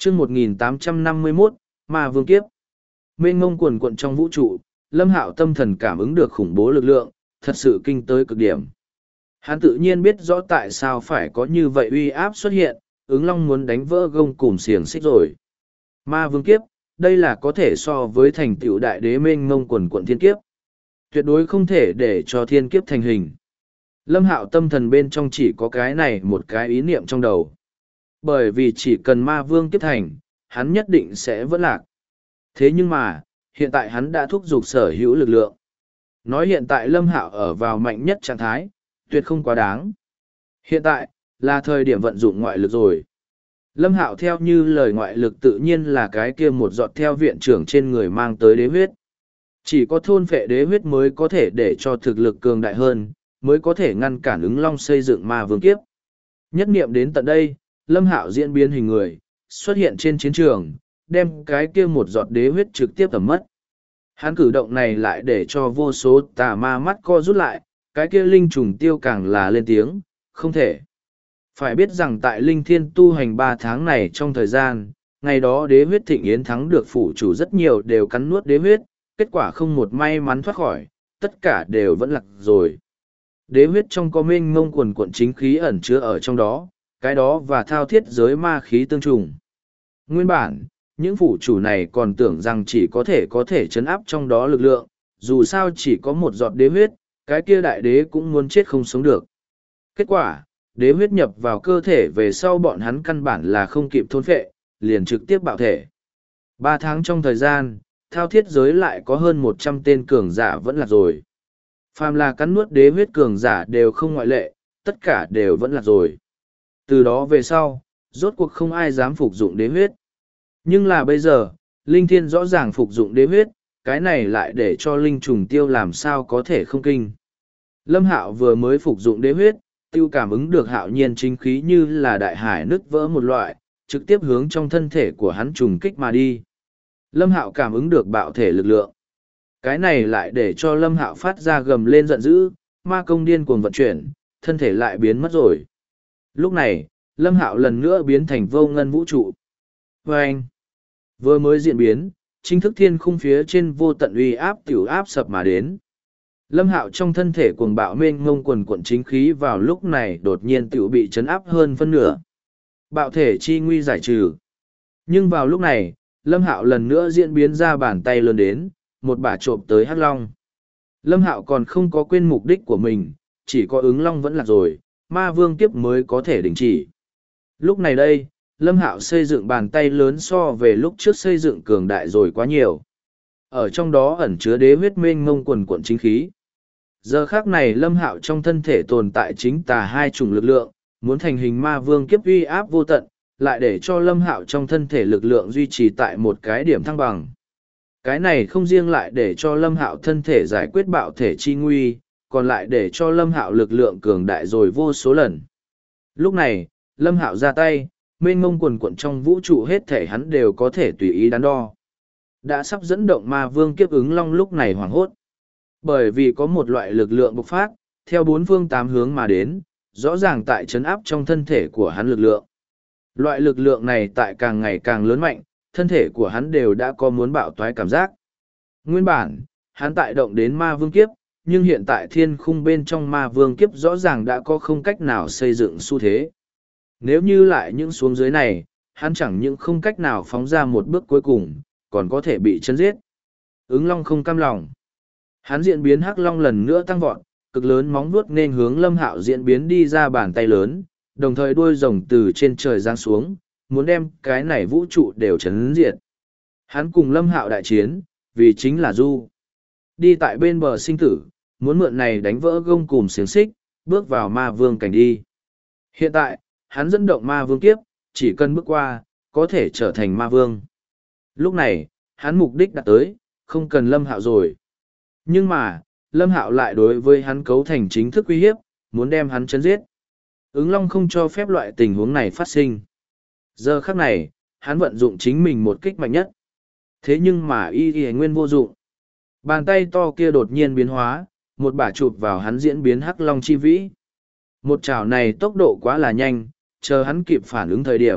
chương 1851, Ma Vương Kiếp. Mênh mông quần quận trong vũ trụ, Lâm Hạo tâm thần cảm ứng được khủng bố lực lượng, thật sự kinh tới cực điểm. Hắn tự nhiên biết rõ tại sao phải có như vậy uy áp xuất hiện, ứng long muốn đánh vỡ gông cùm xiềng xích rồi. Ma Vương Kiếp, đây là có thể so với thành tựu đại đế mênh mông quần quận thiên kiếp. Tuyệt đối không thể để cho thiên kiếp thành hình. Lâm Hạo tâm thần bên trong chỉ có cái này một cái ý niệm trong đầu. Bởi vì chỉ cần Ma Vương Kiếp thành, hắn nhất định sẽ vẫn lạc. Thế nhưng mà, hiện tại hắn đã thúc giục sở hữu lực lượng. Nói hiện tại Lâm Hạo ở vào mạnh nhất trạng thái, tuyệt không quá đáng. Hiện tại, là thời điểm vận dụng ngoại lực rồi. Lâm Hạo theo như lời ngoại lực tự nhiên là cái kia một giọt theo viện trưởng trên người mang tới đế huyết. Chỉ có thôn phệ đế huyết mới có thể để cho thực lực cường đại hơn, mới có thể ngăn cản ứng long xây dựng Ma Vương Kiếp. Nhất niệm đến tận đây, Lâm Hạo diễn biến hình người, xuất hiện trên chiến trường, đem cái kia một giọt đế huyết trực tiếp tầm mất. Hắn cử động này lại để cho vô số tà ma mắt co rút lại, cái kia linh trùng tiêu càng là lên tiếng, không thể. Phải biết rằng tại linh thiên tu hành 3 tháng này trong thời gian, ngày đó đế huyết thịnh yến thắng được phủ chủ rất nhiều đều cắn nuốt đế huyết, kết quả không một may mắn thoát khỏi, tất cả đều vẫn lạc rồi. Đế huyết trong có mênh mông quần quận chính khí ẩn chứa ở trong đó, cái đó và thao thiết giới ma khí tương trùng. Nguyên bản, những phủ chủ này còn tưởng rằng chỉ có thể chấn áp trong đó lực lượng, dù sao chỉ có một giọt đế huyết, cái kia đại đế cũng muốn chết không sống được. Kết quả, đế huyết nhập vào cơ thể về sau bọn hắn căn bản là không kịp thôn phệ, liền trực tiếp bạo thể. 3 tháng trong thời gian, thao thiết giới lại có hơn 100 tên cường giả vẫn lạc rồi. Phàm là cắn nuốt đế huyết cường giả đều không ngoại lệ, tất cả đều vẫn lạc rồi. Từ đó về sau, rốt cuộc không ai dám phục dụng đế huyết. Nhưng là bây giờ, linh thiên rõ ràng phục dụng đế huyết, cái này lại để cho linh trùng tiêu làm sao có thể không kinh. Lâm Hạo vừa mới phục dụng đế huyết, tiêu cảm ứng được hạo nhiên chính khí như là đại hải nứt vỡ một loại, trực tiếp hướng trong thân thể của hắn trùng kích mà đi. Lâm Hạo cảm ứng được bạo thể lực lượng. Cái này lại để cho Lâm Hạo phát ra gầm lên giận dữ, ma công điên cuồng vận chuyển, thân thể lại biến mất rồi. Lúc này, Lâm Hạo lần nữa biến thành vô ngân vũ trụ. Và anh, vừa mới diễn biến, chính thức thiên khung phía trên vô tận uy áp tiểu áp sập mà đến. Lâm Hạo trong thân thể cuồng bạo mênh mông quần quận chính khí vào lúc này đột nhiên tiểu bị chấn áp hơn phân nửa. Bạo thể chi nguy giải trừ. Nhưng vào lúc này, Lâm Hạo lần nữa diễn biến ra bàn tay lớn đến, một bả trộm tới Hắc Long. Lâm Hạo còn không có quên mục đích của mình, chỉ có ứng long vẫn lạc rồi, Ma Vương Kiếp mới có thể đình chỉ. Lúc này đây, Lâm Hạo xây dựng bàn tay lớn so về lúc trước xây dựng cường đại rồi quá nhiều. Ở trong đó ẩn chứa đế huyết mênh mông quần quận chính khí. Giờ khác này Lâm Hạo trong thân thể tồn tại chính tà hai chủng lực lượng, muốn thành hình Ma Vương Kiếp uy áp vô tận, lại để cho Lâm Hạo trong thân thể lực lượng duy trì tại một cái điểm thăng bằng. Cái này không riêng lại để cho Lâm Hạo thân thể giải quyết bạo thể chi nguy, còn lại để cho Lâm Hạo lực lượng cường đại rồi vô số lần. Lúc này, Lâm Hạo ra tay, mênh mông quần quận trong vũ trụ hết thể hắn đều có thể tùy ý đắn đo. Đã sắp dẫn động Ma Vương Kiếp ứng long lúc này hoảng hốt. Bởi vì có một loại lực lượng bộc phát, theo 4 phương 8 hướng mà đến, rõ ràng tại trấn áp trong thân thể của hắn lực lượng. Loại lực lượng này tại càng ngày càng lớn mạnh, thân thể của hắn đều đã có muốn bạo toái cảm giác. Nguyên bản, hắn tại động đến Ma Vương Kiếp, nhưng hiện tại thiên khung bên trong Ma Vương Kiếp rõ ràng đã có không cách nào xây dựng xu thế. Nếu như lại những xuống dưới này, hắn chẳng những không cách nào phóng ra một bước cuối cùng, còn có thể bị chân giết. Ứng long không cam lòng. Hắn diễn biến Hắc Long lần nữa tăng vọt, cực lớn móng vuốt nên hướng Lâm Hạo diễn biến đi ra bàn tay lớn, đồng thời đuôi rồng từ trên trời giáng xuống, muốn đem cái này vũ trụ đều chấn diệt. Hắn cùng Lâm Hạo đại chiến, vì chính là Du. Đi tại bên bờ sinh tử, muốn mượn này đánh vỡ gông cùm xiềng xích, bước vào Ma Vương cảnh đi. Hiện tại, hắn dẫn động Ma Vương Kiếp, chỉ cần bước qua, có thể trở thành Ma Vương. Lúc này, hắn mục đích đã tới, không cần Lâm Hạo rồi. Nhưng mà, Lâm Hạo lại đối với hắn cấu thành chính thức uy hiếp, muốn đem hắn chấn giết. Ứng long không cho phép loại tình huống này phát sinh. Giờ khắc này, hắn vận dụng chính mình một kích mạnh nhất. Thế nhưng mà y nguyên vô dụng. Bàn tay to kia đột nhiên biến hóa, một bả chụp vào hắn diễn biến Hắc Long chi vĩ. Một chảo này tốc độ quá là nhanh, chờ hắn kịp phản ứng thời điểm,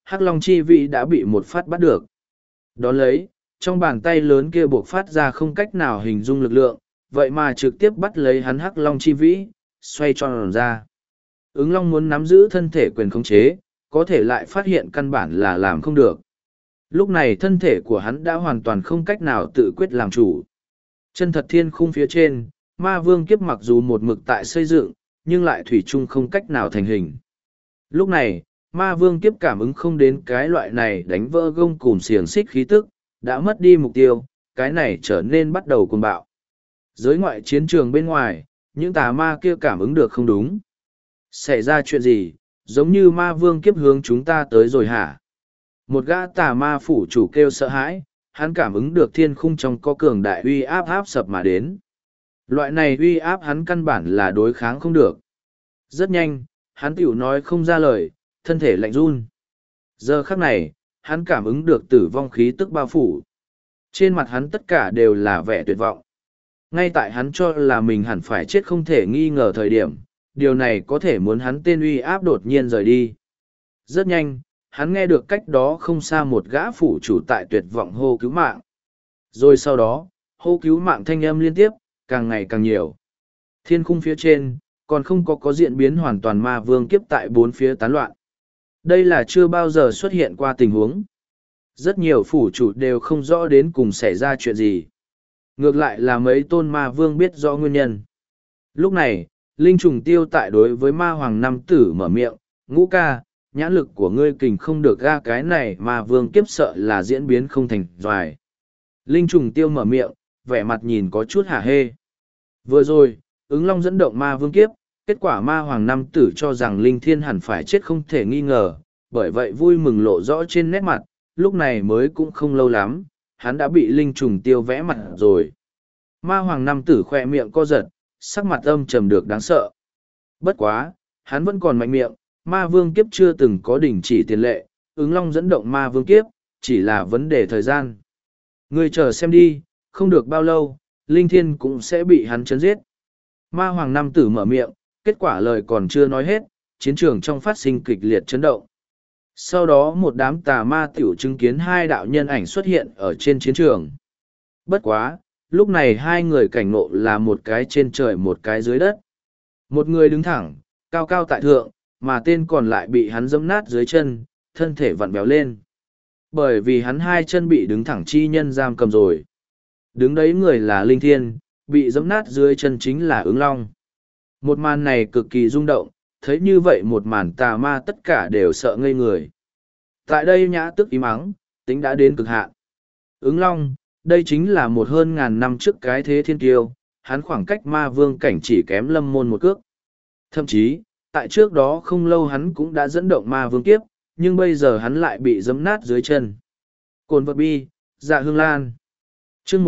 Hắc Long chi vị đã bị một phát bắt được. Đón lấy, trong bàn tay lớn kia buộc phát ra không cách nào hình dung lực lượng, vậy mà trực tiếp bắt lấy hắn Hắc Long chi vĩ, xoay tròn ra. Ứng Long muốn nắm giữ thân thể quyền khống chế, có thể lại phát hiện căn bản là làm không được. Lúc này thân thể của hắn đã hoàn toàn không cách nào tự quyết làm chủ. Chân thật thiên khung phía trên, ma vương kiếp mặc dù một mực tại xây dựng, nhưng lại thủy chung không cách nào thành hình. Lúc này, ma vương kiếp cảm ứng không đến cái loại này đánh vỡ gông cùm xiềng xích khí tức, đã mất đi mục tiêu, cái này trở nên bắt đầu cuồng bạo. Giới ngoại chiến trường bên ngoài, những tà ma kia cảm ứng được không đúng. Xảy ra chuyện gì, giống như ma vương kiếp hướng chúng ta tới rồi hả? Một gã tà ma phủ chủ kêu sợ hãi, hắn cảm ứng được thiên khung trong có cường đại uy áp áp sập mà đến. Loại này uy áp hắn căn bản là đối kháng không được. Rất nhanh, hắn tiểu nói không ra lời, thân thể lạnh run. Giờ khắc này, hắn cảm ứng được tử vong khí tức bao phủ. Trên mặt hắn tất cả đều là vẻ tuyệt vọng. Ngay tại hắn cho là mình hẳn phải chết không thể nghi ngờ thời điểm, điều này có thể muốn hắn tên uy áp đột nhiên rời đi. Rất nhanh, hắn nghe được cách đó không xa một gã phủ chủ tại tuyệt vọng hô cứu mạng. Rồi sau đó, hô cứu mạng thanh âm liên tiếp, càng ngày càng nhiều. Thiên khung phía trên, còn không có diễn biến hoàn toàn ma vương kiếp tại bốn phía tán loạn. Đây là chưa bao giờ xuất hiện qua tình huống. Rất nhiều phủ chủ đều không rõ đến cùng xảy ra chuyện gì. Ngược lại là mấy tôn ma vương biết rõ nguyên nhân. Lúc này, Linh Trùng Tiêu tại đối với ma hoàng năm tử mở miệng, Ngũ ca, nhãn lực của ngươi kình không được ra cái này mà vương kiếp sợ là diễn biến không thành doài. Linh Trùng Tiêu mở miệng, vẻ mặt nhìn có chút hả hê. Vừa rồi, ứng long dẫn động ma vương kiếp, kết quả ma hoàng năm tử cho rằng Linh Thiên hẳn phải chết không thể nghi ngờ, bởi vậy vui mừng lộ rõ trên nét mặt, lúc này mới cũng không lâu lắm, hắn đã bị Linh Trùng Tiêu vẽ mặt rồi. Ma hoàng năm tử khoe miệng co giật, sắc mặt âm trầm được đáng sợ. Bất quá, hắn vẫn còn mạnh miệng, ma vương kiếp chưa từng có đỉnh chỉ tiền lệ, ứng long dẫn động ma vương kiếp, chỉ là vấn đề thời gian. Ngươi chờ xem đi, không được bao lâu, Linh Thiên cũng sẽ bị hắn chấn giết. Ma hoàng năm tử mở miệng, kết quả lời còn chưa nói hết, chiến trường trong phát sinh kịch liệt chấn động. Sau đó một đám tà ma tiểu chứng kiến hai đạo nhân ảnh xuất hiện ở trên chiến trường. Bất quá, lúc này hai người cảnh ngộ là một cái trên trời một cái dưới đất. Một người đứng thẳng, cao cao tại thượng, mà tên còn lại bị hắn giẫm nát dưới chân, thân thể vặn béo lên. Bởi vì hắn hai chân bị đứng thẳng chi nhân giam cầm rồi. Đứng đấy người là Linh Thiên, bị giẫm nát dưới chân chính là Ứng Long. Một màn này cực kỳ rung động, thấy như vậy một màn tà ma tất cả đều sợ ngây người. Tại đây nhã tức im ắng, tính đã đến cực hạn. Ứng Long, đây chính là một hơn ngàn năm trước cái thế thiên kiêu, hắn khoảng cách ma vương cảnh chỉ kém lâm môn một cước. Thậm chí, tại trước đó không lâu hắn cũng đã dẫn động ma vương kiếp, nhưng bây giờ hắn lại bị giẫm nát dưới chân. Cồn vật bi, dạ hương lan. Chương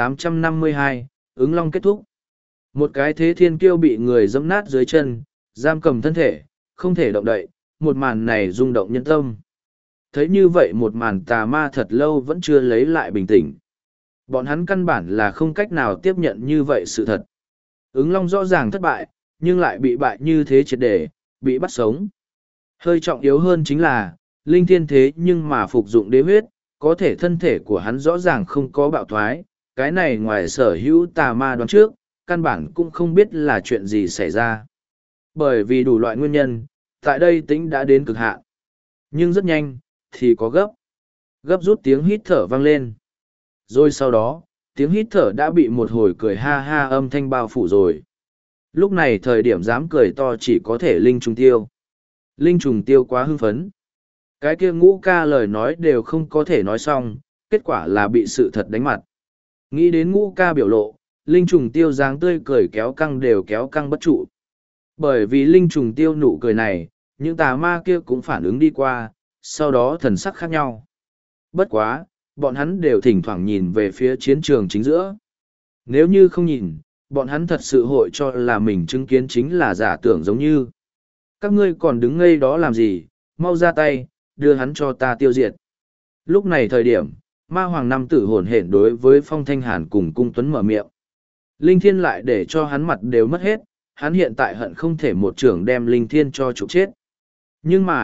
1852, Ứng Long kết thúc. Một cái thế thiên kiêu bị người giẫm nát dưới chân, giam cầm thân thể, không thể động đậy, một màn này rung động nhân tâm. Thấy như vậy một màn tà ma thật lâu vẫn chưa lấy lại bình tĩnh. Bọn hắn căn bản là không cách nào tiếp nhận như vậy sự thật. Ứng Long rõ ràng thất bại, nhưng lại bị bại như thế triệt để, bị bắt sống. Hơi trọng yếu hơn chính là, Linh Thiên thế nhưng mà phục dụng đế huyết, có thể thân thể của hắn rõ ràng không có bạo thoái, cái này ngoài sở hữu tà ma đoán trước, căn bản cũng không biết là chuyện gì xảy ra. Bởi vì đủ loại nguyên nhân, tại đây tính đã đến cực hạn. Nhưng rất nhanh, thì có gấp. Gấp rút tiếng hít thở vang lên. Rồi sau đó, tiếng hít thở đã bị một hồi cười ha ha âm thanh bao phủ rồi. Lúc này thời điểm dám cười to chỉ có thể Linh Trùng Tiêu. Linh Trùng Tiêu quá hưng phấn. Cái kia Ngũ ca lời nói đều không có thể nói xong, kết quả là bị sự thật đánh mặt. Nghĩ đến Ngũ ca biểu lộ, Linh Trùng Tiêu dáng tươi cười kéo căng đều kéo căng bất trụ. Bởi vì Linh Trùng Tiêu nụ cười này, những tà ma kia cũng phản ứng đi qua, sau đó thần sắc khác nhau. Bất quá, bọn hắn đều thỉnh thoảng nhìn về phía chiến trường chính giữa. Nếu như không nhìn, bọn hắn thật sự hội cho là mình chứng kiến chính là giả tưởng giống như. Các ngươi còn đứng ngây đó làm gì, mau ra tay, đưa hắn cho ta tiêu diệt. Lúc này thời điểm, ma hoàng năm tử hồn hển đối với Phong Thanh Hàn cùng Cung Tuấn mở miệng. Linh Thiên lại để cho hắn mặt đều mất hết, hắn hiện tại hận không thể một trưởng đem Linh Thiên cho trục chết. Nhưng mà,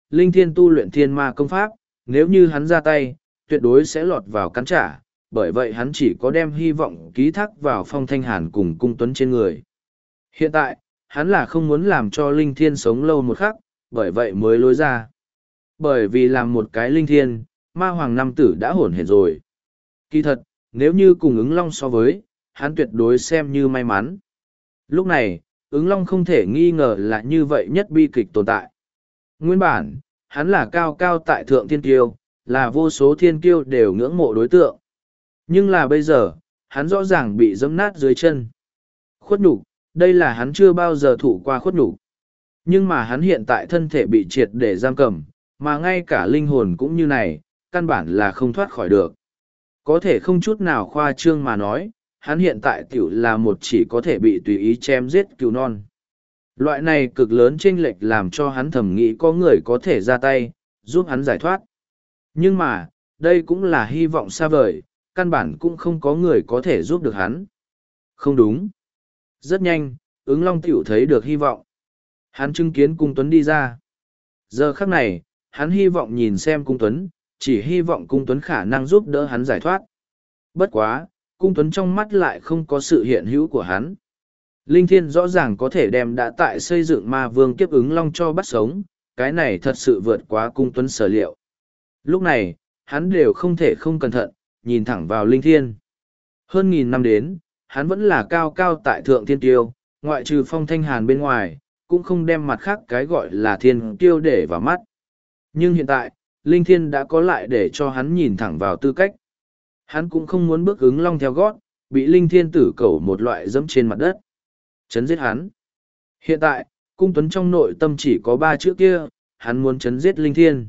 Linh Thiên tu luyện thiên ma công pháp, nếu như hắn ra tay, tuyệt đối sẽ lọt vào cắn trả, bởi vậy hắn chỉ có đem hy vọng ký thác vào Phong Thanh Hàn cùng Cung Tuấn trên người. Hiện tại, hắn là không muốn làm cho Linh Thiên sống lâu một khắc, bởi vậy mới lối ra. Bởi vì làm một cái Linh Thiên, ma hoàng năm tử đã hổn hển rồi. Kỳ thật, nếu như cùng ứng long so với, hắn tuyệt đối xem như may mắn. Lúc này, ứng long không thể nghi ngờ là như vậy nhất bi kịch tồn tại. Nguyên bản, hắn là cao cao tại thượng thiên kiêu, là vô số thiên kiêu đều ngưỡng mộ đối tượng. Nhưng là bây giờ, hắn rõ ràng bị dẫm nát dưới chân. Khuất nhục, đây là hắn chưa bao giờ thụ qua khuất nhục. Nhưng mà hắn hiện tại thân thể bị triệt để giam cầm, mà ngay cả linh hồn cũng như này, căn bản là không thoát khỏi được. Có thể không chút nào khoa trương mà nói, hắn hiện tại tiểu là một chỉ có thể bị tùy ý chém giết cừu non. Loại này cực lớn chênh lệch làm cho hắn thầm nghĩ có người có thể ra tay, giúp hắn giải thoát. Nhưng mà, đây cũng là hy vọng xa vời, căn bản cũng không có người có thể giúp được hắn. Không đúng. Rất nhanh, ứng long tiểu thấy được hy vọng. Hắn chứng kiến Cung Tuấn đi ra. Giờ khắc này, hắn hy vọng nhìn xem Cung Tuấn, chỉ hy vọng Cung Tuấn khả năng giúp đỡ hắn giải thoát. Bất quá, Cung Tuấn trong mắt lại không có sự hiện hữu của hắn. Linh Thiên rõ ràng có thể đem đã tại xây dựng ma vương kiếp ứng long cho bắt sống, cái này thật sự vượt quá Cung Tuấn sở liệu. Lúc này, hắn đều không thể không cẩn thận, nhìn thẳng vào Linh Thiên. Hơn nghìn năm đến, hắn vẫn là cao cao tại thượng thiên tiêu, ngoại trừ Phong Thanh Hàn bên ngoài, cũng không đem mặt khác cái gọi là thiên tiêu để vào mắt. Nhưng hiện tại, Linh Thiên đã có lại để cho hắn nhìn thẳng vào tư cách. Hắn cũng không muốn bước ứng long theo gót, bị Linh Thiên tử cẩu một loại dẫm trên mặt đất. Chấn giết hắn. Hiện tại, Cung Tuấn trong nội tâm chỉ có ba chữ kia, hắn muốn chấn giết Linh Thiên.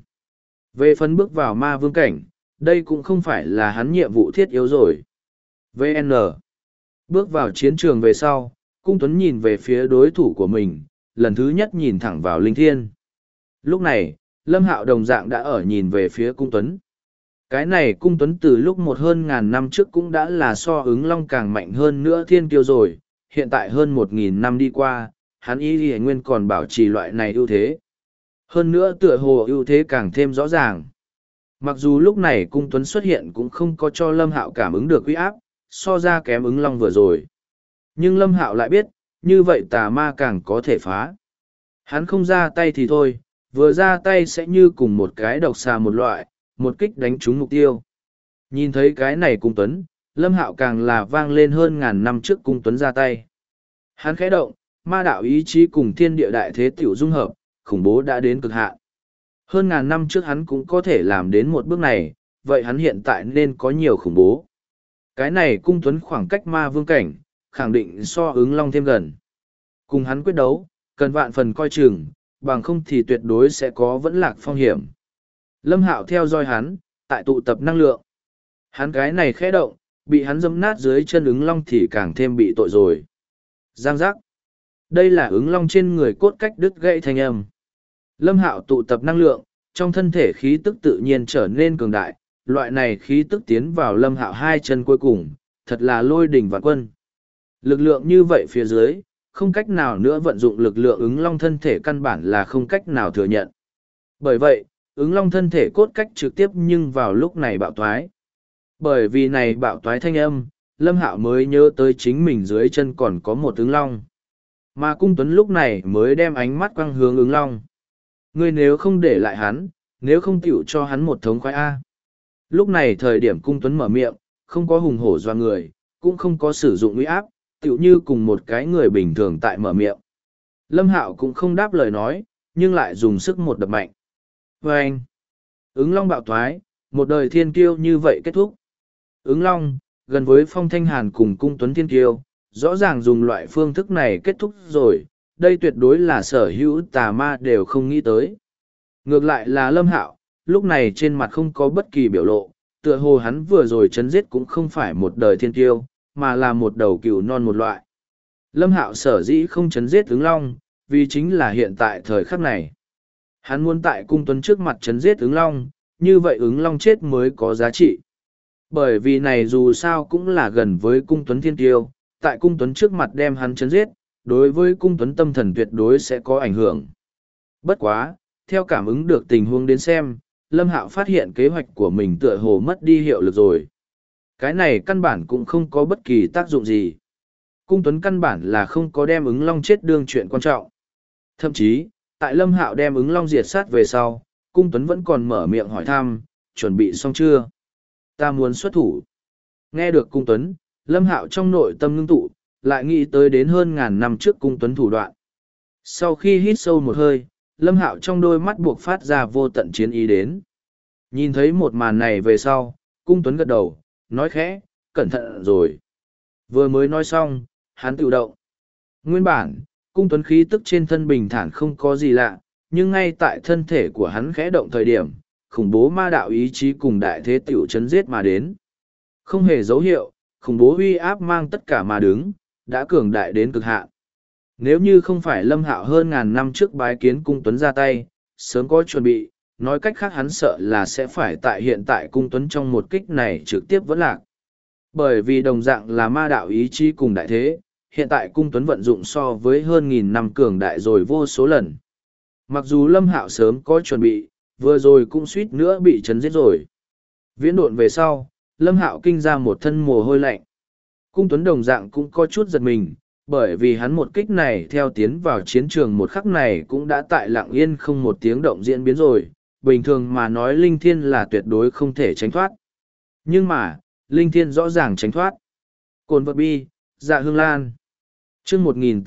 Về phần bước vào ma vương cảnh, đây cũng không phải là hắn nhiệm vụ thiết yếu rồi. VN. Bước vào chiến trường về sau, Cung Tuấn nhìn về phía đối thủ của mình, lần thứ nhất nhìn thẳng vào Linh Thiên. Lúc này, Lâm Hạo đồng dạng đã ở nhìn về phía Cung Tuấn. Cái này Cung Tuấn từ lúc một hơn ngàn năm trước cũng đã là so ứng long càng mạnh hơn nữa thiên kiêu rồi, hiện tại hơn 1.000 năm đi qua, hắn y nguyên còn bảo trì loại này ưu thế. Hơn nữa tựa hồ ưu thế càng thêm rõ ràng. Mặc dù lúc này Cung Tuấn xuất hiện cũng không có cho Lâm Hạo cảm ứng được uy áp, so ra kém ứng long vừa rồi. Nhưng Lâm Hạo lại biết, như vậy tà ma càng có thể phá. Hắn không ra tay thì thôi, vừa ra tay sẽ như cùng một cái độc xà một loại, một kích đánh trúng mục tiêu. Nhìn thấy cái này Cung Tuấn, Lâm Hạo càng là vang lên hơn ngàn năm trước Cung Tuấn ra tay. Hắn khẽ động, ma đạo ý chí cùng thiên địa đại thế tiểu dung hợp, khủng bố đã đến cực hạn. Hơn ngàn năm trước hắn cũng có thể làm đến một bước này, vậy hắn hiện tại nên có nhiều khủng bố. Cái này Cung Tuấn khoảng cách ma vương cảnh, khẳng định so ứng long thêm gần. Cùng hắn quyết đấu, cần vạn phần coi chừng, bằng không thì tuyệt đối sẽ có vẫn lạc phong hiểm. Lâm Hạo theo dõi hắn, tại tụ tập năng lượng. Hắn cái này khẽ động, bị hắn dẫm nát dưới chân ứng long thì càng thêm bị tội rồi. Giang giác. Đây là ứng long trên người cốt cách đứt gãy thanh âm. Lâm Hạo tụ tập năng lượng, trong thân thể khí tức tự nhiên trở nên cường đại, loại này khí tức tiến vào Lâm Hạo hai chân cuối cùng, thật là lôi đỉnh vạn quân. Lực lượng như vậy phía dưới, không cách nào nữa vận dụng lực lượng ứng long thân thể căn bản là không cách nào thừa nhận. Bởi vậy, ứng long thân thể cốt cách trực tiếp nhưng vào lúc này bạo toái. Bởi vì này bạo toái thanh âm, Lâm Hạo mới nhớ tới chính mình dưới chân còn có một ứng long. Mà Cung Tuấn lúc này mới đem ánh mắt quăng hướng ứng long. Ngươi nếu không để lại hắn, nếu không tiểu cho hắn một thống khoái A. Lúc này thời điểm Cung Tuấn mở miệng, không có hùng hổ doa người, cũng không có sử dụng uy áp, tiểu như cùng một cái người bình thường tại mở miệng. Lâm Hạo cũng không đáp lời nói, nhưng lại dùng sức một đập mạnh. Và anh, ứng long bạo thoái, một đời thiên kiêu như vậy kết thúc. Ứng long, gần với Phong Thanh Hàn cùng Cung Tuấn thiên kiêu, rõ ràng dùng loại phương thức này kết thúc rồi, đây tuyệt đối là sở hữu tà ma đều không nghĩ tới. Ngược lại là Lâm Hạo, lúc này trên mặt không có bất kỳ biểu lộ, tựa hồ hắn vừa rồi chấn giết cũng không phải một đời thiên kiêu, mà là một đầu cừu non một loại. Lâm Hạo sở dĩ không chấn giết ứng long, vì chính là hiện tại thời khắc này. Hắn muốn tại Cung Tuấn trước mặt chấn giết ứng long, như vậy ứng long chết mới có giá trị. Bởi vì này dù sao cũng là gần với Cung Tuấn thiên kiêu, tại Cung Tuấn trước mặt đem hắn chấn giết, đối với Cung Tuấn tâm thần tuyệt đối sẽ có ảnh hưởng. Bất quá, Theo cảm ứng được tình huống đến xem, Lâm Hạo phát hiện kế hoạch của mình tựa hồ mất đi hiệu lực rồi. Cái này căn bản cũng không có bất kỳ tác dụng gì. Cung Tuấn căn bản là không có đem ứng long chết đương chuyện quan trọng. Thậm chí, tại Lâm Hạo đem ứng long diệt sát về sau, Cung Tuấn vẫn còn mở miệng hỏi thăm, chuẩn bị xong chưa? Ta muốn xuất thủ. Nghe được Cung Tuấn, Lâm Hạo trong nội tâm ngưng tụ, lại nghĩ tới đến hơn ngàn năm trước Cung Tuấn thủ đoạn. Sau khi hít sâu một hơi, Lâm Hạo trong đôi mắt buộc phát ra vô tận chiến ý đến. Nhìn thấy một màn này về sau, Cung Tuấn gật đầu, nói khẽ, cẩn thận rồi. Vừa mới nói xong, hắn tự động. Nguyên bản, Cung Tuấn khí tức trên thân bình thản không có gì lạ, nhưng ngay tại thân thể của hắn khẽ động thời điểm, khủng bố ma đạo ý chí cùng đại thế tiểu chấn giết mà đến. Không hề dấu hiệu, khủng bố uy áp mang tất cả mà đứng, đã cường đại đến cực hạn. Nếu như không phải Lâm Hạo hơn ngàn năm trước bái kiến Cung Tuấn ra tay, sớm có chuẩn bị, nói cách khác hắn sợ là sẽ phải tại hiện tại Cung Tuấn trong một kích này trực tiếp vẫn lạc. Bởi vì đồng dạng là ma đạo ý chí cùng đại thế, hiện tại Cung Tuấn vận dụng so với hơn nghìn năm cường đại rồi vô số lần. Mặc dù Lâm Hạo sớm có chuẩn bị, vừa rồi cũng suýt nữa bị chấn giết rồi. Viễn độn về sau, Lâm Hạo kinh ra một thân mồ hôi lạnh. Cung Tuấn đồng dạng cũng có chút giật mình, bởi vì hắn một kích này theo tiến vào chiến trường một khắc này cũng đã tại lặng yên không một tiếng động diễn biến rồi, bình thường mà nói Linh Thiên là tuyệt đối không thể tránh thoát. Nhưng mà, Linh Thiên rõ ràng tránh thoát. Cồn vật bi, dạ hương lan. chương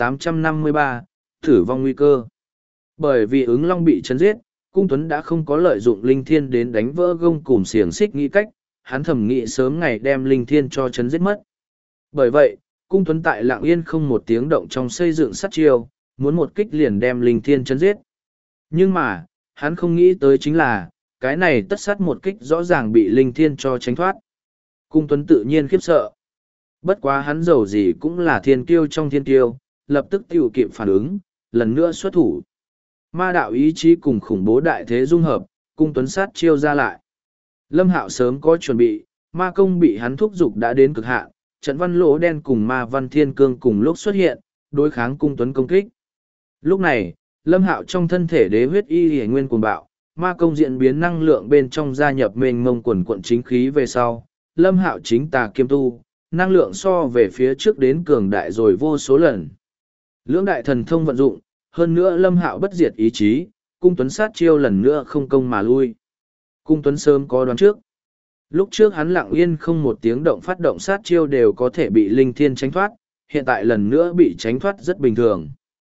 1853, tử vong nguy cơ. Bởi vì ứng long bị chấn giết, Cung Tuấn đã không có lợi dụng Linh Thiên đến đánh vỡ gông cùm xiềng xích nghĩ cách, hắn thầm nghĩ sớm ngày đem Linh Thiên cho chấn giết mất. Bởi vậy, Cung Tuấn tại lặng yên không một tiếng động trong xây dựng sát chiêu, muốn một kích liền đem Linh Thiên chấn giết. Nhưng mà, hắn không nghĩ tới chính là, cái này tất sát một kích rõ ràng bị Linh Thiên cho tránh thoát. Cung Tuấn tự nhiên khiếp sợ. Bất quá hắn giàu gì cũng là thiên kiêu trong thiên kiêu, lập tức tiêu kịp phản ứng, lần nữa xuất thủ. Ma đạo ý chí cùng khủng bố đại thế dung hợp, Cung Tuấn sát chiêu ra lại. Lâm Hạo sớm có chuẩn bị, ma công bị hắn thúc giục đã đến cực hạn, trận văn lỗ đen cùng ma văn thiên cương cùng lúc xuất hiện, đối kháng Cung Tuấn công kích. Lúc này, Lâm Hạo trong thân thể đế huyết y hề nguyên cuồng bạo, ma công diễn biến năng lượng bên trong gia nhập mênh mông quần quận chính khí về sau. Lâm Hạo chính tà kiêm tu, năng lượng so về phía trước đến cường đại rồi vô số lần. Lưỡng đại thần thông vận dụng, hơn nữa Lâm Hạo bất diệt ý chí, Cung Tuấn sát chiêu lần nữa không công mà lui. Cung Tuấn sớm có đoán trước. Lúc trước hắn lặng yên không một tiếng động phát động sát chiêu đều có thể bị Linh Thiên tránh thoát, hiện tại lần nữa bị tránh thoát rất bình thường.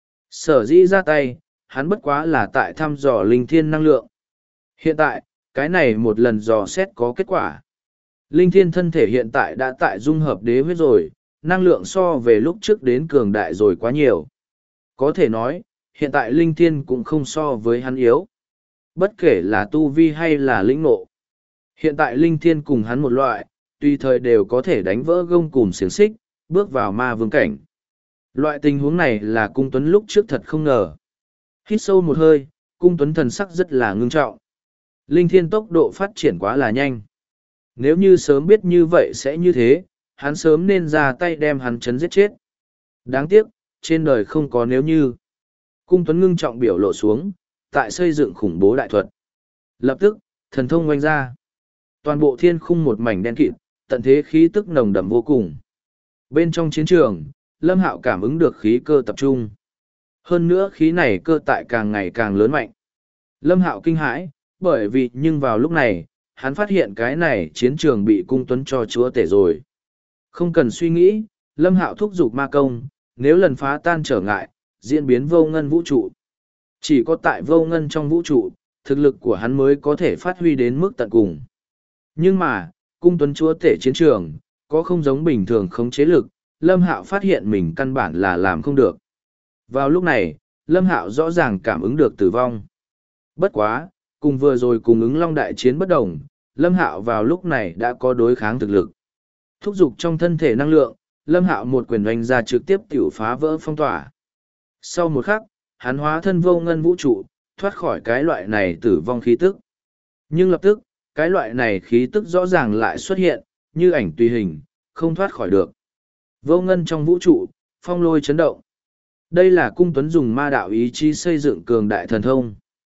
Sở dĩ ra tay, hắn bất quá là tại thăm dò Linh Thiên năng lượng. Hiện tại, cái này một lần dò xét có kết quả. Linh Thiên thân thể hiện tại đã tại dung hợp đế huyết rồi, năng lượng so về lúc trước đến cường đại rồi quá nhiều. Có thể nói, hiện tại Linh Thiên cũng không so với hắn yếu. Bất kể là tu vi hay là lĩnh ngộ. Hiện tại Linh Thiên cùng hắn một loại, tùy thời đều có thể đánh vỡ gông cùm xiềng xích, bước vào ma vương cảnh. Loại tình huống này là Cung Tuấn lúc trước thật không ngờ. Hít sâu một hơi, Cung Tuấn thần sắc rất là ngưng trọng. Linh Thiên tốc độ phát triển quá là nhanh. Nếu như sớm biết như vậy sẽ như thế, hắn sớm nên ra tay đem hắn chấn giết chết. Đáng tiếc, trên đời không có nếu như. Cung Tuấn ngưng trọng biểu lộ xuống, tại xây dựng khủng bố đại thuật. Lập tức, thần thông oanh ra. Toàn bộ thiên khung một mảnh đen kịt, tận thế khí tức nồng đậm vô cùng. Bên trong chiến trường, Lâm Hạo cảm ứng được khí cơ tập trung. Hơn nữa khí này cơ tại càng ngày càng lớn mạnh. Lâm Hạo kinh hãi, bởi vì nhưng vào lúc này, hắn phát hiện cái này chiến trường bị Cung Tuấn cho chúa tể rồi. Không cần suy nghĩ, Lâm Hạo thúc giục ma công, nếu lần phá tan trở ngại, diễn biến vô ngân vũ trụ. Chỉ có tại vô ngân trong vũ trụ, thực lực của hắn mới có thể phát huy đến mức tận cùng. Nhưng mà, Cung Tuấn chúa tể chiến trường, có không giống bình thường khống chế lực, Lâm Hạo phát hiện mình căn bản là làm không được. Vào lúc này, Lâm Hạo rõ ràng cảm ứng được tử vong. Bất quá, cùng vừa rồi cùng ứng long đại chiến bất đồng, Lâm Hạo vào lúc này đã có đối kháng thực lực. Thúc giục trong thân thể năng lượng, Lâm Hạo một quyền đánh ra trực tiếp tiểu phá vỡ phong tỏa. Sau một khắc, hắn hóa thân vô ngân vũ trụ, thoát khỏi cái loại này tử vong khí tức. Nhưng lập tức, cái loại này khí tức rõ ràng lại xuất hiện, như ảnh tùy hình, không thoát khỏi được. Vô ngân trong vũ trụ, phong lôi chấn động. Đây là Cung Tuấn dùng ma đạo ý chí xây dựng cường đại thần thông.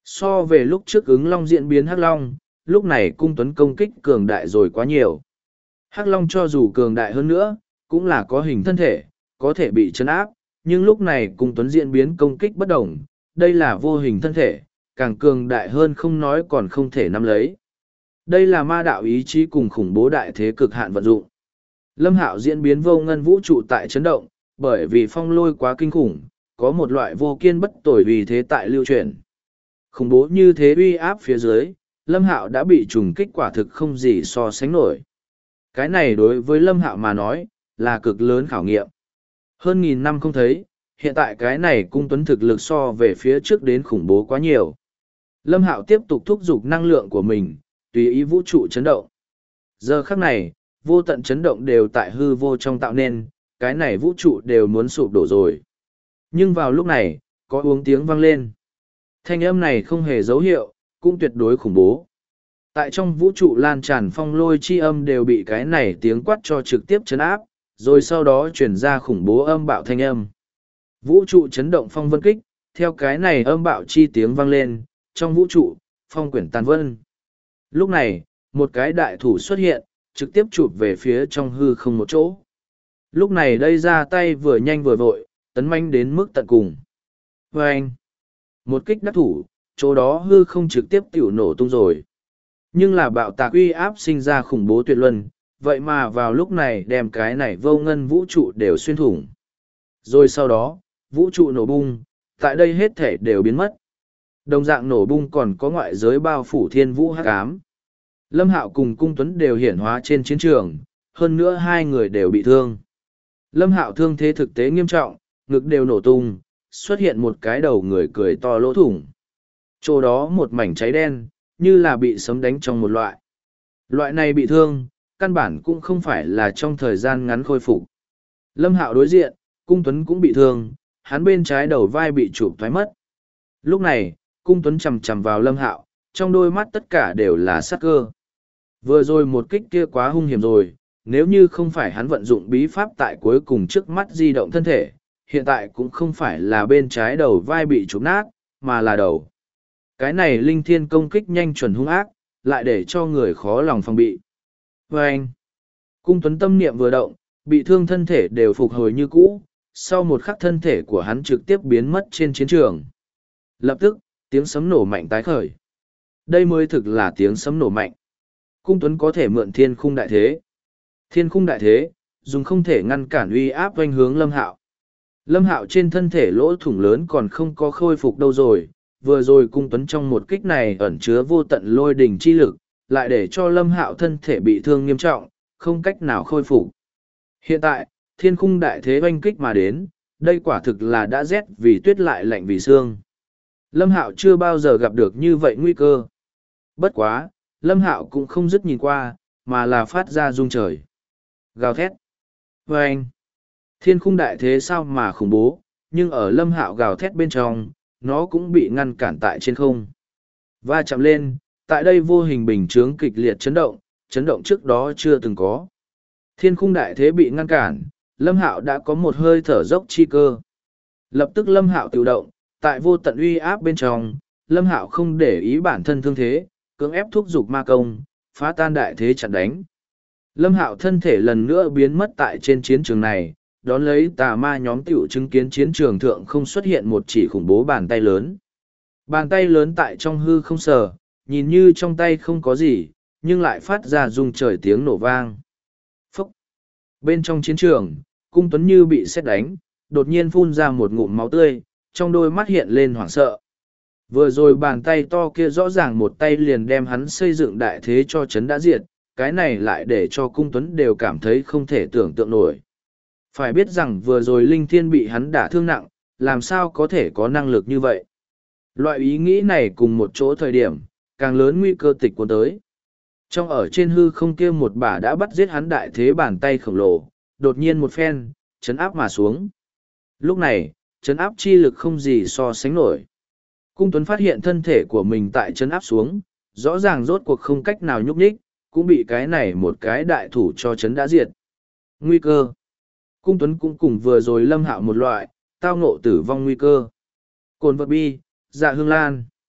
So về lúc trước ứng long diễn biến hắc long, lúc này cung tuấn công kích cường đại rồi quá nhiều. Hắc long cho dù cường đại hơn nữa, cũng là có hình thân thể, có thể bị chấn áp, nhưng lúc này cung tuấn diễn biến công kích bất đồng, đây là vô hình thân thể, càng cường đại hơn không nói còn không thể nắm lấy. Đây là ma đạo ý chí cùng khủng bố đại thế cực hạn vận dụng. Lâm Hạo diễn biến vô ngân vũ trụ tại chấn động, bởi vì phong lôi quá kinh khủng, có một loại vô kiên bất tồi uy thế tại lưu truyền. Khủng bố như thế uy áp phía dưới, Lâm Hạo đã bị trùng kích quả thực không gì so sánh nổi. Cái này đối với Lâm Hạo mà nói, là cực lớn khảo nghiệm. Hơn 1000 năm không thấy, hiện tại cái này cung tuấn thực lực so về phía trước đến khủng bố quá nhiều. Lâm Hạo tiếp tục thúc giục năng lượng của mình, tùy ý vũ trụ chấn động. Giờ khắc này, vô tận chấn động đều tại hư vô trong tạo nên, cái này vũ trụ đều muốn sụp đổ rồi. Nhưng vào lúc này, có uống tiếng vang lên. Thanh âm này không hề dấu hiệu, cũng tuyệt đối khủng bố. Tại trong vũ trụ lan tràn phong lôi chi âm đều bị cái này tiếng quát cho trực tiếp chấn áp, rồi sau đó chuyển ra khủng bố âm bạo thanh âm. Vũ trụ chấn động phong vân kích, theo cái này âm bạo chi tiếng vang lên, trong vũ trụ, phong quyển tàn vân. Lúc này, một cái đại thủ xuất hiện, trực tiếp chụp về phía trong hư không một chỗ. Lúc này đây ra tay vừa nhanh vừa vội, tấn manh đến mức tận cùng. Vâng! Một kích đắc thủ, chỗ đó hư không trực tiếp tiểu nổ tung rồi. Nhưng là bạo tạc uy áp sinh ra khủng bố tuyệt luân, vậy mà vào lúc này đem cái này vô ngân vũ trụ đều xuyên thủng. Rồi sau đó, vũ trụ nổ bung, tại đây hết thể đều biến mất. Đồng dạng nổ bung còn có ngoại giới bao phủ thiên vũ hắc ám. Lâm Hạo cùng Cung Tuấn đều hiển hóa trên chiến trường, hơn nữa hai người đều bị thương. Lâm Hạo thương thế thực tế nghiêm trọng, ngực đều nổ tung, xuất hiện một cái đầu người cười to lỗ thủng. Chỗ đó một mảnh cháy đen, như là bị sấm đánh trong một loại. Loại này bị thương, căn bản cũng không phải là trong thời gian ngắn khôi phục. Lâm Hạo đối diện, Cung Tuấn cũng bị thương, hắn bên trái đầu vai bị chụp thoái mất. Lúc này, Cung Tuấn chầm chầm vào Lâm Hạo, trong đôi mắt tất cả đều là sát cơ. Vừa rồi một kích kia quá hung hiểm rồi, nếu như không phải hắn vận dụng bí pháp tại cuối cùng trước mắt di động thân thể, hiện tại cũng không phải là bên trái đầu vai bị chụp nát, mà là đầu. Cái này linh thiên công kích nhanh chuẩn hung ác, lại để cho người khó lòng phòng bị. Và anh, Cung Tuấn tâm niệm vừa động, bị thương thân thể đều phục hồi như cũ, sau một khắc thân thể của hắn trực tiếp biến mất trên chiến trường. Lập tức, tiếng sấm nổ mạnh tái khởi. Đây mới thực là tiếng sấm nổ mạnh. Cung Tuấn có thể mượn thiên khung đại thế. Thiên khung đại thế, dùng không thể ngăn cản uy áp oanh hướng Lâm Hạo. Lâm Hạo trên thân thể lỗ thủng lớn còn không có khôi phục đâu rồi, vừa rồi Cung Tuấn trong một kích này ẩn chứa vô tận lôi đình chi lực, lại để cho Lâm Hạo thân thể bị thương nghiêm trọng, không cách nào khôi phục. Hiện tại, thiên khung đại thế oanh kích mà đến, đây quả thực là đã rét vì tuyết lại lạnh vì xương. Lâm Hạo chưa bao giờ gặp được như vậy nguy cơ. Bất quá, Lâm Hạo cũng không dứt nhìn qua, mà là phát ra rung trời. Gào thét. Và anh, thiên khung đại thế sao mà khủng bố, nhưng ở Lâm Hạo gào thét bên trong, nó cũng bị ngăn cản tại trên không. Va chạm lên, tại đây vô hình bình chướng kịch liệt chấn động trước đó chưa từng có. Thiên khung đại thế bị ngăn cản, Lâm Hạo đã có một hơi thở dốc chi cơ. Lập tức Lâm Hạo tự động, tại vô tận uy áp bên trong, Lâm Hạo không để ý bản thân thương thế, cưỡng ép thúc giục ma công, phá tan đại thế chặn đánh. Lâm Hạo thân thể lần nữa biến mất tại trên chiến trường này, đón lấy tà ma nhóm tiểu chứng kiến chiến trường thượng không xuất hiện một chỉ khủng bố bàn tay lớn. Bàn tay lớn tại trong hư không sờ, nhìn như trong tay không có gì, nhưng lại phát ra rung trời tiếng nổ vang. Phúc! Bên trong chiến trường, Cung Tuấn như bị sét đánh, đột nhiên phun ra một ngụm máu tươi, trong đôi mắt hiện lên hoảng sợ. Vừa rồi bàn tay to kia rõ ràng một tay liền đem hắn xây dựng đại thế cho chấn đã diệt, cái này lại để cho Cung Tuấn đều cảm thấy không thể tưởng tượng nổi. Phải biết rằng vừa rồi Linh Thiên bị hắn đả thương nặng, làm sao có thể có năng lực như vậy. Loại ý nghĩ này cùng một chỗ thời điểm, càng lớn nguy cơ tịch cuốn tới. Trong ở trên hư không kia một bả đã bắt giết hắn đại thế bàn tay khổng lồ, đột nhiên một phen, chấn áp mà xuống. Lúc này, chấn áp chi lực không gì so sánh nổi. Cung Tuấn phát hiện thân thể của mình tại chấn áp xuống, rõ ràng rốt cuộc không cách nào nhúc nhích, cũng bị cái này một cái đại thủ cho chấn đã diệt. Nguy cơ. Cung Tuấn cũng cùng vừa rồi Lâm Hạo một loại, tao ngộ tử vong nguy cơ. Cồn vật bi, dạ hương lan.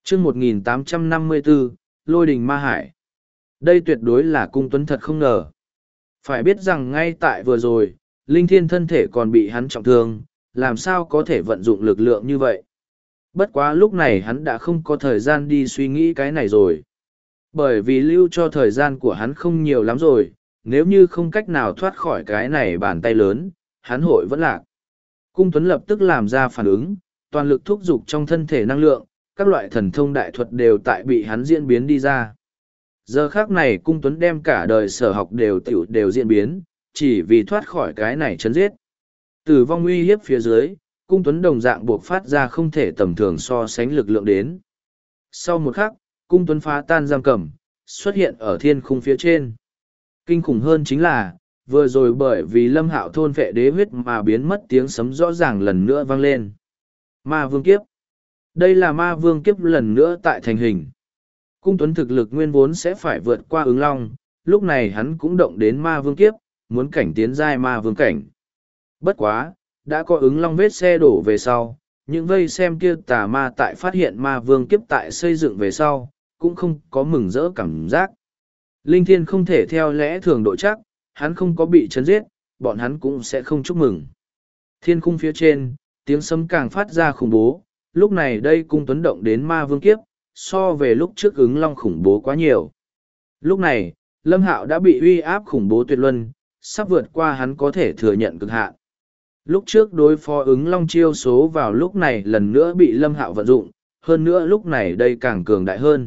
chương 1854, Lôi đình ma hải. Đây tuyệt đối là cung tuấn thật không ngờ. Phải biết rằng ngay tại vừa rồi, Linh Thiên thân thể còn bị hắn trọng thương, làm sao có thể vận dụng lực lượng như vậy. Bất quá lúc này hắn đã không có thời gian đi suy nghĩ cái này rồi. Bởi vì lưu cho thời gian của hắn không nhiều lắm rồi, nếu như không cách nào thoát khỏi cái này bàn tay lớn, hắn hội vẫn lạc. Cung Tuấn lập tức làm ra phản ứng, toàn lực thúc giục trong thân thể năng lượng, các loại thần thông đại thuật đều tại bị hắn diễn biến đi ra. Giờ khác này Cung Tuấn đem cả đời sở học đều diễn biến, chỉ vì thoát khỏi cái này chấn giết. Tử vong uy hiếp phía dưới, Cung Tuấn đồng dạng buộc phát ra không thể tầm thường so sánh lực lượng đến. Sau một khắc, Cung Tuấn phá tan giam cầm, xuất hiện ở thiên khung phía trên. Kinh khủng hơn chính là, vừa rồi bởi vì Lâm Hạo thôn vệ đế huyết mà biến mất tiếng sấm rõ ràng lần nữa vang lên. Ma vương kiếp. Đây là ma vương kiếp lần nữa tại thành hình. Cung Tuấn thực lực nguyên vốn sẽ phải vượt qua ứng long, lúc này hắn cũng động đến ma vương kiếp, muốn cảnh tiến giai ma vương cảnh. Bất quá, đã có ứng long vết xe đổ về sau, những vây xem kia tà ma tại phát hiện ma vương kiếp tại xây dựng về sau, cũng không có mừng rỡ cảm giác. Linh Thiên không thể theo lẽ thường độ chắc, hắn không có bị chấn giết, bọn hắn cũng sẽ không chúc mừng. Thiên khung phía trên, tiếng sấm càng phát ra khủng bố, lúc này đây Cung Tuấn động đến ma vương kiếp, so về lúc trước ứng long khủng bố quá nhiều. Lúc này, Lâm Hạo đã bị uy áp khủng bố tuyệt luân, sắp vượt qua hắn có thể thừa nhận cực hạn. Lúc trước đối phó ứng long chiêu số vào lúc này lần nữa bị Lâm Hạo vận dụng, hơn nữa lúc này đây càng cường đại hơn.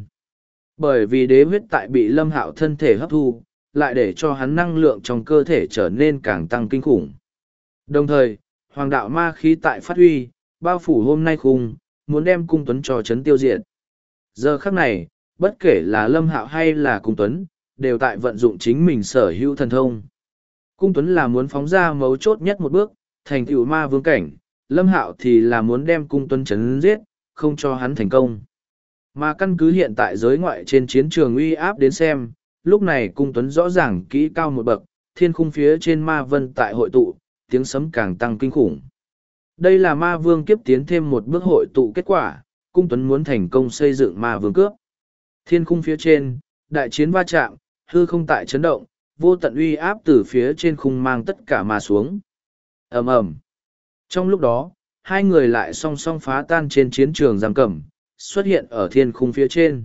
Bởi vì đế huyết tại bị Lâm Hạo thân thể hấp thu, lại để cho hắn năng lượng trong cơ thể trở nên càng tăng kinh khủng. Đồng thời, hoàng đạo ma khí tại phát huy, bao phủ hôm nay khung, muốn đem Cung Tuấn cho chấn tiêu diệt. Giờ khắc này, bất kể là Lâm Hạo hay là Cung Tuấn, đều tại vận dụng chính mình sở hữu thần thông. Cung Tuấn là muốn phóng ra mấu chốt nhất một bước, thành tựu ma vương cảnh, Lâm Hạo thì là muốn đem Cung Tuấn chấn giết, không cho hắn thành công. Mà căn cứ hiện tại giới ngoại trên chiến trường uy áp đến xem, lúc này Cung Tuấn rõ ràng kỹ cao một bậc, thiên khung phía trên ma vân tại hội tụ, tiếng sấm càng tăng kinh khủng. Đây là ma vương kiếp tiến thêm một bước hội tụ kết quả, Cung Tuấn muốn thành công xây dựng ma vương cướp. Thiên khung phía trên, đại chiến va chạm, hư không tại chấn động, vô tận uy áp từ phía trên khung mang tất cả mà xuống. Ầm ầm. Trong lúc đó, hai người lại song song phá tan trên chiến trường giam cầm, xuất hiện ở thiên khung phía trên.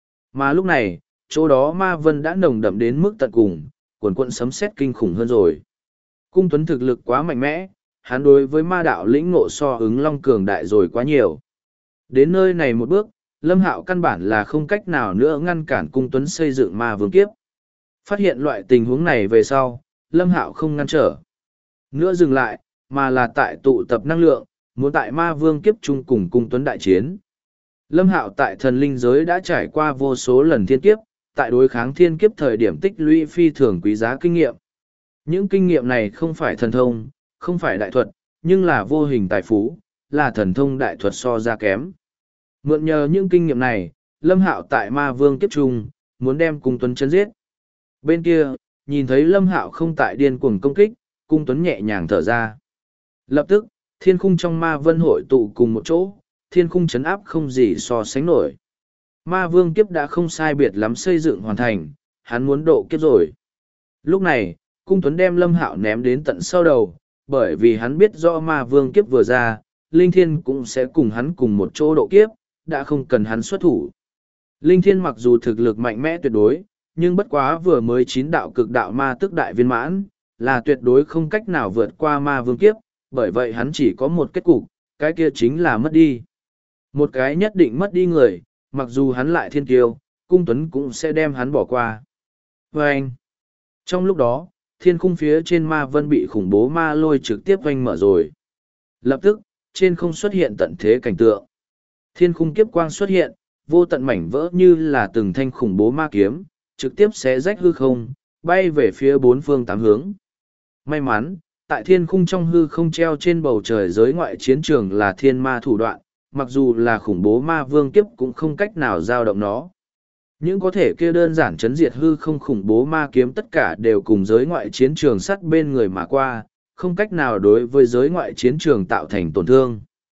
Mà lúc này, chỗ đó ma vân đã nồng đậm đến mức tận cùng, cuồn cuộn sấm sét kinh khủng hơn rồi. Cung Tuấn thực lực quá mạnh mẽ, hắn đối với ma đạo lĩnh ngộ so ứng long cường đại rồi quá nhiều. Đến nơi này một bước, Lâm Hạo căn bản là không cách nào nữa ngăn cản Cung Tuấn xây dựng ma vương kiếp. Phát hiện loại tình huống này về sau, Lâm Hạo không ngăn trở. Nữa dừng lại, mà là tại tụ tập năng lượng, muốn tại ma vương kiếp chung cùng Cung Tuấn đại chiến. Lâm Hạo tại thần linh giới đã trải qua vô số lần thiên kiếp, tại đối kháng thiên kiếp thời điểm tích lũy phi thường quý giá kinh nghiệm. Những kinh nghiệm này không phải thần thông, không phải đại thuật, nhưng là vô hình tài phú, là thần thông đại thuật so ra kém. Mượn nhờ những kinh nghiệm này, Lâm Hạo tại ma vương kiếp trung, muốn đem Cung Tuấn chấn giết. Bên kia, nhìn thấy Lâm Hạo không tại điên cuồng công kích, Cung Tuấn nhẹ nhàng thở ra. Lập tức, thiên khung trong ma vân hội tụ cùng một chỗ, thiên khung chấn áp không gì so sánh nổi. Ma vương kiếp đã không sai biệt lắm xây dựng hoàn thành, hắn muốn độ kiếp rồi. Lúc này, Cung Tuấn đem Lâm Hạo ném đến tận sau đầu, bởi vì hắn biết rõ ma vương kiếp vừa ra, Linh Thiên cũng sẽ cùng hắn cùng một chỗ độ kiếp, đã không cần hắn xuất thủ. Linh Thiên mặc dù thực lực mạnh mẽ tuyệt đối, nhưng bất quá vừa mới 9 đạo cực đạo ma tức đại viên mãn, là tuyệt đối không cách nào vượt qua ma vương kiếp, bởi vậy hắn chỉ có một kết cục, cái kia chính là mất đi. Một cái nhất định mất đi người, mặc dù hắn lại thiên kiêu, Cung Tuấn cũng sẽ đem hắn bỏ qua. Và anh, trong lúc đó, thiên khung phía trên ma vân bị khủng bố ma lôi trực tiếp oanh mở rồi. Lập tức, trên không xuất hiện tận thế cảnh tượng. Thiên khung kiếp quang xuất hiện, vô tận mảnh vỡ như là từng thanh khủng bố ma kiếm, trực tiếp xé rách hư không, bay về phía bốn phương tám hướng. May mắn, tại thiên khung trong hư không treo trên bầu trời giới ngoại chiến trường là thiên ma thủ đoạn, mặc dù là khủng bố ma vương kiếp cũng không cách nào giao động nó. Những có thể kia đơn giản chấn diệt hư không khủng bố ma kiếm tất cả đều cùng giới ngoại chiến trường sắt bên người mà qua, không cách nào đối với giới ngoại chiến trường tạo thành tổn thương.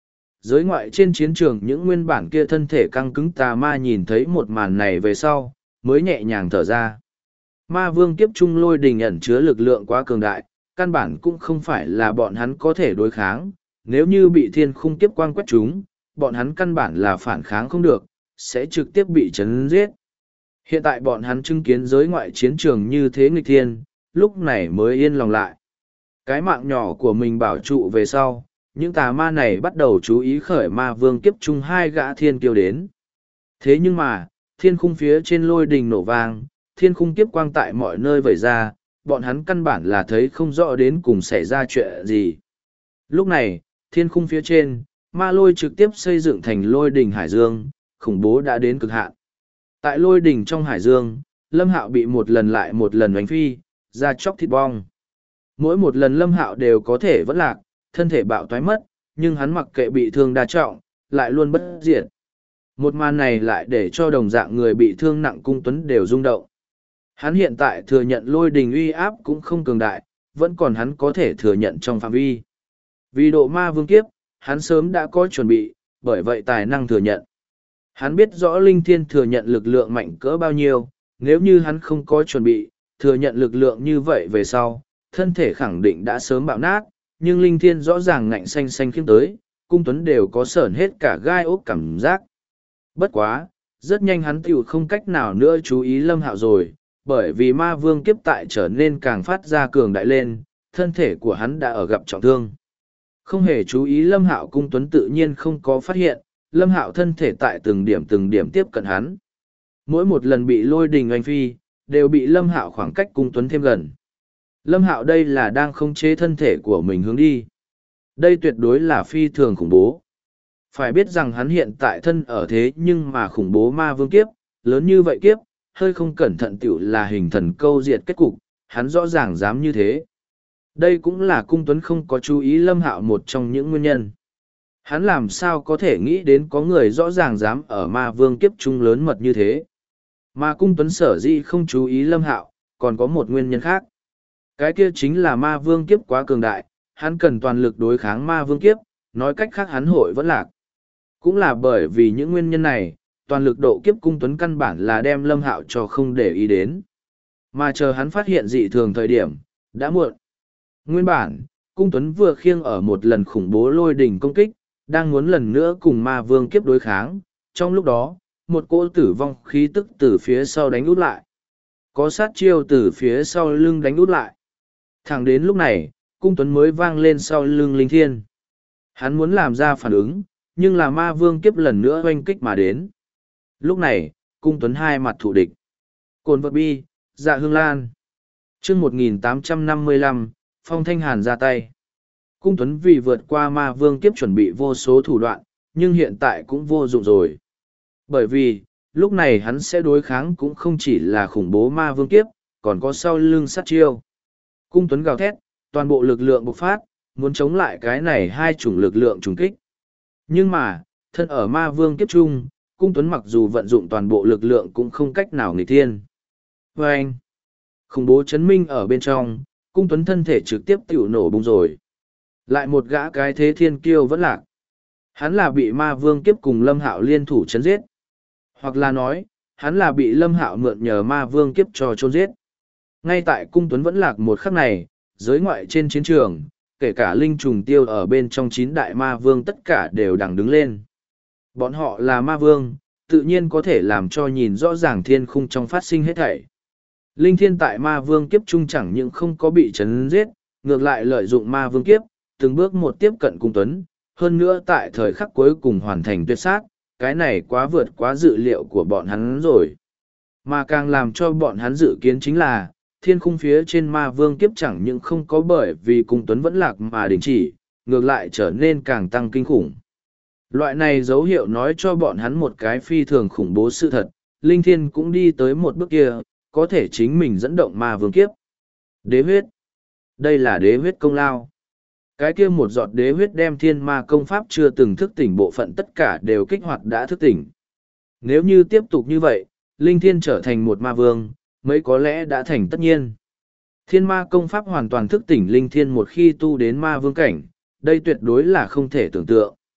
Giới ngoại trên chiến trường những nguyên bản kia thân thể căng cứng tà ma nhìn thấy một màn này về sau, mới nhẹ nhàng thở ra. Ma vương kiếp trung lôi đình ẩn chứa lực lượng quá cường đại, căn bản cũng không phải là bọn hắn có thể đối kháng, nếu như bị thiên khung kiếp quang quét chúng, bọn hắn căn bản là phản kháng không được, sẽ trực tiếp bị chấn giết. Hiện tại bọn hắn chứng kiến giới ngoại chiến trường như thế nghịch thiên, lúc này mới yên lòng lại. Cái mạng nhỏ của mình bảo trụ về sau, những tà ma này bắt đầu chú ý khởi ma vương kiếp chung hai gã thiên kiêu đến. Thế nhưng mà, thiên khung phía trên lôi đình nổ vang, thiên khung kiếp quang tại mọi nơi vẩy ra, bọn hắn căn bản là thấy không rõ đến cùng xảy ra chuyện gì. Lúc này, thiên khung phía trên, ma lôi trực tiếp xây dựng thành lôi đình hải dương, khủng bố đã đến cực hạn. Tại lôi đình trong hải dương, Lâm Hạo bị một lần lại một lần đánh phi, ra chóc thịt bong. Mỗi một lần Lâm Hạo đều có thể vẫn lạc, thân thể bạo toái mất, nhưng hắn mặc kệ bị thương đa trọng, lại luôn bất diệt. Một màn này lại để cho đồng dạng người bị thương nặng Cung Tuấn đều rung động. Hắn hiện tại thừa nhận lôi đình uy áp cũng không cường đại, vẫn còn hắn có thể thừa nhận trong phạm vi. Vì độ ma vương kiếp, hắn sớm đã có chuẩn bị, bởi vậy tài năng thừa nhận. Hắn biết rõ Linh Thiên thừa nhận lực lượng mạnh cỡ bao nhiêu, nếu như hắn không có chuẩn bị, thừa nhận lực lượng như vậy về sau, thân thể khẳng định đã sớm bạo nát, nhưng Linh Thiên rõ ràng ngạnh xanh xanh khiêm tới, Cung Tuấn đều có sởn hết cả gai ốc cảm giác. Bất quá, rất nhanh hắn tiểu không cách nào nữa chú ý Lâm Hạo rồi, bởi vì ma vương kiếp tại trở nên càng phát ra cường đại lên, thân thể của hắn đã ở gặp trọng thương. Không hề chú ý Lâm Hạo, Cung Tuấn tự nhiên không có phát hiện, Lâm Hạo thân thể tại từng điểm tiếp cận hắn. Mỗi một lần bị lôi đình oanh phi, đều bị Lâm Hạo khoảng cách Cung Tuấn thêm gần. Lâm Hạo đây là đang khống chế thân thể của mình hướng đi. Đây tuyệt đối là phi thường khủng bố. Phải biết rằng hắn hiện tại thân ở thế nhưng mà khủng bố ma vương kiếp, lớn như vậy kiếp, hơi không cẩn thận tiểu là hình thần câu diệt kết cục, hắn rõ ràng dám như thế. Đây cũng là Cung Tuấn không có chú ý Lâm Hạo một trong những nguyên nhân. Hắn làm sao có thể nghĩ đến có người rõ ràng dám ở ma vương kiếp trung lớn mật như thế. Mà Cung Tuấn sở dĩ không chú ý Lâm Hạo, còn có một nguyên nhân khác. Cái kia chính là ma vương kiếp quá cường đại, hắn cần toàn lực đối kháng ma vương kiếp, nói cách khác hắn hội vẫn lạc. Cũng là bởi vì những nguyên nhân này, toàn lực độ kiếp Cung Tuấn căn bản là đem Lâm Hạo cho không để ý đến. Mà chờ hắn phát hiện dị thường thời điểm, đã muộn. Nguyên bản, Cung Tuấn vừa khiêng ở một lần khủng bố lôi đỉnh công kích, đang muốn lần nữa cùng ma vương kiếp đối kháng, trong lúc đó, một cỗ tử vong khí tức từ phía sau đánh út lại. Có sát chiêu từ phía sau lưng đánh út lại. Thẳng đến lúc này, Cung Tuấn mới vang lên sau lưng Linh Thiên. Hắn muốn làm ra phản ứng, nhưng là ma vương kiếp lần nữa oanh kích mà đến. Lúc này, Cung Tuấn hai mặt thù địch. Cồn vật bi, dạ hương lan. chương 1855, Phong Thanh Hàn ra tay. Cung Tuấn vì vượt qua ma vương kiếp chuẩn bị vô số thủ đoạn, nhưng hiện tại cũng vô dụng rồi. Bởi vì, lúc này hắn sẽ đối kháng cũng không chỉ là khủng bố ma vương kiếp, còn có sau lưng sát chiêu. Cung Tuấn gào thét, toàn bộ lực lượng bộc phát, muốn chống lại cái này hai chủng lực lượng trùng kích. Nhưng mà, thân ở ma vương kiếp trung, Cung Tuấn mặc dù vận dụng toàn bộ lực lượng cũng không cách nào nghịch thiên. Và anh, khủng bố chấn minh ở bên trong, Cung Tuấn thân thể trực tiếp tiểu nổ bung rồi. Lại một gã cái thế thiên kiêu vẫn lạc. Hắn là bị ma vương kiếp cùng Lâm Hạo liên thủ chấn giết. Hoặc là nói, hắn là bị Lâm Hạo mượn nhờ ma vương kiếp cho chôn giết. Ngay tại Cung Tuấn vẫn lạc một khắc này, giới ngoại trên chiến trường, kể cả linh trùng tiêu ở bên trong 9 đại ma vương tất cả đều đằng đứng lên. Bọn họ là ma vương, tự nhiên có thể làm cho nhìn rõ ràng thiên khung trong phát sinh hết thảy. Linh Thiên tại ma vương kiếp trung chẳng những không có bị chấn giết, ngược lại lợi dụng ma vương kiếp, từng bước một tiếp cận Cung Tuấn, hơn nữa tại thời khắc cuối cùng hoàn thành tuyệt sát, cái này quá vượt quá dự liệu của bọn hắn rồi. Mà càng làm cho bọn hắn dự kiến chính là, thiên khung phía trên ma vương kiếp chẳng những không có bởi vì Cung Tuấn vẫn lạc mà đình chỉ, ngược lại trở nên càng tăng kinh khủng. Loại này dấu hiệu nói cho bọn hắn một cái phi thường khủng bố sự thật, Linh Thiên cũng đi tới một bước kia, có thể chính mình dẫn động ma vương kiếp. Đế huyết. Đây là đế huyết công lao. Cái kia một giọt đế huyết đem thiên ma công pháp chưa từng thức tỉnh bộ phận tất cả đều kích hoạt đã thức tỉnh. Nếu như tiếp tục như vậy, Linh Thiên trở thành một ma vương, mấy có lẽ đã thành tất nhiên. Thiên ma công pháp hoàn toàn thức tỉnh Linh Thiên một khi tu đến ma vương cảnh, đây tuyệt đối là không thể tưởng tượng.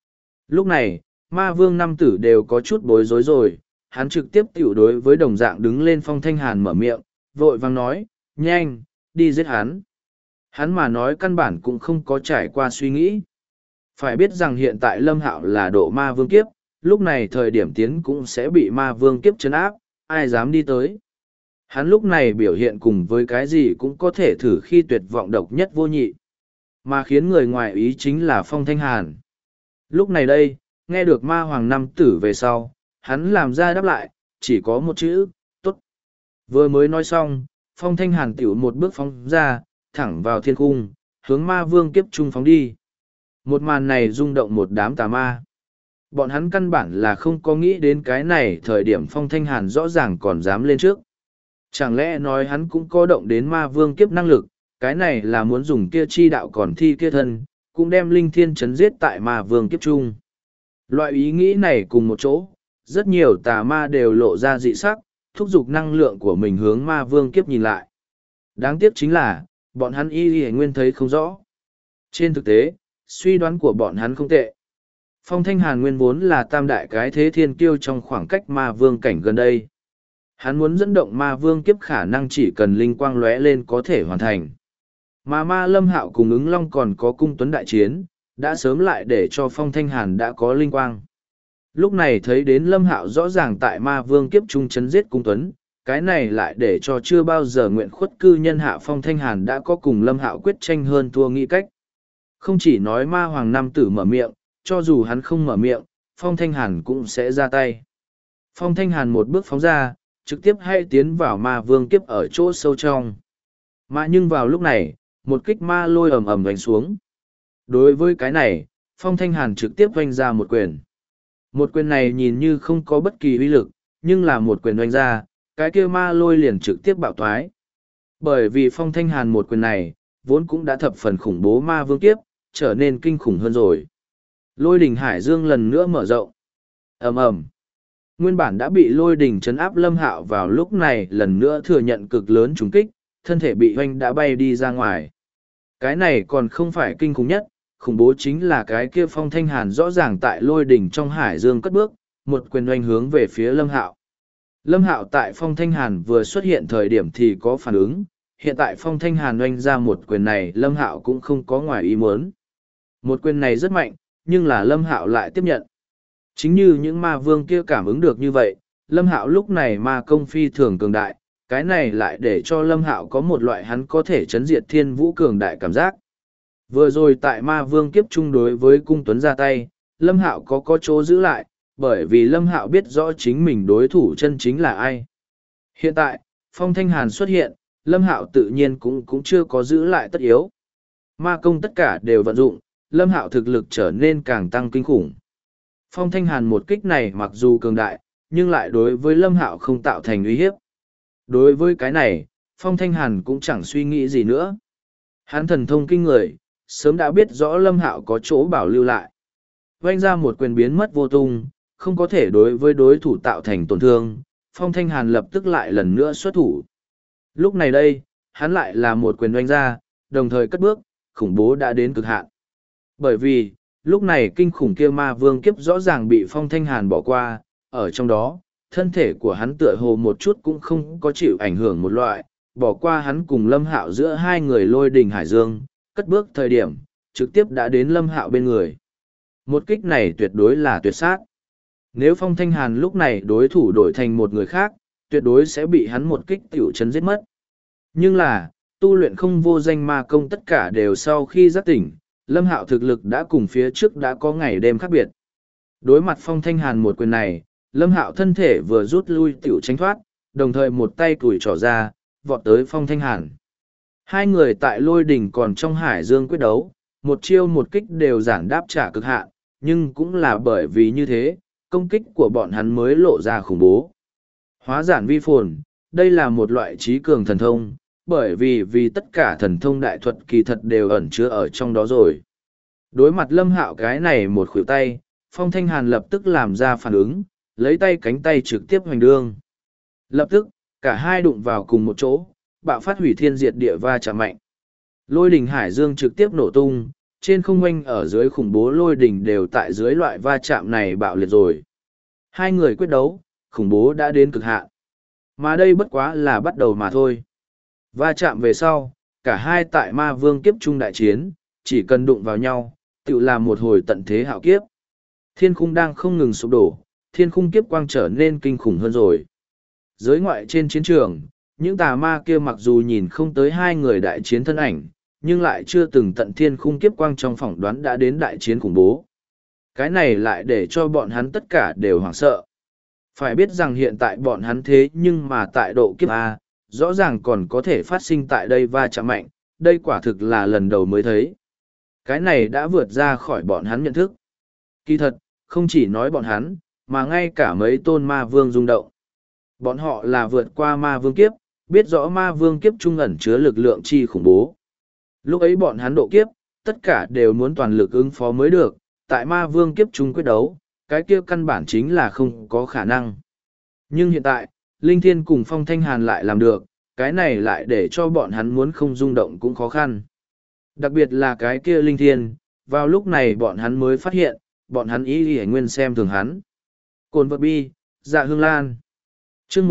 Lúc này, ma vương năm tử đều có chút bối rối rồi, hắn trực tiếp tiểu đối với đồng dạng đứng lên Phong Thanh Hàn mở miệng, vội vang nói, nhanh, đi giết hắn. Hắn mà nói căn bản cũng không có trải qua suy nghĩ. Phải biết rằng hiện tại Lâm Hạo là độ ma vương kiếp, lúc này thời điểm tiến cũng sẽ bị ma vương kiếp trấn áp, ai dám đi tới. Hắn lúc này biểu hiện cùng với cái gì cũng có thể thử khi tuyệt vọng độc nhất vô nhị. Mà khiến người ngoài ý chính là Phong Thanh Hàn. Lúc này đây, nghe được ma hoàng năm tử về sau, hắn làm ra đáp lại, chỉ có một chữ, tốt. Vừa mới nói xong, Phong Thanh Hàn tiểu một bước phóng ra, thẳng vào thiên cung, hướng ma vương kiếp trung phóng đi. Một màn này rung động một đám tà ma. Bọn hắn căn bản là không có nghĩ đến cái này thời điểm Phong Thanh Hàn rõ ràng còn dám lên trước. Chẳng lẽ nói hắn cũng có động đến ma vương kiếp năng lực, cái này là muốn dùng kia chi đạo còn thi kia thân, cũng đem linh thiên chấn giết tại ma vương kiếp trung. Loại ý nghĩ này cùng một chỗ, rất nhiều tà ma đều lộ ra dị sắc, thúc giục năng lượng của mình hướng ma vương kiếp nhìn lại. Đáng tiếc chính là, bọn hắn y nguyên thấy không rõ. Trên thực tế, suy đoán của bọn hắn không tệ. Phong Thanh Hàn nguyên vốn là tam đại cái thế thiên kiêu trong khoảng cách ma vương cảnh gần đây. Hắn muốn dẫn động ma vương kiếp khả năng chỉ cần linh quang lóe lên có thể hoàn thành. Mà ma Lâm Hạo cùng ứng long còn có cung tuấn đại chiến, đã sớm lại để cho Phong Thanh Hàn đã có linh quang. Lúc này thấy đến Lâm Hạo rõ ràng tại ma vương kiếp trung chấn giết cung tuấn, cái này lại để cho chưa bao giờ nguyện khuất cư nhân hạ Phong Thanh Hàn đã có cùng Lâm Hạo quyết tranh hơn thua nghĩ cách. Không chỉ nói ma hoàng nam tử mở miệng, cho dù hắn không mở miệng, Phong Thanh Hàn cũng sẽ ra tay. Phong Thanh Hàn một bước phóng ra, trực tiếp hay tiến vào ma vương kiếp ở chỗ sâu trong. Mà nhưng vào lúc này, một kích ma lôi ầm ầm đánh xuống. Đối với cái này, Phong Thanh Hàn trực tiếp vanh ra một quyền. Một quyền này nhìn như không có bất kỳ uy lực, nhưng là một quyền vanh ra, cái kia ma lôi liền trực tiếp bạo thoái. Bởi vì Phong Thanh Hàn một quyền này, vốn cũng đã thập phần khủng bố ma vương kiếp, trở nên kinh khủng hơn rồi. Lôi đỉnh hải dương lần nữa mở rộng. Ầm ầm. Nguyên bản đã bị lôi đỉnh trấn áp Lâm Hạo vào lúc này lần nữa thừa nhận cực lớn trùng kích, thân thể bị hoanh đã bay đi ra ngoài. Cái này còn không phải kinh khủng nhất, khủng bố chính là cái kia Phong Thanh Hàn rõ ràng tại lôi đỉnh trong hải dương cất bước, một quyền oanh hướng về phía Lâm Hạo. Lâm Hạo tại Phong Thanh Hàn vừa xuất hiện thời điểm thì có phản ứng, hiện tại Phong Thanh Hàn oanh ra một quyền này Lâm Hạo cũng không có ngoài ý muốn. Một quyền này rất mạnh, nhưng là Lâm Hạo lại tiếp nhận. Chính như những ma vương kia cảm ứng được như vậy, Lâm Hạo lúc này ma công phi thường cường đại, cái này lại để cho Lâm Hạo có một loại hắn có thể chấn diệt thiên vũ cường đại cảm giác. Vừa rồi tại ma vương kiếp chung đối với cung tuấn ra tay, Lâm Hạo có chỗ giữ lại, bởi vì Lâm Hạo biết rõ chính mình đối thủ chân chính là ai. Hiện tại, Phong Thanh Hàn xuất hiện, Lâm Hạo tự nhiên cũng chưa có giữ lại tất yếu. Ma công tất cả đều vận dụng, Lâm Hạo thực lực trở nên càng tăng kinh khủng. Phong Thanh Hàn một kích này mặc dù cường đại, nhưng lại đối với Lâm Hạo không tạo thành uy hiếp. Đối với cái này, Phong Thanh Hàn cũng chẳng suy nghĩ gì nữa. Hắn thần thông kinh người, sớm đã biết rõ Lâm Hạo có chỗ bảo lưu lại. Vanh ra một quyền biến mất vô tung, không có thể đối với đối thủ tạo thành tổn thương, Phong Thanh Hàn lập tức lại lần nữa xuất thủ. Lúc này đây, hắn lại là một quyền vanh ra, đồng thời cất bước, khủng bố đã đến cực hạn. Bởi vì, lúc này kinh khủng kia ma vương kiếp rõ ràng bị Phong Thanh Hàn bỏ qua, ở trong đó, thân thể của hắn tựa hồ một chút cũng không có chịu ảnh hưởng một loại, bỏ qua hắn cùng Lâm Hạo giữa hai người lôi đình hải dương, cất bước thời điểm, trực tiếp đã đến Lâm Hạo bên người. Một kích này tuyệt đối là tuyệt sát. Nếu Phong Thanh Hàn lúc này đối thủ đổi thành một người khác, tuyệt đối sẽ bị hắn một kích tiểu chấn giết mất. Nhưng là, tu luyện không vô danh ma công tất cả đều sau khi giác tỉnh, Lâm Hạo thực lực đã cùng phía trước đã có ngày đêm khác biệt. Đối mặt Phong Thanh Hàn một quyền này, Lâm Hạo thân thể vừa rút lui tiểu tránh thoát, đồng thời một tay cùi trỏ ra, vọt tới Phong Thanh Hàn. Hai người tại lôi đỉnh còn trong hải dương quyết đấu, một chiêu một kích đều giản đáp trả cực hạn, nhưng cũng là bởi vì như thế, công kích của bọn hắn mới lộ ra khủng bố. Hóa giản vi phồn, đây là một loại trí cường thần thông, bởi vì tất cả thần thông đại thuật kỳ thật đều ẩn chứa ở trong đó rồi. Đối mặt Lâm Hạo cái này một khuỷu tay, Phong Thanh Hàn lập tức làm ra phản ứng, lấy tay cánh tay trực tiếp hoành đương. Lập tức, cả hai đụng vào cùng một chỗ, bạo phát hủy thiên diệt địa va chạm mạnh. Lôi đỉnh hải dương trực tiếp nổ tung, trên không oanh ở dưới khủng bố lôi đỉnh đều tại dưới loại va chạm này bạo liệt rồi. Hai người quyết đấu, khủng bố đã đến cực hạn. Mà đây bất quá là bắt đầu mà thôi. Va chạm về sau, cả hai tại ma vương kiếp trung đại chiến, chỉ cần đụng vào nhau, tự làm một hồi tận thế hạo kiếp. Thiên khung đang không ngừng sụp đổ, thiên khung kiếp quang trở nên kinh khủng hơn rồi. Giới ngoại trên chiến trường, những tà ma kia mặc dù nhìn không tới hai người đại chiến thân ảnh, nhưng lại chưa từng tận thiên khung kiếp quang trong phỏng đoán đã đến đại chiến khủng bố. Cái này lại để cho bọn hắn tất cả đều hoảng sợ. Phải biết rằng hiện tại bọn hắn thế nhưng mà tại độ kiếp A, rõ ràng còn có thể phát sinh tại đây va chạm mạnh, đây quả thực là lần đầu mới thấy. Cái này đã vượt ra khỏi bọn hắn nhận thức. Kỳ thật, không chỉ nói bọn hắn, mà ngay cả mấy tôn ma vương rung động. Bọn họ là vượt qua ma vương kiếp, biết rõ ma vương kiếp trung ẩn chứa lực lượng chi khủng bố. Lúc ấy bọn hắn độ kiếp, tất cả đều muốn toàn lực ứng phó mới được, tại ma vương kiếp trung quyết đấu, cái kia căn bản chính là không có khả năng. Nhưng hiện tại, Linh Thiên cùng Phong Thanh Hàn lại làm được, cái này lại để cho bọn hắn muốn không rung động cũng khó khăn. Đặc biệt là cái kia Linh Thiên, vào lúc này bọn hắn mới phát hiện, bọn hắn ý hề nguyên xem thường hắn. Cồn vật bi, dạ hương lan. chương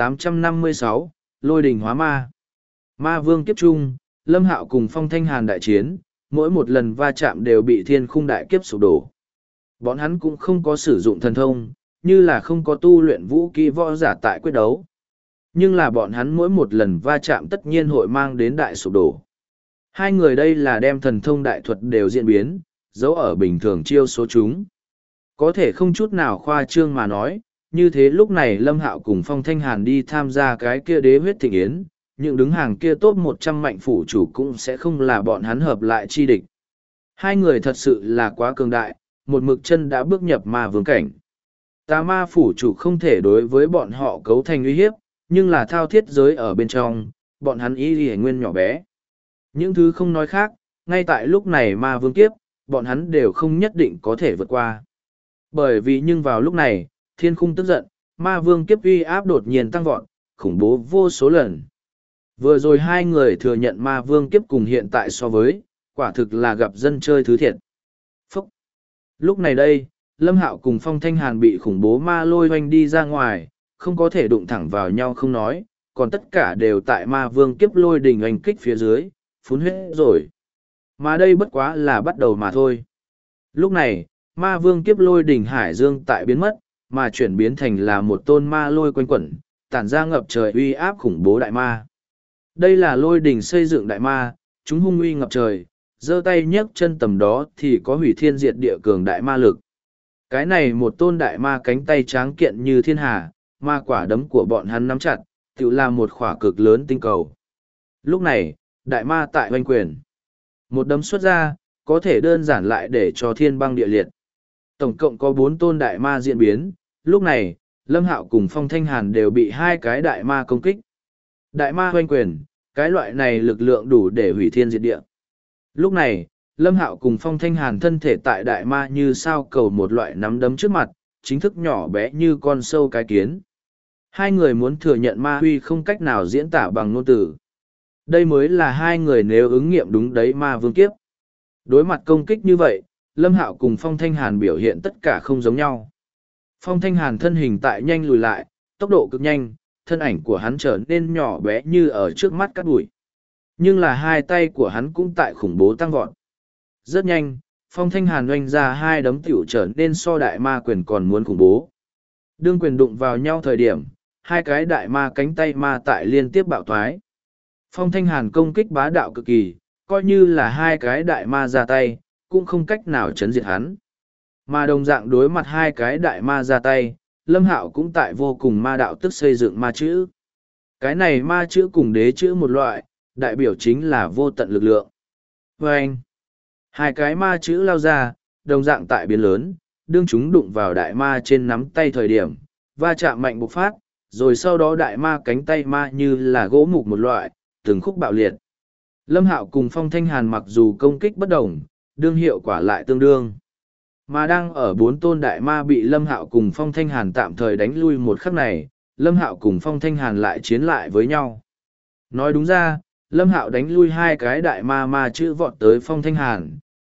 1856, Lôi đình hóa ma. Ma vương kiếp trung, Lâm Hạo cùng Phong Thanh Hàn đại chiến, mỗi một lần va chạm đều bị thiên khung đại kiếp sụp đổ. Bọn hắn cũng không có sử dụng thần thông, như là không có tu luyện vũ kỹ võ giả tại quyết đấu. Nhưng là bọn hắn mỗi một lần va chạm tất nhiên hội mang đến đại sụp đổ. Hai người đây là đem thần thông đại thuật đều diễn biến, giấu ở bình thường chiêu số chúng. Có thể không chút nào khoa trương mà nói, như thế lúc này Lâm Hạo cùng Phong Thanh Hàn đi tham gia cái kia đế huyết thịnh yến, những đứng hàng kia top 100 mạnh phủ chủ cũng sẽ không là bọn hắn hợp lại chi địch. Hai người thật sự là quá cường đại, một mực chân đã bước nhập ma vương cảnh. Tà ma phủ chủ không thể đối với bọn họ cấu thành uy hiếp, nhưng là thao thiết giới ở bên trong, bọn hắn ý nguyên nhỏ bé. Những thứ không nói khác, ngay tại lúc này ma vương kiếp, bọn hắn đều không nhất định có thể vượt qua. Bởi vì nhưng vào lúc này, thiên khung tức giận, ma vương kiếp uy áp đột nhiên tăng vọt, khủng bố vô số lần. Vừa rồi hai người thừa nhận ma vương kiếp cùng hiện tại so với, quả thực là gặp dân chơi thứ thiệt. Phúc! Lúc này đây, Lâm Hạo cùng Phong Thanh Hàn bị khủng bố ma lôi hoanh đi ra ngoài, không có thể đụng thẳng vào nhau không nói, còn tất cả đều tại ma vương kiếp lôi đình oanh kích phía dưới, phun huyết rồi. Mà đây bất quá là bắt đầu mà thôi. Lúc này, ma vương kiếp lôi đỉnh hải dương tại biến mất, mà chuyển biến thành là một tôn ma lôi quanh quẩn, tản ra ngập trời uy áp khủng bố đại ma. Đây là lôi đỉnh xây dựng đại ma, chúng hung uy ngập trời, giơ tay nhấc chân tầm đó thì có hủy thiên diệt địa cường đại ma lực. Cái này một tôn đại ma cánh tay tráng kiện như thiên hà, ma quả đấm của bọn hắn nắm chặt, tự là một khỏa cực lớn tinh cầu. Lúc này, đại ma tại oanh quyền. Một đấm xuất ra, có thể đơn giản lại để cho thiên băng địa liệt. Tổng cộng có 4 tôn đại ma diễn biến, lúc này, Lâm Hạo cùng Phong Thanh Hàn đều bị hai cái đại ma công kích. Đại ma hoanh quyền, cái loại này lực lượng đủ để hủy thiên diệt địa. Lúc này, Lâm Hạo cùng Phong Thanh Hàn thân thể tại đại ma như sao cầu một loại nắm đấm trước mặt, chính thức nhỏ bé như con sâu cái kiến. Hai người muốn thừa nhận ma huy không cách nào diễn tả bằng ngôn từ. Đây mới là hai người nếu ứng nghiệm đúng đấy ma vương kiếp. Đối mặt công kích như vậy, Lâm Hạo cùng Phong Thanh Hàn biểu hiện tất cả không giống nhau. Phong Thanh Hàn thân hình tại nhanh lùi lại, tốc độ cực nhanh, thân ảnh của hắn trở nên nhỏ bé như ở trước mắt cát bụi. Nhưng là hai tay của hắn cũng tại khủng bố tăng vọt. Rất nhanh, Phong Thanh Hàn oanh ra hai đấm tiểu trở nên so đại ma quyền còn muốn khủng bố. Đương quyền đụng vào nhau thời điểm, hai cái đại ma cánh tay ma tại liên tiếp bạo thoái. Phong Thanh Hàn công kích bá đạo cực kỳ, coi như là hai cái đại ma ra tay, cũng không cách nào chấn diệt hắn. Mà đồng dạng đối mặt hai cái đại ma ra tay, Lâm Hạo cũng tại vô cùng ma đạo tức xây dựng ma chữ. Cái này ma chữ cùng đế chữ một loại, đại biểu chính là vô tận lực lượng. Và anh, hai cái ma chữ lao ra, đồng dạng tại biến lớn, đương chúng đụng vào đại ma trên nắm tay thời điểm, va chạm mạnh bộc phát, rồi sau đó đại ma cánh tay ma như là gỗ mục một loại, từng khúc bạo liệt. Lâm Hạo cùng Phong Thanh Hàn mặc dù công kích bất đồng, đương hiệu quả lại tương đương. Mà đang ở 4 tôn đại ma bị Lâm Hạo cùng Phong Thanh Hàn tạm thời đánh lui một khắc này, Lâm Hạo cùng Phong Thanh Hàn lại chiến lại với nhau. Nói đúng ra, Lâm Hạo đánh lui hai cái đại ma ma chữ vọt tới Phong Thanh Hàn,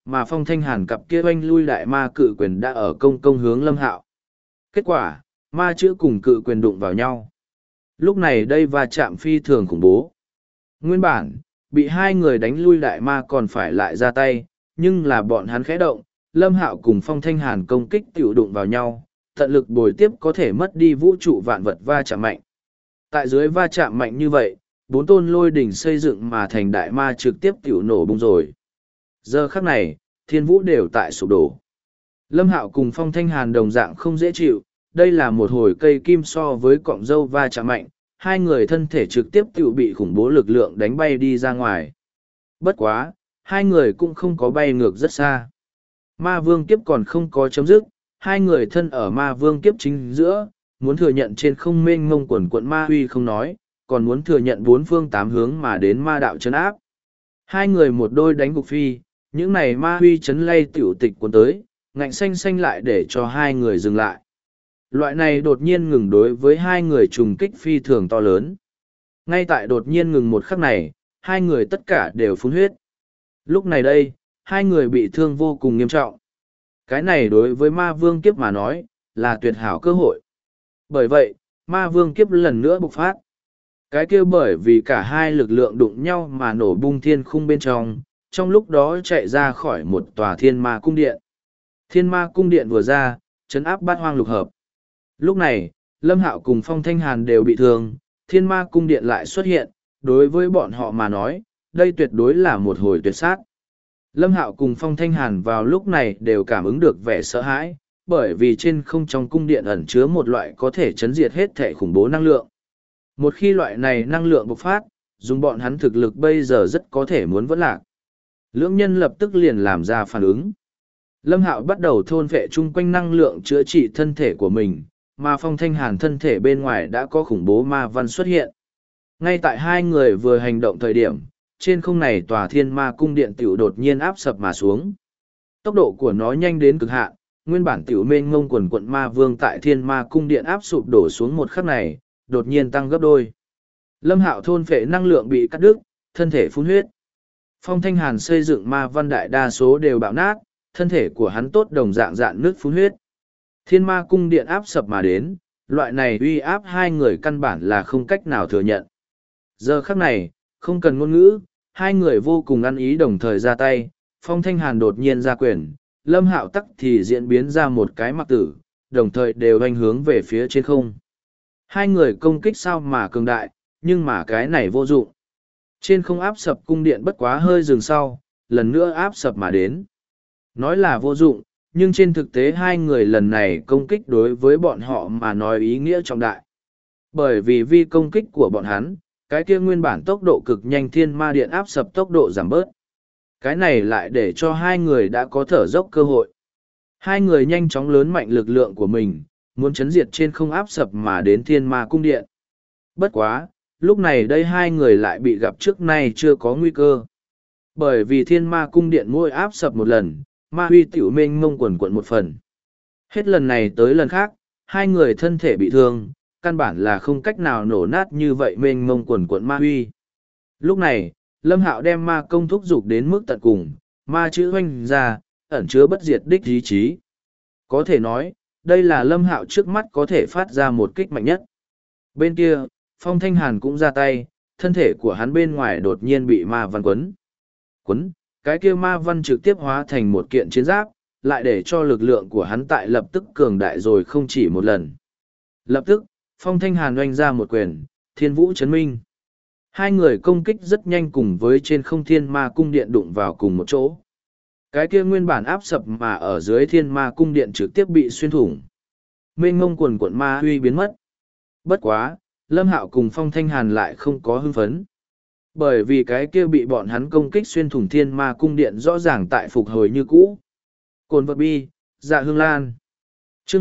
mà Phong Thanh Hàn cặp kia oanh lui đại ma cự quyền đã ở công hướng Lâm Hạo. Kết quả, ma chữ cùng cự quyền đụng vào nhau. Lúc này đây va chạm phi thường khủng bố. Nguyên bản, bị hai người đánh lui đại ma còn phải lại ra tay, nhưng là bọn hắn khẽ động, Lâm Hạo cùng Phong Thanh Hàn công kích tiểu đụng vào nhau, tận lực bồi tiếp có thể mất đi vũ trụ vạn vật va chạm mạnh. Tại dưới va chạm mạnh như vậy, bốn tôn lôi đỉnh xây dựng mà thành đại ma trực tiếp tiểu nổ bung rồi. Giờ khắc này, thiên vũ đều tại sụp đổ. Lâm Hạo cùng Phong Thanh Hàn đồng dạng không dễ chịu, đây là một hồi cây kim so với cọng dâu va chạm mạnh, hai người thân thể trực tiếp tiểu bị khủng bố lực lượng đánh bay đi ra ngoài. Bất quá, hai người cũng không có bay ngược rất xa. Ma vương kiếp còn không có chấm dứt, hai người thân ở ma vương kiếp chính giữa, muốn thừa nhận trên không mênh mông quần quận ma huy không nói, còn muốn thừa nhận bốn phương tám hướng mà đến ma đạo chấn áp. Hai người một đôi đánh gục phi, những này ma huy chấn lay tiểu tịch cuốn tới, ngạnh xanh xanh lại để cho hai người dừng lại. Loại này đột nhiên ngừng đối với hai người trùng kích phi thường to lớn. Ngay tại đột nhiên ngừng một khắc này, hai người tất cả đều phun huyết. Lúc này đây, hai người bị thương vô cùng nghiêm trọng. Cái này đối với ma vương kiếp mà nói, là tuyệt hảo cơ hội. Bởi vậy, ma vương kiếp lần nữa bộc phát. Cái kia bởi vì cả hai lực lượng đụng nhau mà nổ bung thiên khung bên trong lúc đó chạy ra khỏi một tòa thiên ma cung điện. Thiên ma cung điện vừa ra, trấn áp bát hoang lục hợp. Lúc này, Lâm Hạo cùng Phong Thanh Hàn đều bị thương, thiên ma cung điện lại xuất hiện, đối với bọn họ mà nói, đây tuyệt đối là một hồi tuyệt sát. Lâm Hạo cùng Phong Thanh Hàn vào lúc này đều cảm ứng được vẻ sợ hãi, bởi vì trên không trong cung điện ẩn chứa một loại có thể chấn diệt hết thể khủng bố năng lượng. Một khi loại này năng lượng bộc phát, dùng bọn hắn thực lực bây giờ rất có thể muốn vẫn lạc. Lưỡng nhân lập tức liền làm ra phản ứng. Lâm Hạo bắt đầu thôn phệ chung quanh năng lượng chữa trị thân thể của mình, mà Phong Thanh Hàn thân thể bên ngoài đã có khủng bố ma văn xuất hiện. Ngay tại hai người vừa hành động thời điểm, trên không này tòa thiên ma cung điện tiểu đột nhiên áp sập mà xuống. Tốc độ của nó nhanh đến cực hạn, nguyên bản tiểu mênh ngông quần quận ma vương tại thiên ma cung điện áp sụp đổ xuống một khắc này, đột nhiên tăng gấp đôi. Lâm Hạo thôn phệ năng lượng bị cắt đứt, thân thể phun huyết. Phong Thanh Hàn xây dựng ma văn đại đa số đều bạo nát, thân thể của hắn tốt đồng dạng dạn nước phun huyết. Thiên ma cung điện áp sập mà đến, loại này uy áp hai người căn bản là không cách nào thừa nhận. Giờ khắc này, không cần ngôn ngữ, hai người vô cùng ăn ý đồng thời ra tay, Phong Thanh Hàn đột nhiên ra quyền, Lâm Hạo tắc thì diễn biến ra một cái mặc tử, đồng thời đều hành hướng về phía trên không. Hai người công kích sao mà cường đại, nhưng mà cái này vô dụng. Trên không áp sập cung điện bất quá hơi dừng sau, lần nữa áp sập mà đến. Nói là vô dụng, nhưng trên thực tế hai người lần này công kích đối với bọn họ mà nói ý nghĩa trọng đại. Bởi vì vi công kích của bọn hắn, cái kia nguyên bản tốc độ cực nhanh thiên ma điện áp sập tốc độ giảm bớt. Cái này lại để cho hai người đã có thở dốc cơ hội. Hai người nhanh chóng lớn mạnh lực lượng của mình, muốn chấn diệt trên không áp sập mà đến thiên ma cung điện. Bất quá, lúc này đây hai người lại bị gặp trước nay chưa có nguy cơ. Bởi vì thiên ma cung điện mỗi áp sập một lần, ma huy tiểu mênh mông quần quận một phần. Hết lần này tới lần khác, hai người thân thể bị thương, căn bản là không cách nào nổ nát như vậy mênh mông quần quận ma huy. Lúc này, Lâm Hạo đem ma công thúc dục đến mức tận cùng, ma chữ hoanh ra, ẩn chứa bất diệt đích ý chí. Có thể nói, đây là Lâm Hạo trước mắt có thể phát ra một kích mạnh nhất. Bên kia, Phong Thanh Hàn cũng ra tay, thân thể của hắn bên ngoài đột nhiên bị ma văn quấn. Quấn, cái kia ma văn trực tiếp hóa thành một kiện chiến giáp, lại để cho lực lượng của hắn tại lập tức cường đại rồi không chỉ một lần. Lập tức, Phong Thanh Hàn oanh ra một quyền, thiên vũ chấn minh. Hai người công kích rất nhanh cùng với trên không thiên ma cung điện đụng vào cùng một chỗ. Cái kia nguyên bản áp sập mà ở dưới thiên ma cung điện trực tiếp bị xuyên thủng. Mênh mông quần quận ma huy biến mất. Bất quá, Lâm Hạo cùng Phong Thanh Hàn lại không có hưng phấn. Bởi vì cái kia bị bọn hắn công kích xuyên thủng thiên ma cung điện rõ ràng tại phục hồi như cũ. Cồn vật bi, dạ hương lan. Chương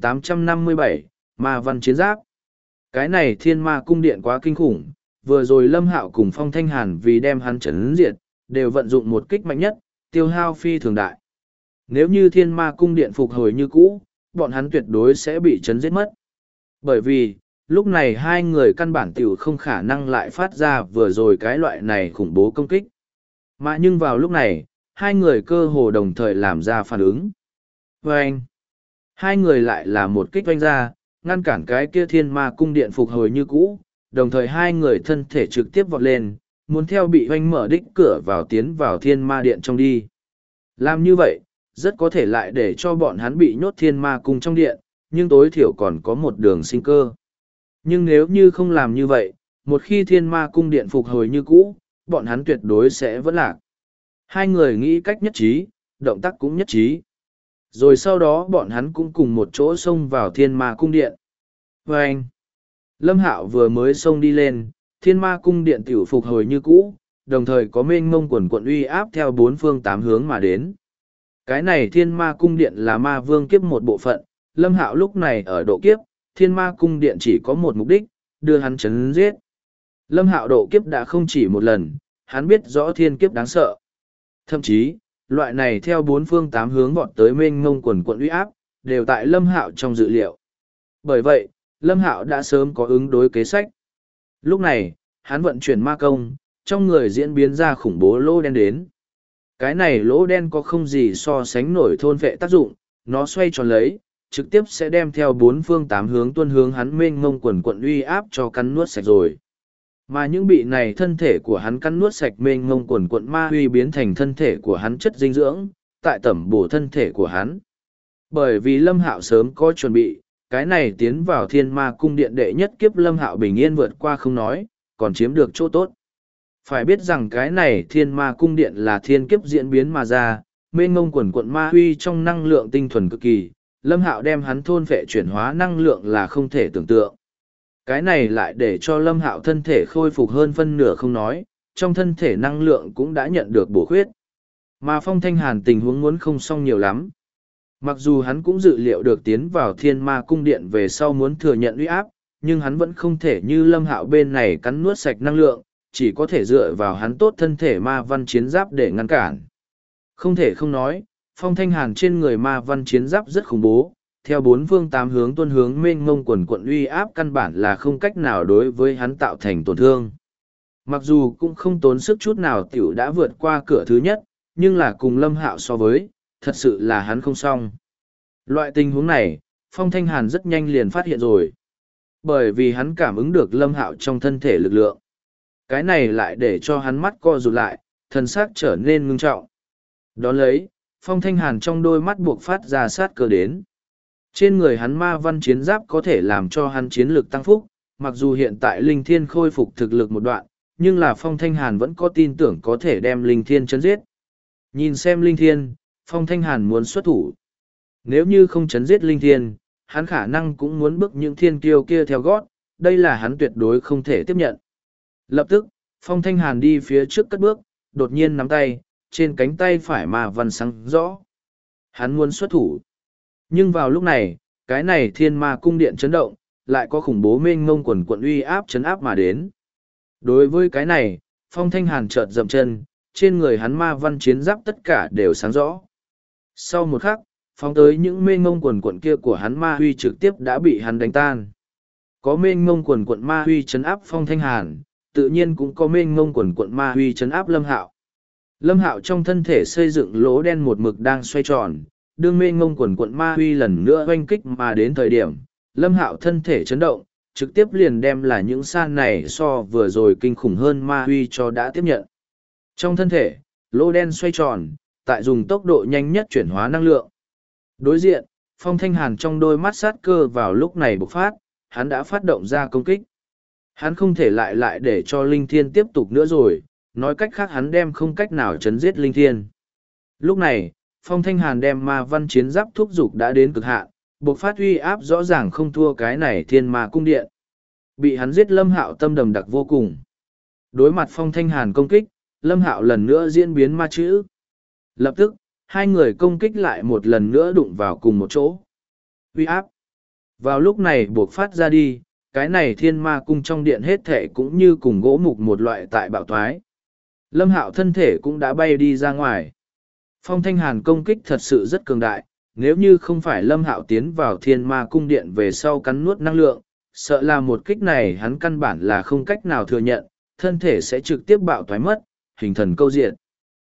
1857, ma văn chiến giáp. Cái này thiên ma cung điện quá kinh khủng, vừa rồi Lâm Hạo cùng Phong Thanh Hàn vì đem hắn chấn diệt, đều vận dụng một kích mạnh nhất, tiêu hao phi thường đại. Nếu như thiên ma cung điện phục hồi như cũ, bọn hắn tuyệt đối sẽ bị chấn giết mất. Bởi vì, lúc này hai người căn bản tiểu không khả năng lại phát ra vừa rồi cái loại này khủng bố công kích. Mà nhưng vào lúc này, hai người cơ hồ đồng thời làm ra phản ứng. Và anh, hai người lại là một kích oanh ra, ngăn cản cái kia thiên ma cung điện phục hồi như cũ, đồng thời hai người thân thể trực tiếp vọt lên, muốn theo bị oanh mở đích cửa vào tiến vào thiên ma điện trong đi. Làm như vậy, rất có thể lại để cho bọn hắn bị nhốt thiên ma cung trong điện, nhưng tối thiểu còn có một đường sinh cơ. Nhưng nếu như không làm như vậy, một khi thiên ma cung điện phục hồi như cũ, bọn hắn tuyệt đối sẽ vẫn lạc. Hai người nghĩ cách nhất trí, động tác cũng nhất trí. Rồi sau đó bọn hắn cũng cùng một chỗ xông vào thiên ma cung điện. Và anh, Lâm Hạo vừa mới xông đi lên, thiên ma cung điện tiểu phục hồi như cũ, đồng thời có mênh mông quần quận uy áp theo bốn phương tám hướng mà đến. Cái này thiên ma cung điện là ma vương kiếp một bộ phận, Lâm Hạo lúc này ở độ kiếp, thiên ma cung điện chỉ có một mục đích, đưa hắn chấn giết. Lâm Hạo độ kiếp đã không chỉ một lần, hắn biết rõ thiên kiếp đáng sợ. Thậm chí, loại này theo bốn phương tám hướng vọt tới mênh mông quần quận uy áp, đều tại Lâm Hạo trong dự liệu. Bởi vậy, Lâm Hạo đã sớm có ứng đối kế sách. Lúc này, hắn vận chuyển ma công, trong người diễn biến ra khủng bố lỗ đen đến. Cái này lỗ đen có không gì so sánh nổi thôn vệ tác dụng, nó xoay tròn lấy, trực tiếp sẽ đem theo bốn phương tám hướng tuân hướng hắn mênh mông quần quận uy áp cho cắn nuốt sạch rồi. Mà những bị này thân thể của hắn cắn nuốt sạch mênh mông quần quận ma huy biến thành thân thể của hắn chất dinh dưỡng, tại tẩm bổ thân thể của hắn. Bởi vì Lâm Hạo sớm có chuẩn bị, cái này tiến vào thiên ma cung điện đệ nhất kiếp Lâm Hạo bình yên vượt qua không nói, còn chiếm được chỗ tốt. Phải biết rằng cái này thiên ma cung điện là thiên kiếp diễn biến mà ra, mênh mông quần quận ma huy trong năng lượng tinh thuần cực kỳ, Lâm Hạo đem hắn thôn phệ chuyển hóa năng lượng là không thể tưởng tượng. Cái này lại để cho Lâm Hạo thân thể khôi phục hơn phân nửa không nói, trong thân thể năng lượng cũng đã nhận được bổ khuyết. Mà Phong Thanh Hàn tình huống muốn không xong nhiều lắm. Mặc dù hắn cũng dự liệu được tiến vào thiên ma cung điện về sau muốn thừa nhận uy áp, nhưng hắn vẫn không thể như Lâm Hạo bên này cắn nuốt sạch năng lượng, chỉ có thể dựa vào hắn tốt thân thể ma văn chiến giáp để ngăn cản. Không thể không nói, Phong Thanh Hàn trên người ma văn chiến giáp rất khủng bố, theo bốn phương tám hướng tuân hướng mênh mông quần quận uy áp căn bản là không cách nào đối với hắn tạo thành tổn thương. Mặc dù cũng không tốn sức chút nào tiểu đã vượt qua cửa thứ nhất, nhưng là cùng Lâm Hạo so với, thật sự là hắn không xong. Loại tình huống này, Phong Thanh Hàn rất nhanh liền phát hiện rồi. Bởi vì hắn cảm ứng được Lâm Hạo trong thân thể lực lượng. Cái này lại để cho hắn mắt co rụt lại, thần sắc trở nên ngưng trọng. Đón lấy, Phong Thanh Hàn trong đôi mắt buộc phát ra sát cơ đến. Trên người hắn ma văn chiến giáp có thể làm cho hắn chiến lực tăng phúc, mặc dù hiện tại Linh Thiên khôi phục thực lực một đoạn, nhưng là Phong Thanh Hàn vẫn có tin tưởng có thể đem Linh Thiên chấn giết. Nhìn xem Linh Thiên, Phong Thanh Hàn muốn xuất thủ. Nếu như không chấn giết Linh Thiên, hắn khả năng cũng muốn bước những thiên kiêu kia theo gót, đây là hắn tuyệt đối không thể tiếp nhận. Lập tức, Phong Thanh Hàn đi phía trước cất bước, đột nhiên nắm tay, trên cánh tay phải ma văn sáng rõ. Hắn muốn xuất thủ. Nhưng vào lúc này, cái này thiên ma cung điện chấn động, lại có khủng bố mênh ngông quần quận uy áp chấn áp mà đến. Đối với cái này, Phong Thanh Hàn chợt dậm chân, trên người hắn ma văn chiến giáp tất cả đều sáng rõ. Sau một khắc, phóng tới những mênh ngông quần quận kia của hắn ma huy trực tiếp đã bị hắn đánh tan. Có mênh ngông quần quận ma huy chấn áp Phong Thanh Hàn, tự nhiên cũng có mênh ngông quần quận ma huy chấn áp Lâm Hạo. Lâm Hạo trong thân thể xây dựng lỗ đen một mực đang xoay tròn, đương mênh ngông quần quận ma huy lần nữa oanh kích mà đến thời điểm, Lâm Hạo thân thể chấn động, trực tiếp liền đem là những san này so vừa rồi kinh khủng hơn ma huy cho đã tiếp nhận. Trong thân thể, lỗ đen xoay tròn, tại dùng tốc độ nhanh nhất chuyển hóa năng lượng. Đối diện, Phong Thanh Hàn trong đôi mắt sát cơ vào lúc này bộc phát, hắn đã phát động ra công kích. Hắn không thể lại để cho Linh Thiên tiếp tục nữa rồi, nói cách khác hắn đem không cách nào chấn giết Linh Thiên. Lúc này, Phong Thanh Hàn đem ma văn chiến giáp thúc dục đã đến cực hạn, bộc phát uy áp rõ ràng không thua cái này thiên ma cung điện. Bị hắn giết Lâm Hạo tâm đầm đặc vô cùng. Đối mặt Phong Thanh Hàn công kích, Lâm Hạo lần nữa diễn biến ma chữ. Lập tức, hai người công kích lại một lần nữa đụng vào cùng một chỗ. Uy áp. Vào lúc này buộc phát ra đi, cái này thiên ma cung trong điện hết thể cũng như cùng gỗ mục một loại tại bạo thoái. Lâm Hạo thân thể cũng đã bay đi ra ngoài. Phong Thanh Hàn công kích thật sự rất cường đại, nếu như không phải Lâm Hạo tiến vào thiên ma cung điện về sau cắn nuốt năng lượng, sợ là một kích này hắn căn bản là không cách nào thừa nhận, thân thể sẽ trực tiếp bạo thoái mất, hình thần câu diện.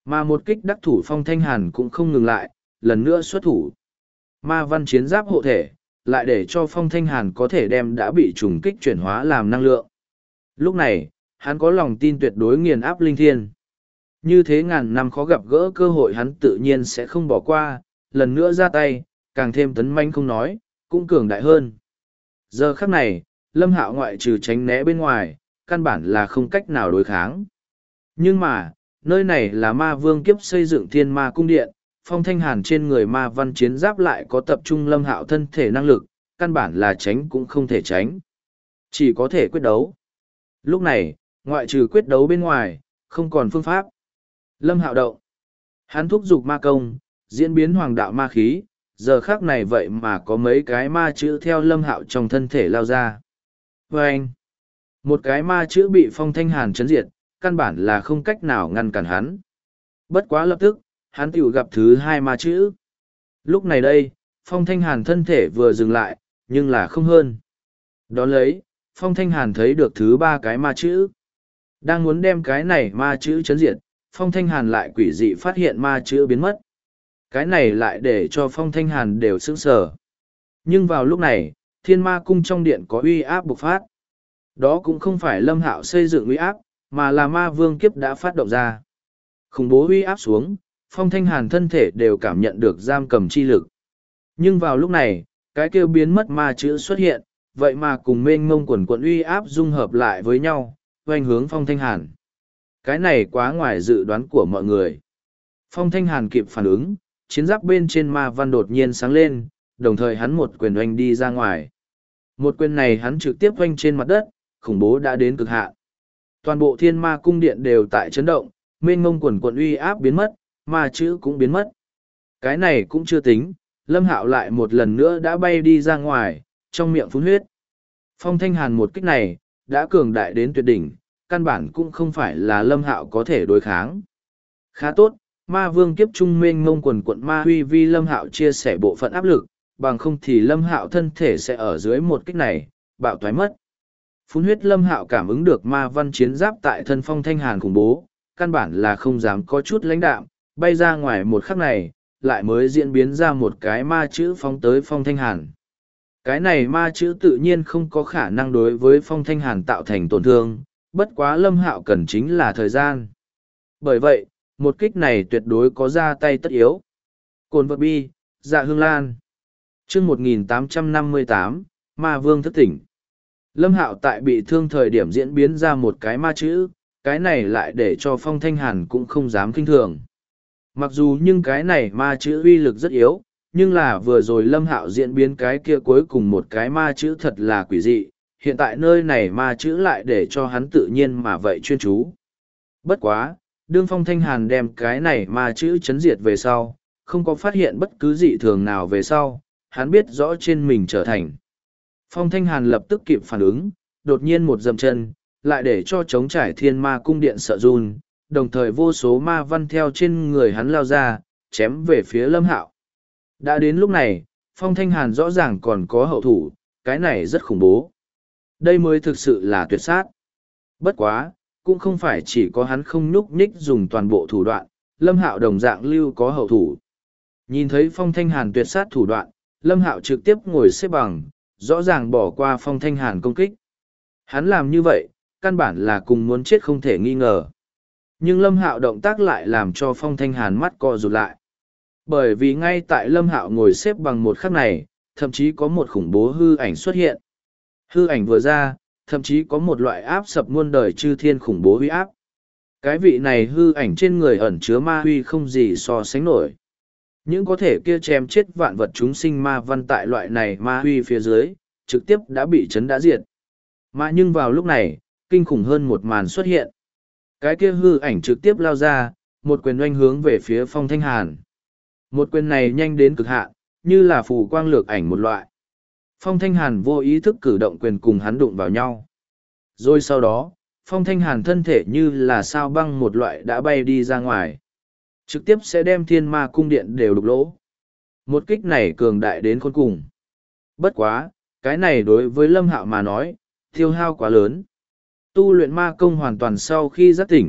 Mà một kích đắc thủ Phong Thanh Hàn cũng không ngừng lại, lần nữa xuất thủ. Ma văn chiến giáp hộ thể, lại để cho Phong Thanh Hàn có thể đem đã bị trùng kích chuyển hóa làm năng lượng. Lúc này, hắn có lòng tin tuyệt đối nghiền áp linh thiên. Như thế ngàn năm khó gặp gỡ cơ hội hắn tự nhiên sẽ không bỏ qua, lần nữa ra tay, càng thêm tấn manh không nói, cũng cường đại hơn. Giờ khắc này, Lâm Hạo ngoại trừ tránh né bên ngoài, căn bản là không cách nào đối kháng. Nhưng mà, nơi này là ma vương kiếp xây dựng thiên ma cung điện, Phong Thanh Hàn trên người ma văn chiến giáp lại có tập trung Lâm Hạo thân thể năng lực, căn bản là tránh cũng không thể tránh. Chỉ có thể quyết đấu. Lúc này, ngoại trừ quyết đấu bên ngoài, không còn phương pháp. Lâm Hạo động. Hắn thúc giục ma công, diễn biến hoàng đạo ma khí, giờ khác này vậy mà có mấy cái ma chữ theo Lâm Hạo trong thân thể lao ra. Và anh, một cái ma chữ bị Phong Thanh Hàn chấn diệt, căn bản là không cách nào ngăn cản hắn. Bất quá lập tức, hắn tiểu gặp thứ hai ma chữ. Lúc này đây, Phong Thanh Hàn thân thể vừa dừng lại, nhưng là không hơn. Đón lấy, Phong Thanh Hàn thấy được thứ ba cái ma chữ. Đang muốn đem cái này ma chữ chấn diệt, Phong Thanh Hàn lại quỷ dị phát hiện ma chữ biến mất. Cái này lại để cho Phong Thanh Hàn đều sững sờ. Nhưng vào lúc này, thiên ma cung trong điện có uy áp bộc phát. Đó cũng không phải Lâm Hạo xây dựng uy áp, mà là ma vương kiếp đã phát động ra. Khủng bố uy áp xuống, Phong Thanh Hàn thân thể đều cảm nhận được giam cầm chi lực. Nhưng vào lúc này, cái kêu biến mất ma chữ xuất hiện, vậy mà cùng mênh mông quần quận uy áp dung hợp lại với nhau, hoành hướng Phong Thanh Hàn. Cái này quá ngoài dự đoán của mọi người. Phong Thanh Hàn kịp phản ứng, chiến giáp bên trên ma văn đột nhiên sáng lên, đồng thời hắn một quyền oanh đi ra ngoài. Một quyền này hắn trực tiếp oanh trên mặt đất, khủng bố đã đến cực hạn. Toàn bộ thiên ma cung điện đều tại chấn động, mênh mông quần quận uy áp biến mất, ma chữ cũng biến mất. Cái này cũng chưa tính, Lâm Hạo lại một lần nữa đã bay đi ra ngoài, trong miệng phun huyết. Phong Thanh Hàn một kích này, đã cường đại đến tuyệt đỉnh, căn bản cũng không phải là Lâm Hạo có thể đối kháng. Khá tốt, ma vương kiếp trung mênh mông quần quận ma huy vi Lâm Hạo chia sẻ bộ phận áp lực, bằng không thì Lâm Hạo thân thể sẽ ở dưới một kích này, bạo thoái mất. Phun huyết Lâm Hạo cảm ứng được ma văn chiến giáp tại thân Phong Thanh Hàn khủng bố, căn bản là không dám có chút lãnh đạm, bay ra ngoài một khắc này, lại mới diễn biến ra một cái ma chữ phóng tới Phong Thanh Hàn. Cái này ma chữ tự nhiên không có khả năng đối với Phong Thanh Hàn tạo thành tổn thương, bất quá Lâm Hạo cần chính là thời gian. Bởi vậy, một kích này tuyệt đối có ra tay tất yếu. Cồn vật bi, dạ hương lan. chương 1858, ma vương thức tỉnh. Lâm Hạo tại bị thương thời điểm diễn biến ra một cái ma chữ, cái này lại để cho Phong Thanh Hàn cũng không dám kinh thường. Mặc dù nhưng cái này ma chữ uy lực rất yếu, nhưng là vừa rồi Lâm Hạo diễn biến cái kia cuối cùng một cái ma chữ thật là quỷ dị, hiện tại nơi này ma chữ lại để cho hắn tự nhiên mà vậy chuyên chú. Bất quá, đương Phong Thanh Hàn đem cái này ma chữ chấn diệt về sau, không có phát hiện bất cứ dị thường nào về sau, hắn biết rõ trên mình trở thành. Phong Thanh Hàn lập tức kịp phản ứng, đột nhiên một dậm chân, lại để cho chống trải thiên ma cung điện sợ run, đồng thời vô số ma văn theo trên người hắn lao ra, chém về phía Lâm Hạo. Đã đến lúc này, Phong Thanh Hàn rõ ràng còn có hậu thủ, cái này rất khủng bố. Đây mới thực sự là tuyệt sát. Bất quá, cũng không phải chỉ có hắn không nhúc nhích dùng toàn bộ thủ đoạn, Lâm Hạo đồng dạng lưu có hậu thủ. Nhìn thấy Phong Thanh Hàn tuyệt sát thủ đoạn, Lâm Hạo trực tiếp ngồi xếp bằng, rõ ràng bỏ qua Phong Thanh Hàn công kích. Hắn làm như vậy, căn bản là cùng muốn chết không thể nghi ngờ. Nhưng Lâm Hạo động tác lại làm cho Phong Thanh Hàn mắt co rụt lại. Bởi vì ngay tại Lâm Hạo ngồi xếp bằng một khắc này, thậm chí có một khủng bố hư ảnh xuất hiện. Hư ảnh vừa ra, thậm chí có một loại áp sập muôn đời chư thiên khủng bố huy áp. Cái vị này hư ảnh trên người ẩn chứa ma huy không gì so sánh nổi. Những có thể kia chém chết vạn vật chúng sinh ma văn tại loại này ma huy phía dưới, trực tiếp đã bị chấn đã diệt. Mà nhưng vào lúc này, kinh khủng hơn một màn xuất hiện. Cái kia hư ảnh trực tiếp lao ra, một quyền oanh hướng về phía Phong Thanh Hàn. Một quyền này nhanh đến cực hạn, như là phù quang lược ảnh một loại. Phong Thanh Hàn vô ý thức cử động quyền cùng hắn đụng vào nhau. Rồi sau đó, Phong Thanh Hàn thân thể như là sao băng một loại đã bay đi ra ngoài. Trực tiếp sẽ đem thiên ma cung điện đều đục lỗ. Một kích này cường đại đến khôn cùng. Bất quá, cái này đối với Lâm Hạo mà nói, tiêu hao quá lớn. Tu luyện ma công hoàn toàn sau khi giác tỉnh,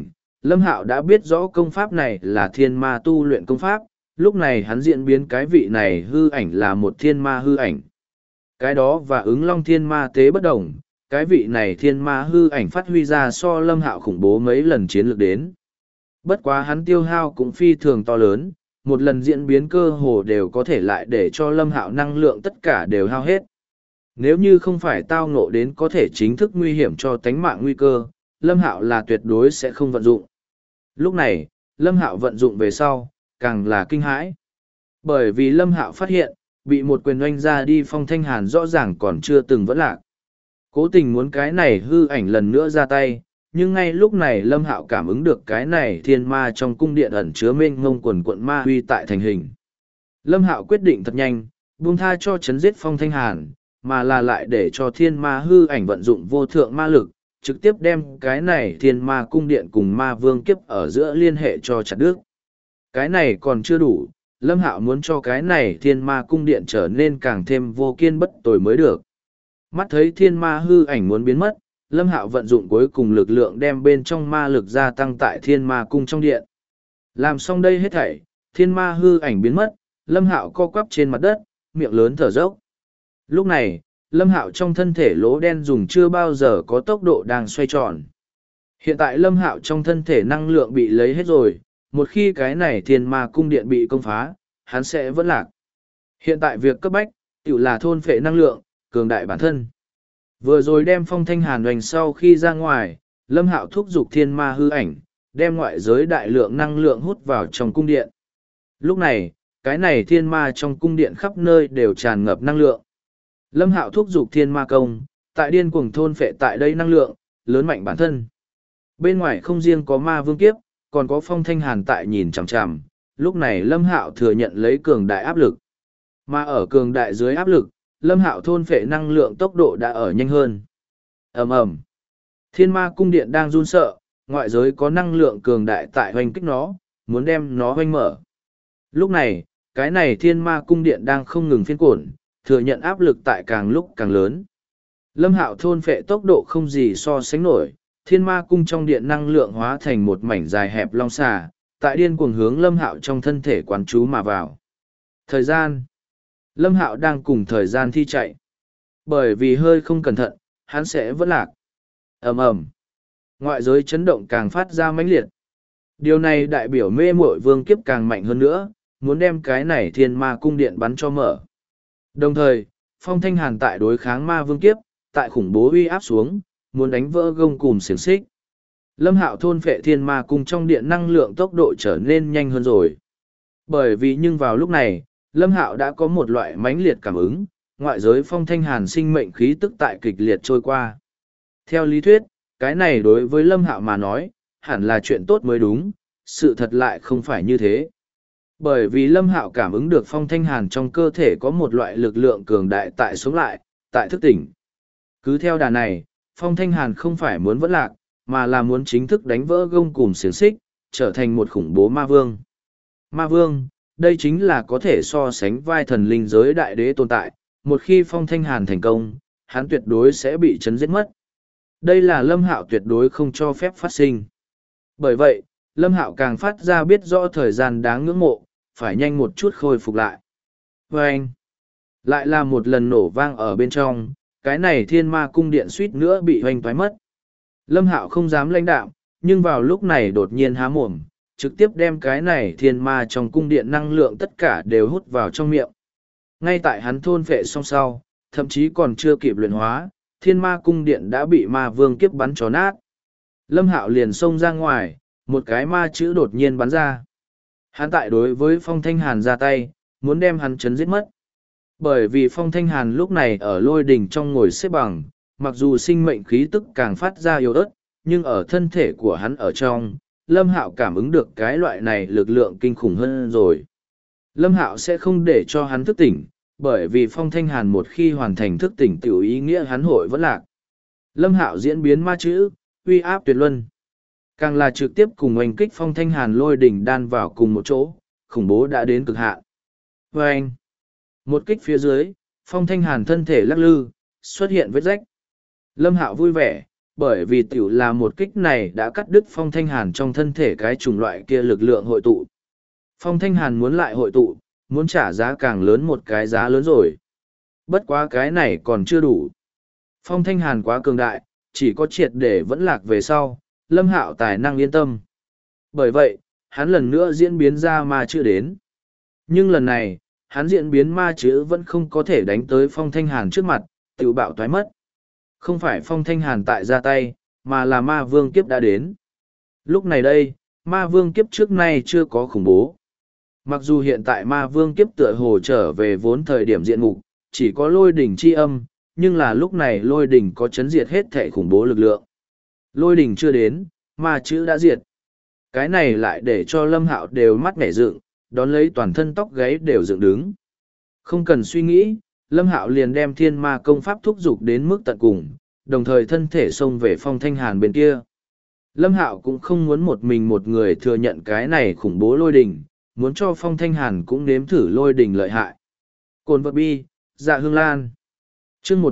Lâm Hạo đã biết rõ công pháp này là thiên ma tu luyện công pháp, lúc này hắn diễn biến cái vị này hư ảnh là một thiên ma hư ảnh. Cái đó và ứng long thiên ma tế bất đồng, cái vị này thiên ma hư ảnh phát huy ra so Lâm Hạo khủng bố mấy lần chiến lược đến. Bất quá hắn tiêu hao cũng phi thường to lớn, một lần diễn biến cơ hồ đều có thể lại để cho Lâm Hạo năng lượng tất cả đều hao hết. Nếu như không phải tao ngộ đến có thể chính thức nguy hiểm cho tánh mạng nguy cơ, Lâm Hạo là tuyệt đối sẽ không vận dụng. Lúc này, Lâm Hạo vận dụng về sau, càng là kinh hãi. Bởi vì Lâm Hạo phát hiện, bị một quyền oanh ra đi Phong Thanh Hàn rõ ràng còn chưa từng vẫn lạc. Cố tình muốn cái này hư ảnh lần nữa ra tay, nhưng ngay lúc này Lâm Hạo cảm ứng được cái này thiên ma trong cung điện ẩn chứa mênh mông quần quận ma huy tại thành hình. Lâm Hạo quyết định thật nhanh, buông tha cho chấn giết Phong Thanh Hàn, mà là lại để cho thiên ma hư ảnh vận dụng vô thượng ma lực, trực tiếp đem cái này thiên ma cung điện cùng ma vương kiếp ở giữa liên hệ cho chặt đứt. Cái này còn chưa đủ, Lâm Hạo muốn cho cái này thiên ma cung điện trở nên càng thêm vô kiên bất tồi mới được. Mắt thấy thiên ma hư ảnh muốn biến mất, Lâm Hạo vận dụng cuối cùng lực lượng đem bên trong ma lực gia tăng tại thiên ma cung trong điện. Làm xong đây hết thảy, thiên ma hư ảnh biến mất, Lâm Hạo co quắp trên mặt đất, miệng lớn thở dốc. Lúc này, Lâm Hạo trong thân thể lỗ đen dùng chưa bao giờ có tốc độ đang xoay tròn. Hiện tại Lâm Hạo trong thân thể năng lượng bị lấy hết rồi, một khi cái này thiên ma cung điện bị công phá, hắn sẽ vẫn lạc. Hiện tại việc cấp bách, tự là thôn phệ năng lượng, cường đại bản thân. Vừa rồi đem Phong Thanh Hàn hoành sau khi ra ngoài, Lâm Hạo thúc giục thiên ma hư ảnh, đem ngoại giới đại lượng năng lượng hút vào trong cung điện. Lúc này, cái này thiên ma trong cung điện khắp nơi đều tràn ngập năng lượng. Lâm Hạo thúc giục thiên ma công, tại điên cuồng thôn phệ tại đây năng lượng, lớn mạnh bản thân. Bên ngoài không riêng có ma vương kiếp, còn có Phong Thanh Hàn tại nhìn chằm chằm, lúc này Lâm Hạo thừa nhận lấy cường đại áp lực. Mà ở cường đại dưới áp lực, Lâm Hạo thôn phệ năng lượng tốc độ đã ở nhanh hơn. Ầm ầm. Thiên ma cung điện đang run sợ, ngoại giới có năng lượng cường đại tại hoành kích nó, muốn đem nó hoành mở. Lúc này, cái này thiên ma cung điện đang không ngừng phiên cổn, thừa nhận áp lực tại càng lúc càng lớn. Lâm Hạo thôn phệ tốc độ không gì so sánh nổi, thiên ma cung trong điện năng lượng hóa thành một mảnh dài hẹp long xà, tại điên cuồng hướng Lâm Hạo trong thân thể quán chú mà vào. Thời gian. Lâm Hạo đang cùng thời gian thi chạy. Bởi vì hơi không cẩn thận, hắn sẽ vẫn lạc. Ầm ầm. Ngoại giới chấn động càng phát ra mãnh liệt. Điều này đại biểu mê muội vương kiếp càng mạnh hơn nữa, muốn đem cái này thiên ma cung điện bắn cho mở. Đồng thời, Phong Thanh Hàn tại đối kháng ma vương kiếp, tại khủng bố uy áp xuống, muốn đánh vỡ gông cùm xiềng xích. Lâm Hạo thôn phệ thiên ma cung trong điện năng lượng tốc độ trở nên nhanh hơn rồi. Bởi vì nhưng vào lúc này, Lâm Hạo đã có một loại mãnh liệt cảm ứng, ngoại giới Phong Thanh Hàn sinh mệnh khí tức tại kịch liệt trôi qua. Theo lý thuyết, cái này đối với Lâm Hạo mà nói, hẳn là chuyện tốt mới đúng, sự thật lại không phải như thế. Bởi vì Lâm Hạo cảm ứng được Phong Thanh Hàn trong cơ thể có một loại lực lượng cường đại tại sống lại, tại thức tỉnh. Cứ theo đà này, Phong Thanh Hàn không phải muốn vẫn lạc, mà là muốn chính thức đánh vỡ gông cùm xiềng xích, trở thành một khủng bố ma vương. Ma vương, đây chính là có thể so sánh vai thần linh giới đại đế tồn tại, một khi Phong Thanh Hàn thành công, hắn tuyệt đối sẽ bị chấn giết mất. Đây là Lâm Hạo tuyệt đối không cho phép phát sinh. Bởi vậy, Lâm Hạo càng phát ra biết rõ thời gian đáng ngưỡng mộ, phải nhanh một chút khôi phục lại. Vâng! Lại là một lần nổ vang ở bên trong, cái này thiên ma cung điện suýt nữa bị hoành toái mất. Lâm Hạo không dám lãnh đạm, nhưng vào lúc này đột nhiên há mồm, trực tiếp đem cái này thiên ma trong cung điện năng lượng tất cả đều hút vào trong miệng. Ngay tại hắn thôn phệ xong sau, thậm chí còn chưa kịp luyện hóa, thiên ma cung điện đã bị ma vương kiếp bắn cho nát. Lâm Hạo liền xông ra ngoài, một cái ma chữ đột nhiên bắn ra. Hắn tại đối với Phong Thanh Hàn ra tay, muốn đem hắn chấn giết mất. Bởi vì Phong Thanh Hàn lúc này ở lôi đỉnh trong ngồi xếp bằng, mặc dù sinh mệnh khí tức càng phát ra yếu ớt, nhưng ở thân thể của hắn ở trong, Lâm Hạo cảm ứng được cái loại này lực lượng kinh khủng hơn rồi. Lâm Hạo sẽ không để cho hắn thức tỉnh, bởi vì Phong Thanh Hàn một khi hoàn thành thức tỉnh tiểu ý nghĩa hắn hội vẫn lạc. Lâm Hạo diễn biến ma chữ, uy áp tuyệt luân. Càng là trực tiếp cùng oanh kích Phong Thanh Hàn lôi đỉnh đan vào cùng một chỗ, khủng bố đã đến cực hạn. Và anh, một kích phía dưới, Phong Thanh Hàn thân thể lắc lư, xuất hiện vết rách. Lâm Hạo vui vẻ, bởi vì tiểu là một kích này đã cắt đứt Phong Thanh Hàn trong thân thể cái chủng loại kia lực lượng hội tụ. Phong Thanh Hàn muốn lại hội tụ, muốn trả giá càng lớn một cái giá lớn rồi. Bất quá cái này còn chưa đủ. Phong Thanh Hàn quá cường đại, chỉ có triệt để vẫn lạc về sau, Lâm Hạo tài năng yên tâm. Bởi vậy, hắn lần nữa diễn biến ra ma chữ đến. Nhưng lần này, hắn diễn biến ma chữ vẫn không có thể đánh tới Phong Thanh Hàn trước mặt, tự bạo toái mất. Không phải Phong Thanh Hàn tại ra tay, mà là ma vương kiếp đã đến. Lúc này đây, ma vương kiếp trước nay chưa có khủng bố. Mặc dù hiện tại ma vương kiếp tựa hồ trở về vốn thời điểm diện mục, chỉ có lôi đỉnh chi âm, nhưng là lúc này lôi đỉnh có chấn diệt hết thể khủng bố lực lượng. Lôi đỉnh chưa đến, ma chữ đã diệt. Cái này lại để cho Lâm Hạo đều mắt nhảy dựng, đón lấy toàn thân tóc gáy đều dựng đứng. Không cần suy nghĩ, Lâm Hạo liền đem thiên ma công pháp thúc giục đến mức tận cùng, đồng thời thân thể xông về Phong Thanh Hàn bên kia. Lâm Hạo cũng không muốn một mình một người thừa nhận cái này khủng bố lôi đỉnh, muốn cho Phong Thanh Hàn cũng nếm thử lôi đỉnh lợi hại. Cồn vật bi, dạ hương lan. Chương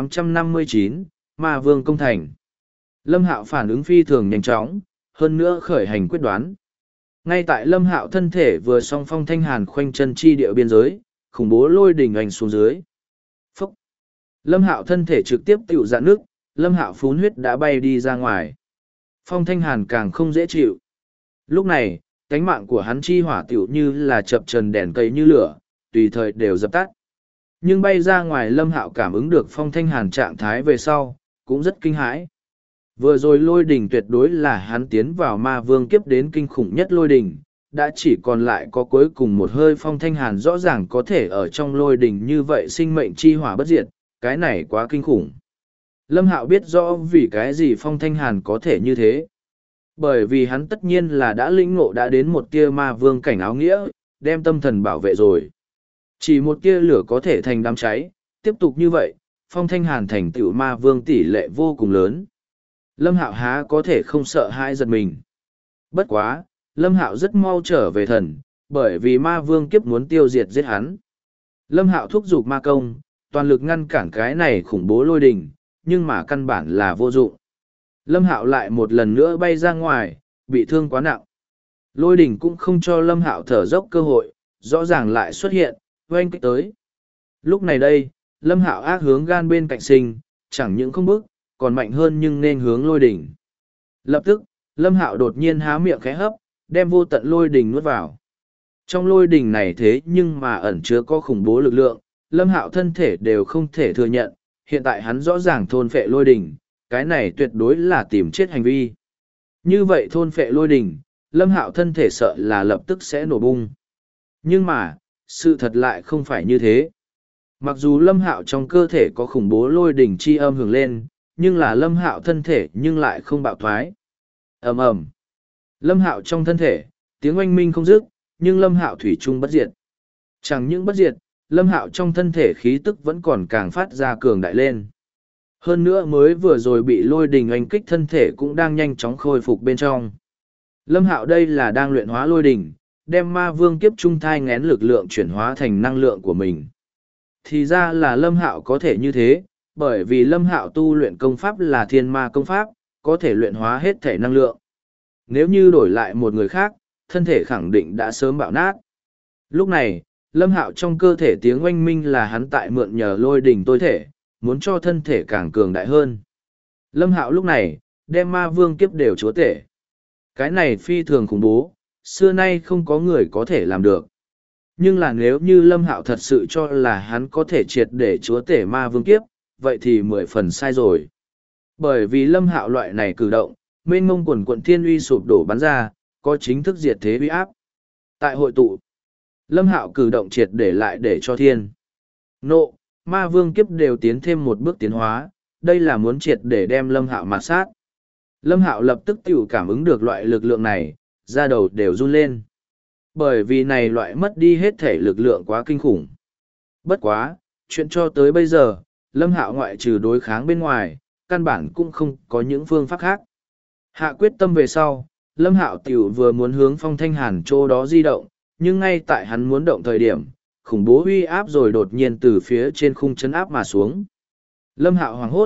1859, Ma Vương công thành. Lâm Hạo phản ứng phi thường nhanh chóng, hơn nữa khởi hành quyết đoán. Ngay tại Lâm Hạo thân thể vừa song Phong Thanh Hàn khoanh chân chi địa biên giới, khủng bố lôi đỉnh ảnh xuống dưới. Phúc! Lâm Hạo thân thể trực tiếp tiểu dạn nước, Lâm Hạo phun huyết đã bay đi ra ngoài. Phong Thanh Hàn càng không dễ chịu. Lúc này, cánh mạng của hắn chi hỏa tiểu như là chập trần đèn cây như lửa, tùy thời đều dập tắt. Nhưng bay ra ngoài Lâm Hạo cảm ứng được Phong Thanh Hàn trạng thái về sau, cũng rất kinh hãi. Vừa rồi lôi đỉnh tuyệt đối là hắn tiến vào ma vương kiếp đến kinh khủng nhất lôi đỉnh, đã chỉ còn lại có cuối cùng một hơi Phong Thanh Hàn rõ ràng có thể ở trong lôi đỉnh như vậy sinh mệnh chi hỏa bất diệt, cái này quá kinh khủng. Lâm Hạo biết rõ vì cái gì Phong Thanh Hàn có thể như thế. Bởi vì hắn tất nhiên là đã lĩnh ngộ đã đến một tia ma vương cảnh áo nghĩa, đem tâm thần bảo vệ rồi. Chỉ một tia lửa có thể thành đám cháy, tiếp tục như vậy, Phong Thanh Hàn thành tựu ma vương tỷ lệ vô cùng lớn. Lâm Hạo há có thể không sợ hãi giật mình. Bất quá, Lâm Hạo rất mau trở về thần, bởi vì ma vương kiếp muốn tiêu diệt giết hắn. Lâm Hạo thúc giục ma công, toàn lực ngăn cản cái này khủng bố lôi đình, nhưng mà căn bản là vô dụng. Lâm Hạo lại một lần nữa bay ra ngoài, bị thương quá nặng. Lôi đỉnh cũng không cho Lâm Hạo thở dốc cơ hội, rõ ràng lại xuất hiện, oanh kích tới. Lúc này đây, Lâm Hạo ác hướng gan bên cạnh sinh, chẳng những không bức, còn mạnh hơn nhưng nên hướng lôi đỉnh. Lập tức, Lâm Hạo đột nhiên há miệng khẽ hấp, đem vô tận lôi đỉnh nuốt vào. Trong lôi đỉnh này thế nhưng mà ẩn chứa có khủng bố lực lượng, Lâm Hạo thân thể đều không thể thừa nhận, hiện tại hắn rõ ràng thôn phệ lôi đỉnh, cái này tuyệt đối là tìm chết hành vi. Như vậy thôn phệ lôi đỉnh, Lâm Hạo thân thể sợ là lập tức sẽ nổ bung. Nhưng mà, sự thật lại không phải như thế. Mặc dù Lâm Hạo trong cơ thể có khủng bố lôi đỉnh chi âm hưởng lên, nhưng là Lâm Hạo thân thể nhưng lại không bạo thoái. Ầm ầm. Lâm Hạo trong thân thể, tiếng oanh minh không dứt, nhưng Lâm Hạo thủy chung bất diệt. Chẳng những bất diệt, Lâm Hạo trong thân thể khí tức vẫn còn càng phát ra cường đại lên. Hơn nữa mới vừa rồi bị lôi đình oanh kích thân thể cũng đang nhanh chóng khôi phục bên trong. Lâm Hạo đây là đang luyện hóa lôi đình, đem ma vương kiếp trung thai ngén lực lượng chuyển hóa thành năng lượng của mình. Thì ra là Lâm Hạo có thể như thế, bởi vì Lâm Hạo tu luyện công pháp là thiên ma công pháp, có thể luyện hóa hết thể năng lượng. Nếu như đổi lại một người khác, thân thể khẳng định đã sớm bạo nát. Lúc này, Lâm Hạo trong cơ thể tiếng oanh minh là hắn tại mượn nhờ lôi đỉnh tôi thể, muốn cho thân thể càng cường đại hơn. Lâm Hạo lúc này, đem ma vương kiếp đều chúa tể. Cái này phi thường khủng bố, xưa nay không có người có thể làm được. Nhưng là nếu như Lâm Hạo thật sự cho là hắn có thể triệt để chúa tể ma vương kiếp, vậy thì 10 phần sai rồi. Bởi vì Lâm Hạo loại này cử động, mênh mông quần quận thiên uy sụp đổ bắn ra, có chính thức diệt thế uy áp. Tại hội tụ, Lâm Hạo cử động triệt để lại để cho thiên nộ, ma vương kiếp đều tiến thêm một bước tiến hóa, đây là muốn triệt để đem Lâm Hạo mạt sát. Lâm Hạo lập tức tự cảm ứng được loại lực lượng này, da đầu đều run lên. Bởi vì này loại mất đi hết thể lực lượng quá kinh khủng. Bất quá, chuyện cho tới bây giờ, Lâm Hạo ngoại trừ đối kháng bên ngoài, căn bản cũng không có những phương pháp khác. Hạ quyết tâm về sau, Lâm Hạo tiểu vừa muốn hướng Phong Thanh Hàn chỗ đó di động, nhưng ngay tại hắn muốn động thời điểm, khủng bố uy áp rồi đột nhiên từ phía trên khung chấn áp mà xuống. Lâm Hạo hoảng hốt,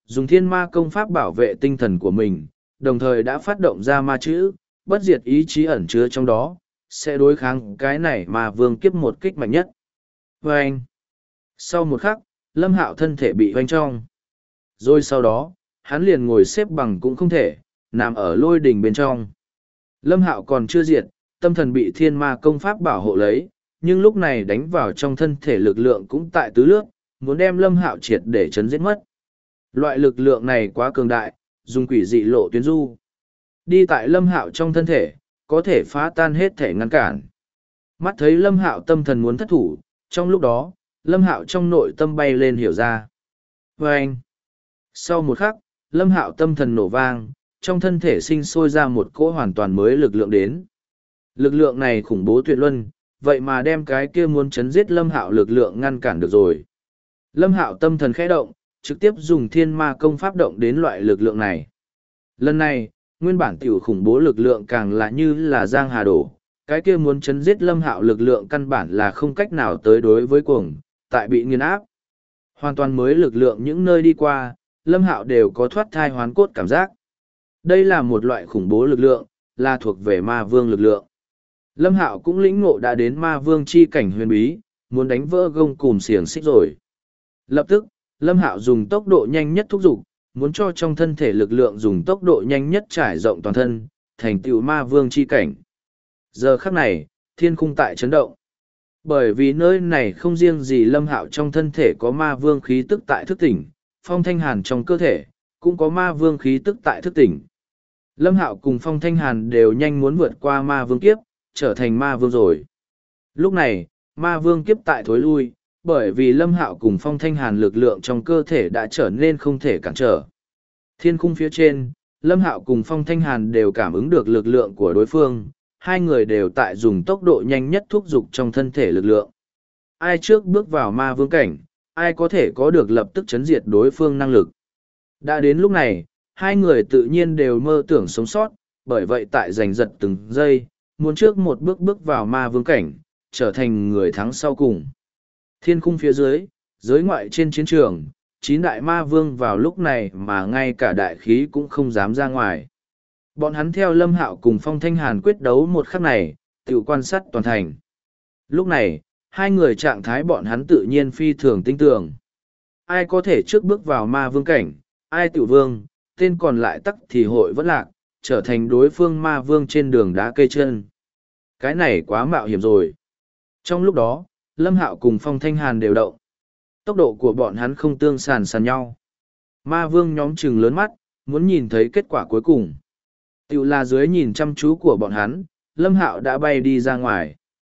dùng thiên ma công pháp bảo vệ tinh thần của mình, đồng thời đã phát động ra ma chữ, bất diệt ý chí ẩn chứa trong đó, sẽ đối kháng cái này mà vương kiếp một kích mạnh nhất. Và anh, sau một khắc, Lâm Hạo thân thể bị hoanh trong. Rồi sau đó, hắn liền ngồi xếp bằng cũng không thể, nằm ở lôi đỉnh bên trong. Lâm Hạo còn chưa diệt, tâm thần bị thiên ma công pháp bảo hộ lấy, nhưng lúc này đánh vào trong thân thể lực lượng cũng tại tứ lướt, muốn đem Lâm Hạo triệt để chấn giết mất. Loại lực lượng này quá cường đại, dùng quỷ dị lộ tuyến du. Đi tại Lâm Hạo trong thân thể, có thể phá tan hết thể ngăn cản. Mắt thấy Lâm Hạo tâm thần muốn thất thủ, trong lúc đó, Lâm Hạo trong nội tâm bay lên hiểu ra. Và anh, sau một khắc, Lâm Hạo tâm thần nổ vang, trong thân thể sinh sôi ra một cỗ hoàn toàn mới lực lượng đến. Lực lượng này khủng bố tuyệt luân, vậy mà đem cái kia muốn chấn giết Lâm Hạo lực lượng ngăn cản được rồi. Lâm Hạo tâm thần khẽ động, trực tiếp dùng thiên ma công pháp động đến loại lực lượng này. Lần này, nguyên bản tiểu khủng bố lực lượng càng là như là giang hà đổ, cái kia muốn chấn giết Lâm Hạo lực lượng căn bản là không cách nào tới đối với cuồng, tại bị nghiền áp. Hoàn toàn mới lực lượng những nơi đi qua, Lâm Hạo đều có thoát thai hoán cốt cảm giác. Đây là một loại khủng bố lực lượng, là thuộc về ma vương lực lượng. Lâm Hạo cũng lĩnh ngộ đã đến ma vương chi cảnh huyền bí, muốn đánh vỡ gông cùm xiềng xích rồi. Lập tức, Lâm Hạo dùng tốc độ nhanh nhất thúc giục, muốn cho trong thân thể lực lượng dùng tốc độ nhanh nhất trải rộng toàn thân, thành tựu ma vương chi cảnh. Giờ khắc này, thiên khung tại chấn động. Bởi vì nơi này không riêng gì Lâm Hạo trong thân thể có ma vương khí tức tại thức tỉnh, Phong Thanh Hàn trong cơ thể, cũng có ma vương khí tức tại thức tỉnh. Lâm Hạo cùng Phong Thanh Hàn đều nhanh muốn vượt qua ma vương kiếp, trở thành ma vương rồi. Lúc này, ma vương kiếp tại thối lui, bởi vì Lâm Hạo cùng Phong Thanh Hàn lực lượng trong cơ thể đã trở nên không thể cản trở. Thiên khung phía trên, Lâm Hạo cùng Phong Thanh Hàn đều cảm ứng được lực lượng của đối phương, hai người đều tại dùng tốc độ nhanh nhất thúc giục trong thân thể lực lượng. Ai trước bước vào ma vương cảnh, ai có thể có được lập tức chấn diệt đối phương năng lực. Đã đến lúc này, hai người tự nhiên đều mơ tưởng sống sót, bởi vậy tại giành giật từng giây, muốn trước một bước bước vào ma vương cảnh, trở thành người thắng sau cùng. Thiên khung phía dưới, giới ngoại trên chiến trường, 9 đại ma vương vào lúc này mà ngay cả đại khí cũng không dám ra ngoài. Bọn hắn theo Lâm Hạo cùng Phong Thanh Hàn quyết đấu một khắc này, tự quan sát toàn thành. Lúc này, hai người trạng thái bọn hắn tự nhiên phi thường tinh tường. Ai có thể trước bước vào ma vương cảnh, ai tự vương, tên còn lại tắc thì hội vẫn lạc, trở thành đối phương ma vương trên đường đá cây chân. Cái này quá mạo hiểm rồi. Trong lúc đó, Lâm Hạo cùng Phong Thanh Hàn đều động. Tốc độ của bọn hắn không tương sàn sàn nhau. Ma vương nhóm trừng lớn mắt, muốn nhìn thấy kết quả cuối cùng. Tiểu là dưới nhìn chăm chú của bọn hắn, Lâm Hạo đã bay đi ra ngoài.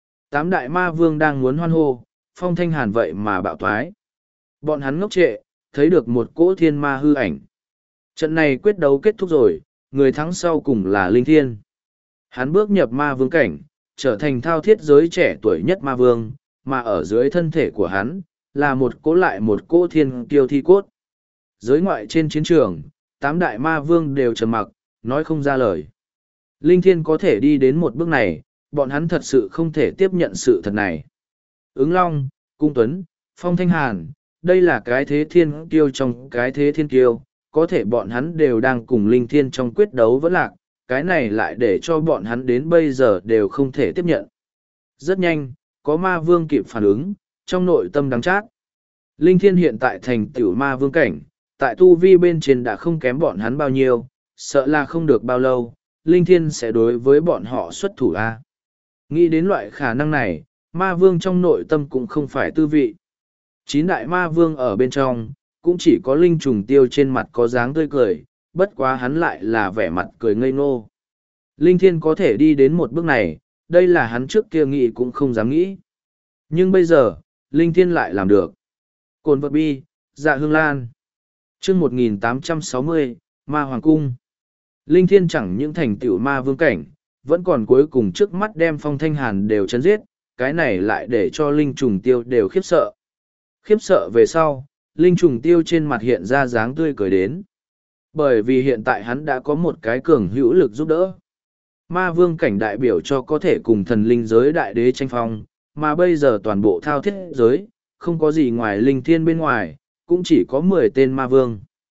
8 đại ma vương đang muốn hoan hô, Phong Thanh Hàn vậy mà bạo thoái. Bọn hắn ngốc trệ, thấy được một cỗ thiên ma hư ảnh. Trận này quyết đấu kết thúc rồi, người thắng sau cùng là Linh Thiên. Hắn bước nhập ma vương cảnh, trở thành thao thiết giới trẻ tuổi nhất ma vương, mà ở dưới thân thể của hắn, là một cỗ lại một cỗ thiên kiêu thi cốt. Giới ngoại trên chiến trường, 8 đại ma vương đều trầm mặc, nói không ra lời. Linh Thiên có thể đi đến một bước này, bọn hắn thật sự không thể tiếp nhận sự thật này. Ứng Long, Cung Tuấn, Phong Thanh Hàn, đây là cái thế thiên kiêu trong cái thế thiên kiêu, có thể bọn hắn đều đang cùng Linh Thiên trong quyết đấu vẫn lạc, cái này lại để cho bọn hắn đến bây giờ đều không thể tiếp nhận. Rất nhanh, có ma vương kịp phản ứng, trong nội tâm đắng chát. Linh Thiên hiện tại thành tiểu ma vương cảnh, tại tu vi bên trên đã không kém bọn hắn bao nhiêu, sợ là không được bao lâu, Linh Thiên sẽ đối với bọn họ xuất thủ A. Nghĩ đến loại khả năng này, ma vương trong nội tâm cũng không phải tư vị. 9 đại ma vương ở bên trong, cũng chỉ có Linh Trùng Tiêu trên mặt có dáng tươi cười, bất quá hắn lại là vẻ mặt cười ngây ngô. Linh Thiên có thể đi đến một bước này, đây là hắn trước kia nghĩ cũng không dám nghĩ. Nhưng bây giờ, Linh Thiên lại làm được. Cồn vật bi, dạ hương lan. chương 1860, Ma Hoàng Cung. Linh Thiên chẳng những thành tựu ma vương cảnh, vẫn còn cuối cùng trước mắt đem Phong Thanh Hàn đều chấn giết, cái này lại để cho Linh Trùng Tiêu đều khiếp sợ. Khiếp sợ về sau, Linh Trùng Tiêu trên mặt hiện ra dáng tươi cười đến. Bởi vì hiện tại hắn đã có một cái cường hữu lực giúp đỡ. Ma vương cảnh đại biểu cho có thể cùng thần linh giới đại đế tranh phong, mà bây giờ toàn bộ thao thiết giới, không có gì ngoài Linh Thiên bên ngoài, cũng chỉ có 10 tên ma vương.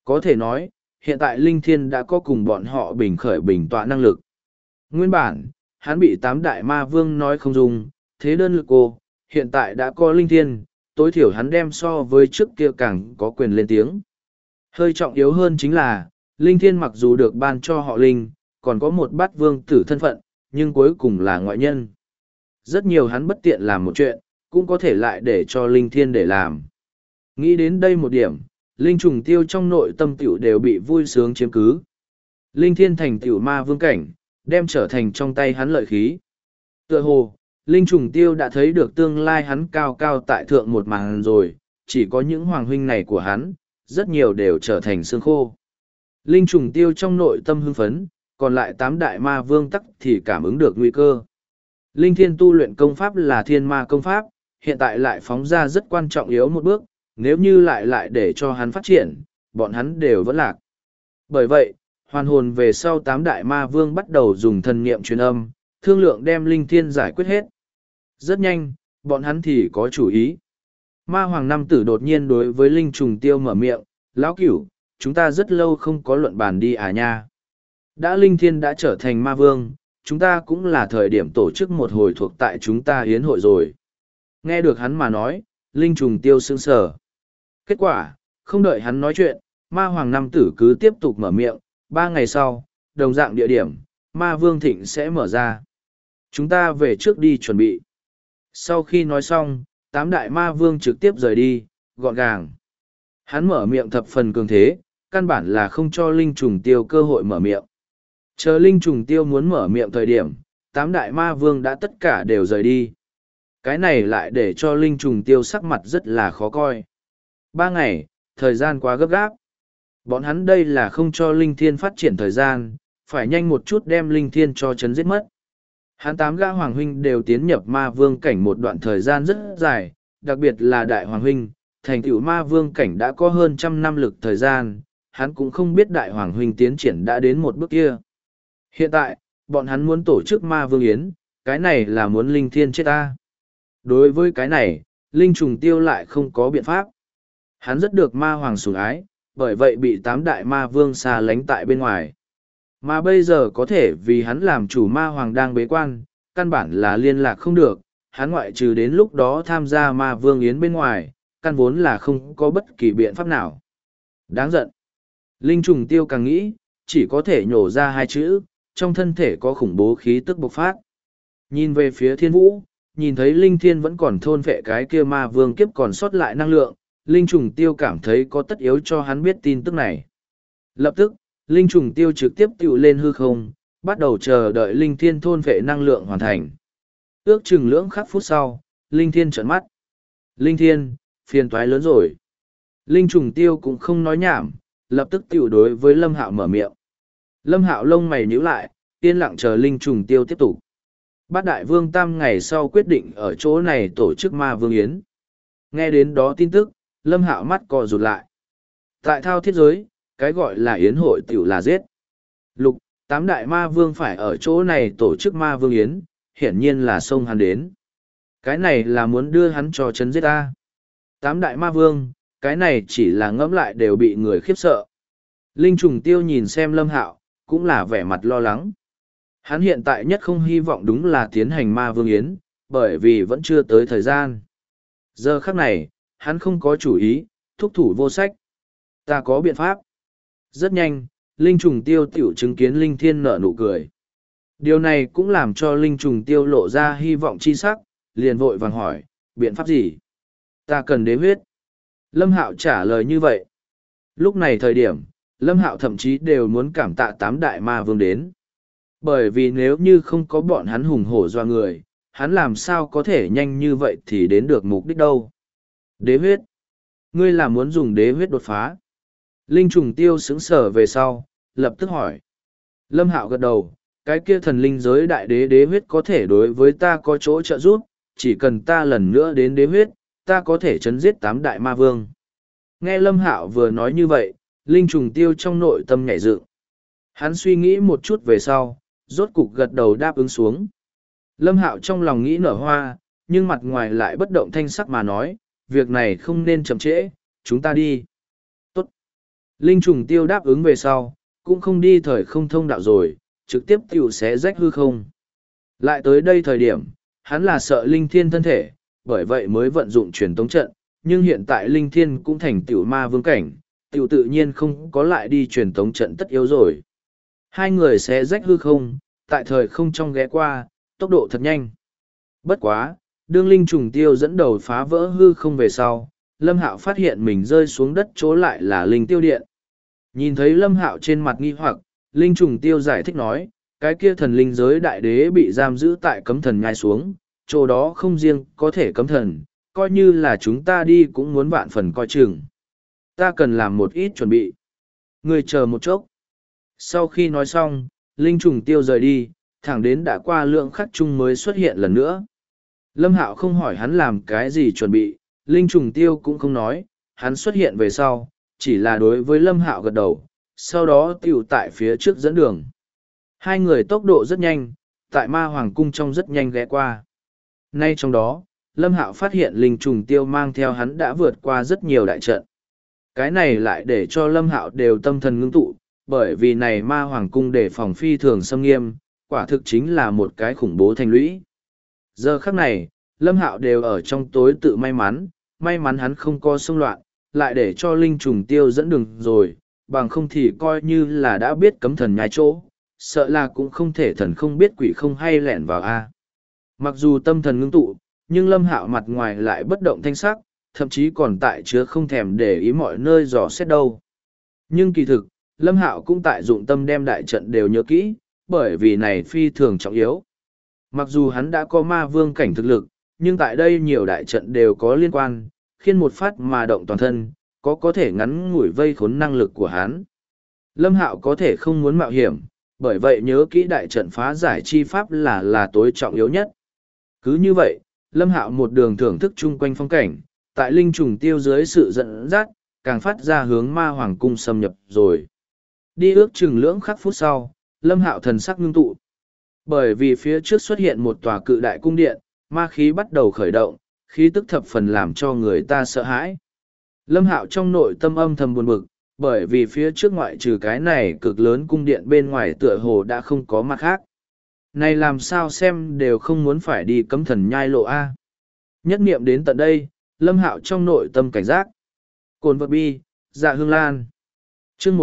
Có thể nói, hiện tại Linh Thiên đã có cùng bọn họ bình khởi bình tọa năng lực. Nguyên bản, hắn bị tám đại ma vương nói không dùng, thế đơn lực cô, hiện tại đã có Linh Thiên, tối thiểu hắn đem so với trước kia càng có quyền lên tiếng. Hơi trọng yếu hơn chính là, Linh Thiên mặc dù được ban cho họ Linh, còn có một bát vương tử thân phận, nhưng cuối cùng là ngoại nhân. Rất nhiều hắn bất tiện làm một chuyện, cũng có thể lại để cho Linh Thiên để làm. Nghĩ đến đây một điểm, Linh trùng tiêu trong nội tâm tiểu đều bị vui sướng chiếm cứ. Linh Thiên thành tiểu ma vương cảnh, đem trở thành trong tay hắn lợi khí. Tựa hồ, Linh trùng tiêu đã thấy được tương lai hắn cao cao tại thượng một màn rồi, chỉ có những hoàng huynh này của hắn, rất nhiều đều trở thành xương khô. Linh trùng tiêu trong nội tâm hưng phấn, còn lại tám đại ma vương tắc thì cảm ứng được nguy cơ. Linh Thiên tu luyện công pháp là thiên ma công pháp, hiện tại lại phóng ra rất quan trọng yếu một bước, nếu như lại để cho hắn phát triển, bọn hắn đều vẫn lạc. Bởi vậy, hoàn hồn về sau tám đại ma vương bắt đầu dùng thần niệm truyền âm, thương lượng đem Linh Thiên giải quyết hết. Rất nhanh, bọn hắn thì có chủ ý. Ma Hoàng Nam Tử đột nhiên đối với Linh Trùng Tiêu mở miệng, lão cửu, chúng ta rất lâu không có luận bàn đi à nha. Đã Linh Thiên đã trở thành ma vương, chúng ta cũng là thời điểm tổ chức một hồi thuộc tại chúng ta hiến hội rồi. Nghe được hắn mà nói, Linh Trùng Tiêu sững sờ. Kết quả, không đợi hắn nói chuyện, Ma Hoàng Nam Tử cứ tiếp tục mở miệng, 3 ngày sau, đồng dạng địa điểm, Ma Vương Thịnh sẽ mở ra. Chúng ta về trước đi chuẩn bị. Sau khi nói xong, 8 đại ma vương trực tiếp rời đi, gọn gàng. Hắn mở miệng thập phần cường thế, căn bản là không cho Linh Trùng Tiêu cơ hội mở miệng. Chờ Linh Trùng Tiêu muốn mở miệng thời điểm, 8 đại ma vương đã tất cả đều rời đi. Cái này lại để cho Linh Trùng Tiêu sắc mặt rất là khó coi. 3 ngày, thời gian quá gấp gáp. Bọn hắn đây là không cho Linh Thiên phát triển thời gian, phải nhanh một chút đem Linh Thiên cho chấn giết mất. Hắn 8 gã hoàng huynh đều tiến nhập ma vương cảnh một đoạn thời gian rất dài, đặc biệt là đại hoàng huynh, thành tựu ma vương cảnh đã có hơn 100 năm lực thời gian, hắn cũng không biết đại hoàng huynh tiến triển đã đến một bước kia. Hiện tại, bọn hắn muốn tổ chức ma vương yến, cái này là muốn Linh Thiên chết ta. Đối với cái này, Linh Trùng Tiêu lại không có biện pháp. Hắn rất được ma hoàng sủng ái, bởi vậy bị 8 đại ma vương xa lánh tại bên ngoài. Mà bây giờ có thể vì hắn làm chủ ma hoàng đang bế quan, căn bản là liên lạc không được, hắn ngoại trừ đến lúc đó tham gia ma vương yến bên ngoài, căn vốn là không có bất kỳ biện pháp nào. Đáng giận. Linh Trùng Tiêu càng nghĩ, chỉ có thể nhổ ra 2 chữ, trong thân thể có khủng bố khí tức bộc phát. Nhìn về phía thiên vũ, nhìn thấy Linh Thiên vẫn còn thôn vệ cái kia ma vương kiếp còn sót lại năng lượng, Linh Trùng Tiêu cảm thấy có tất yếu cho hắn biết tin tức này. Lập tức, Linh Trùng Tiêu trực tiếp tựu lên hư không, bắt đầu chờ đợi Linh Thiên thôn vệ năng lượng hoàn thành. Ước chừng lưỡng khắc phút sau, Linh Thiên trợn mắt. Linh Thiên, phiền toái lớn rồi. Linh Trùng Tiêu cũng không nói nhảm, lập tức tựu đối với Lâm Hạo mở miệng. Lâm Hạo lông mày nhíu lại, yên lặng chờ Linh Trùng Tiêu tiếp tục. Bát Đại Vương Tam ngày sau quyết định ở chỗ này tổ chức ma vương yến. Nghe đến đó tin tức, Lâm Hạo mắt co rụt lại. Tại thao thiết giới, cái gọi là yến hội tiểu là giết. Lục, 8 đại ma vương phải ở chỗ này tổ chức ma vương yến, hiển nhiên là xông hắn đến. Cái này là muốn đưa hắn cho chấn giết ta. 8 đại ma vương, cái này chỉ là ngẫm lại đều bị người khiếp sợ. Linh Trùng Tiêu nhìn xem Lâm Hạo, cũng là vẻ mặt lo lắng. Hắn hiện tại nhất không hy vọng đúng là tiến hành ma vương yến, bởi vì vẫn chưa tới thời gian. Giờ khắc này, hắn không có chủ ý, thúc thủ vô sách. Ta có biện pháp. Rất nhanh, Linh Trùng Tiêu tiểu chứng kiến Linh Thiên nở nụ cười. Điều này cũng làm cho Linh Trùng Tiêu lộ ra hy vọng chi sắc, liền vội vàng hỏi, biện pháp gì? Ta cần đế huyết. Lâm Hạo trả lời như vậy. Lúc này thời điểm, Lâm Hạo thậm chí đều muốn cảm tạ 8 đại ma vương đến. Bởi vì nếu như không có bọn hắn hùng hổ doa người, hắn làm sao có thể nhanh như vậy thì đến được mục đích đâu. Đế huyết. Ngươi là muốn dùng đế huyết đột phá. Linh Trùng Tiêu sững sờ về sau, lập tức hỏi. Lâm Hạo gật đầu, cái kia thần linh giới đại đế đế huyết có thể đối với ta có chỗ trợ giúp, chỉ cần ta lần nữa đến đế huyết, ta có thể chấn giết 8 đại ma vương. Nghe Lâm Hạo vừa nói như vậy, Linh Trùng Tiêu trong nội tâm nhảy dựng. Hắn suy nghĩ một chút về sau, rốt cục gật đầu đáp ứng xuống. Lâm Hạo trong lòng nghĩ nở hoa, nhưng mặt ngoài lại bất động thanh sắc mà nói, việc này không nên chậm trễ, chúng ta đi. Tốt. Linh trùng tiêu đáp ứng về sau, cũng không đi thời không thông đạo rồi, trực tiếp tiểu xé rách hư không. Lại tới đây thời điểm, hắn là sợ Linh Thiên thân thể, bởi vậy mới vận dụng truyền tống trận, nhưng hiện tại Linh Thiên cũng thành tiểu ma vương cảnh, tiểu tự nhiên không có lại đi truyền tống trận tất yếu rồi. Hai người xé rách hư không, tại thời không trong ghé qua, tốc độ thật nhanh. Bất quá, đương Linh trùng tiêu dẫn đầu phá vỡ hư không về sau, Lâm Hạo phát hiện mình rơi xuống đất chỗ lại là Linh tiêu điện. Nhìn thấy Lâm Hạo trên mặt nghi hoặc, Linh trùng tiêu giải thích nói, cái kia thần linh giới đại đế bị giam giữ tại cấm thần nhai xuống, chỗ đó không riêng có thể cấm thần, coi như là chúng ta đi cũng muốn vạn phần coi chừng. Ta cần làm một ít chuẩn bị. Người chờ một chốc. Sau khi nói xong, Linh trùng tiêu rời đi, thẳng đến đã qua lượng khắc chung mới xuất hiện lần nữa. Lâm Hạo không hỏi hắn làm cái gì chuẩn bị, Linh trùng tiêu cũng không nói, hắn xuất hiện về sau, chỉ là đối với Lâm Hạo gật đầu, sau đó tiểu tại phía trước dẫn đường. Hai người tốc độ rất nhanh, tại ma hoàng cung trong rất nhanh ghé qua. Nay trong đó, Lâm Hạo phát hiện Linh trùng tiêu mang theo hắn đã vượt qua rất nhiều đại trận. Cái này lại để cho Lâm Hạo đều tâm thần ngưng tụ, bởi vì này ma hoàng cung để phòng phi thường xâm nghiêm, quả thực chính là một cái khủng bố thành lũy. Giờ khắc này, Lâm Hạo đều ở trong tối tự may mắn hắn không có xung loạn, lại để cho Linh trùng tiêu dẫn đường rồi, bằng không thì coi như là đã biết cấm thần nhai chỗ, sợ là cũng không thể thần không biết quỷ không hay lẻn vào a. Mặc dù tâm thần ngưng tụ, nhưng Lâm Hạo mặt ngoài lại bất động thanh sắc, thậm chí còn tại chứa không thèm để ý mọi nơi dò xét đâu. Nhưng kỳ thực, Lâm Hạo cũng tại dụng tâm đem đại trận đều nhớ kỹ, bởi vì này phi thường trọng yếu. Mặc dù hắn đã có ma vương cảnh thực lực, nhưng tại đây nhiều đại trận đều có liên quan, khiến một phát mà động toàn thân, có thể ngắn ngủi vây khốn năng lực của hắn. Lâm Hạo có thể không muốn mạo hiểm, bởi vậy nhớ kỹ đại trận phá giải chi pháp là tối trọng yếu nhất. Cứ như vậy, Lâm Hạo một đường thưởng thức chung quanh phong cảnh, tại Linh trùng tiêu dưới sự dẫn dắt, càng phát ra hướng ma hoàng cung xâm nhập rồi. Đi ước chừng lưỡng khắc phút sau, Lâm Hạo thần sắc ngưng tụ. Bởi vì phía trước xuất hiện một tòa cự đại cung điện, ma khí bắt đầu khởi động, khí tức thập phần làm cho người ta sợ hãi. Lâm Hạo trong nội tâm âm thầm buồn bực, bởi vì phía trước ngoại trừ cái này cực lớn cung điện bên ngoài tựa hồ đã không có mặt khác. Này làm sao xem đều không muốn phải đi cấm thần nhai lộ A. Nhất niệm đến tận đây, Lâm Hạo trong nội tâm cảnh giác. Cồn vật bi, dạ hương lan. chương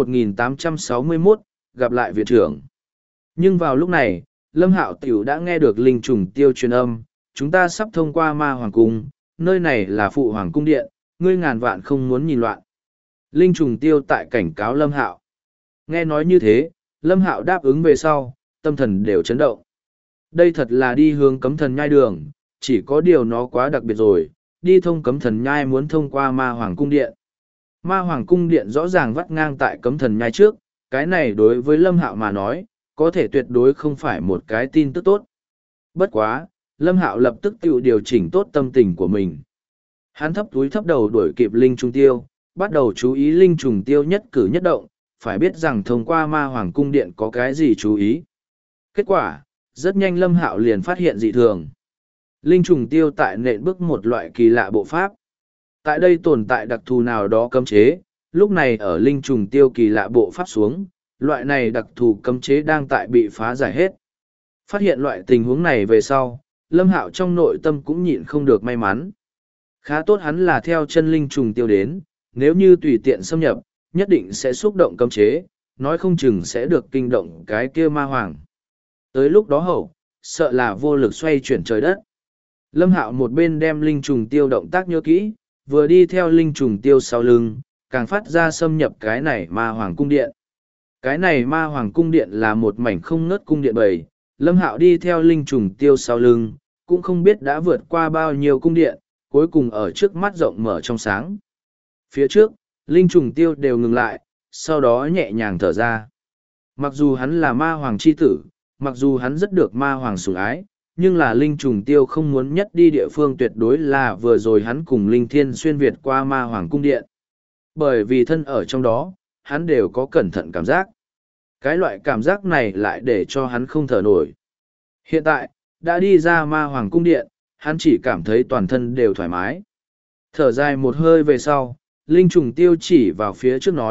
1861, gặp lại viện trưởng. Nhưng vào lúc này, Lâm Hạo tiểu đã nghe được linh trùng tiêu truyền âm, chúng ta sắp thông qua ma hoàng cung, nơi này là phụ hoàng cung điện, ngươi ngàn vạn không muốn nhìn loạn. Linh trùng tiêu tại cảnh cáo Lâm Hạo. Nghe nói như thế, Lâm Hạo đáp ứng về sau, tâm thần đều chấn động. Đây thật là đi hướng cấm thần nhai đường, chỉ có điều nó quá đặc biệt rồi, đi thông cấm thần nhai muốn thông qua ma hoàng cung điện. Ma hoàng cung điện rõ ràng vắt ngang tại cấm thần nhai trước, cái này đối với Lâm Hạo mà nói, có thể tuyệt đối không phải một cái tin tức tốt. Bất quá, Lâm Hạo lập tức tự điều chỉnh tốt tâm tình của mình. Hắn thấp túi thấp đầu đuổi kịp Linh trùng tiêu, bắt đầu chú ý Linh trùng tiêu nhất cử nhất động, phải biết rằng thông qua ma hoàng cung điện có cái gì chú ý. Kết quả, rất nhanh Lâm Hạo liền phát hiện dị thường. Linh trùng tiêu tại nện bước một loại kỳ lạ bộ pháp. Tại đây tồn tại đặc thù nào đó cấm chế, lúc này ở linh trùng tiêu kỳ lạ bộ pháp xuống, loại này đặc thù cấm chế đang tại bị phá giải hết. Phát hiện loại tình huống này về sau, Lâm Hạo trong nội tâm cũng nhịn không được may mắn. Khá tốt hắn là theo chân linh trùng tiêu đến, nếu như tùy tiện xâm nhập, nhất định sẽ xúc động cấm chế, nói không chừng sẽ được kinh động cái kia ma hoàng. Tới lúc đó hậu, sợ là vô lực xoay chuyển trời đất. Lâm Hạo một bên đem linh trùng tiêu động tác nhớ kỹ, vừa đi theo linh trùng tiêu sau lưng, càng phát ra xâm nhập cái này ma hoàng cung điện. Cái này ma hoàng cung điện là một mảnh không ngớt cung điện bầy, Lâm Hạo đi theo linh trùng tiêu sau lưng, cũng không biết đã vượt qua bao nhiêu cung điện, cuối cùng ở trước mắt rộng mở trong sáng. Phía trước, linh trùng tiêu đều ngừng lại, sau đó nhẹ nhàng thở ra. Mặc dù hắn là ma hoàng chi tử, mặc dù hắn rất được ma hoàng sủng ái, nhưng là linh trùng tiêu không muốn nhất đi địa phương tuyệt đối là vừa rồi hắn cùng linh thiên xuyên việt qua ma hoàng cung điện. Bởi vì thân ở trong đó, hắn đều có cẩn thận cảm giác. Cái loại cảm giác này lại để cho hắn không thở nổi. Hiện tại, đã đi ra ma hoàng cung điện, hắn chỉ cảm thấy toàn thân đều thoải mái. Thở dài một hơi về sau, linh trùng tiêu chỉ vào phía trước nói,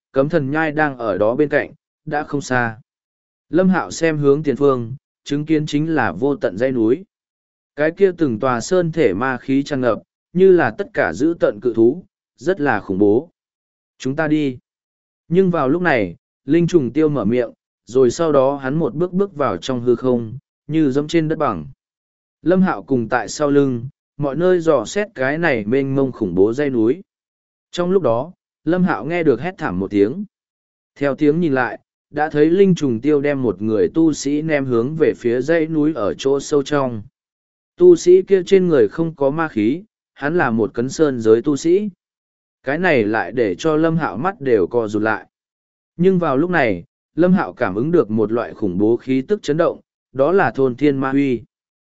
Cấm thần nhai đang ở đó bên cạnh, đã không xa. Lâm Hạo xem hướng tiền phương, chứng kiến chính là vô tận dãy núi. Cái kia từng tòa sơn thể ma khí tràn ngập, như là tất cả giữ tận cự thú, rất là khủng bố. Chúng ta đi. Nhưng vào lúc này, Linh Trùng Tiêu mở miệng, rồi sau đó hắn một bước bước vào trong hư không, như dẫm trên đất bằng. Lâm Hạo cùng tại sau lưng, mọi nơi dò xét cái này mênh mông khủng bố dãy núi. Trong lúc đó, Lâm Hạo nghe được hét thảm một tiếng. Theo tiếng nhìn lại, đã thấy Linh Trùng Tiêu đem một người tu sĩ ném hướng về phía dãy núi ở chỗ sâu trong. Tu sĩ kia trên người không có ma khí, hắn là một cấn sơn giới tu sĩ. Cái này lại để cho Lâm Hạo mắt đều co rụt lại. Nhưng vào lúc này, Lâm Hạo cảm ứng được một loại khủng bố khí tức chấn động, đó là thôn thiên ma huy.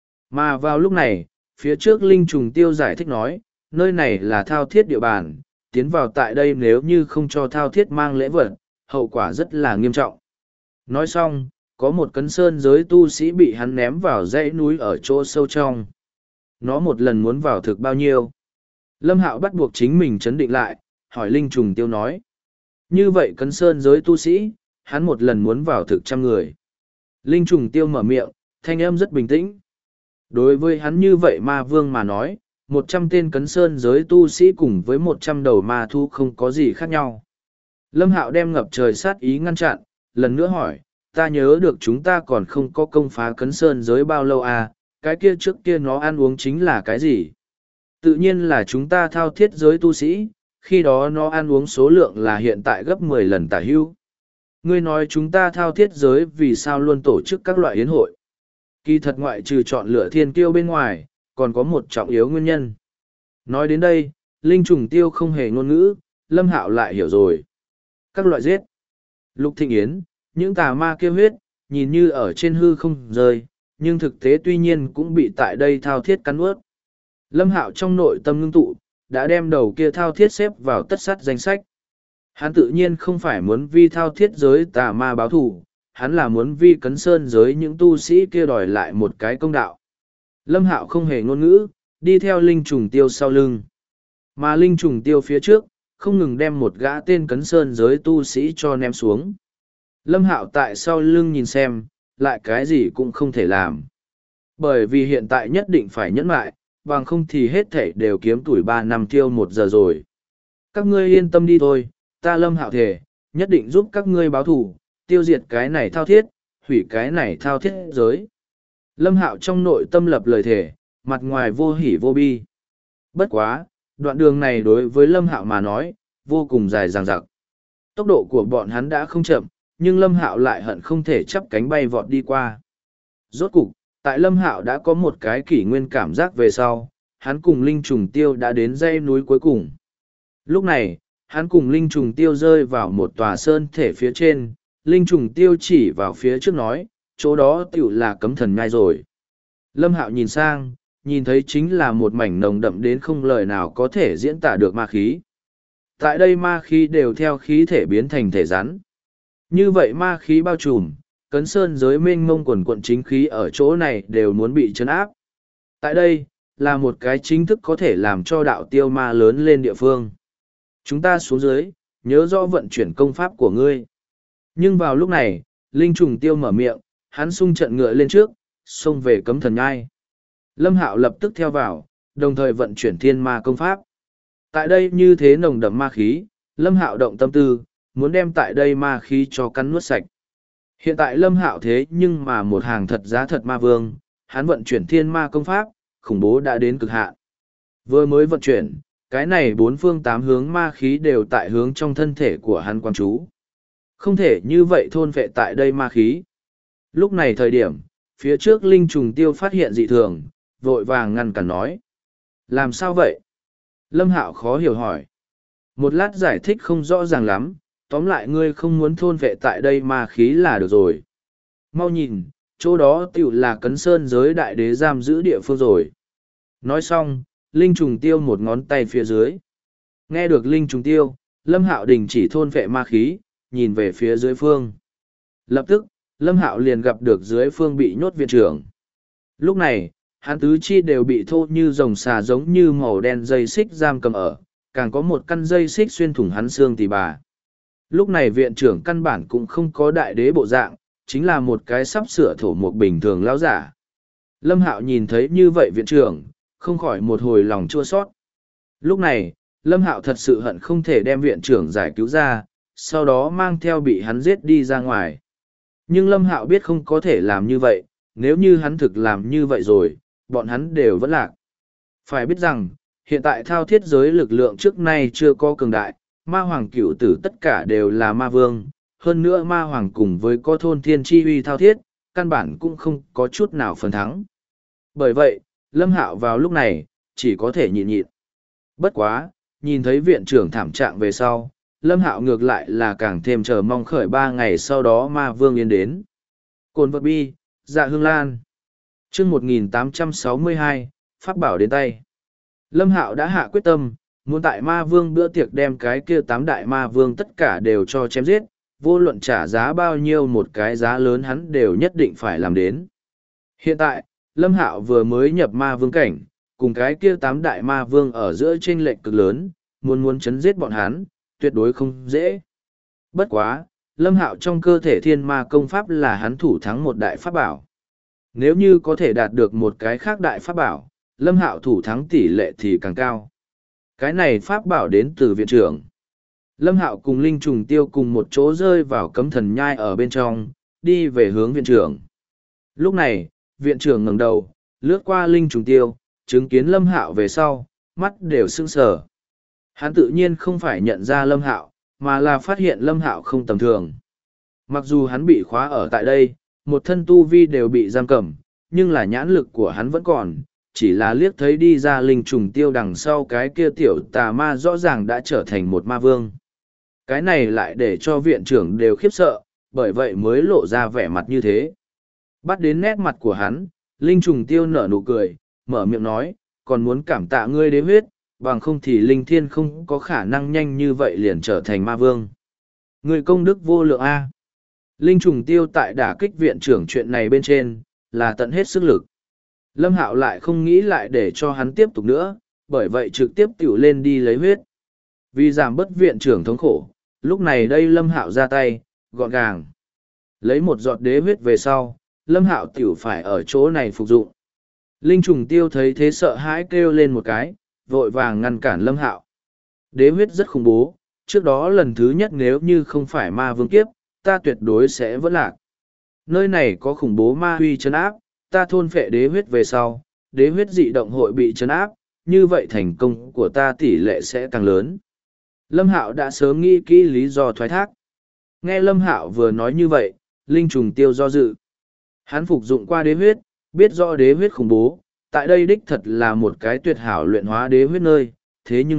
Mà vào lúc này, phía trước Linh Trùng Tiêu giải thích nói, nơi này là thao thiết địa bàn, tiến vào tại đây nếu như không cho thao thiết mang lễ vật, hậu quả rất là nghiêm trọng. Nói xong, có một cấn sơn giới tu sĩ bị hắn ném vào dãy núi ở chỗ sâu trong. Nó một lần muốn vào thực bao nhiêu? Lâm Hạo bắt buộc chính mình chấn định lại, hỏi Linh Trùng Tiêu nói. Như vậy cấn sơn giới tu sĩ, hắn một lần muốn vào thực 100 người. Linh Trùng Tiêu mở miệng, thanh âm rất bình tĩnh. Đối với hắn như vậy ma vương mà nói, 100 tên cấn sơn giới tu sĩ cùng với 100 đầu ma thu không có gì khác nhau. Lâm Hạo đem ngập trời sát ý ngăn chặn, lần nữa hỏi, ta nhớ được chúng ta còn không có công phá cấn sơn giới bao lâu à, cái kia trước kia nó ăn uống chính là cái gì? Tự nhiên là chúng ta thao thiết giới tu sĩ, khi đó nó ăn uống số lượng là hiện tại gấp 10 lần tả hữu. Ngươi nói chúng ta thao thiết giới vì sao luôn tổ chức các loại yến hội? Kỳ thật ngoại trừ chọn lựa thiên kiêu bên ngoài, còn có một trọng yếu nguyên nhân. Nói đến đây, Linh Trùng Tiêu không hề ngôn ngữ, Lâm Hạo lại hiểu rồi. Các loại giết. Lục Thịnh Yến, những tà ma kêu huyết, nhìn như ở trên hư không rơi, nhưng thực tế tuy nhiên cũng bị tại đây thao thiết cắn ướt. Lâm Hạo trong nội tâm ngưng tụ, đã đem đầu kia thao thiết xếp vào tất sắt danh sách. Hắn tự nhiên không phải muốn vi thao thiết giới tà ma báo thù, hắn là muốn vi cấn sơn giới những tu sĩ kia đòi lại một cái công đạo. Lâm Hạo không hề ngôn ngữ, đi theo Linh Trùng Tiêu sau lưng. Mà Linh Trùng Tiêu phía trước, không ngừng đem một gã tên cấn sơn giới tu sĩ cho ném xuống. Lâm Hạo tại sau lưng nhìn xem, lại cái gì cũng không thể làm. Bởi vì hiện tại nhất định phải nhẫn lại, bằng không thì hết thảy đều kiếm tuổi 3 năm tiêu 1 giờ rồi. Các ngươi yên tâm đi thôi, ta Lâm Hạo thề, nhất định giúp các ngươi báo thù, tiêu diệt cái này thao thiết, hủy cái này thao thiết giới. Lâm Hạo trong nội tâm lập lời thề, mặt ngoài vô hỉ vô bi. Bất quá, đoạn đường này đối với Lâm Hạo mà nói, vô cùng dài dằng dặc. Tốc độ của bọn hắn đã không chậm, nhưng Lâm Hạo lại hận không thể chắp cánh bay vọt đi qua. Rốt cục, tại Lâm Hạo đã có một cái kỷ nguyên cảm giác về sau, hắn cùng Linh Trùng Tiêu đã đến dãy núi cuối cùng. Lúc này, hắn cùng Linh Trùng Tiêu rơi vào một tòa sơn thể phía trên, Linh Trùng Tiêu chỉ vào phía trước nói, chỗ đó tiểu là cấm thần nhai rồi. Lâm Hạo nhìn sang, nhìn thấy chính là một mảnh nồng đậm đến không lời nào có thể diễn tả được ma khí. Tại đây ma khí đều theo khí thể biến thành thể rắn. Như vậy ma khí bao trùm, cấn sơn giới mênh mông quần quận chính khí ở chỗ này đều muốn bị chấn áp. Tại đây, là một cái chính thức có thể làm cho đạo tiêu ma lớn lên địa phương. Chúng ta xuống dưới, nhớ rõ vận chuyển công pháp của ngươi. Nhưng vào lúc này, Linh Trùng Tiêu mở miệng, hắn xung trận ngựa lên trước, xông về cấm thần nhai. Lâm Hạo lập tức theo vào, đồng thời vận chuyển thiên ma công pháp. Tại đây như thế nồng đậm ma khí, Lâm Hạo động tâm tư, muốn đem tại đây ma khí cho cắn nuốt sạch. Hiện tại Lâm Hạo thế nhưng mà một hàng thật giá thật ma vương, hắn vận chuyển thiên ma công pháp, khủng bố đã đến cực hạn. Vừa mới vận chuyển, cái này 4 phương 8 hướng ma khí đều tại hướng trong thân thể của hắn quan trú. Không thể như vậy thôn phệ tại đây ma khí. Lúc này thời điểm, phía trước Linh Trùng Tiêu phát hiện dị thường, vội vàng ngăn cản nói. Làm sao vậy? Lâm Hạo khó hiểu hỏi. Một lát giải thích không rõ ràng lắm, tóm lại ngươi không muốn thôn vệ tại đây ma khí là được rồi. Mau nhìn, chỗ đó tiểu là cấn sơn giới đại đế giam giữ địa phương rồi. Nói xong, Linh Trùng Tiêu một ngón tay phía dưới. Nghe được Linh Trùng Tiêu, Lâm Hạo đình chỉ thôn vệ ma khí, nhìn về phía dưới phương. Lập tức, Lâm Hạo liền gặp được dưới phương bị nhốt viện trưởng. Lúc này, hắn tứ chi đều bị thô như rồng xà giống như màu đen dây xích giam cầm ở, càng có một căn dây xích xuyên thủng hắn xương tỉ bà. Lúc này viện trưởng căn bản cũng không có đại đế bộ dạng, chính là một cái sắp sửa thổ một bình thường lão giả. Lâm Hạo nhìn thấy như vậy viện trưởng, không khỏi một hồi lòng chua xót. Lúc này, Lâm Hạo thật sự hận không thể đem viện trưởng giải cứu ra, sau đó mang theo bị hắn giết đi ra ngoài. Nhưng Lâm Hạo biết không có thể làm như vậy, nếu như hắn thực làm như vậy rồi, bọn hắn đều vẫn lạc. Phải biết rằng, hiện tại thao thiết giới lực lượng trước nay chưa có cường đại, ma hoàng cửu tử tất cả đều là ma vương, hơn nữa ma hoàng cùng với có thôn thiên chi uy thao thiết, căn bản cũng không có chút nào phần thắng. Bởi vậy, Lâm Hạo vào lúc này, chỉ có thể nhịn nhịn. Bất quá, nhìn thấy viện trưởng thảm trạng về sau, Lâm Hạo ngược lại là càng thêm chờ mong khởi 3 ngày sau đó ma vương yên đến. Cồn vật bi, dạ hương lan. Chương 1862, Pháp bảo đến tay. Lâm Hạo đã hạ quyết tâm, muốn tại ma vương bữa tiệc đem cái kia 8 đại ma vương tất cả đều cho chém giết, vô luận trả giá bao nhiêu một cái giá lớn hắn đều nhất định phải làm đến. Hiện tại, Lâm Hạo vừa mới nhập ma vương cảnh, cùng cái kia 8 đại ma vương ở giữa chênh lệch cực lớn, muốn chấn giết bọn hắn, tuyệt đối không dễ. Bất quá, Lâm Hạo trong cơ thể thiên ma công pháp là hắn thủ thắng một đại pháp bảo. Nếu như có thể đạt được một cái khác đại pháp bảo, Lâm Hạo thủ thắng tỷ lệ thì càng cao. Cái này pháp bảo đến từ viện trưởng. Lâm Hạo cùng Linh Trùng Tiêu cùng một chỗ rơi vào cấm thần nhai ở bên trong, đi về hướng viện trưởng. Lúc này, viện trưởng ngẩng đầu, lướt qua Linh Trùng Tiêu, chứng kiến Lâm Hạo về sau, mắt đều sưng sờ. Hắn tự nhiên không phải nhận ra Lâm Hạo, mà là phát hiện Lâm Hạo không tầm thường. Mặc dù hắn bị khóa ở tại đây, một thân tu vi đều bị giam cầm, nhưng là nhãn lực của hắn vẫn còn, chỉ là liếc thấy đi ra Linh Trùng Tiêu đằng sau cái kia tiểu tà ma rõ ràng đã trở thành một ma vương. Cái này lại để cho viện trưởng đều khiếp sợ, bởi vậy mới lộ ra vẻ mặt như thế. Bắt đến nét mặt của hắn, Linh Trùng Tiêu nở nụ cười, mở miệng nói, còn muốn cảm tạ ngươi đế huyết, bằng không thì Linh Thiên không có khả năng nhanh như vậy liền trở thành ma vương. Ngươi công đức vô lượng A. Linh Trùng Tiêu tại đả kích viện trưởng chuyện này bên trên, là tận hết sức lực. Lâm Hạo lại không nghĩ lại để cho hắn tiếp tục nữa, bởi vậy trực tiếp tiểu lên đi lấy huyết. Vì giảm bớt viện trưởng thống khổ, lúc này đây Lâm Hạo ra tay, gọn gàng. Lấy một giọt đế huyết về sau, Lâm Hạo tiểu phải ở chỗ này phục dụng. Linh Trùng Tiêu thấy thế sợ hãi kêu lên một cái, vội vàng ngăn cản Lâm Hạo. Đế huyết rất khủng bố, trước đó lần thứ nhất nếu như không phải ma vương kiếp, ta tuyệt đối sẽ vẫn lạc. Nơi này có khủng bố ma huy trấn áp, ta thôn phệ đế huyết về sau, đế huyết dị động hội bị trấn áp, như vậy thành công của ta tỷ lệ sẽ càng lớn. Lâm Hạo đã sớm nghĩ kỹ lý do thoái thác. Nghe Lâm Hạo vừa nói như vậy, Linh Trùng Tiêu do dự. Hắn phục dụng qua đế huyết, biết rõ đế huyết khủng bố, tại đây đích thật là một cái tuyệt hảo luyện hóa đế huyết nơi, thế nhưng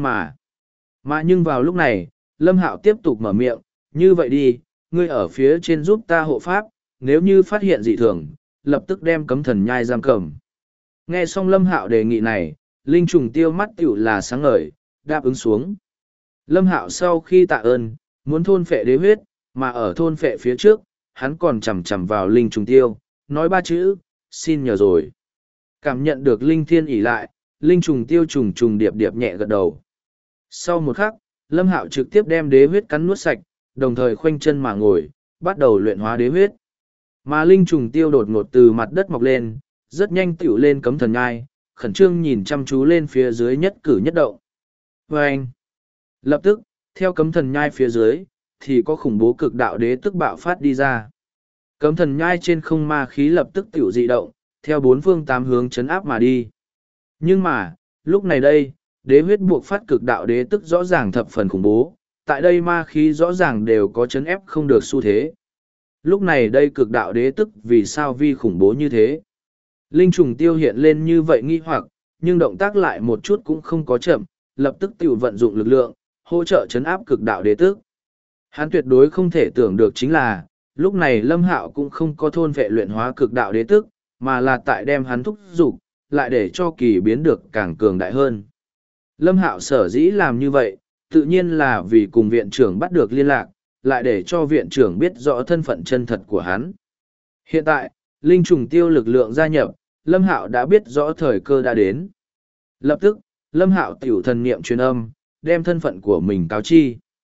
nhưng vào lúc này, Lâm Hạo tiếp tục mở miệng, như vậy đi, ngươi ở phía trên giúp ta hộ pháp, nếu như phát hiện dị thường, lập tức đem cấm thần nhai giam cầm. Nghe xong Lâm Hạo đề nghị này, Linh Trùng Tiêu mắt tiểu là sáng ngời, đáp ứng xuống. Lâm Hạo sau khi tạ ơn, muốn thôn phệ đế huyết, mà ở thôn phệ phía trước, hắn còn chầm chầm vào Linh Trùng Tiêu, nói 3 chữ, xin nhờ rồi. Cảm nhận được Linh Thiên ỉ lại, Linh Trùng Tiêu trùng trùng điệp điệp nhẹ gật đầu. Sau một khắc, Lâm Hạo trực tiếp đem đế huyết cắn nuốt sạch, đồng thời khoanh chân mà ngồi, bắt đầu luyện hóa đế huyết. Mà Linh Trùng Tiêu đột ngột từ mặt đất mọc lên, rất nhanh tiểu lên cấm thần nhai, khẩn trương nhìn chăm chú lên phía dưới nhất cử nhất động. Và anh, lập tức, theo cấm thần nhai phía dưới, thì có khủng bố cực đạo đế tức bạo phát đi ra. Cấm thần nhai trên không ma khí lập tức tiểu dị động, theo 4 phương 8 hướng chấn áp mà đi. Nhưng mà, lúc này đây, đế huyết buộc phát cực đạo đế tức rõ ràng thập phần khủng bố, tại đây ma khí rõ ràng đều có chấn ép không được xu thế. Lúc này đây cực đạo đế tức vì sao vi khủng bố như thế? Linh Trùng Tiêu hiện lên như vậy nghi hoặc, nhưng động tác lại một chút cũng không có chậm, lập tức tiểu vận dụng lực lượng, hỗ trợ chấn áp cực đạo đế tức. Hắn tuyệt đối không thể tưởng được chính là, lúc này Lâm Hạo cũng không có thôn vệ luyện hóa cực đạo đế tức, mà là tại đem hắn thúc dục, lại để cho kỳ biến được càng cường đại hơn. Lâm Hạo sở dĩ làm như vậy, tự nhiên là vì cùng viện trưởng bắt được liên lạc, lại để cho viện trưởng biết rõ thân phận chân thật của hắn. Hiện tại, Linh Trùng Tiêu lực lượng gia nhập, Lâm Hạo đã biết rõ thời cơ đã đến. Lập tức, Lâm Hạo tiểu thần niệm truyền âm, đem thân phận của mình cáo chi.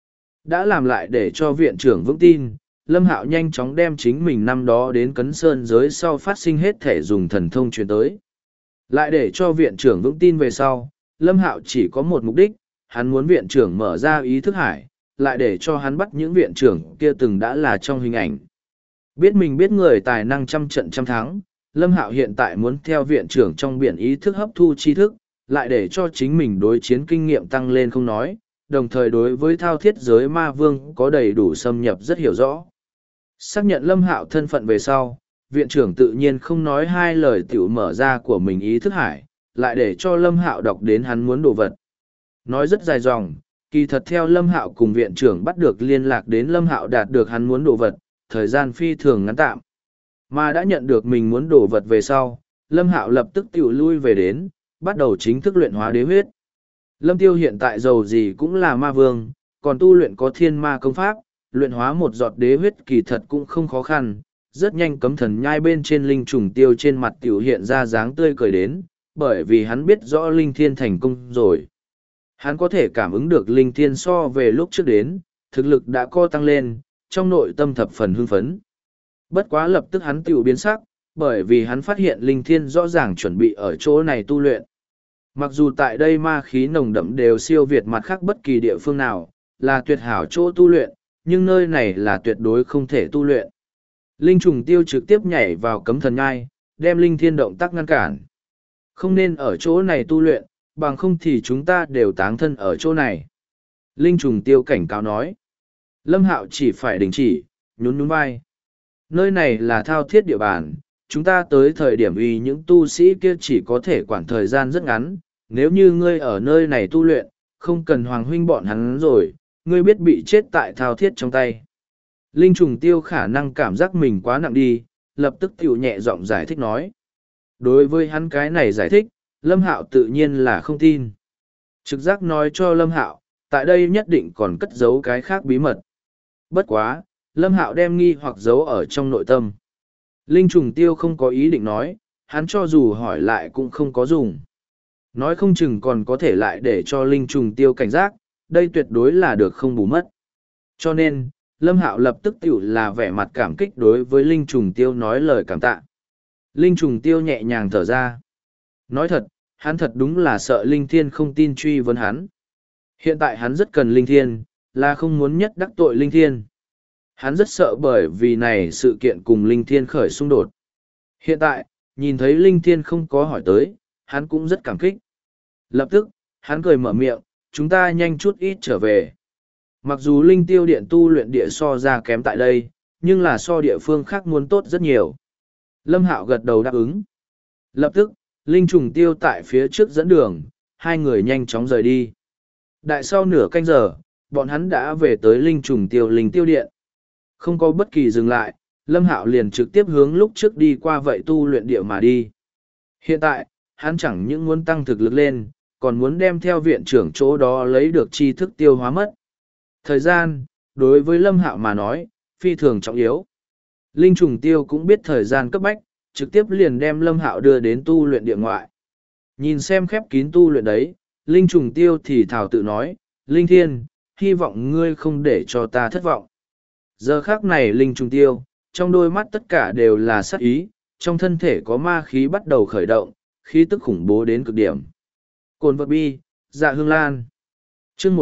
Đã làm lại để cho viện trưởng vững tin, Lâm Hạo nhanh chóng đem chính mình năm đó đến Cấn Sơn giới sau phát sinh hết thể dùng thần thông truyền tới. Lại để cho viện trưởng vững tin về sau, Lâm Hạo chỉ có một mục đích, hắn muốn viện trưởng mở ra ý thức hải, lại để cho hắn bắt những viện trưởng kia từng đã là trong hình ảnh. Biết mình biết người tài năng trăm trận trăm thắng, Lâm Hạo hiện tại muốn theo viện trưởng trong biển ý thức hấp thu tri thức, lại để cho chính mình đối chiến kinh nghiệm tăng lên không nói, đồng thời đối với thao thiết giới ma vương có đầy đủ xâm nhập rất hiểu rõ. Xác nhận Lâm Hạo thân phận về sau, viện trưởng tự nhiên không nói hai lời tiểu mở ra của mình ý thức hải, lại để cho Lâm Hạo đọc đến hắn muốn đồ vật. Nói rất dài dòng, kỳ thật theo Lâm Hạo cùng viện trưởng bắt được liên lạc đến Lâm Hạo đạt được hắn muốn đồ vật, thời gian phi thường ngắn tạm. Mà đã nhận được mình muốn đồ vật về sau, Lâm Hạo lập tức tiểu lui về đến, bắt đầu chính thức luyện hóa đế huyết. Lâm Tiêu hiện tại dầu gì cũng là ma vương, còn tu luyện có thiên ma công pháp, luyện hóa một giọt đế huyết kỳ thật cũng không khó khăn, rất nhanh cấm thần nhai bên trên linh trùng tiêu trên mặt tiểu hiện ra dáng tươi cười đến, bởi vì hắn biết rõ linh thiên thành công rồi. Hắn có thể cảm ứng được linh thiên so về lúc trước đến, thực lực đã co tăng lên, trong nội tâm thập phần hưng phấn. Bất quá lập tức hắn tiểu biến sắc, bởi vì hắn phát hiện linh thiên rõ ràng chuẩn bị ở chỗ này tu luyện. Mặc dù tại đây ma khí nồng đậm đều siêu việt mặt khác bất kỳ địa phương nào, là tuyệt hảo chỗ tu luyện, nhưng nơi này là tuyệt đối không thể tu luyện. Linh trùng tiêu trực tiếp nhảy vào cấm thần ngai, đem linh thiên động tác ngăn cản. Không nên ở chỗ này tu luyện, bằng không thì chúng ta đều táng thân ở chỗ này. Linh trùng tiêu cảnh cáo nói. Lâm Hạo chỉ phải đình chỉ, nhún nhún vai. Nơi này là thao thiết địa bàn, chúng ta tới thời điểm uy những tu sĩ kia chỉ có thể quản thời gian rất ngắn. Nếu như ngươi ở nơi này tu luyện, không cần hoàng huynh bọn hắn rồi, ngươi biết bị chết tại thao thiết trong tay. Linh trùng tiêu khả năng cảm giác mình quá nặng đi, lập tức tiểu nhẹ giọng giải thích nói. Đối với hắn cái này giải thích, Lâm Hạo tự nhiên là không tin. Trực giác nói cho Lâm Hạo, tại đây nhất định còn cất giấu cái khác bí mật. Bất quá, Lâm Hạo đem nghi hoặc giấu ở trong nội tâm. Linh trùng tiêu không có ý định nói, hắn cho dù hỏi lại cũng không có dùng. Nói không chừng còn có thể lại để cho linh trùng tiêu cảnh giác, đây tuyệt đối là được không bù mất. Cho nên, Lâm Hạo lập tức tiểu là vẻ mặt cảm kích đối với linh trùng tiêu nói lời cảm tạ. Linh trùng tiêu nhẹ nhàng thở ra. Nói thật, hắn thật đúng là sợ linh thiên không tin truy vấn hắn. Hiện tại hắn rất cần linh thiên, là không muốn nhất đắc tội linh thiên. Hắn rất sợ bởi vì này sự kiện cùng linh thiên khởi xung đột. Hiện tại, nhìn thấy linh thiên không có hỏi tới, hắn cũng rất cảm kích. Lập tức, hắn cười mở miệng, chúng ta nhanh chút ít trở về. Mặc dù linh tiêu điện tu luyện địa so ra kém tại đây, nhưng là so địa phương khác muốn tốt rất nhiều. Lâm Hạo gật đầu đáp ứng. Lập tức, linh trùng tiêu tại phía trước dẫn đường, hai người nhanh chóng rời đi. Đại sau nửa canh giờ, bọn hắn đã về tới linh trùng tiêu linh tiêu điện. Không có bất kỳ dừng lại, Lâm Hạo liền trực tiếp hướng lúc trước đi qua vậy tu luyện địa mà đi. Hiện tại, hắn chẳng những muốn tăng thực lực lên, còn muốn đem theo viện trưởng chỗ đó lấy được tri thức tiêu hóa mất. Thời gian, đối với Lâm Hạo mà nói, phi thường trọng yếu. Linh trùng tiêu cũng biết thời gian cấp bách, trực tiếp liền đem Lâm Hạo đưa đến tu luyện địa ngoại. Nhìn xem khép kín tu luyện đấy, Linh trùng tiêu thì thảo tự nói, Linh Thiên, hy vọng ngươi không để cho ta thất vọng. Giờ khác này Linh trùng tiêu, trong đôi mắt tất cả đều là sát ý, trong thân thể có ma khí bắt đầu khởi động, khí tức khủng bố đến cực điểm. Cồn vật bi, dạ hương lan. chương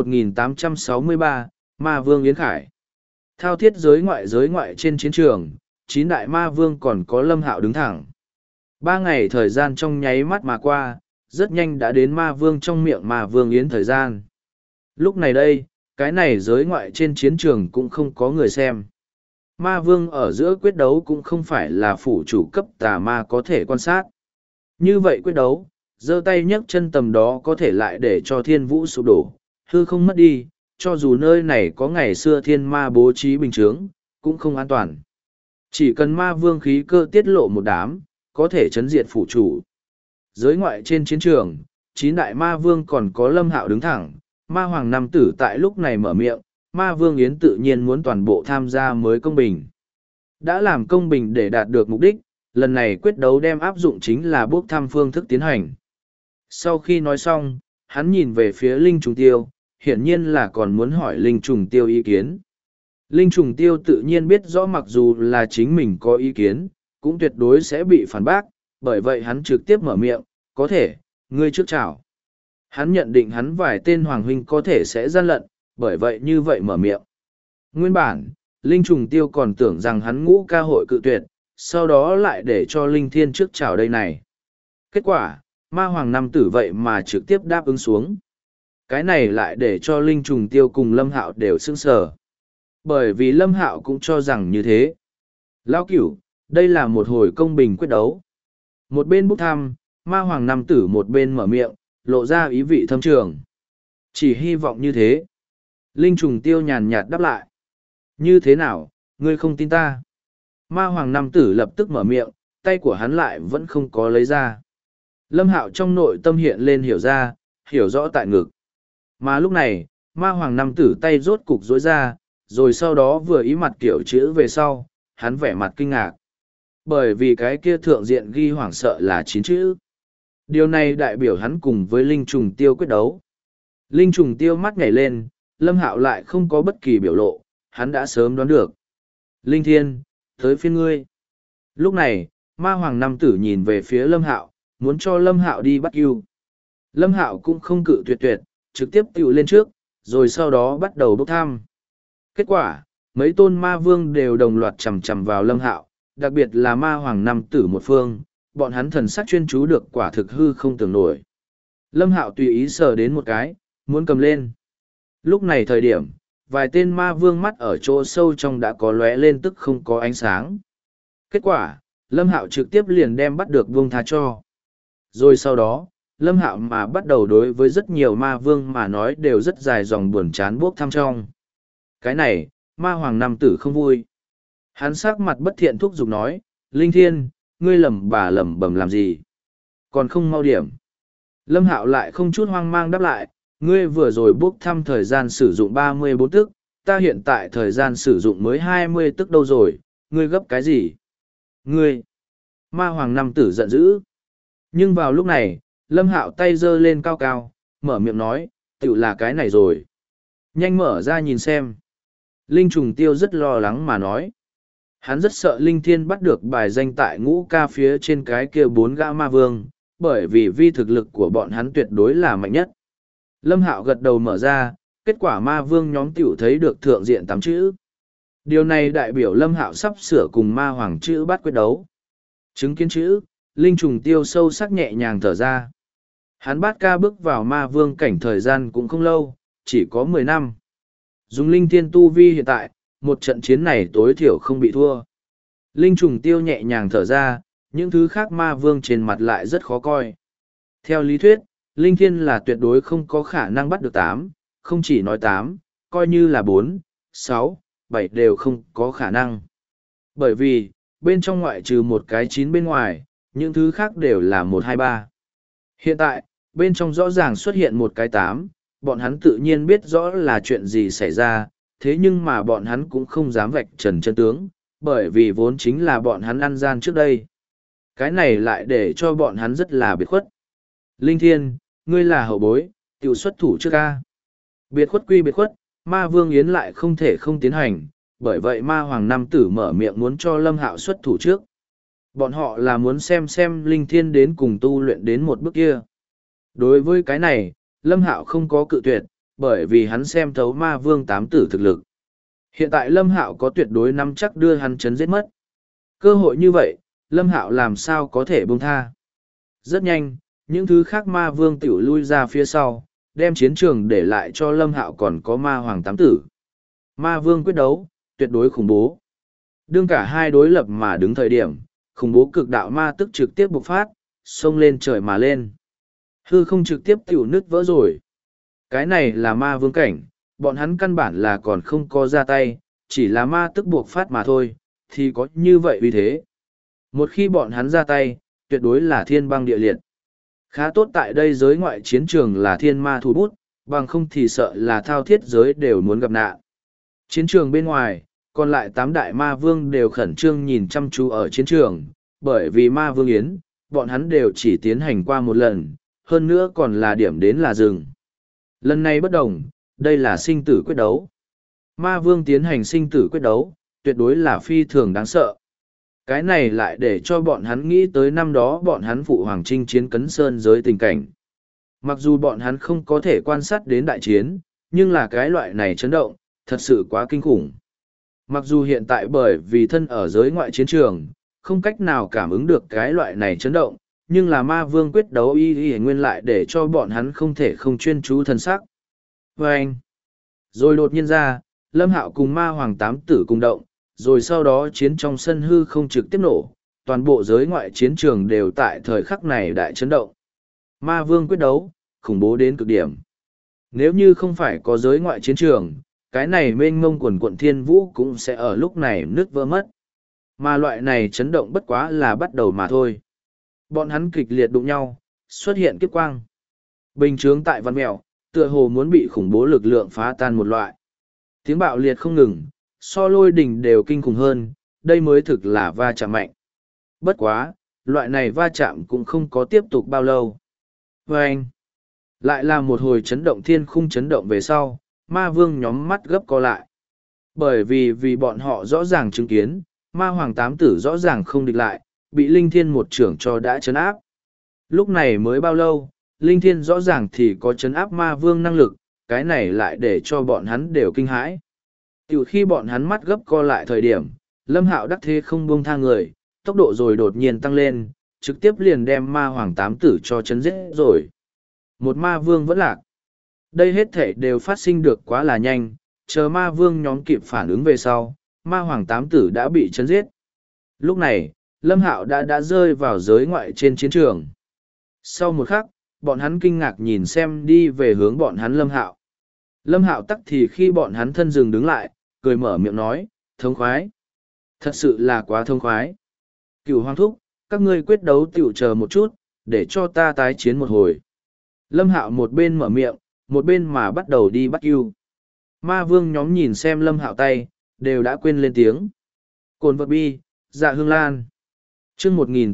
1863, Ma Vương Yến Khải. Thao thiết giới ngoại trên chiến trường, 9 đại ma vương còn có Lâm Hạo đứng thẳng. 3 ngày thời gian trong nháy mắt mà qua, rất nhanh đã đến ma vương trong miệng ma vương Yến thời gian. Lúc này đây, cái này giới ngoại trên chiến trường cũng không có người xem. Ma vương ở giữa quyết đấu cũng không phải là phủ chủ cấp tà ma có thể quan sát. Như vậy quyết đấu, giơ tay nhấc chân tầm đó có thể lại để cho thiên vũ sụp đổ, hư không mất đi, cho dù nơi này có ngày xưa thiên ma bố trí bình chướng, cũng không an toàn. Chỉ cần ma vương khí cơ tiết lộ một đám, có thể chấn diệt phủ chủ. Giới ngoại trên chiến trường, 9 đại ma vương còn có Lâm Hạo đứng thẳng, ma hoàng nam tử tại lúc này mở miệng, ma vương Yến tự nhiên muốn toàn bộ tham gia mới công bình. Đã làm công bình để đạt được mục đích, lần này quyết đấu đem áp dụng chính là bốc thăm phương thức tiến hành. Sau khi nói xong, hắn nhìn về phía Linh Trùng Tiêu, hiển nhiên là còn muốn hỏi Linh Trùng Tiêu ý kiến. Linh Trùng Tiêu tự nhiên biết rõ mặc dù là chính mình có ý kiến, cũng tuyệt đối sẽ bị phản bác, bởi vậy hắn trực tiếp mở miệng, có thể, ngươi trước chào. Hắn nhận định hắn vài tên hoàng huynh có thể sẽ gian lận, bởi vậy như vậy mở miệng. Nguyên bản, Linh Trùng Tiêu còn tưởng rằng hắn ngũ ca hội cự tuyệt, sau đó lại để cho Linh Thiên trước chào đây này. Kết quả, ma hoàng nam tử vậy mà trực tiếp đáp ứng xuống. Cái này lại để cho Linh Trùng Tiêu cùng Lâm Hạo đều sững sờ. Bởi vì Lâm Hạo cũng cho rằng như thế. Lão cửu, đây là một hồi công bình quyết đấu. Một bên bốc thăm, ma hoàng nam tử một bên mở miệng, lộ ra ý vị thâm trường. Chỉ hy vọng như thế. Linh Trùng Tiêu nhàn nhạt đáp lại. Như thế nào, ngươi không tin ta? Ma hoàng nam tử lập tức mở miệng, tay của hắn lại vẫn không có lấy ra. Lâm Hạo trong nội tâm hiện lên hiểu ra, hiểu rõ tại ngực. Mà lúc này, ma hoàng nam tử tay rốt cục rối ra, rồi sau đó vừa ý mặt kiểu chữ về sau, hắn vẻ mặt kinh ngạc. Bởi vì cái kia thượng diện ghi hoảng sợ là 9 chữ. Điều này đại biểu hắn cùng với Linh Trùng Tiêu quyết đấu. Linh Trùng Tiêu mắt nhảy lên, Lâm Hạo lại không có bất kỳ biểu lộ, hắn đã sớm đoán được. Linh Thiên, tới phiên ngươi. Lúc này, ma hoàng nam tử nhìn về phía Lâm Hạo, muốn cho Lâm Hạo đi bắt yêu. Lâm Hạo cũng không cự tuyệt, trực tiếp tựu lên trước, rồi sau đó bắt đầu bốc thăm. Kết quả, mấy tôn ma vương đều đồng loạt chầm chầm vào Lâm Hạo, đặc biệt là ma hoàng nam tử một phương, bọn hắn thần sắc chuyên chú được quả thực hư không tưởng nổi. Lâm Hạo tùy ý sờ đến một cái, muốn cầm lên. Lúc này thời điểm, vài tên ma vương mắt ở chỗ sâu trong đã có lóe lên tức không có ánh sáng. Kết quả, Lâm Hạo trực tiếp liền đem bắt được vương tha cho. Rồi sau đó, Lâm Hạo mà bắt đầu đối với rất nhiều ma vương mà nói đều rất dài dòng buồn chán bốc thăm trong. Cái này, ma hoàng nam tử không vui. Hắn sắc mặt bất thiện thúc giục nói, Linh Thiên, ngươi lẩm bẩm làm gì? Còn không mau điểm. Lâm Hạo lại không chút hoang mang đáp lại, ngươi vừa rồi bốc thăm thời gian sử dụng 34 tức, ta hiện tại thời gian sử dụng mới 20 tức đâu rồi, ngươi gấp cái gì? Ngươi! Ma hoàng nam tử giận dữ. Nhưng vào lúc này, Lâm Hạo tay giơ lên cao cao, mở miệng nói, tựu là cái này rồi. Nhanh mở ra nhìn xem. Linh Trùng Tiêu rất lo lắng mà nói. Hắn rất sợ Linh Thiên bắt được bài danh tại ngũ ca phía trên cái kia 4 gã ma vương, bởi vì vi thực lực của bọn hắn tuyệt đối là mạnh nhất. Lâm Hạo gật đầu mở ra, kết quả ma vương nhóm tiểu thấy được thượng diện 8 chữ. Điều này đại biểu Lâm Hạo sắp sửa cùng ma hoàng chữ bắt quyết đấu. Chứng kiến chữ, Linh Trùng Tiêu sâu sắc nhẹ nhàng thở ra. Hắn bát ca bước vào ma vương cảnh thời gian cũng không lâu, chỉ có 10 năm. Dùng Linh Thiên tu vi hiện tại, một trận chiến này tối thiểu không bị thua. Linh Trùng Tiêu nhẹ nhàng thở ra, những thứ khác ma vương trên mặt lại rất khó coi. Theo lý thuyết, Linh Thiên là tuyệt đối không có khả năng bắt được 8, không chỉ nói 8, coi như là 4, 6, 7 đều không có khả năng. Bởi vì, bên trong ngoại trừ một cái 9 bên ngoài, những thứ khác đều là 1, 2, 3. Hiện tại, bên trong rõ ràng xuất hiện một cái 8, bọn hắn tự nhiên biết rõ là chuyện gì xảy ra, thế nhưng mà bọn hắn cũng không dám vạch trần chân tướng, bởi vì vốn chính là bọn hắn ăn gian trước đây. Cái này lại để cho bọn hắn rất là biệt khuất. Linh Thiên, ngươi là hậu bối, tiểu xuất thủ trước ca. Biệt khuất quy biệt khuất, ma vương yến lại không thể không tiến hành, bởi vậy ma hoàng nam tử mở miệng muốn cho Lâm Hạo xuất thủ trước. Bọn họ là muốn xem Linh Thiên đến cùng tu luyện đến một bước kia. Đối với cái này, Lâm Hạo không có cự tuyệt, bởi vì hắn xem thấu ma vương 8 tử thực lực. Hiện tại Lâm Hạo có tuyệt đối nắm chắc đưa hắn chấn giết mất. Cơ hội như vậy, Lâm Hạo làm sao có thể buông tha. Rất nhanh, những thứ khác ma vương tiểu lui ra phía sau, đem chiến trường để lại cho Lâm Hạo còn có ma hoàng 8 tử. Ma vương quyết đấu, tuyệt đối khủng bố. Đương cả hai đối lập mà đứng thời điểm, khủng bố cực đạo ma tức trực tiếp bộc phát, xông lên trời mà lên. Hư không trực tiếp tiểu nứt vỡ rồi. Cái này là ma vương cảnh, bọn hắn căn bản là còn không có ra tay, chỉ là ma tức buộc phát mà thôi, thì có như vậy uy thế. Một khi bọn hắn ra tay, tuyệt đối là thiên băng địa liệt. Khá tốt tại đây giới ngoại chiến trường là thiên ma thủ bút, bằng không thì sợ là thao thiết giới đều muốn gặp nạn. Chiến trường bên ngoài, còn lại 8 đại ma vương đều khẩn trương nhìn chăm chú ở chiến trường, bởi vì ma vương yến, bọn hắn đều chỉ tiến hành qua một lần, hơn nữa còn là điểm đến là rừng. Lần này bất đồng, Đây là sinh tử quyết đấu. Ma vương tiến hành sinh tử quyết đấu, tuyệt đối là phi thường đáng sợ. Cái này lại để cho bọn hắn nghĩ tới năm đó bọn hắn phụ hoàng chinh chiến Cấn Sơn giới tình cảnh. Mặc dù bọn hắn không có thể quan sát đến đại chiến, nhưng là cái loại này chấn động, thật sự quá kinh khủng. Mặc dù hiện tại bởi vì thân ở giới ngoại chiến trường, không cách nào cảm ứng được cái loại này chấn động, nhưng là ma vương quyết đấu y nguyên lại để cho bọn hắn không thể không chuyên chú thân sắc. Và anh, rồi đột nhiên ra, Lâm Hạo cùng ma hoàng tám tử cùng động, rồi sau đó chiến trong sân hư không trực tiếp nổ, toàn bộ giới ngoại chiến trường đều tại thời khắc này đại chấn động. Ma vương quyết đấu, khủng bố đến cực điểm. Nếu như không phải có giới ngoại chiến trường, cái này mênh mông quần quận thiên vũ cũng sẽ ở lúc này nứt vỡ mất. Mà loại này chấn động bất quá là bắt đầu mà thôi. Bọn hắn kịch liệt đụng nhau, xuất hiện kiếp quang. Bình chướng tại văn mèo, tựa hồ muốn bị khủng bố lực lượng phá tan một loại. Tiếng bạo liệt không ngừng, so lôi đỉnh đều kinh khủng hơn, đây mới thực là va chạm mạnh. Bất quá, loại này va chạm cũng không có tiếp tục bao lâu. Và anh, lại là một hồi chấn động thiên khung chấn động về sau, ma vương nhóm mắt gấp co lại. Bởi vì bọn họ rõ ràng chứng kiến, ma hoàng tám tử rõ ràng không địch lại, bị linh thiên một trưởng cho đã chấn áp. Lúc này mới bao lâu, linh thiên rõ ràng thì có chấn áp ma vương năng lực, cái này lại để cho bọn hắn đều kinh hãi. Từ khi bọn hắn mắt gấp co lại thời điểm, Lâm Hạo đắc thế không buông tha người, tốc độ rồi đột nhiên tăng lên, trực tiếp liền đem ma hoàng tám tử cho chấn giết rồi. Một ma vương vẫn lạc. Đây hết thể đều phát sinh được quá là nhanh, chờ ma vương nhóm kịp phản ứng về sau, ma hoàng tám tử đã bị chấn giết. Lúc này, Lâm Hạo đã rơi vào giới ngoại trên chiến trường. Sau một khắc, bọn hắn kinh ngạc nhìn xem đi về hướng bọn hắn Lâm Hạo. Lâm Hạo tắc thì khi bọn hắn thân dừng đứng lại, cười mở miệng nói, thống khoái. Thật sự là quá thống khoái. Cửu Hoàng thúc, các ngươi quyết đấu tiểu chờ một chút, để cho ta tái chiến một hồi. Lâm Hạo một bên mở miệng, một bên mà bắt đầu đi bắt yêu. Ma vương nhóm nhìn xem Lâm Hạo tay, đều đã quên lên tiếng. Cồn vật bi, dạ hương lan. Chương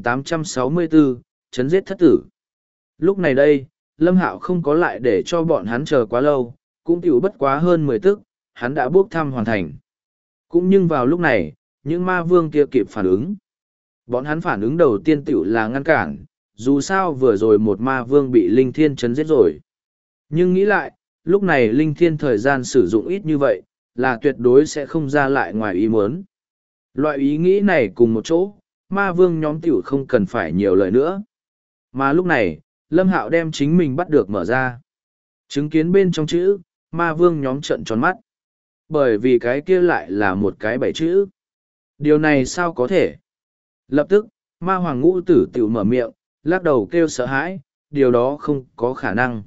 1864, chấn giết thất tử. Lúc này đây, Lâm Hạo không có lại để cho bọn hắn chờ quá lâu, cũng tiểu bất quá hơn 10 tức, hắn đã bốc thăm hoàn thành. Cũng nhưng vào lúc này, những ma vương kia kịp phản ứng. Bọn hắn phản ứng đầu tiên tiểu là ngăn cản, dù sao vừa rồi một ma vương bị Linh Thiên chấn giết rồi. Nhưng nghĩ lại, lúc này Linh Thiên thời gian sử dụng ít như vậy, là tuyệt đối sẽ không ra lại ngoài ý muốn. Loại ý nghĩ này cùng một chỗ, ma vương nhóm tiểu không cần phải nhiều lời nữa. Mà lúc này, Lâm Hạo đem chính mình bắt được mở ra. Chứng kiến bên trong chữ, ma vương nhóm trợn tròn mắt. Bởi vì cái kia lại là một cái bảy chữ. Điều này sao có thể? Lập tức, ma hoàng ngũ tử tiểu mở miệng, lắc đầu kêu sợ hãi, điều đó không có khả năng.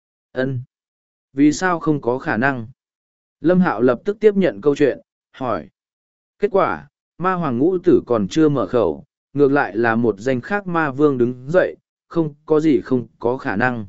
Ân, vì sao không có khả năng? Lâm Hạo lập tức tiếp nhận câu chuyện, hỏi. Kết quả, ma hoàng ngũ tử còn chưa mở khẩu, ngược lại là một danh khác ma vương đứng dậy, không có gì không có khả năng.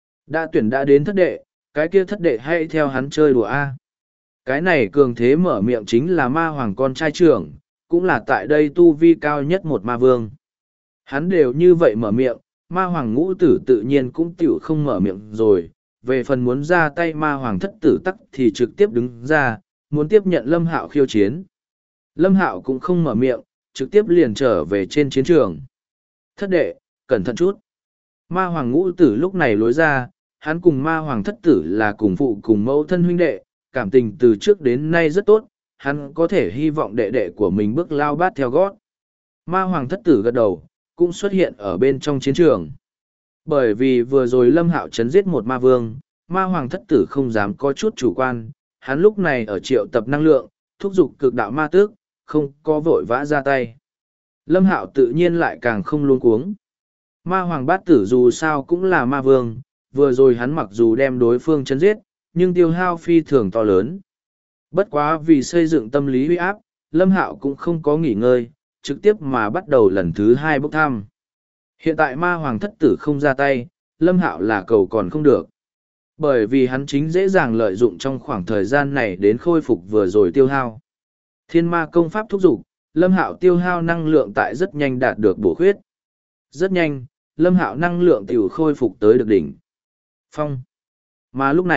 Đã tuyển đã đến thất đệ, cái kia thất đệ hãy theo hắn chơi đùa A. Cái này cường thế mở miệng chính là ma hoàng con trai trưởng, cũng là tại đây tu vi cao nhất một ma vương. Hắn đều như vậy mở miệng, ma hoàng ngũ tử tự nhiên cũng tiểu không mở miệng rồi, về phần muốn ra tay ma hoàng thất tử tắc thì trực tiếp đứng ra, muốn tiếp nhận Lâm Hạo khiêu chiến. Lâm Hạo cũng không mở miệng, trực tiếp liền trở về trên chiến trường. Thất đệ, cẩn thận chút. Ma hoàng ngũ tử lúc này lối ra, hắn cùng ma hoàng thất tử là cùng phụ cùng mẫu thân huynh đệ, cảm tình từ trước đến nay rất tốt, hắn có thể hy vọng đệ đệ của mình bước lao bát theo gót. Ma hoàng thất tử gật đầu, cũng xuất hiện ở bên trong chiến trường. Bởi vì vừa rồi Lâm Hạo chấn giết một ma vương, ma hoàng thất tử không dám có chút chủ quan, hắn lúc này ở triệu tập năng lượng, thúc giục cực đạo ma tước, không có vội vã ra tay. Lâm Hạo tự nhiên lại càng không luống cuống. Ma hoàng bát tử dù sao cũng là ma vương, vừa rồi hắn mặc dù đem đối phương chấn giết, nhưng tiêu hao phi thường to lớn. Bất quá vì xây dựng tâm lý huy áp, Lâm Hạo cũng không có nghỉ ngơi, trực tiếp mà bắt đầu lần thứ 2 bốc thăm. Hiện tại ma hoàng thất tử không ra tay, Lâm Hạo là cầu còn không được. Bởi vì hắn chính dễ dàng lợi dụng trong khoảng thời gian này đến khôi phục vừa rồi tiêu hao. Thiên ma công pháp thúc giục, Lâm Hạo tiêu hao năng lượng tại rất nhanh đạt được bổ khuyết. Rất nhanh, Lâm Hạo năng lượng tiểu khôi phục tới được đỉnh phong. Mà lúc này,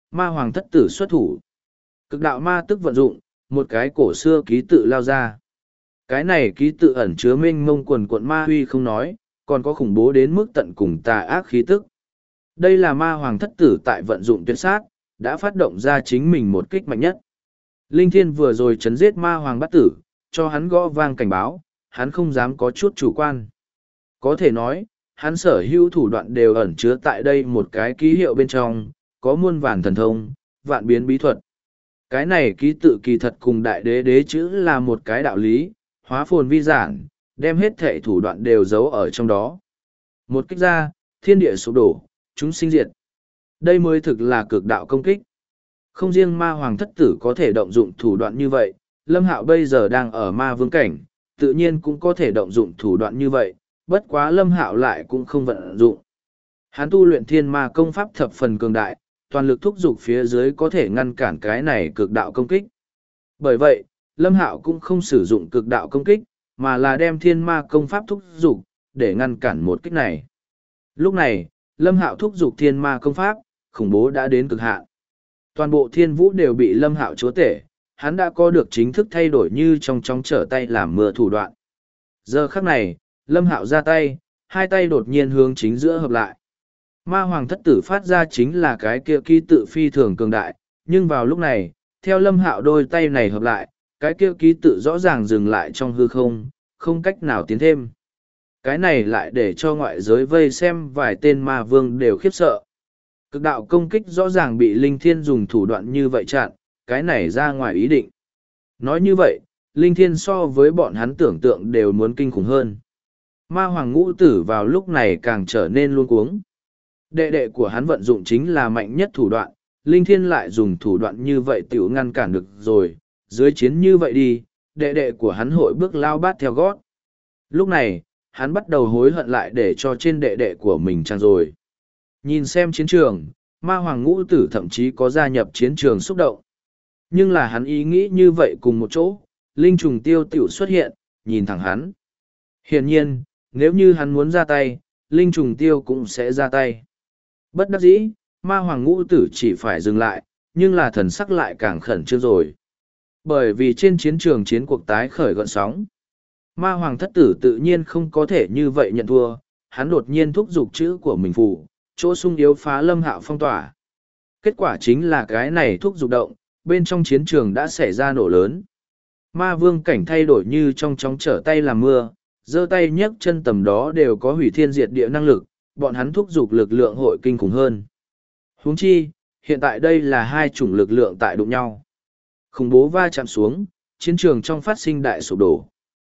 ma hoàng thất tử xuất thủ. Cực đạo ma tức vận dụng, một cái cổ xưa ký tự lao ra. Cái này ký tự ẩn chứa mênh mông quần quận ma huy không nói, còn có khủng bố đến mức tận cùng tà ác khí tức. Đây là ma hoàng thất tử tại vận dụng tuyệt sát, đã phát động ra chính mình một kích mạnh nhất. Linh Thiên vừa rồi chấn giết ma hoàng bát tử, cho hắn gõ vang cảnh báo, hắn không dám có chút chủ quan. Có thể nói, hắn sở hữu thủ đoạn đều ẩn chứa tại đây một cái ký hiệu bên trong, có muôn vàn thần thông, vạn biến bí thuật. Cái này ký tự kỳ thật cùng đại đế đế chữ là một cái đạo lý, hóa phồn vi giản, đem hết thệ thủ đoạn đều giấu ở trong đó. Một kích ra, thiên địa sụp đổ, chúng sinh diệt. Đây mới thực là cực đạo công kích. Không riêng ma hoàng thất tử có thể động dụng thủ đoạn như vậy, Lâm Hạo bây giờ đang ở ma vương cảnh, tự nhiên cũng có thể động dụng thủ đoạn như vậy, bất quá Lâm Hạo lại cũng không vận dụng. Hắn tu luyện thiên ma công pháp thập phần cường đại, toàn lực thúc giục phía dưới có thể ngăn cản cái này cực đạo công kích. Bởi vậy, Lâm Hạo cũng không sử dụng cực đạo công kích, mà là đem thiên ma công pháp thúc giục, để ngăn cản một kích này. Lúc này, Lâm Hạo thúc giục thiên ma công pháp, khủng bố đã đến cực hạn. Toàn bộ thiên vũ đều bị Lâm Hạo chúa tể, hắn đã có được chính thức thay đổi như trong chóng trở tay làm mưa thủ đoạn. Giờ khắc này, Lâm Hạo ra tay, hai tay đột nhiên hướng chính giữa hợp lại. Ma hoàng thất tử phát ra chính là cái kia ký tự phi thường cường đại, nhưng vào lúc này, theo Lâm Hạo đôi tay này hợp lại, cái kia ký tự rõ ràng dừng lại trong hư không, không cách nào tiến thêm. Cái này lại để cho ngoại giới vây xem vài tên ma vương đều khiếp sợ. Cực đạo công kích rõ ràng bị Linh Thiên dùng thủ đoạn như vậy chặn, cái này ra ngoài ý định. Nói như vậy, Linh Thiên so với bọn hắn tưởng tượng đều muốn kinh khủng hơn. Ma hoàng ngũ tử vào lúc này càng trở nên luống cuống. Đệ đệ của hắn vận dụng chính là mạnh nhất thủ đoạn, Linh Thiên lại dùng thủ đoạn như vậy tiểu ngăn cản được rồi, dưới chiến như vậy đi, đệ đệ của hắn hội bước lao bát theo gót. Lúc này, hắn bắt đầu hối hận lại để cho trên đệ đệ của mình chăng rồi. Nhìn xem chiến trường, ma hoàng ngũ tử thậm chí có gia nhập chiến trường xúc động. Nhưng là hắn ý nghĩ như vậy cùng một chỗ, linh trùng tiêu tiểu xuất hiện, nhìn thẳng hắn. Hiển nhiên, nếu như hắn muốn ra tay, linh trùng tiêu cũng sẽ ra tay. Bất đắc dĩ, ma hoàng ngũ tử chỉ phải dừng lại, nhưng là thần sắc lại càng khẩn trương rồi. Bởi vì trên chiến trường chiến cuộc tái khởi gọn sóng. Ma hoàng thất tử tự nhiên không có thể như vậy nhận thua, hắn đột nhiên thúc giục chữ của mình phủ, chỗ sung yếu phá Lâm Hạo phong tỏa. Kết quả chính là cái này thúc giục động, bên trong chiến trường đã xảy ra nổ lớn. Ma vương cảnh thay đổi như trong chóng trở tay làm mưa, giơ tay nhấc chân tầm đó đều có hủy thiên diệt địa năng lực, bọn hắn thúc giục lực lượng hội kinh khủng hơn. Huống chi, hiện tại đây là hai chủng lực lượng tại đụng nhau. Khủng bố va chạm xuống, chiến trường trong phát sinh đại sụp đổ.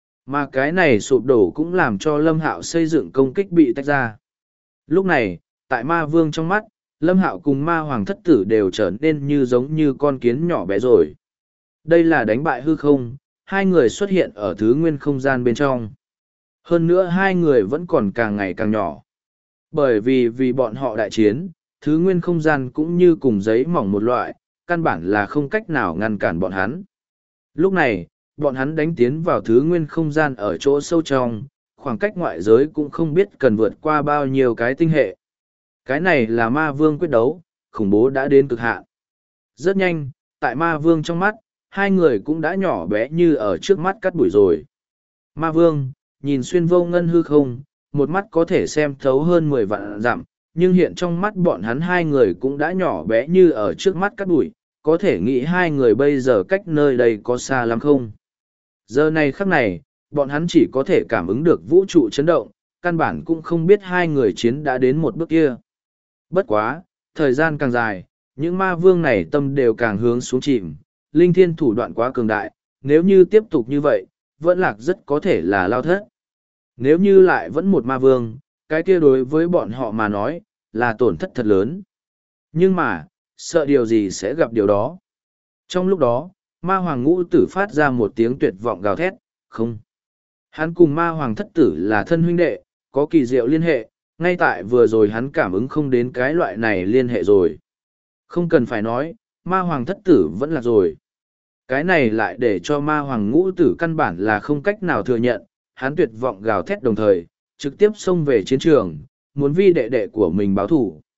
Mà cái này sụp đổ cũng làm cho Lâm Hạo xây dựng công kích bị tách ra. Lúc này, tại ma vương trong mắt, Lâm Hạo cùng ma hoàng thất tử đều trở nên như giống như con kiến nhỏ bé rồi. Đây là đánh bại hư không, hai người xuất hiện ở thứ nguyên không gian bên trong. Hơn nữa hai người vẫn còn càng ngày càng nhỏ. Bởi vì bọn họ đại chiến, thứ nguyên không gian cũng như cùng giấy mỏng một loại, căn bản là không cách nào ngăn cản bọn hắn. Lúc này, bọn hắn đánh tiến vào thứ nguyên không gian ở chỗ sâu trong, khoảng cách ngoại giới cũng không biết cần vượt qua bao nhiêu cái tinh hệ. Cái này là ma vương quyết đấu, khủng bố đã đến cực hạn. Rất nhanh, tại ma vương trong mắt, hai người cũng đã nhỏ bé như ở trước mắt cắt bụi rồi. Ma vương, nhìn xuyên vô ngân hư không, một mắt có thể xem thấu hơn 10 vạn dặm, nhưng hiện trong mắt bọn hắn hai người cũng đã nhỏ bé như ở trước mắt cắt bụi, có thể nghĩ hai người bây giờ cách nơi đây có xa lắm không. Giờ này khắc này, bọn hắn chỉ có thể cảm ứng được vũ trụ chấn động, căn bản cũng không biết hai người chiến đã đến một bước kia. Bất quá, thời gian càng dài, những ma vương này tâm đều càng hướng xuống chìm, linh thiên thủ đoạn quá cường đại, nếu như tiếp tục như vậy, vẫn lạc rất có thể là lao thất. Nếu như lại vẫn một ma vương, cái kia đối với bọn họ mà nói, là tổn thất thật lớn. Nhưng mà, sợ điều gì sẽ gặp điều đó. Trong lúc đó, ma hoàng ngũ tử phát ra một tiếng tuyệt vọng gào thét, không. Hắn cùng ma hoàng thất tử là thân huynh đệ, có kỳ diệu liên hệ, ngay tại vừa rồi hắn cảm ứng không đến cái loại này liên hệ rồi. Không cần phải nói, ma hoàng thất tử vẫn là rồi. Cái này lại để cho ma hoàng ngũ tử căn bản là không cách nào thừa nhận, hắn tuyệt vọng gào thét đồng thời, trực tiếp xông về chiến trường, muốn vi đệ đệ của mình báo thủ.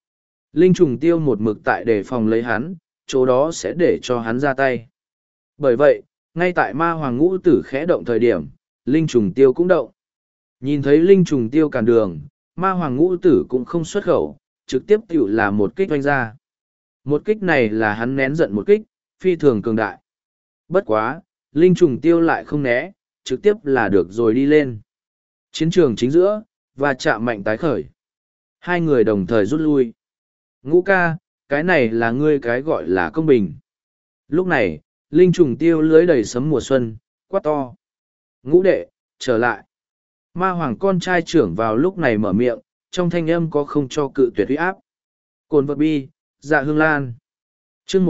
Linh trùng tiêu một mực tại đề phòng lấy hắn, chỗ đó sẽ để cho hắn ra tay. Bởi vậy, ngay tại ma hoàng ngũ tử khẽ động thời điểm, linh trùng tiêu cũng động. Nhìn thấy linh trùng tiêu cản đường, ma hoàng ngũ tử cũng không xuất khẩu, trực tiếp tiểu là một kích oanh ra. Một kích này là hắn nén giận một kích, phi thường cường đại. Bất quá, linh trùng tiêu lại không né, trực tiếp là được rồi đi lên. Chiến trường chính giữa, và chạm mạnh tái khởi. Hai người đồng thời rút lui. Ngũ ca, cái này là ngươi cái gọi là công bình. Lúc này, linh trùng tiêu lưới đầy sấm mùa xuân, quát to. Ngũ đệ, trở lại. Ma hoàng con trai trưởng vào lúc này mở miệng, trong thanh âm có không cho cự tuyệt uy áp. Cồn vật bi, dạ hương lan. chương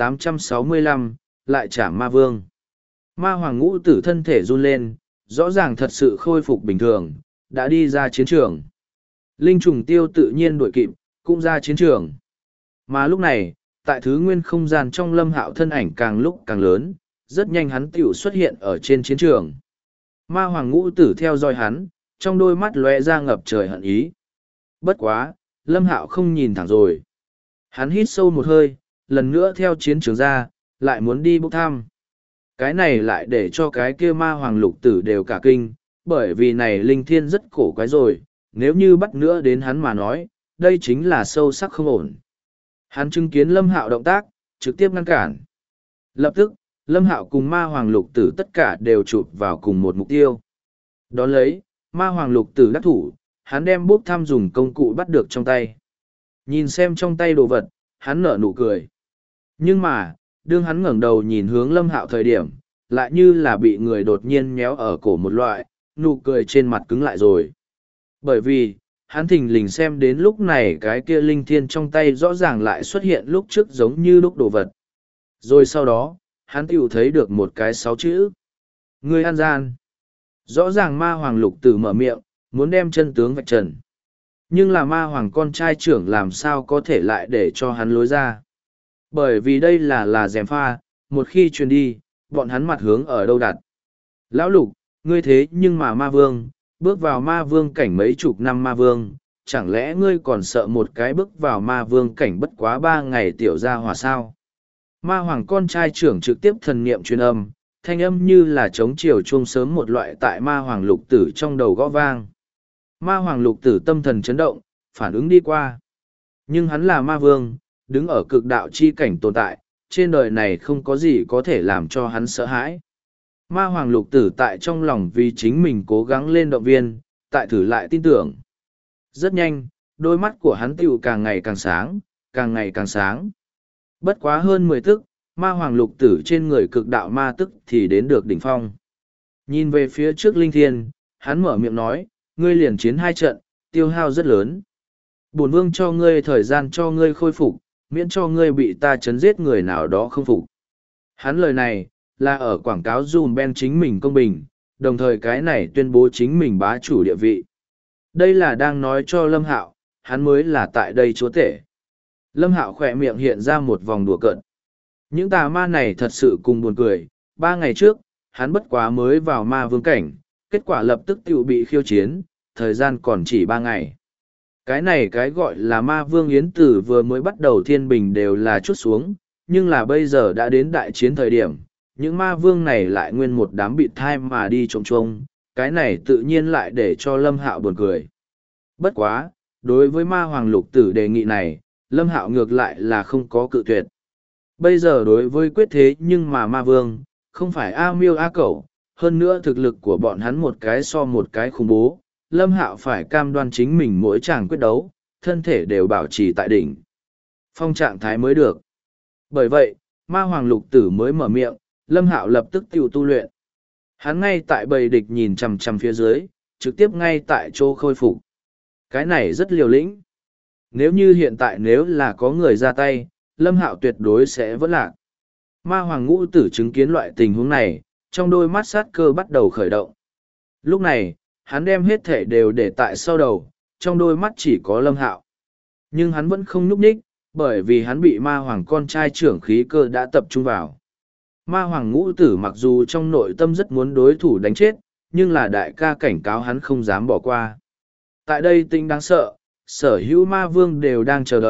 1865, lại trả ma vương. Ma hoàng ngũ tử thân thể run lên, rõ ràng thật sự khôi phục bình thường, đã đi ra chiến trường. Linh trùng tiêu tự nhiên đuổi kịp, cũng ra chiến trường. Mà lúc này, tại thứ nguyên không gian trong Lâm Hạo thân ảnh càng lúc càng lớn, rất nhanh hắn tiểu xuất hiện ở trên chiến trường. Ma hoàng ngũ tử theo dõi hắn, trong đôi mắt lóe ra ngập trời hận ý. Bất quá, Lâm Hạo không nhìn thẳng rồi. Hắn hít sâu một hơi, lần nữa theo chiến trường ra, lại muốn đi bốc thăm. Cái này lại để cho cái kia ma hoàng lục tử đều cả kinh, bởi vì này linh thiên rất cổ quái rồi, nếu như bắt nữa đến hắn mà nói, đây chính là sâu sắc không ổn. Hắn chứng kiến Lâm Hạo động tác, trực tiếp ngăn cản. Lập tức, Lâm Hạo cùng ma hoàng lục tử tất cả đều chụp vào cùng một mục tiêu. Đón lấy, ma hoàng lục tử đắc thủ, hắn đem bốc thăm dùng công cụ bắt được trong tay. Nhìn xem trong tay đồ vật, hắn nở nụ cười. Nhưng mà, đương hắn ngẩng đầu nhìn hướng Lâm Hạo thời điểm, lại như là bị người đột nhiên nhéo ở cổ một loại, nụ cười trên mặt cứng lại rồi. Bởi vì, hắn thình lình xem đến lúc này cái kia linh thiên trong tay rõ ràng lại xuất hiện lúc trước giống như lúc đồ vật. Rồi sau đó, hắn tiểu thấy được một cái 6 chữ. Người ăn gian. Rõ ràng ma hoàng lục tử mở miệng, muốn đem chân tướng vạch trần. Nhưng là ma hoàng con trai trưởng làm sao có thể lại để cho hắn lối ra. Bởi vì đây là gièm pha, một khi truyền đi, bọn hắn mặt hướng ở đâu đặt. Lão lục, ngươi thế nhưng mà ma vương, bước vào ma vương cảnh mấy chục năm ma vương, chẳng lẽ ngươi còn sợ một cái bước vào ma vương cảnh bất quá 3 ngày tiểu gia hỏa sao? Ma hoàng con trai trưởng trực tiếp thần niệm truyền âm, thanh âm như là trống chiều chuông sớm một loại tại ma hoàng lục tử trong đầu gõ vang. Ma hoàng lục tử tâm thần chấn động, phản ứng đi qua. Nhưng hắn là ma vương, đứng ở cực đạo chi cảnh tồn tại, trên đời này không có gì có thể làm cho hắn sợ hãi. Ma hoàng lục tử tại trong lòng vì chính mình cố gắng lên động viên, tại thử lại tin tưởng. Rất nhanh, đôi mắt của hắn tiểu càng ngày càng sáng, càng ngày càng sáng. Bất quá hơn 10 tức, ma hoàng lục tử trên người cực đạo ma tức thì đến được đỉnh phong. Nhìn về phía trước linh thiên, hắn mở miệng nói, ngươi liền chiến 2 trận, tiêu hao rất lớn. Bổn vương cho ngươi thời gian cho ngươi khôi phục, miễn cho ngươi bị ta chấn giết người nào đó không phục. Hắn lời này, là ở quảng cáo dùm Ben chính mình công bình, đồng thời cái này tuyên bố chính mình bá chủ địa vị. Đây là đang nói cho Lâm Hạo, hắn mới là tại đây chúa tể. Lâm Hạo khỏe miệng hiện ra một vòng đùa cợt. Những tà ma này thật sự cùng buồn cười, 3 ngày trước, hắn bất quá mới vào ma vương cảnh, kết quả lập tức tiểu bị khiêu chiến, thời gian còn chỉ 3 ngày. Cái này cái gọi là ma vương yến tử vừa mới bắt đầu thiên bình đều là chút xuống, nhưng là bây giờ đã đến đại chiến thời điểm, những ma vương này lại nguyên một đám bị thai mà đi trông trông, cái này tự nhiên lại để cho Lâm Hạo buồn cười. Bất quá, đối với ma hoàng lục tử đề nghị này, Lâm Hạo ngược lại là không có cự tuyệt. Bây giờ đối với quyết thế nhưng mà ma vương, không phải A Miêu A Cẩu, hơn nữa thực lực của bọn hắn một cái so một cái khủng bố, Lâm Hạo phải cam đoan chính mình mỗi chàng quyết đấu, thân thể đều bảo trì tại đỉnh phong trạng thái mới được. Bởi vậy, ma hoàng lục tử mới mở miệng, Lâm Hạo lập tức tiêu tu luyện. Hắn ngay tại bầy địch nhìn chằm chằm phía dưới, trực tiếp ngay tại chỗ khôi phục. Cái này rất liều lĩnh. Nếu như hiện tại nếu là có người ra tay, Lâm Hạo tuyệt đối sẽ vẫn lạc. Ma hoàng ngũ tử chứng kiến loại tình huống này, trong đôi mắt sát cơ bắt đầu khởi động. Lúc này, hắn đem hết thể đều để tại sau đầu, trong đôi mắt chỉ có Lâm Hạo. Nhưng hắn vẫn không nhúc nhích, bởi vì hắn bị ma hoàng con trai trưởng khí cơ đã tập trung vào. Ma hoàng ngũ tử mặc dù trong nội tâm rất muốn đối thủ đánh chết, nhưng là đại ca cảnh cáo hắn không dám bỏ qua. Tại đây tinh đáng sợ, sở hữu ma vương đều đang chờ đợi,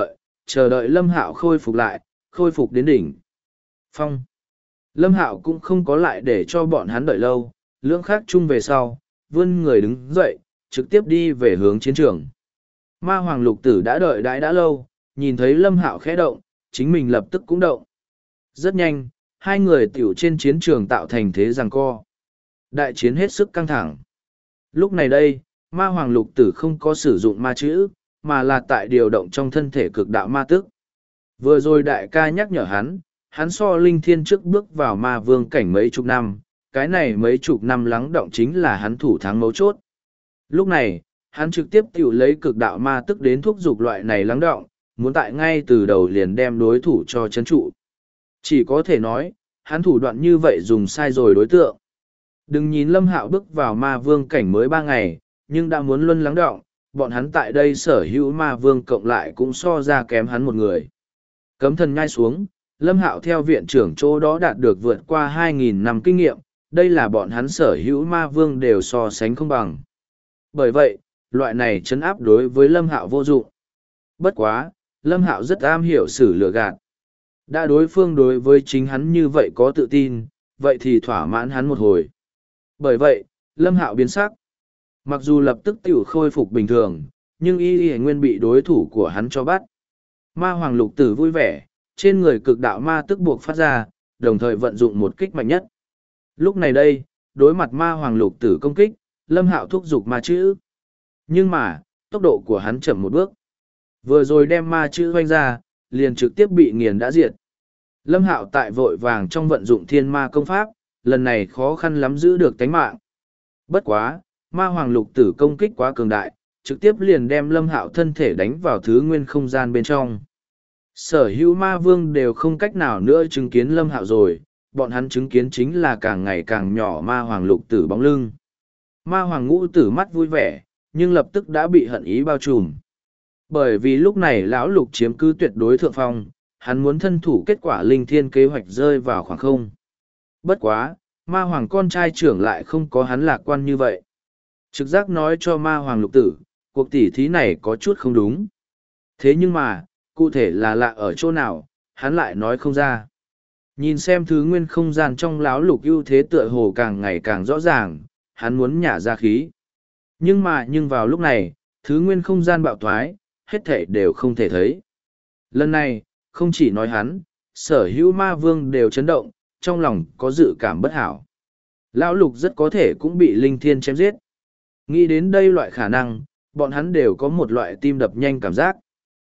chờ đợi Lâm Hạo khôi phục lại, khôi phục đến đỉnh phong. Lâm Hạo cũng không có lại để cho bọn hắn đợi lâu, lưỡng khắc chung về sau, vươn người đứng dậy, trực tiếp đi về hướng chiến trường. Ma Hoàng Lục Tử đã đợi đãi đã lâu, nhìn thấy Lâm Hạo khẽ động, chính mình lập tức cũng động. Rất nhanh, hai người tiểu trên chiến trường tạo thành thế giằng co. Đại chiến hết sức căng thẳng. Lúc này đây, Ma Hoàng Lục Tử không có sử dụng ma chữ, mà là tại điều động trong thân thể cực đạo ma tức. Vừa rồi đại ca nhắc nhở hắn so linh thiên trước bước vào ma vương cảnh mấy chục năm, cái này mấy chục năm lắng động chính là hắn thủ thắng mấu chốt. Lúc này, hắn trực tiếp tiểu lấy cực đạo ma tức đến thúc giục loại này lắng động, muốn tại ngay từ đầu liền đem đối thủ cho chấn trụ. Chỉ có thể nói, hắn thủ đoạn như vậy dùng sai rồi đối tượng. Đừng nhìn Lâm Hạo bước vào ma vương cảnh mới 3 ngày, nhưng đã muốn luân lắng động, bọn hắn tại đây sở hữu ma vương cộng lại cũng so ra kém hắn một người. Cấm thần nhai xuống, Lâm Hạo theo viện trưởng chỗ đó đạt được vượt qua 2.000 năm kinh nghiệm, đây là bọn hắn sở hữu ma vương đều so sánh không bằng. Bởi vậy, loại này trấn áp đối với Lâm Hạo vô dụng. Bất quá, Lâm Hạo rất am hiểu xử lừa gạt. Đã đối phương đối với chính hắn như vậy có tự tin, vậy thì thỏa mãn hắn một hồi. Bởi vậy, Lâm Hạo biến sắc. Mặc dù lập tức tiểu khôi phục bình thường, nhưng y nguyên bị đối thủ của hắn cho bắt. Ma Hoàng Lục Tử vui vẻ, trên người cực đạo ma tức buộc phát ra, đồng thời vận dụng một kích mạnh nhất. Lúc này đây, đối mặt Ma Hoàng Lục Tử công kích, Lâm Hạo thúc giục ma chữ. Nhưng mà, tốc độ của hắn chậm một bước. Vừa rồi đem ma chữ hoanh ra, liền trực tiếp bị nghiền đã diệt. Lâm Hạo tại vội vàng trong vận dụng thiên ma công pháp, lần này khó khăn lắm giữ được tánh mạng. Bất quá, Ma Hoàng Lục Tử công kích quá cường đại, trực tiếp liền đem Lâm Hạo thân thể đánh vào thứ nguyên không gian bên trong. Sở hữu ma vương đều không cách nào nữa chứng kiến Lâm Hạo rồi, bọn hắn chứng kiến chính là càng ngày càng nhỏ Ma Hoàng Lục Tử bóng lưng. Ma Hoàng Ngũ Tử mắt vui vẻ, nhưng lập tức đã bị hận ý bao trùm. Bởi vì lúc này lão Lục chiếm cứ tuyệt đối thượng phong, hắn muốn thân thủ kết quả linh thiên kế hoạch rơi vào khoảng không. Bất quá, Ma Hoàng con trai trưởng lại không có hắn lạc quan như vậy. Trực giác nói cho Ma Hoàng Lục Tử, cuộc tỉ thí này có chút không đúng. Thế nhưng mà, cụ thể là lạ ở chỗ nào, hắn lại nói không ra. Nhìn xem thứ nguyên không gian trong lão Lục ưu thế tựa hồ càng ngày càng rõ ràng, hắn muốn nhả ra khí. Nhưng vào lúc này, thứ nguyên không gian bạo thoái, hết thể đều không thể thấy. Lần này, không chỉ nói hắn, sở hữu ma vương đều chấn động, trong lòng có dự cảm bất hảo. Lão Lục rất có thể cũng bị linh thiên chém giết. Nghĩ đến đây loại khả năng, bọn hắn đều có một loại tim đập nhanh cảm giác.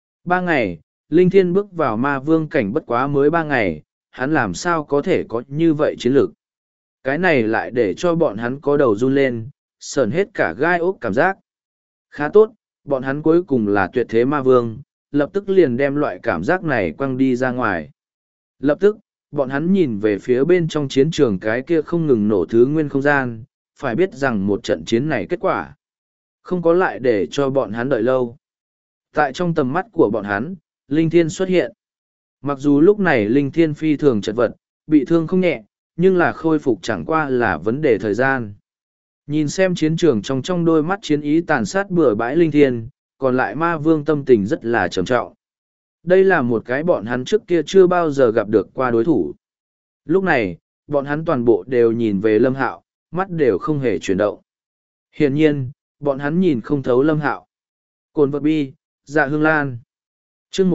3 ngày, linh thiên bước vào ma vương cảnh bất quá mới 3 ngày, hắn làm sao có thể có như vậy chiến lược. Cái này lại để cho bọn hắn có đầu run lên, sờn hết cả gai ốc cảm giác. Khá tốt, bọn hắn cuối cùng là tuyệt thế ma vương, lập tức liền đem loại cảm giác này quăng đi ra ngoài. Lập tức, bọn hắn nhìn về phía bên trong chiến trường cái kia không ngừng nổ thứ nguyên không gian, phải biết rằng một trận chiến này kết quả không có lại để cho bọn hắn đợi lâu. Tại trong tầm mắt của bọn hắn, Linh Thiên xuất hiện. Mặc dù lúc này Linh Thiên phi thường chật vật, bị thương không nhẹ, nhưng là khôi phục chẳng qua là vấn đề thời gian. Nhìn xem chiến trường trong đôi mắt chiến ý tàn sát bừa bãi Linh Thiên, còn lại ma vương tâm tình rất là trầm trọng. Đây là một cái bọn hắn trước kia chưa bao giờ gặp được qua đối thủ. Lúc này, bọn hắn toàn bộ đều nhìn về Lâm Hạo, mắt đều không hề chuyển động. Hiển nhiên, bọn hắn nhìn không thấu Lâm Hạo. Cồn vật bi, Dạ Hương Lan. Chương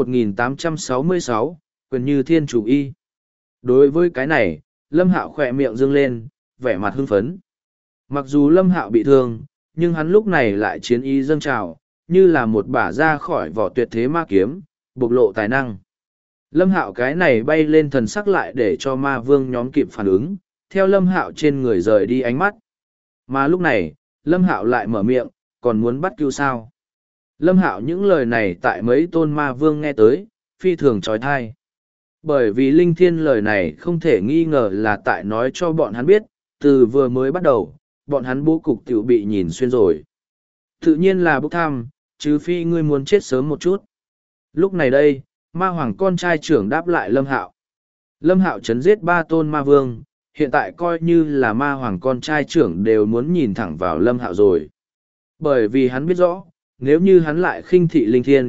1866, quyền như thiên chủ y. Đối với cái này, Lâm Hạo khỏe miệng dương lên, vẻ mặt hưng phấn. Mặc dù Lâm Hạo bị thương, nhưng hắn lúc này lại chiến ý dâng trào, như là một bả ra khỏi vỏ tuyệt thế ma kiếm, bộc lộ tài năng. Lâm Hạo cái này bay lên thần sắc lại để cho ma vương nhóm kịp phản ứng, theo Lâm Hạo trên người rời đi ánh mắt. Mà lúc này, Lâm Hạo lại mở miệng, còn muốn bắt cứu sao? Lâm Hạo những lời này tại mấy tôn ma vương nghe tới, phi thường trói thai. Bởi vì Linh Thiên lời này không thể nghi ngờ là tại nói cho bọn hắn biết, từ vừa mới bắt đầu, bọn hắn bố cục tiểu bị nhìn xuyên rồi. Tự nhiên là bốc tham, trừ phi ngươi muốn chết sớm một chút. Lúc này đây, ma hoàng con trai trưởng đáp lại Lâm Hạo. Lâm Hạo chấn giết 3 tôn ma vương, hiện tại coi như là ma hoàng con trai trưởng đều muốn nhìn thẳng vào Lâm Hạo rồi. Bởi vì hắn biết rõ, nếu như hắn lại khinh thị Linh Thiên,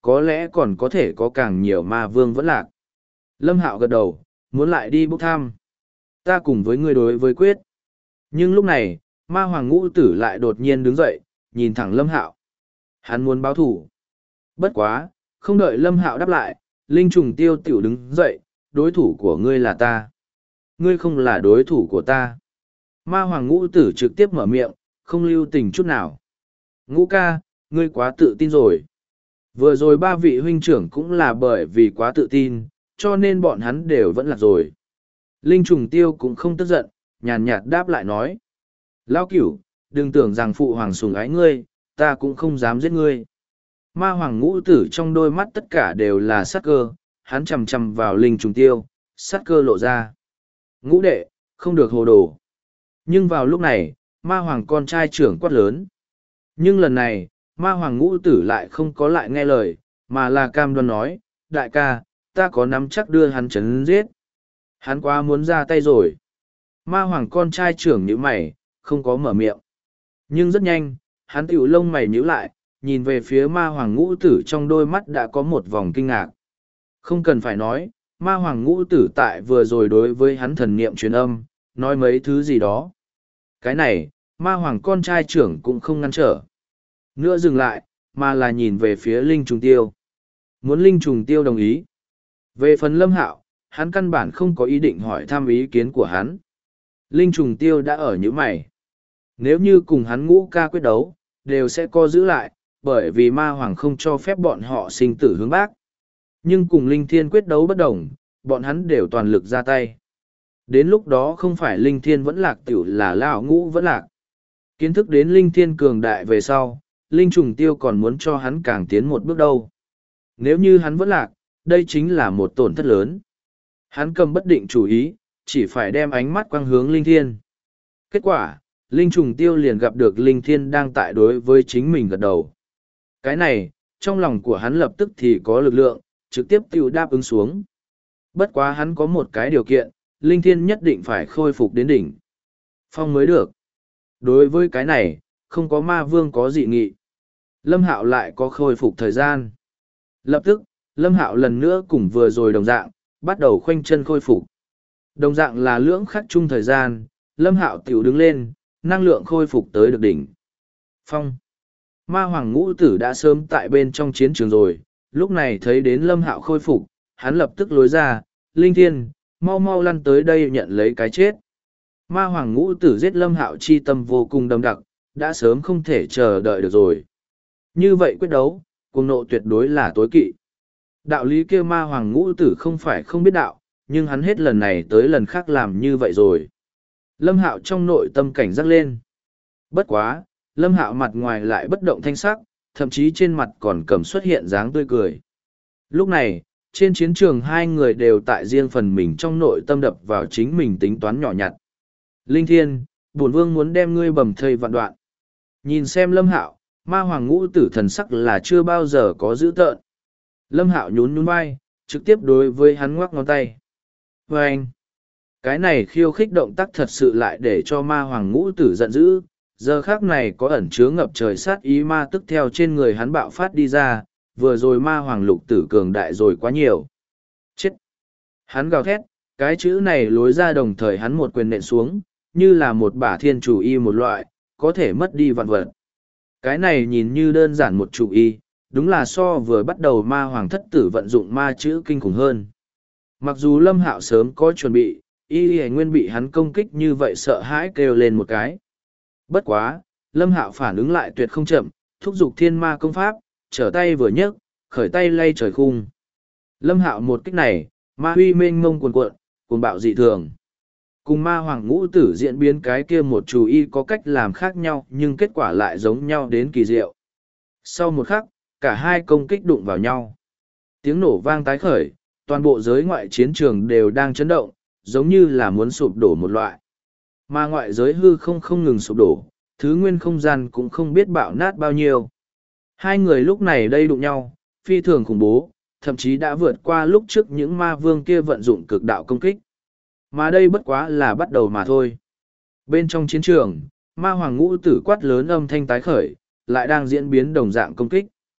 có lẽ còn có thể có càng nhiều ma vương vẫn lạc. Lâm Hạo gật đầu, muốn lại đi bốc thăm. Ta cùng với ngươi đối với quyết. Nhưng lúc này, ma hoàng ngũ tử lại đột nhiên đứng dậy, nhìn thẳng Lâm Hạo. Hắn muốn báo thủ. Bất quá, không đợi Lâm Hạo đáp lại, Linh trùng tiêu tiểu đứng dậy, đối thủ của ngươi là ta. Ngươi không là đối thủ của ta. Ma hoàng ngũ tử trực tiếp mở miệng, không lưu tình chút nào. Ngũ ca, ngươi quá tự tin rồi. Vừa rồi ba vị huynh trưởng cũng là bởi vì quá tự tin, cho nên bọn hắn đều vẫn lạc rồi. Linh trùng tiêu cũng không tức giận, nhàn nhạt đáp lại nói. Lão cửu, đừng tưởng rằng phụ hoàng sủng ái ngươi, ta cũng không dám giết ngươi. Ma hoàng ngũ tử trong đôi mắt tất cả đều là sát cơ, hắn chầm chầm vào linh trùng tiêu, sát cơ lộ ra. Ngũ đệ, không được hồ đồ. Nhưng vào lúc này, ma hoàng con trai trưởng quát lớn. Nhưng lần này, ma hoàng ngũ tử lại không có lại nghe lời, mà là cam đoan nói, đại ca, ta có nắm chắc đưa hắn chấn giết. Hắn quá muốn ra tay rồi. Ma hoàng con trai trưởng nhíu mày, không có mở miệng. Nhưng rất nhanh, hắn tiểu lông mày nhíu lại, nhìn về phía ma hoàng ngũ tử trong đôi mắt đã có một vòng kinh ngạc. Không cần phải nói, ma hoàng ngũ tử tại vừa rồi đối với hắn thần niệm truyền âm, nói mấy thứ gì đó. Cái này, ma hoàng con trai trưởng cũng không ngăn trở. Nữa dừng lại, mà là nhìn về phía Linh Trùng Tiêu. Muốn Linh Trùng Tiêu đồng ý. Về phần Lâm Hạo, hắn căn bản không có ý định hỏi thăm ý kiến của hắn. Linh Trùng Tiêu đã ở như mày. Nếu như cùng hắn ngũ ca quyết đấu, đều sẽ co giữ lại, bởi vì ma hoàng không cho phép bọn họ sinh tử hướng bác. Nhưng cùng Linh Thiên quyết đấu bất đồng, bọn hắn đều toàn lực ra tay. Đến lúc đó không phải Linh Thiên vẫn lạc tiểu là Lão Ngũ vẫn lạc. Kiến thức đến Linh Thiên cường đại về sau, Linh Trùng Tiêu còn muốn cho hắn càng tiến một bước đâu. Nếu như hắn vẫn lạc, đây chính là một tổn thất lớn. Hắn cầm bất định chủ ý, chỉ phải đem ánh mắt quang hướng Linh Thiên. Kết quả, Linh Trùng Tiêu liền gặp được Linh Thiên đang tại đối với chính mình gật đầu. Cái này, trong lòng của hắn lập tức thì có lực lượng, trực tiếp tiêu đáp ứng xuống. Bất quá hắn có một cái điều kiện, Linh Thiên nhất định phải khôi phục đến đỉnh phong mới được. Đối với cái này, không có ma vương có dị nghị. Lâm Hạo lại có khôi phục thời gian. Lập tức, Lâm Hạo lần nữa cùng vừa rồi đồng dạng, bắt đầu khoanh chân khôi phục. Đồng dạng là lưỡng khắc chung thời gian, Lâm Hạo tiểu đứng lên, năng lượng khôi phục tới được đỉnh phong. Ma hoàng ngũ tử đã sớm tại bên trong chiến trường rồi, lúc này thấy đến Lâm Hạo khôi phục, hắn lập tức lối ra, Linh Thiên, mau mau lăn tới đây nhận lấy cái chết. Ma hoàng ngũ tử giết Lâm Hạo chi tâm vô cùng đậm đặc, đã sớm không thể chờ đợi được rồi. Như vậy quyết đấu, cuồng nộ tuyệt đối là tối kỵ. Đạo lý kia ma hoàng ngũ tử không phải không biết đạo, nhưng hắn hết lần này tới lần khác làm như vậy rồi. Lâm Hạo trong nội tâm cảnh giác lên. Bất quá, Lâm Hạo mặt ngoài lại bất động thanh sắc, thậm chí trên mặt còn cầm xuất hiện dáng tươi cười. Lúc này, trên chiến trường hai người đều tại riêng phần mình trong nội tâm đập vào chính mình tính toán nhỏ nhặt. Linh Thiên, bổn vương muốn đem ngươi bầm thây vạn đoạn. Nhìn xem Lâm Hạo, ma hoàng ngũ tử thần sắc là chưa bao giờ có dữ tợn. Lâm Hạo nhún nhún vai, trực tiếp đối với hắn ngoắc ngón tay. Và anh, cái này khiêu khích động tác thật sự lại để cho ma hoàng ngũ tử giận dữ. Giờ khác này có ẩn chứa ngập trời sát ý ma tức theo trên người hắn bạo phát đi ra, vừa rồi ma hoàng lục tử cường đại rồi quá nhiều. Chết! Hắn gào thét, cái chữ này lối ra đồng thời hắn một quyền nện xuống, như là một bả thiên chủ y một loại, có thể mất đi vạn vật. Cái này nhìn như đơn giản một chủ y, đúng là so vừa bắt đầu ma hoàng thất tử vận dụng ma chữ kinh khủng hơn. Mặc dù Lâm Hạo sớm có chuẩn bị, y nguyên bị hắn công kích như vậy sợ hãi kêu lên một cái. Bất quá, Lâm Hạo phản ứng lại tuyệt không chậm, thúc giục thiên ma công pháp, trở tay vừa nhấc, khởi tay lay trời khung. Lâm Hạo một kích này, ma huy mênh mông cuồn cuộn, cuồng bạo dị thường. Cùng ma hoàng ngũ tử diễn biến cái kia một chủ y có cách làm khác nhau nhưng kết quả lại giống nhau đến kỳ diệu. Sau một khắc, cả hai công kích đụng vào nhau. Tiếng nổ vang tái khởi, toàn bộ giới ngoại chiến trường đều đang chấn động, giống như là muốn sụp đổ một loại. Mà ngoại giới hư không ngừng sụp đổ, thứ nguyên không gian cũng không biết bạo nát bao nhiêu. Hai người lúc này đây đụng nhau, phi thường khủng bố, thậm chí đã vượt qua lúc trước những ma vương kia vận dụng cực đạo công kích. Mà đây bất quá là bắt đầu mà thôi. Bên trong chiến trường, ma hoàng ngũ tử quát lớn âm thanh tái khởi, lại đang diễn biến đồng dạng công kích.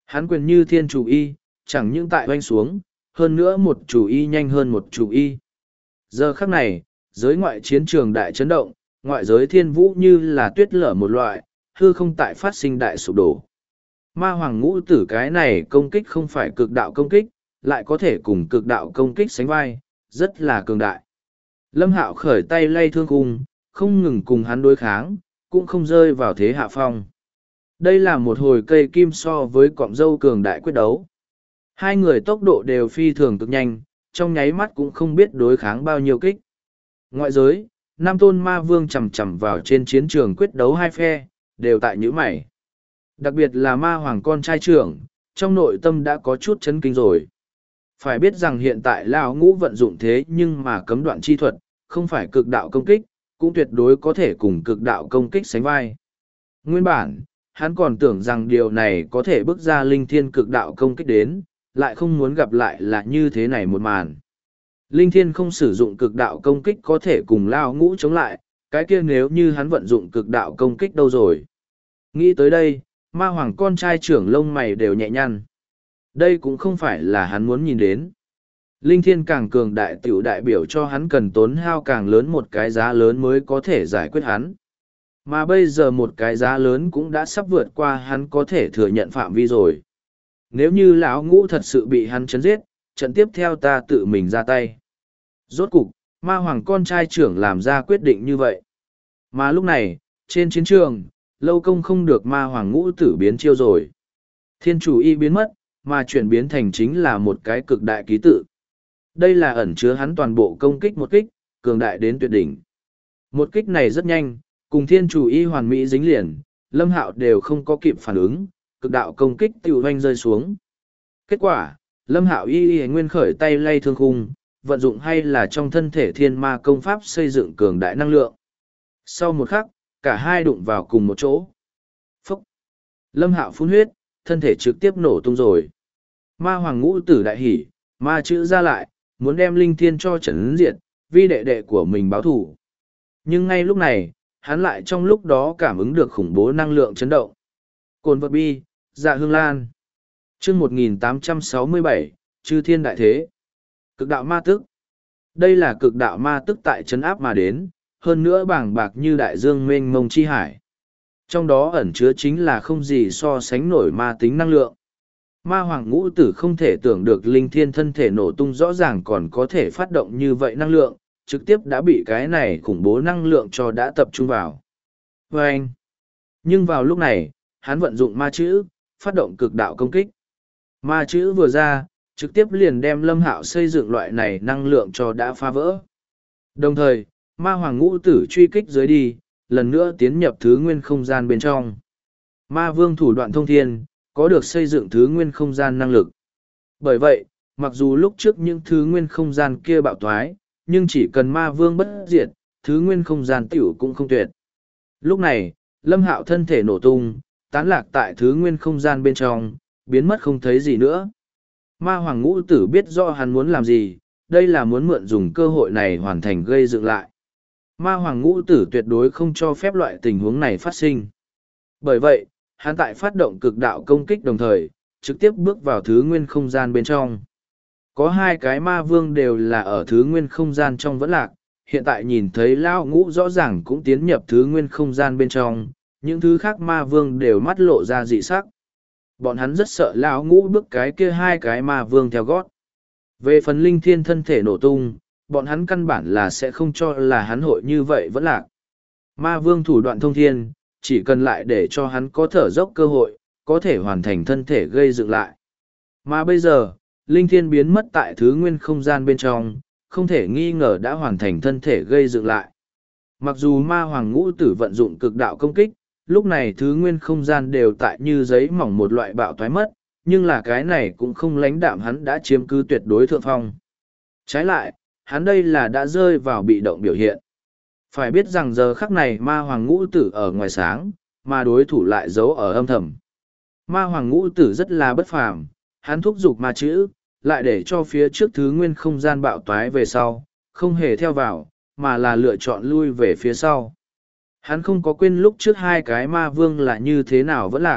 Hắn quyền như thiên chủ y, chẳng những tại oanh xuống, hơn nữa một chủ y nhanh hơn một chủ y. Giờ khắc này, giới ngoại chiến trường đại chấn động, ngoại giới thiên vũ như là tuyết lở một loại, hư không tại phát sinh đại sụp đổ. Ma hoàng ngũ tử cái này công kích không phải cực đạo công kích, lại có thể cùng cực đạo công kích sánh vai, rất là cường đại. Lâm Hạo khởi tay lay thương cung, không ngừng cùng hắn đối kháng, cũng không rơi vào thế hạ phong. Đây là một hồi cây kim so với cọng dâu cường đại quyết đấu. Hai người tốc độ đều phi thường cực nhanh, trong nháy mắt cũng không biết đối kháng bao nhiêu kích. Ngoại giới, Nam Tôn Ma Vương chầm chầm vào trên chiến trường quyết đấu hai phe, đều tại nhíu mày. Đặc biệt là Ma Hoàng con trai trưởng, trong nội tâm đã có chút chấn kinh rồi. Phải biết rằng hiện tại Lão Ngũ vận dụng thế nhưng mà cấm đoạn chi thuật, không phải cực đạo công kích, cũng tuyệt đối có thể cùng cực đạo công kích sánh vai. Nguyên bản, hắn còn tưởng rằng điều này có thể bước ra linh thiên cực đạo công kích đến, lại không muốn gặp lại là như thế này một màn. Linh thiên không sử dụng cực đạo công kích có thể cùng Lao Ngũ chống lại, cái kia nếu như hắn vận dụng cực đạo công kích đâu rồi. Nghĩ tới đây, Ma Hoàng con trai trưởng lông mày đều nhẹ nhăn. Đây cũng không phải là hắn muốn nhìn đến. Linh thiên càng cường đại tiểu đại biểu cho hắn cần tốn hao càng lớn một cái giá lớn mới có thể giải quyết hắn. Mà bây giờ một cái giá lớn cũng đã sắp vượt qua hắn có thể thừa nhận phạm vi rồi. Nếu như lão Ngũ thật sự bị hắn chấn giết, trận tiếp theo ta tự mình ra tay. Rốt cục, Ma Hoàng con trai trưởng làm ra quyết định như vậy. Mà lúc này, trên chiến trường, lâu công không được Ma Hoàng Ngũ tử biến chiêu rồi. Thiên chủ y biến mất, mà chuyển biến thành chính là một cái cực đại ký tự. Đây là ẩn chứa hắn toàn bộ công kích một kích, cường đại đến tuyệt đỉnh. Một kích này rất nhanh, cùng thiên chủ y hoàn mỹ dính liền, Lâm Hạo đều không có kịp phản ứng, cực đạo công kích tiêu hoanh rơi xuống. Kết quả, Lâm Hạo y nguyên khởi tay lay thương khung, vận dụng hay là trong thân thể thiên ma công pháp xây dựng cường đại năng lượng. Sau một khắc, cả hai đụng vào cùng một chỗ. Phúc! Lâm Hạo phun huyết, thân thể trực tiếp nổ tung rồi. Ma Hoàng Ngũ tử đại hỉ, ma chữ ra lại, muốn đem linh thiên cho trấn diệt, vì đệ đệ của mình báo thù. Nhưng ngay lúc này, hắn lại trong lúc đó cảm ứng được khủng bố năng lượng chấn động. Cồn vật bi, dạ hương lan. Chương 1867, Chư Thiên Đại Thế. Cực đạo ma tức. Đây là cực đạo ma tức tại trấn áp mà đến, hơn nữa bàng bạc như đại dương mênh mông chi hải. Trong đó ẩn chứa chính là không gì so sánh nổi ma tính năng lượng. Ma Hoàng Ngũ tử không thể tưởng được linh thiên thân thể nổ tung rõ ràng còn có thể phát động như vậy năng lượng, trực tiếp đã bị cái này khủng bố năng lượng cho đã tập trung vào. Và anh. Nhưng vào lúc này, hắn vận dụng ma chữ, phát động cực đạo công kích. Ma chữ vừa ra, trực tiếp liền đem Lâm Hạo xây dựng loại này năng lượng cho đã phá vỡ. Đồng thời, Ma Hoàng Ngũ tử truy kích dưới đi, lần nữa tiến nhập thứ nguyên không gian bên trong. Ma Vương thủ đoạn thông thiên, có được xây dựng thứ nguyên không gian năng lực. Bởi vậy, mặc dù lúc trước những thứ nguyên không gian kia bạo thoái, nhưng chỉ cần Ma Vương bất diệt, thứ nguyên không gian tiểu cũng không tuyệt. Lúc này, Lâm Hạo thân thể nổ tung, tán lạc tại thứ nguyên không gian bên trong, biến mất không thấy gì nữa. Ma Hoàng Ngũ tử biết rõ hắn muốn làm gì, đây là muốn mượn dùng cơ hội này hoàn thành gây dựng lại. Ma Hoàng Ngũ tử tuyệt đối không cho phép loại tình huống này phát sinh. Bởi vậy, hắn tại phát động cực đạo công kích đồng thời, trực tiếp bước vào thứ nguyên không gian bên trong. Có hai cái ma vương đều là ở thứ nguyên không gian trong vẫn lạc, hiện tại nhìn thấy Lão Ngũ rõ ràng cũng tiến nhập thứ nguyên không gian bên trong, những thứ khác ma vương đều mắt lộ ra dị sắc. Bọn hắn rất sợ Lão Ngũ bước cái kia hai cái ma vương theo gót. Về phần linh thiên thân thể nổ tung, bọn hắn căn bản là sẽ không cho là hắn hội như vậy vẫn lạc. Ma vương thủ đoạn thông thiên, chỉ cần lại để cho hắn có thở dốc cơ hội, có thể hoàn thành thân thể gây dựng lại. Mà bây giờ, linh thiên biến mất tại thứ nguyên không gian bên trong, không thể nghi ngờ đã hoàn thành thân thể gây dựng lại. Mặc dù Ma Hoàng Ngũ tử vận dụng cực đạo công kích, lúc này thứ nguyên không gian đều tại như giấy mỏng một loại bạo thoái mất, nhưng là cái này cũng không lãnh đạm hắn đã chiếm cứ tuyệt đối thượng phong. Trái lại, hắn đây là đã rơi vào bị động biểu hiện. Phải biết rằng giờ khắc này Ma Hoàng Ngũ tử ở ngoài sáng, mà đối thủ lại giấu ở âm thầm. Ma Hoàng Ngũ tử rất là bất phàm, hắn thúc giục ma chữ, lại để cho phía trước thứ nguyên không gian bạo toái về sau, không hề theo vào, mà là lựa chọn lui về phía sau. Hắn không có quên lúc trước hai cái ma vương là như thế nào vẫn lạc,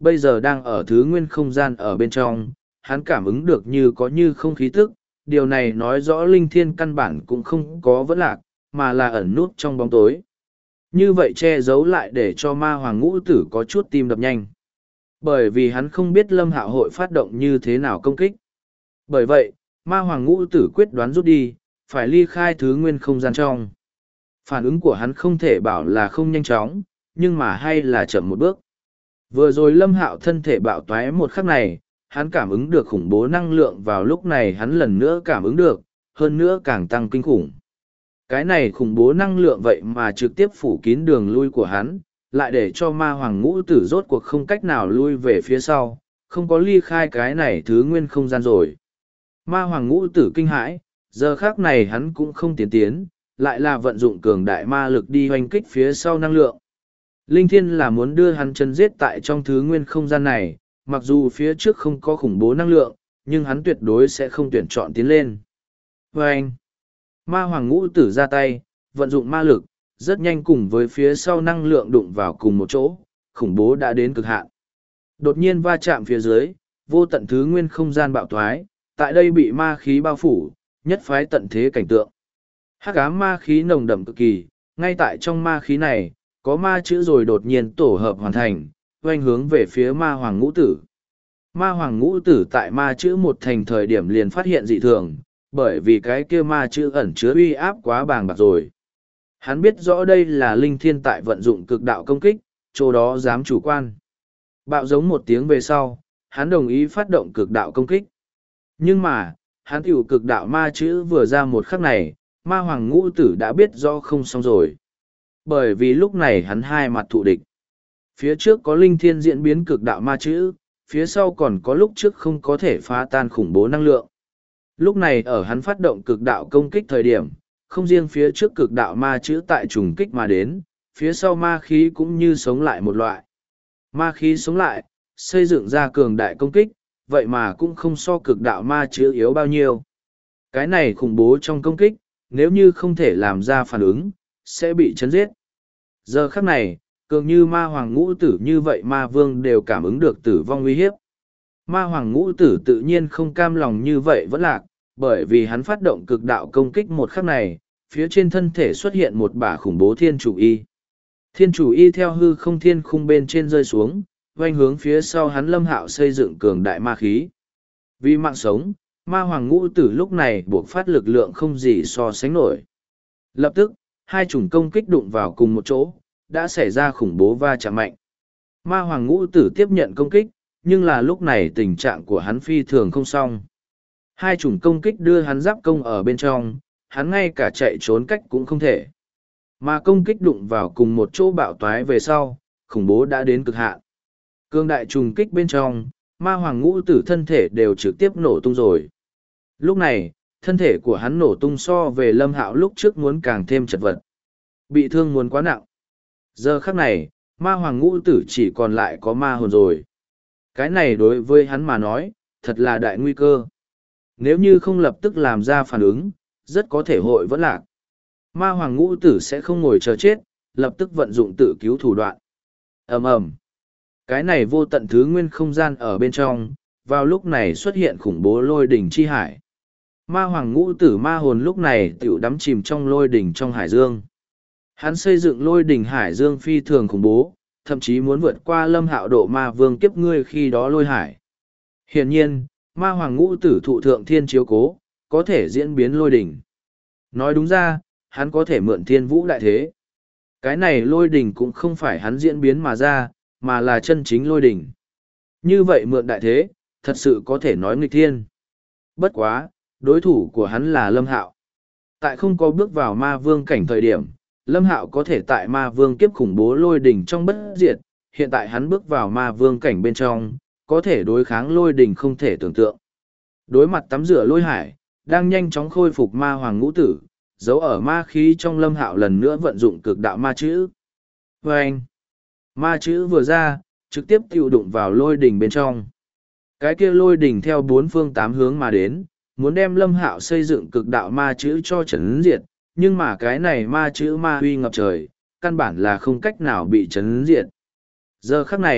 bây giờ đang ở thứ nguyên không gian ở bên trong, hắn cảm ứng được như có như không khí tức, điều này nói rõ linh thiên căn bản cũng không có vẫn lạc, mà là ẩn nút trong bóng tối. Như vậy che giấu lại để cho ma hoàng ngũ tử có chút tim đập nhanh. Bởi vì hắn không biết Lâm Hạo hội phát động như thế nào công kích. Bởi vậy, ma hoàng ngũ tử quyết đoán rút đi, phải ly khai thứ nguyên không gian trong. Phản ứng của hắn không thể bảo là không nhanh chóng, nhưng mà hay là chậm một bước. Vừa rồi Lâm Hạo thân thể bạo toái một khắc này, hắn cảm ứng được khủng bố năng lượng vào lúc này hắn lần nữa cảm ứng được, hơn nữa càng tăng kinh khủng. Cái này khủng bố năng lượng vậy mà trực tiếp phủ kín đường lui của hắn, lại để cho ma hoàng ngũ tử rốt cuộc không cách nào lui về phía sau, không có ly khai cái này thứ nguyên không gian rồi. Ma hoàng ngũ tử kinh hãi, giờ khác này hắn cũng không tiến, lại là vận dụng cường đại ma lực đi hoành kích phía sau năng lượng. Linh Thiên là muốn đưa hắn chân giết tại trong thứ nguyên không gian này, mặc dù phía trước không có khủng bố năng lượng, nhưng hắn tuyệt đối sẽ không tuyển chọn tiến lên. Và anh, ma hoàng ngũ tử ra tay, vận dụng ma lực, rất nhanh cùng với phía sau năng lượng đụng vào cùng một chỗ, khủng bố đã đến cực hạn. Đột nhiên va chạm phía dưới, vô tận thứ nguyên không gian bạo thoái, tại đây bị ma khí bao phủ, nhất phái tận thế cảnh tượng. Hắc ám ma khí nồng đậm cực kỳ, ngay tại trong ma khí này, có ma chữ rồi đột nhiên tổ hợp hoàn thành, oanh hướng về phía ma hoàng ngũ tử. Ma hoàng ngũ tử tại ma chữ một thành thời điểm liền phát hiện dị thường, bởi vì cái kia ma chữ ẩn chứa uy áp quá bàng bạc rồi. Hắn biết rõ đây là linh thiên tại vận dụng cực đạo công kích, chỗ đó dám chủ quan. Bạo giống một tiếng về sau, hắn đồng ý phát động cực đạo công kích. Nhưng mà, hắn tiểu cực đạo ma chữ vừa ra một khắc này, ma hoàng ngũ tử đã biết rõ không xong rồi. Bởi vì lúc này hắn hai mặt thụ địch. Phía trước có linh thiên diễn biến cực đạo ma chữ, phía sau còn có lúc trước không có thể phá tan khủng bố năng lượng. Lúc này ở hắn phát động cực đạo công kích thời điểm, không riêng phía trước cực đạo ma chữ tại trùng kích mà đến, phía sau ma khí cũng như sống lại một loại. Ma khí sống lại, xây dựng ra cường đại công kích, vậy mà cũng không so cực đạo ma chữ yếu bao nhiêu. Cái này khủng bố trong công kích, nếu như không thể làm ra phản ứng, sẽ bị chấn giết. Giờ khắc này, cường như ma hoàng ngũ tử như vậy ma vương đều cảm ứng được tử vong uy hiếp. Ma hoàng ngũ tử tự nhiên không cam lòng như vậy vẫn lạc, bởi vì hắn phát động cực đạo công kích một khắc này, phía trên thân thể xuất hiện một bả khủng bố thiên chủ y. Thiên chủ y theo hư không thiên khung bên trên rơi xuống, quanh hướng phía sau hắn Lâm Hạo xây dựng cường đại ma khí. Vì mạng sống, ma hoàng ngũ tử lúc này buộc phát lực lượng không gì so sánh nổi. Lập tức, hai chủng công kích đụng vào cùng một chỗ, đã xảy ra khủng bố va chạm mạnh. Ma hoàng ngũ tử tiếp nhận công kích, nhưng là lúc này tình trạng của hắn phi thường không xong. Hai chủng công kích đưa hắn giáp công ở bên trong, hắn ngay cả chạy trốn cách cũng không thể. Mà công kích đụng vào cùng một chỗ bạo toái về sau, khủng bố đã đến cực hạn. Cương đại trùng kích bên trong, ma hoàng ngũ tử thân thể đều trực tiếp nổ tung rồi. Lúc này, thân thể của hắn nổ tung so về Lâm Hạo lúc trước muốn càng thêm chật vật. Bị thương muốn quá nặng. Giờ khắc này, ma hoàng ngũ tử chỉ còn lại có ma hồn rồi. Cái này đối với hắn mà nói, thật là đại nguy cơ. Nếu như không lập tức làm ra phản ứng, rất có thể hội vẫn lạc. Ma hoàng ngũ tử sẽ không ngồi chờ chết, lập tức vận dụng tự cứu thủ đoạn. Ầm ầm. Cái này vô tận thứ nguyên không gian ở bên trong, vào lúc này xuất hiện khủng bố lôi đỉnh chi hải. Ma hoàng ngũ tử ma hồn lúc này tiểu đắm chìm trong lôi đỉnh trong hải dương. Hắn xây dựng lôi đỉnh hải dương phi thường khủng bố, thậm chí muốn vượt qua Lâm Hạo độ ma vương kiếp ngươi khi đó lôi hải. Hiển nhiên, ma hoàng ngũ tử thụ thượng thiên chiếu cố, có thể diễn biến lôi đỉnh. Nói đúng ra, hắn có thể mượn thiên vũ đại thế. Cái này lôi đỉnh cũng không phải hắn diễn biến mà ra, mà là chân chính lôi đỉnh. Như vậy mượn đại thế, thật sự có thể nói nghịch thiên. Bất quá, đối thủ của hắn là Lâm Hạo. Tại không có bước vào ma vương cảnh thời điểm, Lâm Hạo có thể tại ma vương kiếp khủng bố lôi đỉnh trong bất diệt, hiện tại hắn bước vào ma vương cảnh bên trong, có thể đối kháng lôi đỉnh không thể tưởng tượng. Đối mặt tắm rửa lôi hải, đang nhanh chóng khôi phục ma hoàng ngũ tử, giấu ở ma khí trong Lâm Hạo lần nữa vận dụng cực đạo ma chữ. Và anh, ma chữ vừa ra, trực tiếp tiêu đụng vào lôi đỉnh bên trong. Cái kia lôi đỉnh theo bốn phương tám hướng mà đến, muốn đem Lâm Hạo xây dựng cực đạo ma chữ cho chấn diệt, nhưng mà cái này ma chữ ma huy ngập trời, căn bản là không cách nào bị chấn diệt. Giờ khắc này,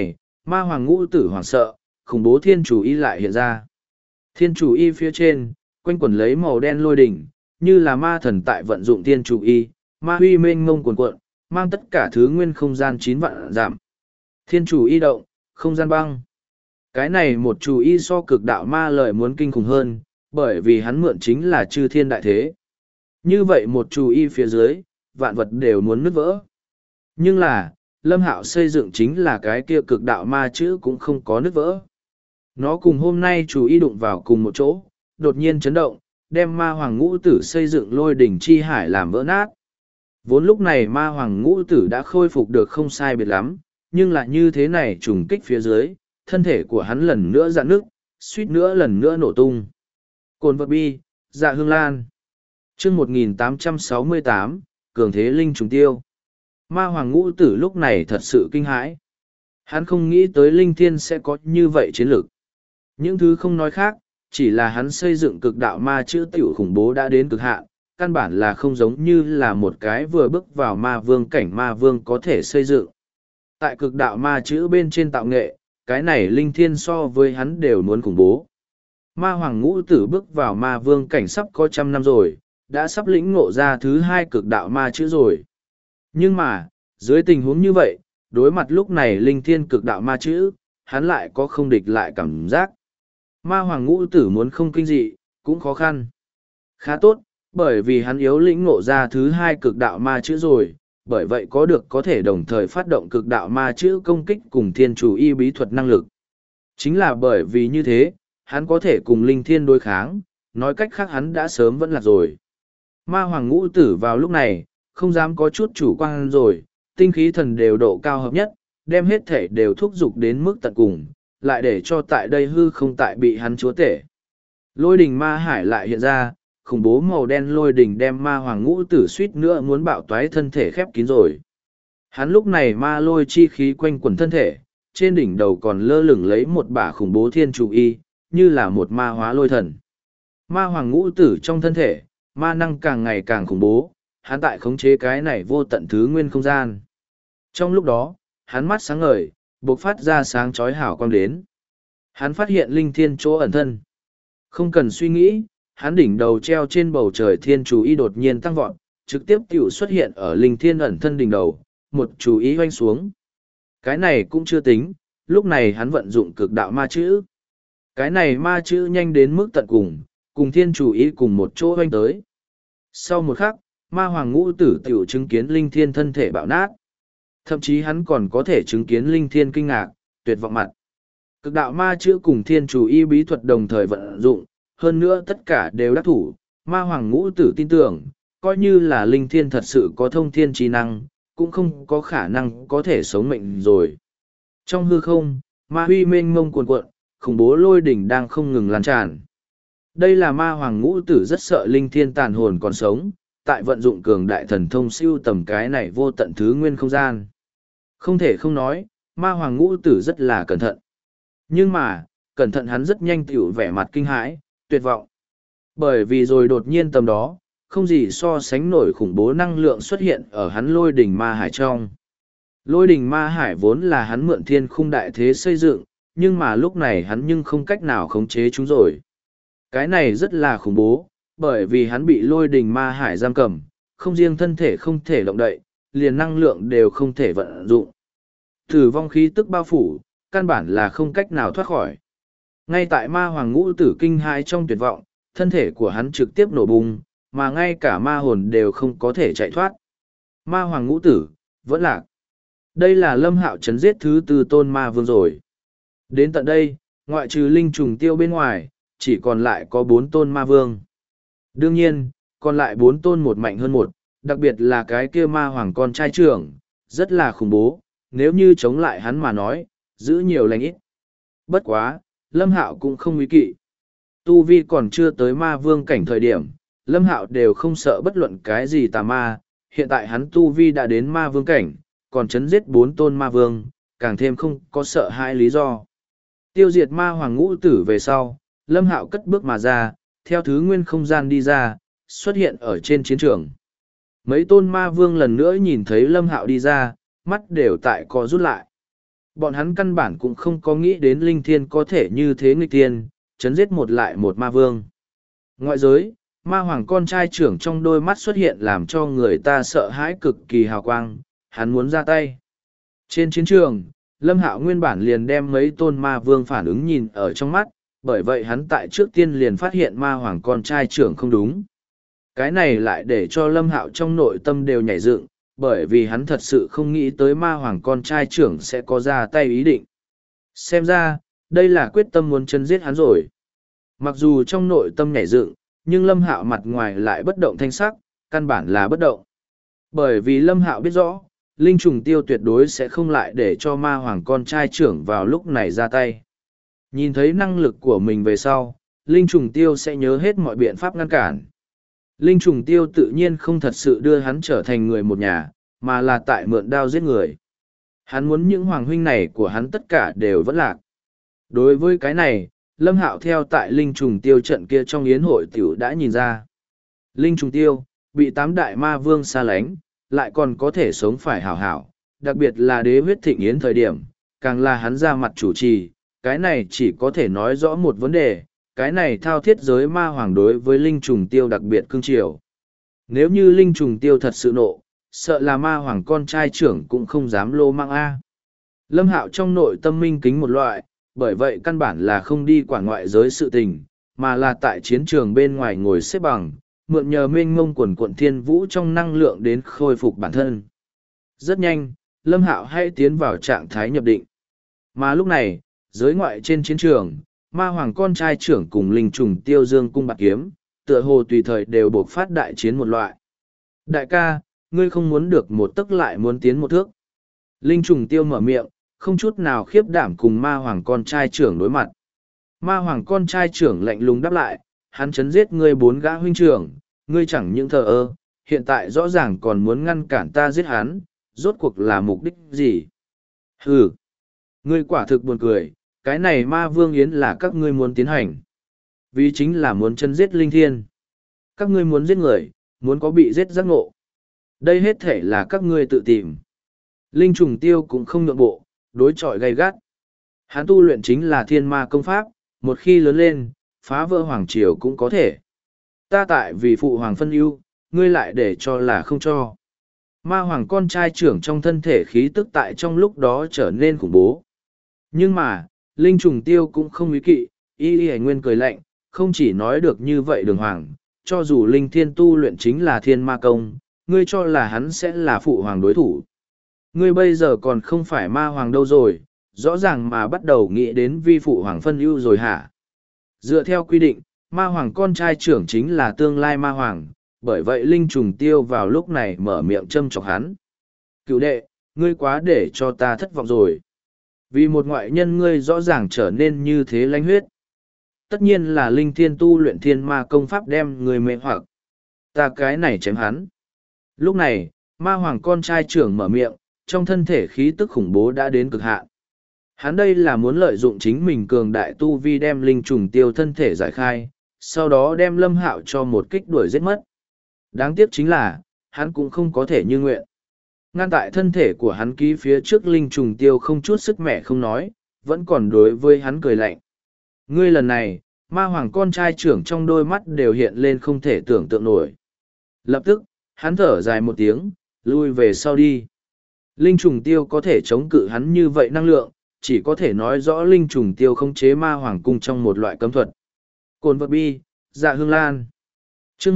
ma hoàng ngũ tử hoảng sợ, khủng bố thiên chủ y lại hiện ra. Thiên chủ y phía trên, quanh quẩn lấy màu đen lôi đỉnh, như là ma thần tại vận dụng thiên chủ y, ma huy mênh mông cuồn cuộn, mang tất cả thứ nguyên không gian 9 vạn giảm. Thiên chủ y động, không gian băng. Cái này một chủ y so cực đạo ma lợi muốn kinh khủng hơn, bởi vì hắn mượn chính là chư thiên đại thế. Như vậy một chủ y phía dưới, vạn vật đều muốn nứt vỡ. Nhưng là, Lâm Hạo xây dựng chính là cái kia cực đạo ma chữ cũng không có nứt vỡ. Nó cùng hôm nay chủ y đụng vào cùng một chỗ, đột nhiên chấn động, đem ma hoàng ngũ tử xây dựng lôi đỉnh chi hải làm vỡ nát. Vốn lúc này ma hoàng ngũ tử đã khôi phục được không sai biệt lắm, nhưng lại như thế này trùng kích phía dưới, thân thể của hắn lần nữa dạn nước, suýt nữa lần nữa nổ tung. Cồn vật bi, dạ hương lan. chương 1868, cường thế linh trùng tiêu. Ma hoàng ngũ tử lúc này thật sự kinh hãi. Hắn không nghĩ tới linh thiên sẽ có như vậy chiến lược. Những thứ không nói khác, chỉ là hắn xây dựng cực đạo ma chữ tiểu khủng bố đã đến cực hạn, căn bản là không giống như là một cái vừa bước vào ma vương cảnh ma vương có thể xây dựng. Tại cực đạo ma chữ bên trên tạo nghệ, cái này linh thiên so với hắn đều muốn khủng bố. Ma hoàng ngũ tử bước vào ma vương cảnh sắp có 100 năm rồi, đã sắp lĩnh ngộ ra thứ 2 cực đạo ma chữ rồi. Nhưng mà, dưới tình huống như vậy, đối mặt lúc này linh thiên cực đạo ma chữ, hắn lại có không địch lại cảm giác. Ma hoàng ngũ tử muốn không kinh dị, cũng khó khăn. Khá tốt, bởi vì hắn yếu lĩnh ngộ ra thứ 2 cực đạo ma chữ rồi, bởi vậy có thể đồng thời phát động cực đạo ma chữ công kích cùng thiên chủ y bí thuật năng lực. Chính là bởi vì như thế, hắn có thể cùng linh thiên đối kháng, nói cách khác hắn đã sớm vẫn lạc rồi. Ma hoàng ngũ tử vào lúc này, không dám có chút chủ quan rồi, tinh khí thần đều độ cao hợp nhất, đem hết thể đều thúc giục đến mức tận cùng, lại để cho tại đây hư không tại bị hắn chúa tể. Lôi đình ma hải lại hiện ra, khủng bố màu đen lôi đình đem ma hoàng ngũ tử suýt nữa muốn bạo toái thân thể khép kín rồi. Hắn lúc này ma lôi chi khí quanh quẩn thân thể, trên đỉnh đầu còn lơ lửng lấy một bả khủng bố thiên chủ y, như là một ma hóa lôi thần. Ma hoàng ngũ tử trong thân thể, ma năng càng ngày càng khủng bố, hắn tại khống chế cái này vô tận thứ nguyên không gian. Trong lúc đó, hắn mắt sáng ngời, bộc phát ra sáng chói hảo quang đến. Hắn phát hiện linh thiên chỗ ẩn thân. Không cần suy nghĩ, hắn đỉnh đầu treo trên bầu trời thiên chú ý đột nhiên tăng vọt, trực tiếp tiểu xuất hiện ở linh thiên ẩn thân đỉnh đầu, một chú ý hoanh xuống. Cái này cũng chưa tính, lúc này hắn vận dụng cực đạo ma chữ. Cái này ma chữ nhanh đến mức tận cùng thiên chú ý cùng một chỗ hoanh tới. Sau một khắc, ma hoàng ngũ tử tiểu chứng kiến linh thiên thân thể bạo nát. Thậm chí hắn còn có thể chứng kiến linh thiên kinh ngạc, tuyệt vọng mặt. Cực đạo ma chữ cùng thiên chủ y bí thuật đồng thời vận dụng, hơn nữa tất cả đều đắc thủ. Ma hoàng ngũ tử tin tưởng, coi như là linh thiên thật sự có thông thiên trí năng, cũng không có khả năng có thể sống mệnh rồi. Trong hư không, ma huy mênh mông cuồn cuộn, khủng bố lôi đỉnh đang không ngừng lan tràn. Đây là ma hoàng ngũ tử rất sợ linh thiên tàn hồn còn sống, tại vận dụng cường đại thần thông siêu tầm cái này vô tận thứ nguyên không gian. Không thể không nói, ma hoàng ngũ tử rất là cẩn thận. Nhưng mà, cẩn thận hắn rất nhanh tiểu vẻ mặt kinh hãi, tuyệt vọng. Bởi vì rồi đột nhiên tầm đó, không gì so sánh nổi khủng bố năng lượng xuất hiện ở hắn lôi đỉnh ma hải trong. Lôi đỉnh ma hải vốn là hắn mượn thiên khung đại thế xây dựng, nhưng mà lúc này hắn nhưng không cách nào khống chế chúng rồi. Cái này rất là khủng bố, bởi vì hắn bị lôi đỉnh ma hải giam cầm, không riêng thân thể không thể động đậy, liền năng lượng đều không thể vận dụng. Tử vong khí tức bao phủ, căn bản là không cách nào thoát khỏi. Ngay tại ma hoàng ngũ tử kinh hãi trong tuyệt vọng, thân thể của hắn trực tiếp nổ bung, mà ngay cả ma hồn đều không có thể chạy thoát. Ma hoàng ngũ tử, vẫn lạc. Đây là Lâm Hạo chấn giết thứ 4 tôn ma vương rồi. Đến tận đây, ngoại trừ linh trùng tiêu bên ngoài, chỉ còn lại có 4 tôn ma vương. Đương nhiên, còn lại 4 tôn một mạnh hơn một, đặc biệt là cái kia ma hoàng con trai trưởng, rất là khủng bố, nếu như chống lại hắn mà nói, giữ nhiều lành ít. Bất quá, Lâm Hạo cũng không nguy kỵ. Tu vi còn chưa tới ma vương cảnh thời điểm, Lâm Hạo đều không sợ bất luận cái gì tà ma, hiện tại hắn tu vi đã đến ma vương cảnh, còn chấn giết 4 tôn ma vương, càng thêm không có sợ hãi lý do. Tiêu diệt ma hoàng ngũ tử về sau, Lâm Hạo cất bước mà ra, theo thứ nguyên không gian đi ra, xuất hiện ở trên chiến trường. Mấy tôn ma vương lần nữa nhìn thấy Lâm Hạo đi ra, mắt đều tại co rút lại. Bọn hắn căn bản cũng không có nghĩ đến linh thiên có thể như thế nghịch tiên, chấn giết một lại một ma vương. Ngoại giới, ma hoàng con trai trưởng trong đôi mắt xuất hiện làm cho người ta sợ hãi cực kỳ hào quang, hắn muốn ra tay. Trên chiến trường, Lâm Hạo nguyên bản liền đem mấy tôn ma vương phản ứng nhìn ở trong mắt, bởi vậy hắn tại trước tiên liền phát hiện ma hoàng con trai trưởng không đúng. Cái này lại để cho Lâm Hạo trong nội tâm đều nhảy dựng, bởi vì hắn thật sự không nghĩ tới ma hoàng con trai trưởng sẽ có ra tay ý định. Xem ra, đây là quyết tâm muốn chân giết hắn rồi. Mặc dù trong nội tâm nhảy dựng, nhưng Lâm Hạo mặt ngoài lại bất động thanh sắc, căn bản là bất động. Bởi vì Lâm Hạo biết rõ, Linh Trùng Tiêu tuyệt đối sẽ không lại để cho ma hoàng con trai trưởng vào lúc này ra tay. Nhìn thấy năng lực của mình về sau, Linh Trùng Tiêu sẽ nhớ hết mọi biện pháp ngăn cản. Linh Trùng Tiêu tự nhiên không thật sự đưa hắn trở thành người một nhà, mà là tại mượn đao giết người. Hắn muốn những hoàng huynh này của hắn tất cả đều vẫn lạc. Đối với cái này, Lâm Hạo theo tại Linh Trùng Tiêu trận kia trong yến hội tiểu đã nhìn ra. Linh Trùng Tiêu, bị tám đại ma vương xa lánh, lại còn có thể sống phải hảo hảo, đặc biệt là đế huyết thịnh yến thời điểm, càng là hắn ra mặt chủ trì, cái này chỉ có thể nói rõ một vấn đề, cái này thao thiết giới ma hoàng đối với Linh Trùng Tiêu đặc biệt cưng chiều. Nếu như Linh Trùng Tiêu thật sự nộ, sợ là ma hoàng con trai trưởng cũng không dám lô mang A. Lâm Hạo trong nội tâm minh kính một loại, bởi vậy căn bản là không đi quản ngoại giới sự tình, mà là tại chiến trường bên ngoài ngồi xếp bằng, mượn nhờ mênh mông quần quận thiên vũ trong năng lượng đến khôi phục bản thân. Rất nhanh, Lâm Hạo hãy tiến vào trạng thái nhập định. Mà lúc này, giới ngoại trên chiến trường, ma hoàng con trai trưởng cùng Linh Trùng Tiêu dương cung bạc kiếm, tựa hồ tùy thời đều buộc phát đại chiến một loại. Đại ca, ngươi không muốn được một tấc lại muốn tiến một thước. Linh Trùng Tiêu mở miệng, không chút nào khiếp đảm cùng ma hoàng con trai trưởng đối mặt. Ma hoàng con trai trưởng lạnh lùng đáp lại, hắn chấn giết ngươi 4 gã huynh trưởng, ngươi chẳng những thờ ơ, hiện tại rõ ràng còn muốn ngăn cản ta giết hắn, rốt cuộc là mục đích gì? Hừ, ngươi quả thực buồn cười, cái này ma vương yến là các ngươi muốn tiến hành. Vì chính là muốn chân giết linh thiên. Các ngươi muốn giết người, muốn có bị giết giác ngộ. Đây hết thể là các ngươi tự tìm. Linh Trùng Tiêu cũng không nhượng bộ, đối chọi gay gắt. Hắn tu luyện chính là thiên ma công pháp, một khi lớn lên, phá vỡ hoàng triều cũng có thể. Ta tại vì phụ hoàng phân ưu, ngươi lại để cho là không cho. Ma hoàng con trai trưởng trong thân thể khí tức tại trong lúc đó trở nên khủng bố. Nhưng mà, Linh Trùng Tiêu cũng không ý kỵ, y nguyên cười lạnh, không chỉ nói được như vậy đường hoàng, cho dù Linh Thiên tu luyện chính là thiên ma công, ngươi cho là hắn sẽ là phụ hoàng đối thủ. Ngươi bây giờ còn không phải ma hoàng đâu rồi, rõ ràng mà bắt đầu nghĩ đến vi phụ hoàng phân ưu rồi hả? Dựa theo quy định, ma hoàng con trai trưởng chính là tương lai ma hoàng, bởi vậy Linh Trùng Tiêu vào lúc này mở miệng châm chọc hắn. Cựu đệ, ngươi quá để cho ta thất vọng rồi. Vì một ngoại nhân ngươi rõ ràng trở nên như thế lãnh huyết. Tất nhiên là Linh Thiên tu luyện thiên ma công pháp đem người mê hoặc. Ta cái này chém hắn. Lúc này, ma hoàng con trai trưởng mở miệng, trong thân thể khí tức khủng bố đã đến cực hạn. Hắn đây là muốn lợi dụng chính mình cường đại tu vi đem Linh Trùng Tiêu thân thể giải khai, sau đó đem Lâm Hạo cho một kích đuổi giết mất. Đáng tiếc chính là, hắn cũng không có thể như nguyện. Ngăn tại thân thể của hắn ký phía trước Linh Trùng Tiêu không chút sức mẻ không nói, vẫn còn đối với hắn cười lạnh. Ngươi lần này, ma hoàng con trai trưởng trong đôi mắt đều hiện lên không thể tưởng tượng nổi. Lập tức, hắn thở dài một tiếng, lui về sau đi. Linh Trùng Tiêu có thể chống cự hắn như vậy năng lượng, chỉ có thể nói rõ Linh Trùng Tiêu khống chế ma hoàng cung trong một loại cấm thuật. Cồn vật bi, dạ hương lan. chương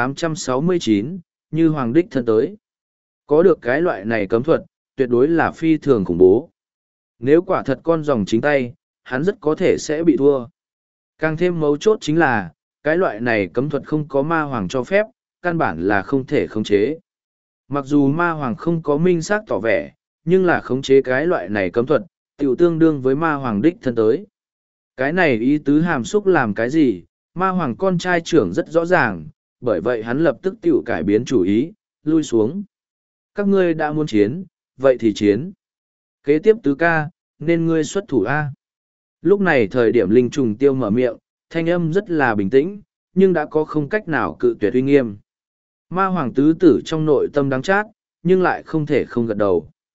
1869, như hoàng đích thân tới. Có được cái loại này cấm thuật, tuyệt đối là phi thường khủng bố. Nếu quả thật con rồng chính tay, hắn rất có thể sẽ bị thua. Càng thêm mấu chốt chính là, cái loại này cấm thuật không có ma hoàng cho phép, căn bản là không thể khống chế. Mặc dù ma hoàng không có minh xác tỏ vẻ, nhưng là khống chế cái loại này cấm thuật, tiểu tương đương với ma hoàng đích thân tới. Cái này ý tứ hàm xúc làm cái gì, ma hoàng con trai trưởng rất rõ ràng, bởi vậy hắn lập tức tiểu cải biến chủ ý, lui xuống. Các ngươi đã muốn chiến, vậy thì chiến. Kế tiếp tứ ca, nên ngươi xuất thủ A. Lúc này thời điểm Linh Trùng Tiêu mở miệng, thanh âm rất là bình tĩnh, nhưng đã có không cách nào cự tuyệt uy nghiêm. Ma hoàng tứ tử trong nội tâm đắng chát, nhưng lại không thể không gật đầu.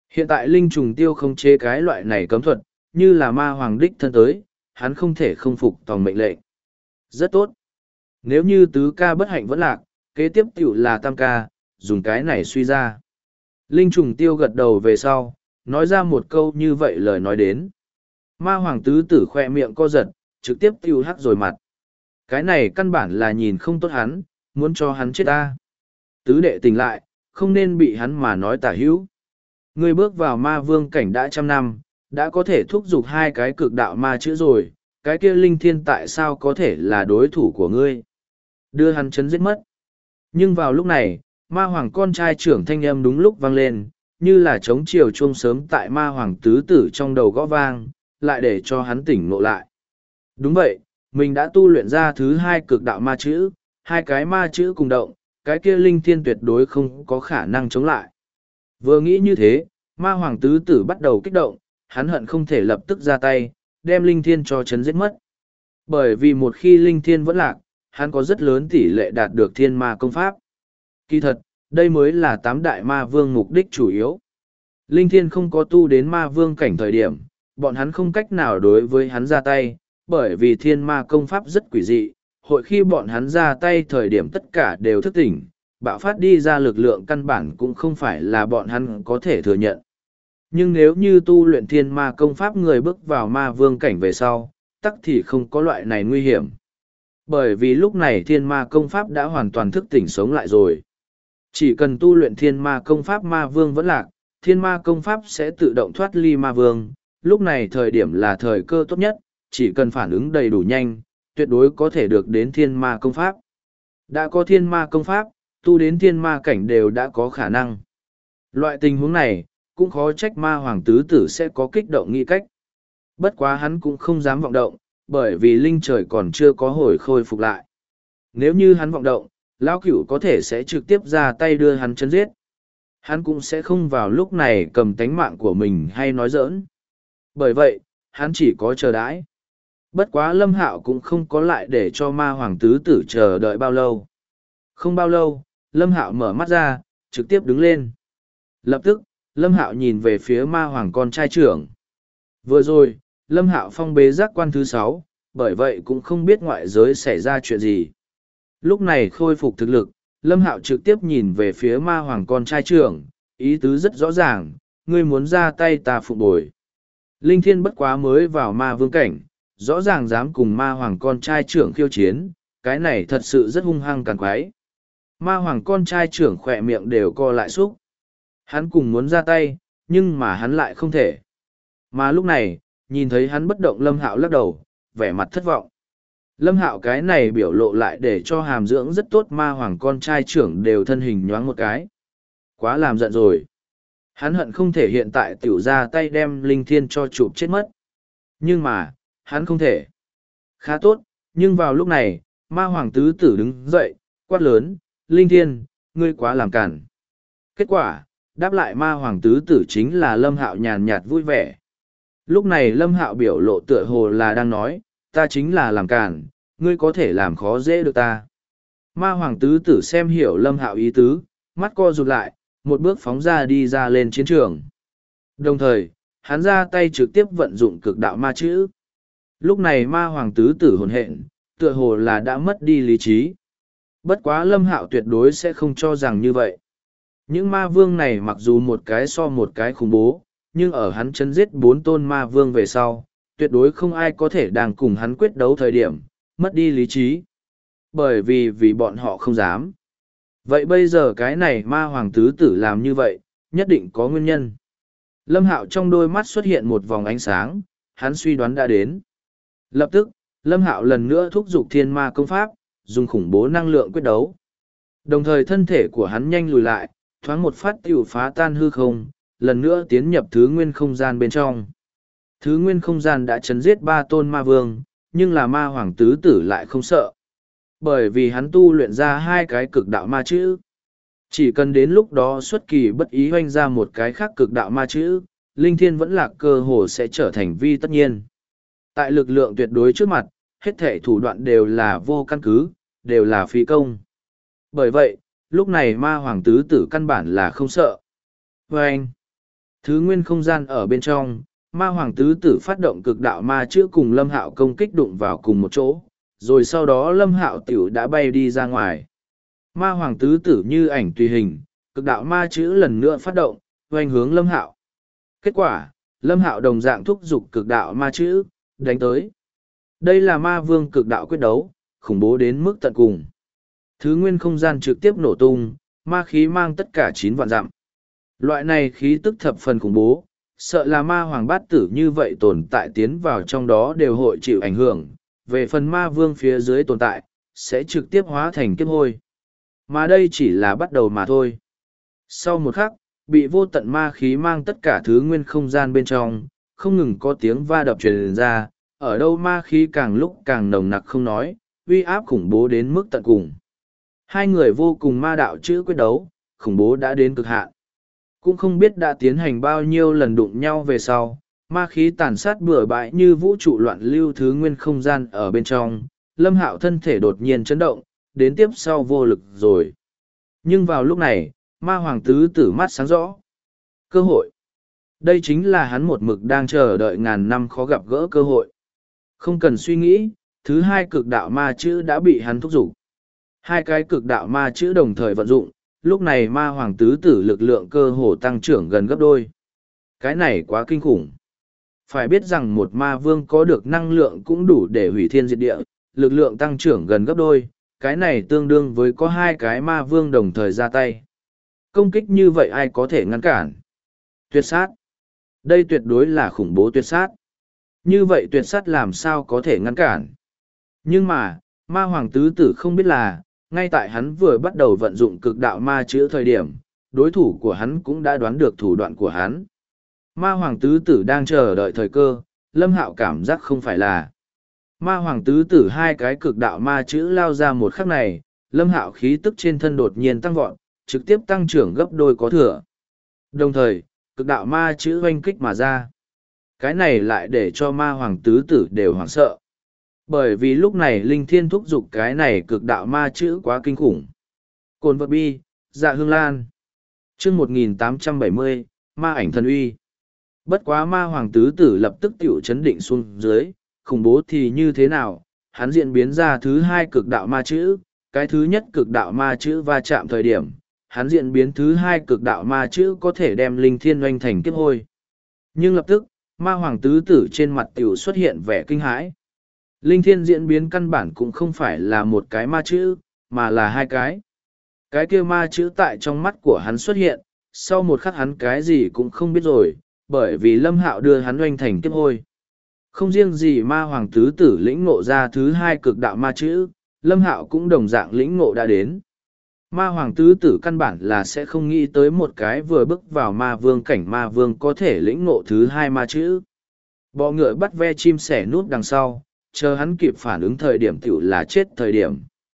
Hiện tại linh trùng tiêu không chế cái loại này cấm thuật, như là ma hoàng đích thân tới, hắn không thể không phục tòng mệnh lệnh. Rất tốt. Nếu như tứ ca bất hạnh vẫn lạc, kế tiếp tiểu là tam ca, dùng cái này suy ra. Linh trùng tiêu gật đầu về sau, nói ra một câu như vậy lời nói đến. Ma hoàng tứ tử khoe miệng co giật, trực tiếp tiêu hắc rồi mặt. Cái này căn bản là nhìn không tốt hắn, muốn cho hắn chết ta. Tứ đệ tỉnh lại, không nên bị hắn mà nói tả hữu. Ngươi bước vào ma vương cảnh đã 100 năm, đã có thể thúc giục hai cái cực đạo ma chữ rồi, cái kia linh thiên tại sao có thể là đối thủ của ngươi? Đưa hắn chấn giết mất. Nhưng vào lúc này, ma hoàng con trai trưởng thanh âm đúng lúc vang lên, như là trống chiều chuông sớm tại ma hoàng tứ tử trong đầu gõ vang, lại để cho hắn tỉnh ngộ lại. Đúng vậy, mình đã tu luyện ra thứ hai cực đạo ma chữ, hai cái ma chữ cùng động, cái kia linh thiên tuyệt đối không có khả năng chống lại. Vừa nghĩ như thế, ma hoàng tứ tử bắt đầu kích động, hắn hận không thể lập tức ra tay, đem linh thiên cho chấn giết mất. Bởi vì một khi linh thiên vẫn lạc, hắn có rất lớn tỷ lệ đạt được thiên ma công pháp. Kỳ thật, đây mới là tám đại ma vương mục đích chủ yếu. Linh thiên không có tu đến ma vương cảnh thời điểm, bọn hắn không cách nào đối với hắn ra tay, bởi vì thiên ma công pháp rất quỷ dị, hội khi bọn hắn ra tay thời điểm tất cả đều thức tỉnh, bạo phát đi ra lực lượng căn bản cũng không phải là bọn hắn có thể thừa nhận. Nhưng nếu như tu luyện thiên ma công pháp người bước vào ma vương cảnh về sau, tắc thì không có loại này nguy hiểm. Bởi vì lúc này thiên ma công pháp đã hoàn toàn thức tỉnh sống lại rồi. Chỉ cần tu luyện thiên ma công pháp ma vương vẫn lạc, thiên ma công pháp sẽ tự động thoát ly ma vương. Lúc này thời điểm là thời cơ tốt nhất, chỉ cần phản ứng đầy đủ nhanh, tuyệt đối có thể được đến thiên ma công pháp. Đã có thiên ma công pháp, tu đến thiên ma cảnh đều đã có khả năng. Loại tình huống này, cũng khó trách ma hoàng tứ tử sẽ có kích động nghĩ cách. Bất quá hắn cũng không dám vọng động, bởi vì linh trời còn chưa có hồi khôi phục lại. Nếu như hắn vọng động, lão cửu có thể sẽ trực tiếp ra tay đưa hắn chấn giết. Hắn cũng sẽ không vào lúc này cầm tánh mạng của mình hay nói giỡn. Bởi vậy, hắn chỉ có chờ đãi. Bất quá Lâm Hạo cũng không có lại để cho ma hoàng tứ tử chờ đợi bao lâu. Không bao lâu, Lâm Hạo mở mắt ra, trực tiếp đứng lên. Lập tức, Lâm Hạo nhìn về phía ma hoàng con trai trưởng. Vừa rồi, Lâm Hạo phong bế giác quan thứ 6, bởi vậy cũng không biết ngoại giới xảy ra chuyện gì. Lúc này khôi phục thực lực, Lâm Hạo trực tiếp nhìn về phía ma hoàng con trai trưởng, ý tứ rất rõ ràng, ngươi muốn ra tay ta phụ bồi. Linh Thiên bất quá mới vào ma vương cảnh, rõ ràng dám cùng ma hoàng con trai trưởng khiêu chiến, cái này thật sự rất hung hăng càn quái. Ma hoàng con trai trưởng khỏe miệng đều co lại xúc. Hắn cùng muốn ra tay, nhưng mà hắn lại không thể. Mà lúc này, nhìn thấy hắn bất động Lâm Hạo lắc đầu, vẻ mặt thất vọng. Lâm Hạo cái này biểu lộ lại để cho hàm dưỡng rất tốt ma hoàng con trai trưởng đều thân hình nhoáng một cái. Quá làm giận rồi. Hắn hận không thể hiện tại tiểu ra tay đem Linh Thiên cho chụp chết mất. Nhưng mà, hắn không thể. Khá tốt, nhưng vào lúc này, ma hoàng tứ tử đứng dậy, quát lớn, Linh Thiên, ngươi quá làm cản. Kết quả, đáp lại ma hoàng tứ tử chính là Lâm Hạo nhàn nhạt vui vẻ. Lúc này Lâm Hạo biểu lộ tựa hồ là đang nói, ta chính là làm cản, ngươi có thể làm khó dễ được ta. Ma hoàng tứ tử xem hiểu Lâm Hạo ý tứ, mắt co rụt lại, một bước phóng ra đi ra lên chiến trường. Đồng thời, hắn ra tay trực tiếp vận dụng cực đạo ma chữ. Lúc này ma hoàng tứ tử hồn hện, tựa hồ là đã mất đi lý trí. Bất quá Lâm Hạo tuyệt đối sẽ không cho rằng như vậy. Những ma vương này mặc dù một cái so một cái khủng bố, nhưng ở hắn chấn giết 4 tôn ma vương về sau, tuyệt đối không ai có thể đang cùng hắn quyết đấu thời điểm, mất đi lý trí. Bởi vì bọn họ không dám. Vậy bây giờ cái này ma hoàng tứ tử làm như vậy, nhất định có nguyên nhân. Lâm Hạo trong đôi mắt xuất hiện một vòng ánh sáng, hắn suy đoán đã đến. Lập tức, Lâm Hạo lần nữa thúc giục thiên ma công pháp, dùng khủng bố năng lượng quyết đấu. Đồng thời thân thể của hắn nhanh lùi lại, thoáng một phát tiểu phá tan hư không, lần nữa tiến nhập thứ nguyên không gian bên trong. Thứ nguyên không gian đã chấn giết 3 tôn ma vương, nhưng là ma hoàng tứ tử lại không sợ. Bởi vì hắn tu luyện ra 2 cái cực đạo ma chữ. Chỉ cần đến lúc đó xuất kỳ bất ý hoanh ra một cái khác cực đạo ma chữ, Linh Thiên vẫn lạc cơ hồ sẽ trở thành vi tất nhiên. Tại lực lượng tuyệt đối trước mặt, hết thể thủ đoạn đều là vô căn cứ, đều là phí công. Bởi vậy, lúc này ma hoàng tứ tử căn bản là không sợ. Và anh, Thứ nguyên không gian ở bên trong, ma hoàng tứ tử phát động cực đạo ma chữ cùng Lâm Hạo công kích đụng vào cùng một chỗ, rồi sau đó Lâm Hạo tiểu đã bay đi ra ngoài. Ma hoàng tứ tử như ảnh tùy hình, cực đạo ma chữ lần nữa phát động, hoành hướng Lâm Hạo. Kết quả, Lâm Hạo đồng dạng thúc giục cực đạo ma chữ, đánh tới. Đây là ma vương cực đạo quyết đấu, khủng bố đến mức tận cùng. Thứ nguyên không gian trực tiếp nổ tung, ma khí mang tất cả 9 vạn dặm. Loại này khí tức thập phần khủng bố, sợ là ma hoàng bát tử như vậy tồn tại tiến vào trong đó đều hội chịu ảnh hưởng. Về phần ma vương phía dưới tồn tại, sẽ trực tiếp hóa thành kiếp hôi. Mà đây chỉ là bắt đầu mà thôi. Sau một khắc, bị vô tận ma khí mang tất cả thứ nguyên không gian bên trong, không ngừng có tiếng va đập truyền ra, ở đâu ma khí càng lúc càng nồng nặc không nói, uy áp khủng bố đến mức tận cùng. Hai người vô cùng ma đạo chữ quyết đấu, khủng bố đã đến cực hạn. Cũng không biết đã tiến hành bao nhiêu lần đụng nhau về sau, ma khí tàn sát bừa bãi như vũ trụ loạn lưu thứ nguyên không gian ở bên trong, Lâm Hạo thân thể đột nhiên chấn động, đến tiếp sau vô lực rồi. Nhưng vào lúc này, ma hoàng tứ tử mắt sáng rõ. Cơ hội. Đây chính là hắn một mực đang chờ đợi ngàn năm khó gặp gỡ cơ hội. Không cần suy nghĩ, thứ hai cực đạo ma chữ đã bị hắn thúc giục. Hai cái cực đạo ma chữ đồng thời vận dụng, lúc này ma hoàng tứ tử lực lượng cơ hồ tăng trưởng gần gấp đôi. Cái này quá kinh khủng. Phải biết rằng một ma vương có được năng lượng cũng đủ để hủy thiên diệt địa, lực lượng tăng trưởng gần gấp đôi, cái này tương đương với có hai cái ma vương đồng thời ra tay. Công kích như vậy ai có thể ngăn cản? Tuyệt sát. Đây tuyệt đối là khủng bố tuyệt sát. Như vậy tuyệt sát làm sao có thể ngăn cản? Nhưng mà, ma hoàng tứ tử không biết là, ngay tại hắn vừa bắt đầu vận dụng cực đạo ma chữ thời điểm, đối thủ của hắn cũng đã đoán được thủ đoạn của hắn. Ma hoàng tứ tử đang chờ đợi thời cơ, Lâm Hạo cảm giác không phải là. Ma hoàng tứ tử hai cái cực đạo ma chữ lao ra một khắc này, Lâm Hạo khí tức trên thân đột nhiên tăng vọt, trực tiếp tăng trưởng gấp đôi có thừa. Đồng thời, cực đạo ma chữ oanh kích mà ra. Cái này lại để cho ma hoàng tứ tử đều hoảng sợ. Bởi vì lúc này linh thiên thúc giục cái này cực đạo ma chữ quá kinh khủng. Cồn vật bi, dạ hương lan. chương 1870, ma ảnh thần uy. Bất quá ma hoàng tứ tử lập tức tiểu chấn định xuống dưới, khủng bố thì như thế nào, hắn diễn biến ra thứ hai cực đạo ma chữ, cái thứ nhất cực đạo ma chữ va chạm thời điểm, hắn diễn biến thứ hai cực đạo ma chữ có thể đem linh thiên oanh thành kiếp hôi. Nhưng lập tức, ma hoàng tứ tử trên mặt tiểu xuất hiện vẻ kinh hãi. Linh thiên diễn biến căn bản cũng không phải là một cái ma chữ, mà là hai cái. Cái kia ma chữ tại trong mắt của hắn xuất hiện, sau một khắc hắn cái gì cũng không biết rồi, bởi vì Lâm Hạo đưa hắn oanh thành kiếp hôi. Không riêng gì ma hoàng tứ tử lĩnh ngộ ra thứ hai cực đạo ma chữ, Lâm Hạo cũng đồng dạng lĩnh ngộ đã đến. Ma hoàng tứ tử căn bản là sẽ không nghĩ tới một cái vừa bước vào ma vương cảnh ma vương có thể lĩnh ngộ thứ hai ma chữ. Bọ ngựa bắt ve chim sẻ núp đằng sau, chờ hắn kịp phản ứng thời điểm tiểu là chết thời điểm.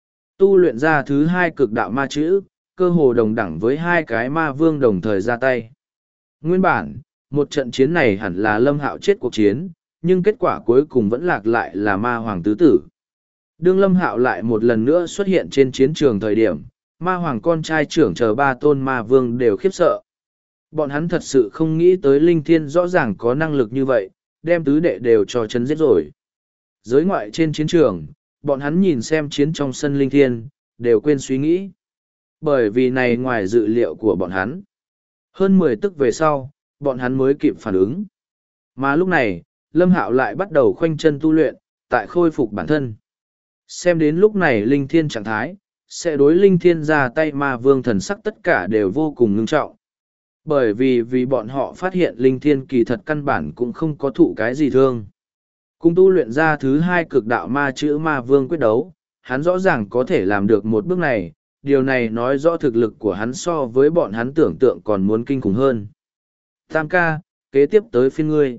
Tu luyện ra thứ hai cực đạo ma chữ, cơ hồ đồng đẳng với hai cái ma vương đồng thời ra tay. Nguyên bản, một trận chiến này hẳn là Lâm Hạo chết cuộc chiến, nhưng kết quả cuối cùng vẫn lạc lại là ma hoàng tứ tử. Đương Lâm Hạo lại một lần nữa xuất hiện trên chiến trường thời điểm, ma hoàng con trai trưởng chờ ba tôn ma vương đều khiếp sợ. Bọn hắn thật sự không nghĩ tới linh thiên rõ ràng có năng lực như vậy, đem tứ đệ đều cho chấn giết rồi. Giới ngoại trên chiến trường, bọn hắn nhìn xem chiến trong sân linh thiên, đều quên suy nghĩ. Bởi vì này ngoài dự liệu của bọn hắn. Hơn 10 tức về sau, bọn hắn mới kịp phản ứng. Mà lúc này, Lâm Hạo lại bắt đầu khoanh chân tu luyện, tại khôi phục bản thân. Xem đến lúc này linh thiên trạng thái, sẽ đối linh thiên ra tay ma vương thần sắc tất cả đều vô cùng ngưng trọng. Bởi vì bọn họ phát hiện linh thiên kỳ thật căn bản cũng không có thụ cái gì thương. Cùng tu luyện ra thứ hai cực đạo ma chữ ma vương quyết đấu, hắn rõ ràng có thể làm được một bước này, điều này nói rõ thực lực của hắn so với bọn hắn tưởng tượng còn muốn kinh khủng hơn. Tam ca, kế tiếp tới phiên ngươi.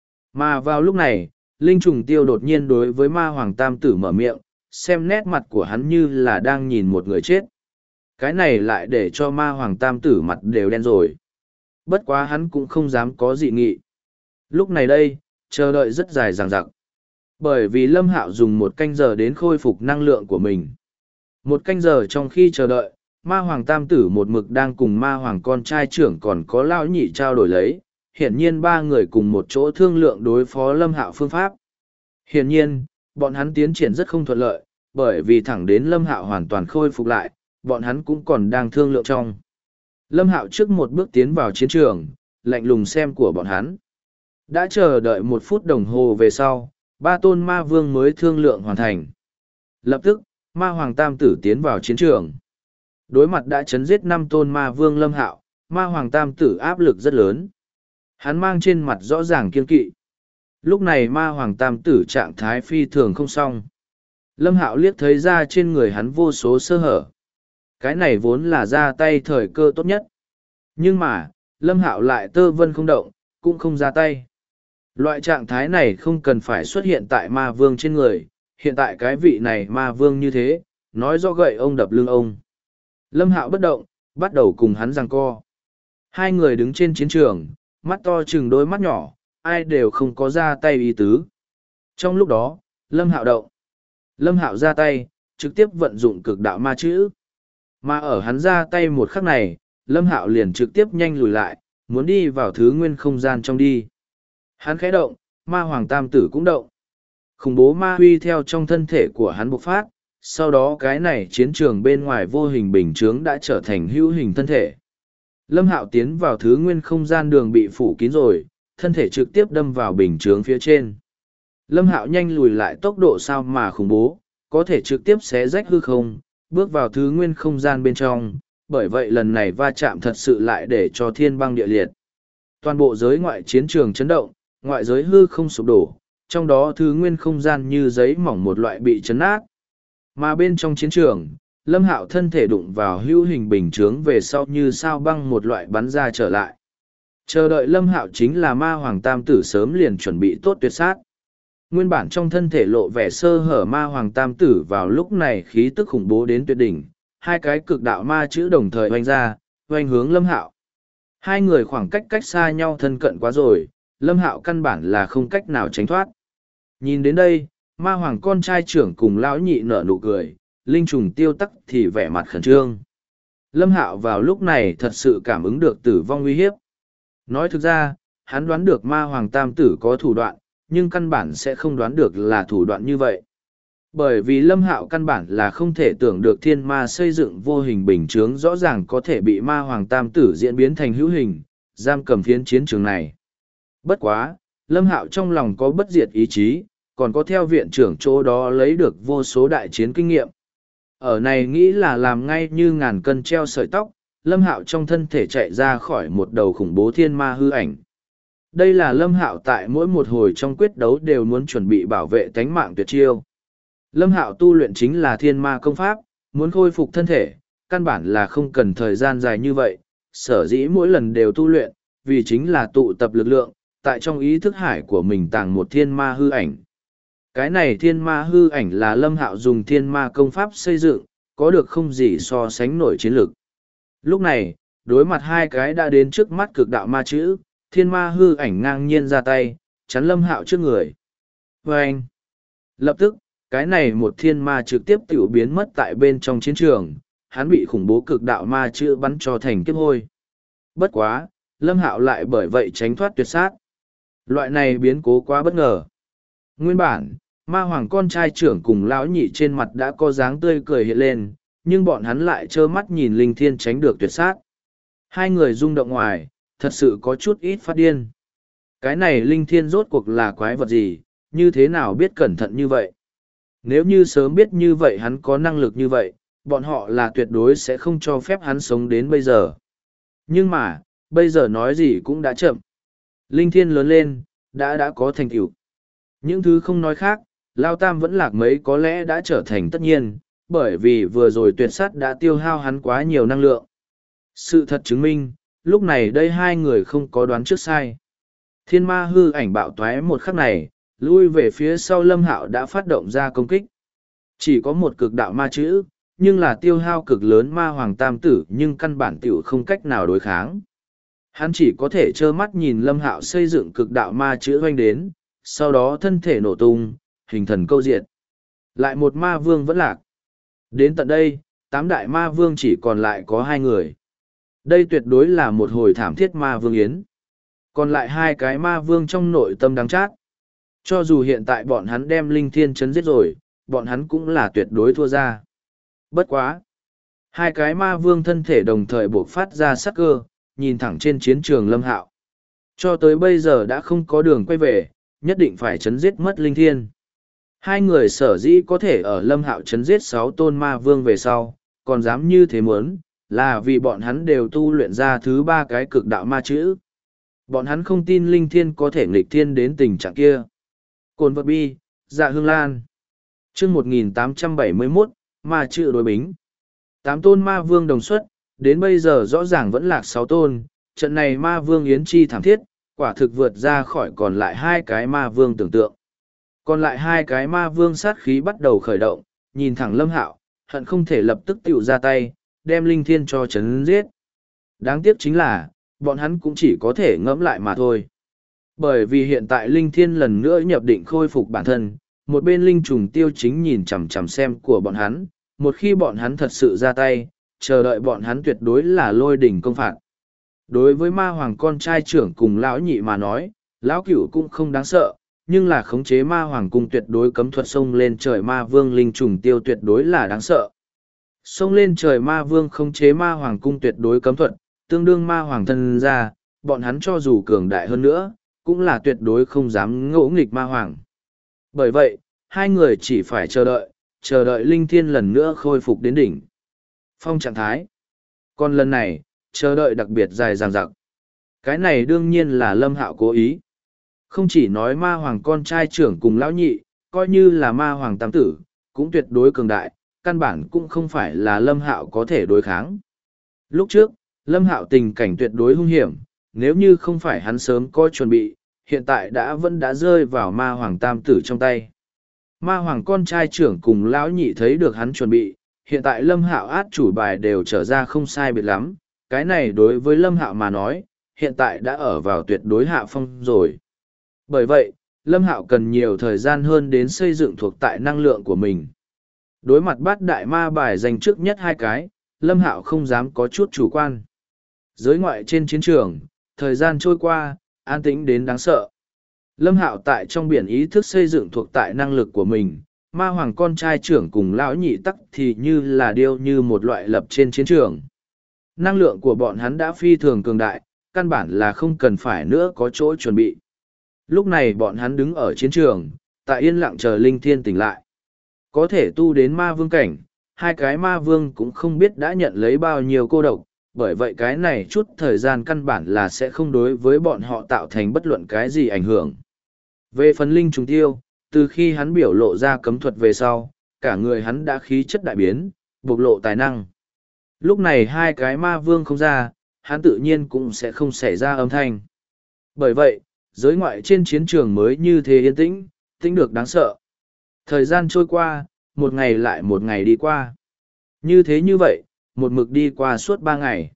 Mà vào lúc này, Linh Trùng Tiêu đột nhiên đối với ma hoàng tam tử mở miệng, xem nét mặt của hắn như là đang nhìn một người chết. Cái này lại để cho ma hoàng tam tử mặt đều đen rồi. Bất quá hắn cũng không dám có dị nghị. Lúc này đây, chờ đợi rất dài dằng dặc. Bởi vì Lâm Hạo dùng 1 canh giờ đến khôi phục năng lượng của mình. 1 canh giờ trong khi chờ đợi, ma hoàng tam tử một mực đang cùng ma hoàng con trai trưởng còn có lao nhị trao đổi lấy, hiển nhiên ba người cùng một chỗ thương lượng đối phó Lâm Hạo phương pháp. Hiển nhiên, bọn hắn tiến triển rất không thuận lợi, bởi vì thẳng đến Lâm Hạo hoàn toàn khôi phục lại, bọn hắn cũng còn đang thương lượng trong. Lâm Hạo trước một bước tiến vào chiến trường, lạnh lùng xem của bọn hắn. Đã chờ đợi 1 phút đồng hồ về sau, 3 tôn ma vương mới thương lượng hoàn thành. Lập tức, ma hoàng tam tử tiến vào chiến trường. Đối mặt đã chấn giết 5 tôn ma vương Lâm Hạo, ma hoàng tam tử áp lực rất lớn. Hắn mang trên mặt rõ ràng kiên kỵ. Lúc này ma hoàng tam tử trạng thái phi thường không xong. Lâm Hạo liếc thấy ra trên người hắn vô số sơ hở. Cái này vốn là ra tay thời cơ tốt nhất. Nhưng mà, Lâm Hạo lại tơ vân không động, cũng không ra tay. Loại trạng thái này không cần phải xuất hiện tại ma vương trên người. Hiện tại cái vị này ma vương như thế, nói do gậy ông đập lưng ông. Lâm Hạo bất động, bắt đầu cùng hắn giằng co. Hai người đứng trên chiến trường, mắt to chừng đôi mắt nhỏ, ai đều không có ra tay ý tứ. Trong lúc đó, Lâm Hạo động. Lâm Hạo ra tay, trực tiếp vận dụng cực đạo ma chữ. Mà ở hắn ra tay một khắc này, Lâm Hạo liền trực tiếp nhanh lùi lại, muốn đi vào thứ nguyên không gian trong đi. Hắn khẽ động, ma hoàng tam tử cũng động. Khủng bố ma huy theo trong thân thể của hắn bộc phát, sau đó cái này chiến trường bên ngoài vô hình bình chướng đã trở thành hữu hình thân thể. Lâm Hạo tiến vào thứ nguyên không gian đường bị phủ kín rồi, thân thể trực tiếp đâm vào bình chướng phía trên. Lâm Hạo nhanh lùi lại tốc độ sao mà khủng bố, có thể trực tiếp xé rách hư không, bước vào thứ nguyên không gian bên trong, bởi vậy lần này va chạm thật sự lại để cho thiên băng địa liệt. Toàn bộ giới ngoại chiến trường chấn động, ngoại giới hư không sụp đổ, trong đó thứ nguyên không gian như giấy mỏng một loại bị chấn nát. Mà bên trong chiến trường, Lâm Hạo thân thể đụng vào hữu hình bình chướng về sau như sao băng một loại bắn ra trở lại. Chờ đợi Lâm Hạo chính là ma hoàng tam tử sớm liền chuẩn bị tốt tuyệt sát. Nguyên bản trong thân thể lộ vẻ sơ hở ma hoàng tam tử vào lúc này khí tức khủng bố đến tuyệt đỉnh, hai cái cực đạo ma chữ đồng thời oanh ra, oanh hướng Lâm Hạo. Hai người khoảng cách cách xa nhau thân cận quá rồi, Lâm Hạo căn bản là không cách nào tránh thoát. Nhìn đến đây, ma hoàng con trai trưởng cùng lão nhị nở nụ cười, linh trùng tiêu tắc thì vẻ mặt khẩn trương. Lâm Hạo vào lúc này thật sự cảm ứng được tử vong uy hiếp. Nói thực ra, hắn đoán được ma hoàng tam tử có thủ đoạn, nhưng căn bản sẽ không đoán được là thủ đoạn như vậy. Bởi vì Lâm Hạo căn bản là không thể tưởng được thiên ma xây dựng vô hình bình chướng rõ ràng có thể bị ma hoàng tam tử diễn biến thành hữu hình, giam cầm phiến chiến trường này. Bất quá, Lâm Hạo trong lòng có bất diệt ý chí, còn có theo viện trưởng chỗ đó lấy được vô số đại chiến kinh nghiệm. Ở này nghĩ là làm ngay như ngàn cân treo sợi tóc, Lâm Hạo trong thân thể chạy ra khỏi một đầu khủng bố thiên ma hư ảnh. Đây là Lâm Hạo tại mỗi một hồi trong quyết đấu đều muốn chuẩn bị bảo vệ tánh mạng tuyệt chiêu. Lâm Hạo tu luyện chính là thiên ma công pháp, muốn khôi phục thân thể, căn bản là không cần thời gian dài như vậy, sở dĩ mỗi lần đều tu luyện, vì chính là tụ tập lực lượng, tại trong ý thức hải của mình tàng một thiên ma hư ảnh. Cái này thiên ma hư ảnh là Lâm Hạo dùng thiên ma công pháp xây dựng, có được không gì so sánh nổi chiến lược. Lúc này, đối mặt hai cái đã đến trước mắt cực đạo ma chữ, thiên ma hư ảnh ngang nhiên ra tay, chắn Lâm Hạo trước người. Và anh, lập tức, cái này một thiên ma trực tiếp tiểu biến mất tại bên trong chiến trường, hắn bị khủng bố cực đạo ma chữ bắn cho thành kiếp hôi. Bất quá, Lâm Hạo lại bởi vậy tránh thoát tuyệt sát. Loại này biến cố quá bất ngờ. Nguyên bản, ma hoàng con trai trưởng cùng lão nhị trên mặt đã có dáng tươi cười hiện lên, nhưng bọn hắn lại trơ mắt nhìn linh thiên tránh được tuyệt sát. Hai người rung động ngoài, thật sự có chút ít phát điên. Cái này linh thiên rốt cuộc là quái vật gì, như thế nào biết cẩn thận như vậy? Nếu như sớm biết như vậy hắn có năng lực như vậy, bọn họ là tuyệt đối sẽ không cho phép hắn sống đến bây giờ. Nhưng mà, bây giờ nói gì cũng đã chậm. Linh thiên lớn lên, đã có thành tựu. Những thứ không nói khác, Lao Tam vẫn lạc mấy có lẽ đã trở thành tất nhiên, bởi vì vừa rồi tuyệt sát đã tiêu hao hắn quá nhiều năng lượng. Sự thật chứng minh, lúc này đây hai người không có đoán trước sai. Thiên ma hư ảnh bạo toái một khắc này, lui về phía sau Lâm Hạo đã phát động ra công kích. Chỉ có một cực đạo ma chữ, nhưng là tiêu hao cực lớn ma hoàng tam tử nhưng căn bản tiểu không cách nào đối kháng. Hắn chỉ có thể trơ mắt nhìn Lâm Hạo xây dựng cực đạo ma chữ oanh đến, sau đó thân thể nổ tung, hình thần câu diệt. Lại một ma vương vẫn lạc. Đến tận đây, 8 đại ma vương chỉ còn lại có 2 người. Đây tuyệt đối là một hồi thảm thiết ma vương yến. Còn lại hai cái ma vương trong nội tâm đáng chát. Cho dù hiện tại bọn hắn đem linh thiên chấn giết rồi, bọn hắn cũng là tuyệt đối thua ra. Bất quá. Hai cái ma vương thân thể đồng thời bộc phát ra sắc cơ, nhìn thẳng trên chiến trường Lâm Hạo. Cho tới bây giờ đã không có đường quay về, nhất định phải chấn giết mất linh thiên. Hai người sở dĩ có thể ở Lâm Hạo chấn giết 6 tôn ma vương về sau, còn dám như thế muốn, là vì bọn hắn đều tu luyện ra thứ 3 cái cực đạo ma chữ. Bọn hắn không tin linh thiên có thể nghịch thiên đến tình trạng kia. Cồn vật bi, dạ hương lan. Chương 1871, ma chữ đối bính. 8 tôn ma vương đồng xuất, đến bây giờ rõ ràng vẫn lạc 6 tôn, trận này ma vương yến chi thảm thiết, quả thực vượt ra khỏi còn lại hai cái ma vương tưởng tượng. Còn lại hai cái ma vương sát khí bắt đầu khởi động, nhìn thẳng Lâm Hạo, hận không thể lập tức tiểu ra tay, đem linh thiên cho chấn giết. Đáng tiếc chính là, bọn hắn cũng chỉ có thể ngẫm lại mà thôi. Bởi vì hiện tại linh thiên lần nữa nhập định khôi phục bản thân, một bên linh trùng tiêu chính nhìn chằm chằm xem của bọn hắn, một khi bọn hắn thật sự ra tay, chờ đợi bọn hắn tuyệt đối là lôi đỉnh công phạt. Đối với ma hoàng con trai trưởng cùng lão nhị mà nói, lão cửu cũng không đáng sợ, nhưng là khống chế ma hoàng cung tuyệt đối cấm thuật xông lên trời ma vương linh trùng tiêu tuyệt đối là đáng sợ. Xông lên trời ma vương khống chế ma hoàng cung tuyệt đối cấm thuật, tương đương ma hoàng thân ra, bọn hắn cho dù cường đại hơn nữa, cũng là tuyệt đối không dám ngỗ nghịch ma hoàng. Bởi vậy, hai người chỉ phải chờ đợi linh thiên lần nữa khôi phục đến đỉnh phong trạng thái. Còn lần này, chờ đợi đặc biệt dài dằng dặc. Cái này đương nhiên là Lâm Hạo cố ý. Không chỉ nói ma hoàng con trai trưởng cùng lão nhị, coi như là ma hoàng tam tử, cũng tuyệt đối cường đại, căn bản cũng không phải là Lâm Hạo có thể đối kháng. Lúc trước, Lâm Hạo tình cảnh tuyệt đối hung hiểm, nếu như không phải hắn sớm có chuẩn bị, hiện tại vẫn đã rơi vào ma hoàng tam tử trong tay. Ma hoàng con trai trưởng cùng lão nhị thấy được hắn chuẩn bị, hiện tại Lâm Hạo át chủ bài đều trở ra không sai biệt lắm, cái này đối với Lâm Hạo mà nói, hiện tại đã ở vào tuyệt đối hạ phong rồi. Bởi vậy, Lâm Hạo cần nhiều thời gian hơn đến xây dựng thuộc tại năng lượng của mình. Đối mặt bát đại ma bài dành trước nhất hai cái, Lâm Hạo không dám có chút chủ quan. Giới ngoại trên chiến trường, thời gian trôi qua, an tĩnh đến đáng sợ. Lâm Hạo tại trong biển ý thức xây dựng thuộc tại năng lực của mình, ma hoàng con trai trưởng cùng lão nhị tắc thì như là điêu như một loại lập trên chiến trường. Năng lượng của bọn hắn đã phi thường cường đại, căn bản là không cần phải nữa có chỗ chuẩn bị. Lúc này bọn hắn đứng ở chiến trường, tại yên lặng chờ linh thiên tỉnh lại. Có thể tu đến ma vương cảnh, hai cái ma vương cũng không biết đã nhận lấy bao nhiêu cô độc, bởi vậy cái này chút thời gian căn bản là sẽ không đối với bọn họ tạo thành bất luận cái gì ảnh hưởng. Về phần linh trùng tiêu, từ khi hắn biểu lộ ra cấm thuật về sau, cả người hắn đã khí chất đại biến, bộc lộ tài năng. Lúc này hai cái ma vương không ra, hắn tự nhiên cũng sẽ không xảy ra âm thanh. Bởi vậy, giới ngoại trên chiến trường mới như thế yên tĩnh, tĩnh được đáng sợ. Thời gian trôi qua, một ngày lại một ngày đi qua. Như thế như vậy, một mực đi qua suốt 3 ngày.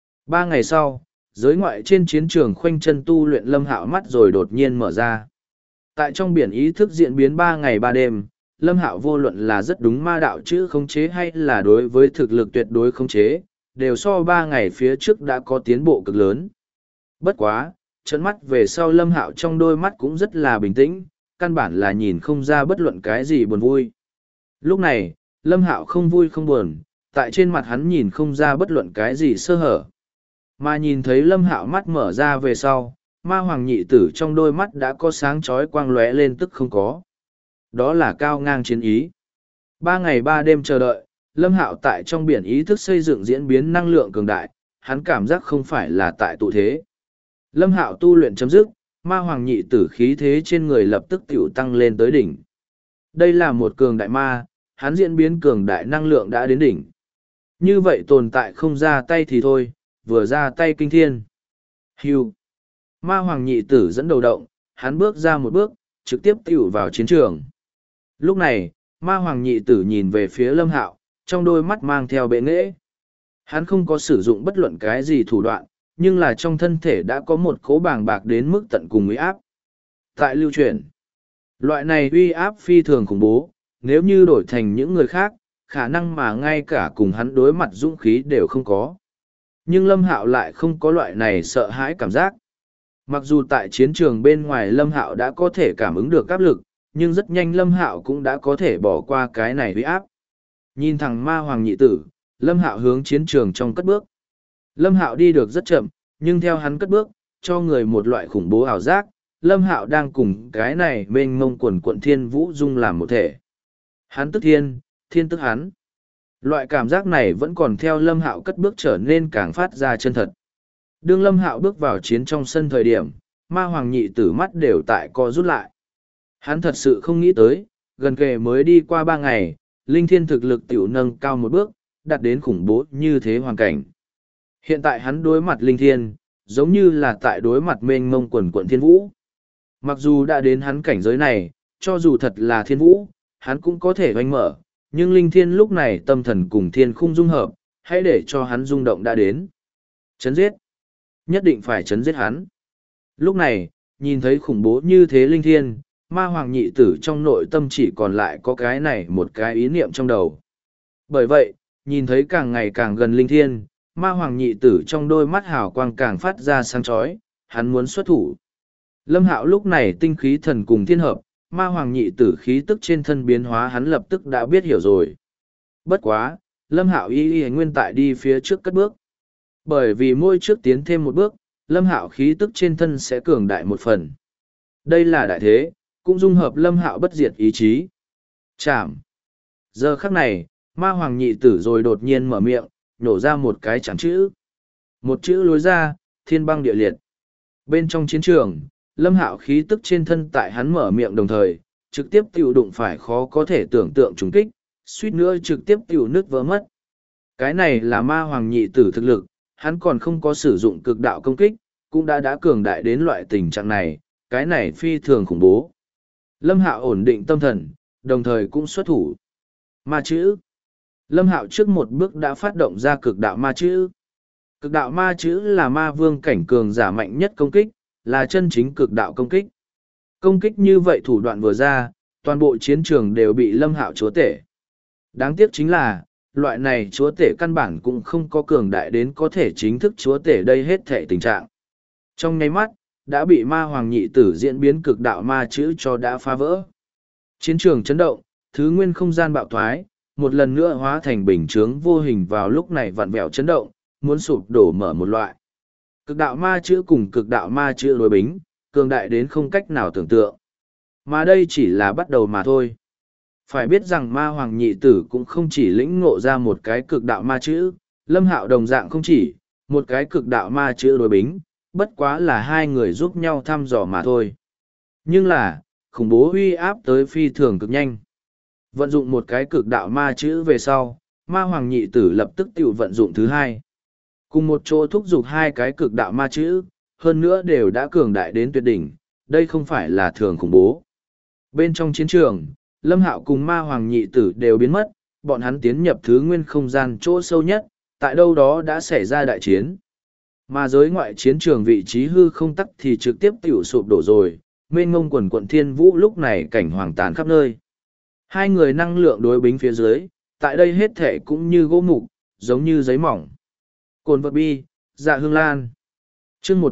3 ngày sau, giới ngoại trên chiến trường khoanh chân tu luyện Lâm Hạo mắt rồi đột nhiên mở ra. Tại trong biển ý thức diễn biến 3 ngày 3 đêm, Lâm Hạo vô luận là rất đúng ma đạo chữ khống chế hay là đối với thực lực tuyệt đối khống chế, đều so 3 ngày phía trước đã có tiến bộ cực lớn. Bất quá, trợn mắt về sau Lâm Hạo trong đôi mắt cũng rất là bình tĩnh, căn bản là nhìn không ra bất luận cái gì buồn vui. Lúc này, Lâm Hạo không vui không buồn, tại trên mặt hắn nhìn không ra bất luận cái gì sơ hở. Mà nhìn thấy Lâm Hạo mắt mở ra về sau, ma hoàng nhị tử trong đôi mắt đã có sáng chói quang lóe lên tức không có. Đó là cao ngang chiến ý. 3 ngày 3 đêm chờ đợi, Lâm Hạo tại trong biển ý thức xây dựng diễn biến năng lượng cường đại, hắn cảm giác không phải là tại tụ thế. Lâm Hạo tu luyện chấm dứt, ma hoàng nhị tử khí thế trên người lập tức tiểu tăng lên tới đỉnh. Đây là một cường đại ma, hắn diễn biến cường đại năng lượng đã đến đỉnh. Như vậy tồn tại không ra tay thì thôi, vừa ra tay kinh thiên. Hưu. Ma hoàng nhị tử dẫn đầu động, hắn bước ra một bước, trực tiếp tiểu vào chiến trường. Lúc này, ma hoàng nhị tử nhìn về phía Lâm Hạo, trong đôi mắt mang theo bệ nghễ. Hắn không có sử dụng bất luận cái gì thủ đoạn, nhưng là trong thân thể đã có một cỗ bàng bạc đến mức tận cùng uy áp. Tại lưu truyền, loại này uy áp phi thường khủng bố, nếu như đổi thành những người khác, khả năng mà ngay cả cùng hắn đối mặt dũng khí đều không có. Nhưng Lâm Hạo lại không có loại này sợ hãi cảm giác. Mặc dù tại chiến trường bên ngoài Lâm Hạo đã có thể cảm ứng được áp lực, nhưng rất nhanh Lâm Hạo cũng đã có thể bỏ qua cái này uy áp. Nhìn thẳng ma hoàng nhị tử, Lâm Hạo hướng chiến trường trong cất bước. Lâm Hạo đi được rất chậm, nhưng theo hắn cất bước, cho người một loại khủng bố ảo giác, Lâm Hạo đang cùng cái này mênh mông quần quận thiên vũ dung làm một thể. Hắn tức thiên, thiên tức hắn. Loại cảm giác này vẫn còn theo Lâm Hạo cất bước trở nên càng phát ra chân thật. Đương Lâm Hạo bước vào chiến trong sân thời điểm, ma hoàng nhị tử mắt đều tại co rút lại. Hắn thật sự không nghĩ tới, gần kề mới đi qua 3 ngày, linh thiên thực lực tiểu nâng cao một bước, đạt đến khủng bố như thế hoàn cảnh. Hiện tại hắn đối mặt linh thiên, giống như là tại đối mặt mênh mông quần quận thiên vũ. Mặc dù đã đến hắn cảnh giới này, cho dù thật là thiên vũ, hắn cũng có thể oanh mở, nhưng linh thiên lúc này tâm thần cùng thiên khung dung hợp, hãy để cho hắn rung động đã đến. Chấn giết. Nhất định phải chấn giết hắn. Lúc này, nhìn thấy khủng bố như thế linh thiên, ma hoàng nhị tử trong nội tâm chỉ còn lại có cái này một cái ý niệm trong đầu. Bởi vậy, nhìn thấy càng ngày càng gần linh thiên, ma hoàng nhị tử trong đôi mắt hào quang càng phát ra sáng chói, hắn muốn xuất thủ. Lâm Hạo lúc này tinh khí thần cùng thiên hợp, ma hoàng nhị tử khí tức trên thân biến hóa hắn lập tức đã biết hiểu rồi. Bất quá, Lâm Hạo y nguyên tại đi phía trước cất bước. Bởi vì mỗi trước tiến thêm một bước, Lâm Hạo khí tức trên thân sẽ cường đại một phần. Đây là đại thế, cũng dung hợp Lâm Hạo bất diệt ý chí. Chạm. Giờ khắc này, ma hoàng nhị tử rồi đột nhiên mở miệng, nhổ ra một cái chạm chữ. Một chữ lối ra, thiên băng địa liệt. Bên trong chiến trường, Lâm Hạo khí tức trên thân tại hắn mở miệng đồng thời, trực tiếp tiêu đụng phải khó có thể tưởng tượng trùng kích, suýt nữa trực tiếp tiêu nứt vỡ mất. Cái này là ma hoàng nhị tử thực lực, hắn còn không có sử dụng cực đạo công kích, cũng đã cường đại đến loại tình trạng này, cái này phi thường khủng bố. Lâm Hạo ổn định tâm thần, đồng thời cũng xuất thủ. Ma chữ. Lâm Hạo trước một bước đã phát động ra cực đạo ma chữ. Cực đạo ma chữ là ma vương cảnh cường giả mạnh nhất công kích, là chân chính cực đạo công kích. Công kích như vậy thủ đoạn vừa ra, toàn bộ chiến trường đều bị Lâm Hạo chúa tể. Đáng tiếc chính là, loại này chúa tể căn bản cũng không có cường đại đến có thể chính thức chúa tể đây hết thể tình trạng. Trong nháy mắt, đã bị ma hoàng nhị tử diễn biến cực đạo ma chữ cho đã phá vỡ. Chiến trường chấn động, thứ nguyên không gian bạo thoái, một lần nữa hóa thành bình chướng vô hình vào lúc này vặn vẹo chấn động, muốn sụp đổ mở một loại. Cực đạo ma chữ cùng cực đạo ma chữ đối bính, cường đại đến không cách nào tưởng tượng. Mà đây chỉ là bắt đầu mà thôi. Phải biết rằng ma hoàng nhị tử cũng không chỉ lĩnh ngộ ra một cái cực đạo ma chữ, Lâm Hạo đồng dạng không chỉ, một cái cực đạo ma chữ đối bính, bất quá là hai người giúp nhau thăm dò mà thôi. Nhưng là, khủng bố huy áp tới phi thường cực nhanh. Vận dụng một cái cực đạo ma chữ về sau, ma hoàng nhị tử lập tức tự vận dụng thứ hai. Cùng một chỗ thúc giục hai cái cực đạo ma chữ, hơn nữa đều đã cường đại đến tuyệt đỉnh, đây không phải là thường khủng bố. Bên trong chiến trường, Lâm Hạo cùng ma hoàng nhị tử đều biến mất, bọn hắn tiến nhập thứ nguyên không gian chỗ sâu nhất, tại đâu đó đã xảy ra đại chiến. Mà giới ngoại chiến trường vị trí hư không tắc thì trực tiếp tiểu sụp đổ rồi, mênh mông quần quận thiên vũ lúc này cảnh hoàng tàn khắp nơi. Hai người năng lượng đối bính phía dưới, tại đây hết thể cũng như gỗ mục, giống như giấy mỏng. Cồn vật bi, dạ hương lan. chương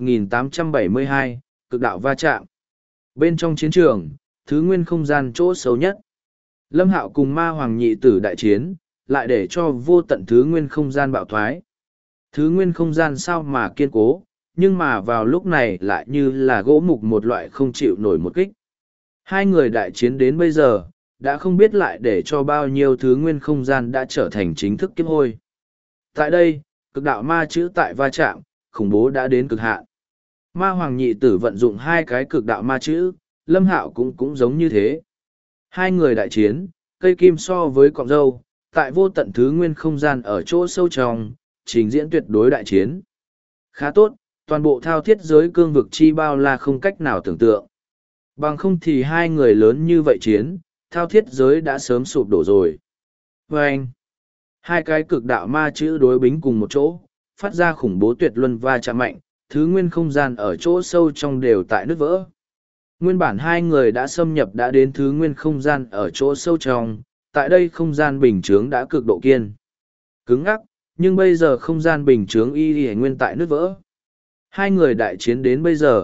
1872, cực đạo va chạm. Bên trong chiến trường, thứ nguyên không gian chỗ xấu nhất. Lâm Hạo cùng ma hoàng nhị tử đại chiến, lại để cho vô tận thứ nguyên không gian bạo thoái. Thứ nguyên không gian sao mà kiên cố, nhưng mà vào lúc này lại như là gỗ mục một loại không chịu nổi một kích. Hai người đại chiến đến bây giờ, đã không biết lại để cho bao nhiêu thứ nguyên không gian đã trở thành chính thức kiếp hôi. Tại đây, cực đạo ma chữ tại va chạm, khủng bố đã đến cực hạn. Ma hoàng nhị tử vận dụng hai cái cực đạo ma chữ, Lâm Hạo cũng giống như thế. Hai người đại chiến, cây kim so với cọng râu, tại vô tận thứ nguyên không gian ở chỗ sâu trong, trình diễn tuyệt đối đại chiến. Khá tốt, toàn bộ thao thiết giới cương vực chi bao là không cách nào tưởng tượng. Bằng không thì hai người lớn như vậy chiến, thao thiết giới đã sớm sụp đổ rồi. Và anh, hai cái cực đạo ma chữ đối bính cùng một chỗ, phát ra khủng bố tuyệt luân va chạm mạnh, thứ nguyên không gian ở chỗ sâu trong đều tại nứt vỡ. Nguyên bản hai người đã xâm nhập đã đến thứ nguyên không gian ở chỗ sâu trong, tại đây không gian bình chướng đã cực độ kiên. Cứng ngắc, nhưng bây giờ không gian bình chướng y nguyên tại nứt vỡ. Hai người đại chiến đến bây giờ,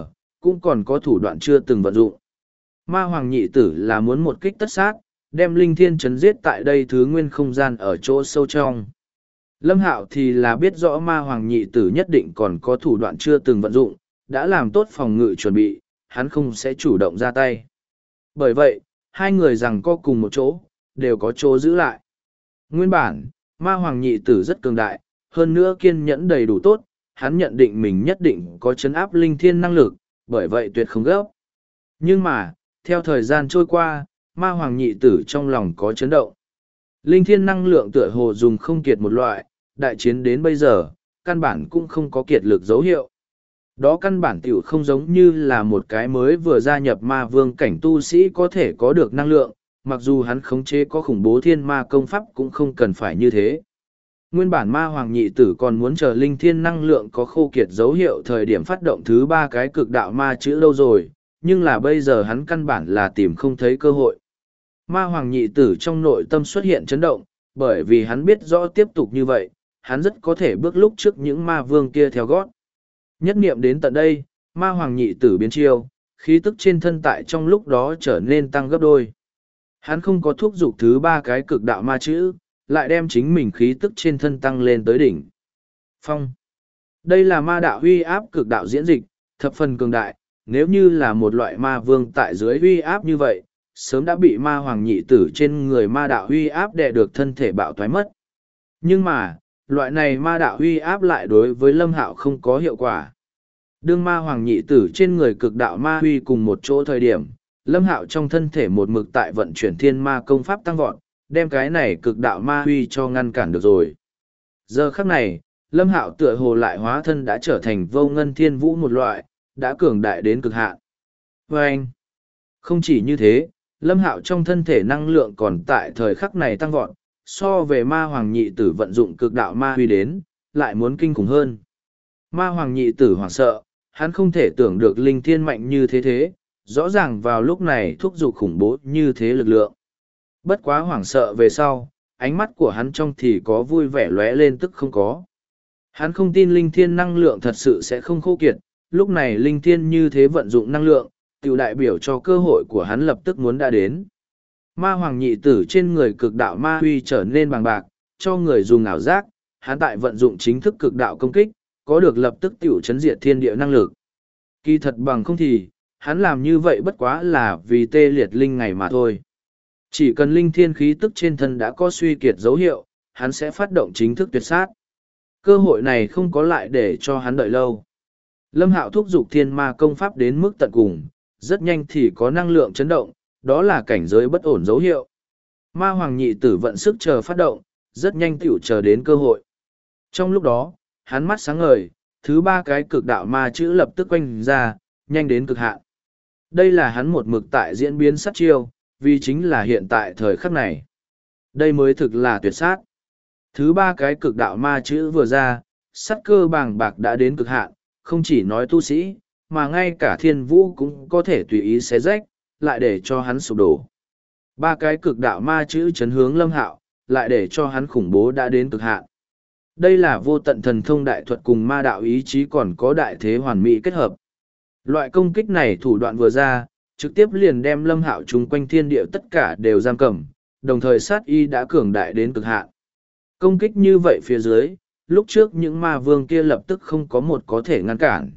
cũng còn có thủ đoạn chưa từng vận dụng. Ma Hoàng Nhị Tử là muốn một kích tất sát, đem linh thiên chấn giết tại đây thứ nguyên không gian ở chỗ sâu trong. Lâm Hạo thì là biết rõ Ma Hoàng Nhị Tử nhất định còn có thủ đoạn chưa từng vận dụng, đã làm tốt phòng ngự chuẩn bị, hắn không sẽ chủ động ra tay. Bởi vậy, hai người rằng co cùng một chỗ, đều có chỗ giữ lại. Nguyên bản, Ma Hoàng Nhị Tử rất cường đại, hơn nữa kiên nhẫn đầy đủ tốt, hắn nhận định mình nhất định có chấn áp linh thiên năng lực, bởi vậy tuyệt không gấp. Nhưng mà, theo thời gian trôi qua, Ma Hoàng Nhị Tử trong lòng có chấn động. Linh thiên năng lượng tựa hồ dùng không kiệt một loại, đại chiến đến bây giờ, căn bản cũng không có kiệt lực dấu hiệu. Đó căn bản tiểu không giống như là một cái mới vừa gia nhập ma vương cảnh tu sĩ có thể có được năng lượng, mặc dù hắn khống chế có khủng bố thiên ma công pháp cũng không cần phải như thế. Nguyên bản Ma Hoàng Nhị Tử còn muốn chờ linh thiên năng lượng có khô kiệt dấu hiệu thời điểm phát động thứ ba cái cực đạo ma chữ lâu rồi, nhưng là bây giờ hắn căn bản là tìm không thấy cơ hội. Ma Hoàng Nhị Tử trong nội tâm xuất hiện chấn động, bởi vì hắn biết rõ tiếp tục như vậy, hắn rất có thể bước lúc trước những ma vương kia theo gót. Nhất niệm đến tận đây, Ma Hoàng Nhị Tử biến chiêu, khí tức trên thân tại trong lúc đó trở nên tăng gấp đôi. Hắn không có thúc giục thứ ba cái cực đạo ma chữ, lại đem chính mình khí tức trên thân tăng lên tới đỉnh. Phong. Đây là ma đạo huy áp cực đạo diễn dịch, thập phần cường đại, nếu như là một loại ma vương tại dưới huy áp như vậy, sớm đã bị Ma Hoàng Nhị Tử trên người ma đạo huy áp đè được thân thể bạo thoái mất. Nhưng mà, loại này ma đạo huy áp lại đối với Lâm Hạo không có hiệu quả. Đương Ma Hoàng Nhị Tử trên người cực đạo ma huy cùng một chỗ thời điểm, Lâm Hạo trong thân thể một mực tại vận chuyển thiên ma công pháp tăng vọt, đem cái này cực đạo ma huy cho ngăn cản được rồi. Giờ khắc này, Lâm Hạo tựa hồ lại hóa thân đã trở thành vô ngân thiên vũ một loại, đã cường đại đến cực hạn. Và anh, không chỉ như thế, Lâm Hạo trong thân thể năng lượng còn tại thời khắc này tăng vọt, so về Ma Hoàng Nhị Tử vận dụng cực đạo ma huy đến, lại muốn kinh khủng hơn. Ma Hoàng Nhị Tử hoảng sợ, hắn không thể tưởng được linh thiên mạnh như thế, rõ ràng vào lúc này thúc giục khủng bố như thế lực lượng. Bất quá hoảng sợ về sau, ánh mắt của hắn trong thì có vui vẻ lóe lên tức không có. Hắn không tin linh thiên năng lượng thật sự sẽ không khô kiệt, lúc này linh thiên như thế vận dụng năng lượng, tiểu đại biểu cho cơ hội của hắn lập tức muốn đã đến. Ma Hoàng Nhị Tử trên người cực đạo ma huy trở nên bằng bạc, cho người dùng ảo giác, hắn tại vận dụng chính thức cực đạo công kích, có được lập tức tiểu chấn diệt thiên địa năng lực. Kỳ thật bằng không thì, hắn làm như vậy bất quá là vì tê liệt linh ngày mà thôi. Chỉ cần linh thiên khí tức trên thân đã có suy kiệt dấu hiệu, hắn sẽ phát động chính thức tuyệt sát. Cơ hội này không có lại để cho hắn đợi lâu. Lâm Hạo thúc giục thiên ma công pháp đến mức tận cùng, rất nhanh thì có năng lượng chấn động, đó là cảnh giới bất ổn dấu hiệu. Ma Hoàng Nhị Tử vận sức chờ phát động, rất nhanh tiểu chờ đến cơ hội. Trong lúc đó, hắn mắt sáng ngời, thứ ba cái cực đạo ma chữ lập tức quanh ra, nhanh đến cực hạn. Đây là hắn một mực tại diễn biến sát chiêu, vì chính là hiện tại thời khắc này. Đây mới thực là tuyệt sát. Thứ ba cái cực đạo ma chữ vừa ra, sát cơ bàng bạc đã đến cực hạn, không chỉ nói tu sĩ, mà ngay cả thiên vũ cũng có thể tùy ý xé rách, lại để cho hắn sụp đổ. Ba cái cực đạo ma chữ chấn hướng Lâm Hạo, lại để cho hắn khủng bố đã đến cực hạn. Đây là vô tận thần thông đại thuật cùng ma đạo ý chí còn có đại thế hoàn mỹ kết hợp. Loại công kích này thủ đoạn vừa ra, trực tiếp liền đem Lâm Hạo chung quanh thiên địa tất cả đều giam cầm, đồng thời sát y đã cường đại đến cực hạn. Công kích như vậy phía dưới, lúc trước những ma vương kia lập tức không có một có thể ngăn cản.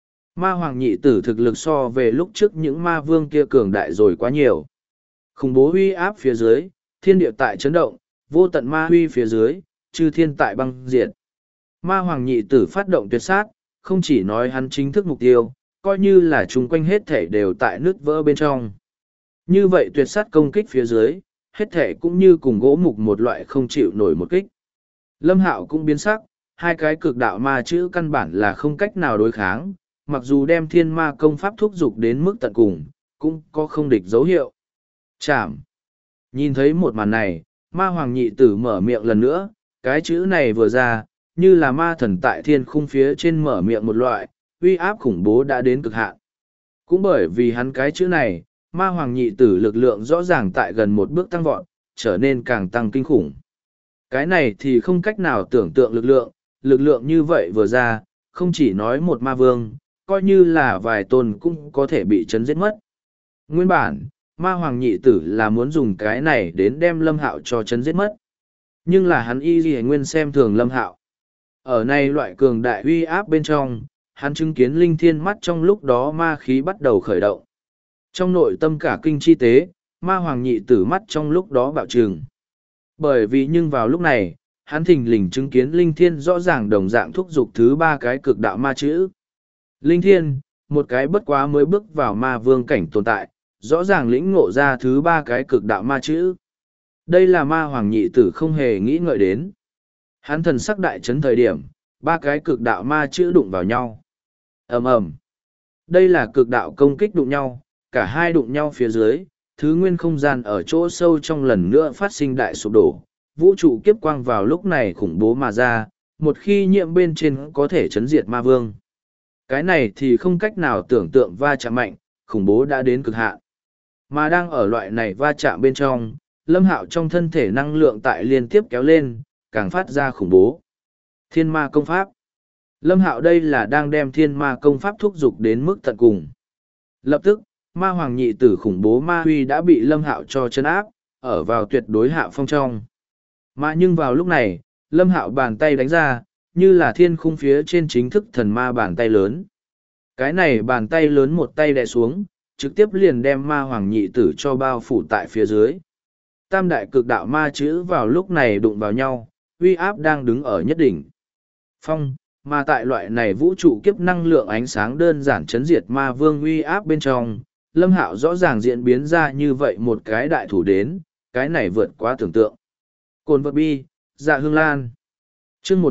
Ma Hoàng Nhị Tử thực lực so về lúc trước những ma vương kia cường đại rồi quá nhiều. Khủng bố huy áp phía dưới, thiên địa tại chấn động, vô tận ma huy phía dưới, chư thiên tại băng diệt. Ma Hoàng Nhị Tử phát động tuyệt sát, không chỉ nói hắn chính thức mục tiêu, coi như là chung quanh hết thể đều tại nứt vỡ bên trong. Như vậy tuyệt sát công kích phía dưới, hết thể cũng như cùng gỗ mục một loại không chịu nổi một kích. Lâm Hạo cũng biến sắc, hai cái cực đạo ma chữ căn bản là không cách nào đối kháng, mặc dù đem thiên ma công pháp thúc dục đến mức tận cùng, cũng có không địch dấu hiệu. Chạm. Nhìn thấy một màn này, Ma Hoàng Nhị Tử mở miệng lần nữa, cái chữ này vừa ra, như là ma thần tại thiên khung phía trên mở miệng một loại, uy áp khủng bố đã đến cực hạn. Cũng bởi vì hắn cái chữ này, Ma Hoàng Nhị Tử lực lượng rõ ràng tại gần một bước tăng vọt, trở nên càng tăng kinh khủng. Cái này thì không cách nào tưởng tượng lực lượng như vậy vừa ra, không chỉ nói một ma vương, coi như là vài tôn cũng có thể bị chấn giết mất. Nguyên bản, ma hoàng nhị tử là muốn dùng cái này đến đem Lâm Hạo cho chấn giết mất. Nhưng là hắn y gì nguyên xem thường Lâm Hạo. Ở này loại cường đại uy áp bên trong, hắn chứng kiến linh thiên mắt trong lúc đó ma khí bắt đầu khởi động. Trong nội tâm cả kinh chi tế, ma hoàng nhị tử mắt trong lúc đó bạo trừng. Bởi vì nhưng vào lúc này, hắn thình lình chứng kiến linh thiên rõ ràng đồng dạng thúc giục thứ ba cái cực đạo ma chữ. Linh thiên, một cái bất quá mới bước vào ma vương cảnh tồn tại, rõ ràng lĩnh ngộ ra thứ ba cái cực đạo ma chữ. Đây là ma hoàng nhị tử không hề nghĩ ngợi đến. Hắn thần sắc đại chấn thời điểm, ba cái cực đạo ma chữ đụng vào nhau. Ầm ầm. Đây là cực đạo công kích đụng nhau, cả hai đụng nhau phía dưới, thứ nguyên không gian ở chỗ sâu trong lần nữa phát sinh đại sụp đổ. Vũ trụ kiếp quang vào lúc này khủng bố mà ra, một khi nhiễm bên trên có thể chấn diệt ma vương. Cái này thì không cách nào tưởng tượng va chạm mạnh, khủng bố đã đến cực hạn. Mà đang ở loại này va chạm bên trong, Lâm Hạo trong thân thể năng lượng tại liên tiếp kéo lên, càng phát ra khủng bố. Thiên ma công pháp. Lâm Hạo đây là đang đem thiên ma công pháp thúc giục đến mức tận cùng. Lập tức, ma hoàng nhị tử khủng bố ma huy đã bị Lâm Hạo cho chân áp, ở vào tuyệt đối hạ phong trong. Mà nhưng vào lúc này, Lâm Hạo bàn tay đánh ra, như là thiên khung phía trên chính thức thần ma bàn tay lớn. Cái này bàn tay lớn một tay đè xuống, trực tiếp liền đem ma hoàng nhị tử cho bao phủ tại phía dưới. Tam đại cực đạo ma chữ vào lúc này đụng vào nhau, uy áp đang đứng ở nhất đỉnh. Phong, mà tại loại này vũ trụ kiếp năng lượng ánh sáng đơn giản chấn diệt ma vương uy áp bên trong, Lâm Hạo rõ ràng diễn biến ra như vậy một cái đại thủ đến, cái này vượt quá tưởng tượng. Cồn vật bi, dạ hương lan. Chương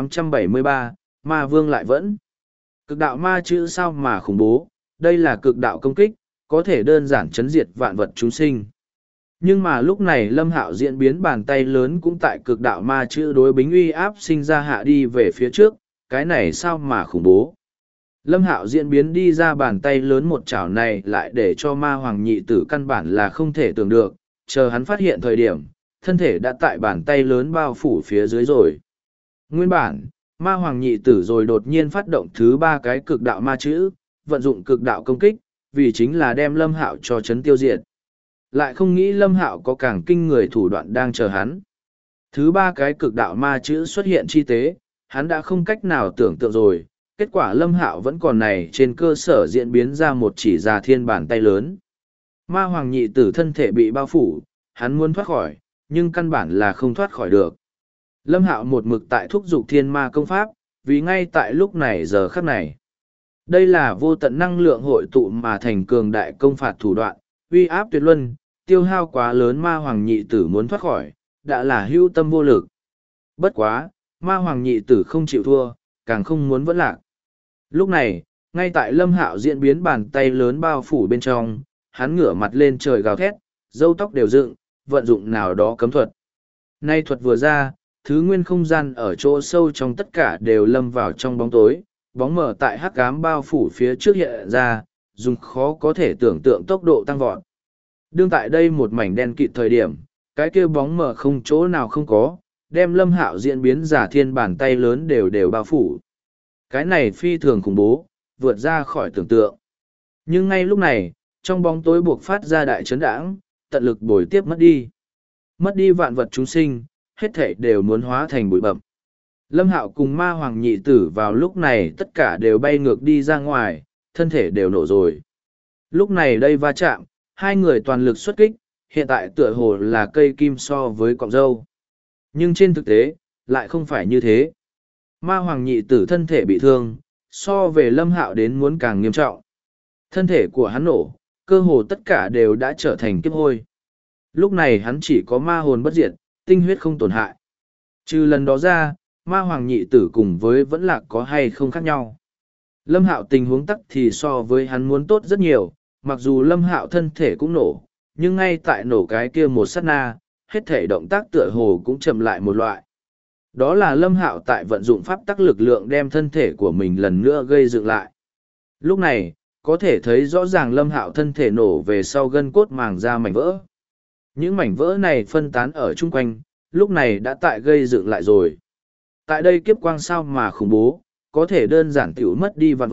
1873, ma vương lại vẫn. Cực đạo ma chữ sao mà khủng bố, đây là cực đạo công kích, có thể đơn giản chấn diệt vạn vật chúng sinh. Nhưng mà lúc này Lâm Hạo diễn biến bàn tay lớn cũng tại cực đạo ma chữ đối bính uy áp sinh ra hạ đi về phía trước, cái này sao mà khủng bố. Lâm Hạo diễn biến đi ra bàn tay lớn một chảo này lại để cho ma hoàng nhị tử căn bản là không thể tưởng được, chờ hắn phát hiện thời điểm, thân thể đã tại bàn tay lớn bao phủ phía dưới rồi. Nguyên bản, ma hoàng nhị tử rồi đột nhiên phát động thứ ba cái cực đạo ma chữ, vận dụng cực đạo công kích, vì chính là đem Lâm Hạo cho chấn tiêu diệt. Lại không nghĩ Lâm Hạo có càng kinh người thủ đoạn đang chờ hắn. Thứ ba cái cực đạo ma chữ xuất hiện chi tế, hắn đã không cách nào tưởng tượng rồi, kết quả Lâm Hạo vẫn còn này trên cơ sở diễn biến ra một chỉ già thiên bàn tay lớn. Ma hoàng nhị tử thân thể bị bao phủ, hắn muốn thoát khỏi, nhưng căn bản là không thoát khỏi được. Lâm Hạo một mực tại thúc giục thiên ma công pháp, vì ngay tại lúc này giờ khắc này. Đây là vô tận năng lượng hội tụ mà thành cường đại công phạt thủ đoạn, uy áp tuyệt luân, tiêu hao quá lớn ma hoàng nhị tử muốn thoát khỏi, đã là hưu tâm vô lực. Bất quá, ma hoàng nhị tử không chịu thua, càng không muốn vẫn lạc. Lúc này, ngay tại Lâm Hạo diễn biến bàn tay lớn bao phủ bên trong, hắn ngửa mặt lên trời gào thét, râu tóc đều dựng, vận dụng nào đó cấm thuật. Nay thuật vừa ra, thứ nguyên không gian ở chỗ sâu trong tất cả đều lâm vào trong bóng tối, bóng mờ tại hắc ám bao phủ phía trước hiện ra, dùng khó có thể tưởng tượng tốc độ tăng vọt. Đương tại đây một mảnh đen kịt thời điểm, cái kia bóng mờ không chỗ nào không có, đem Lâm Hạo diễn biến giả thiên bàn tay lớn đều đều bao phủ. Cái này phi thường khủng bố, vượt ra khỏi tưởng tượng. Nhưng ngay lúc này, trong bóng tối buộc phát ra đại chấn đãng, tận lực bồi tiếp mất đi. Mất đi vạn vật chúng sinh, hết thảy đều muốn hóa thành bụi bậm. Lâm Hạo cùng ma hoàng nhị tử vào lúc này tất cả đều bay ngược đi ra ngoài, thân thể đều nổ rồi. Lúc này đây va chạm, hai người toàn lực xuất kích, hiện tại tựa hồ là cây kim so với cọng râu. Nhưng trên thực tế, lại không phải như thế. Ma hoàng nhị tử thân thể bị thương, so về Lâm Hạo đến muốn càng nghiêm trọng. Thân thể của hắn nổ, cơ hồ tất cả đều đã trở thành kiếp hôi. Lúc này hắn chỉ có ma hồn bất diệt, tinh huyết không tổn hại. Trừ lần đó ra, ma hoàng nhị tử cùng với vẫn lạc có hay không khác nhau. Lâm Hạo tình huống tắc thì so với hắn muốn tốt rất nhiều, mặc dù Lâm Hạo thân thể cũng nổ, nhưng ngay tại nổ cái kia một sát na, hết thể động tác tựa hồ cũng chậm lại một loại. Đó là Lâm Hạo tại vận dụng pháp tắc lực lượng đem thân thể của mình lần nữa gây dựng lại. Lúc này, có thể thấy rõ ràng Lâm Hạo thân thể nổ về sau gân cốt màng ra mảnh vỡ. Những mảnh vỡ này phân tán ở chung quanh, lúc này đã tại gây dựng lại rồi. Tại đây kiếp quang sao mà khủng bố, có thể đơn giản tiểu mất đi vạn vật,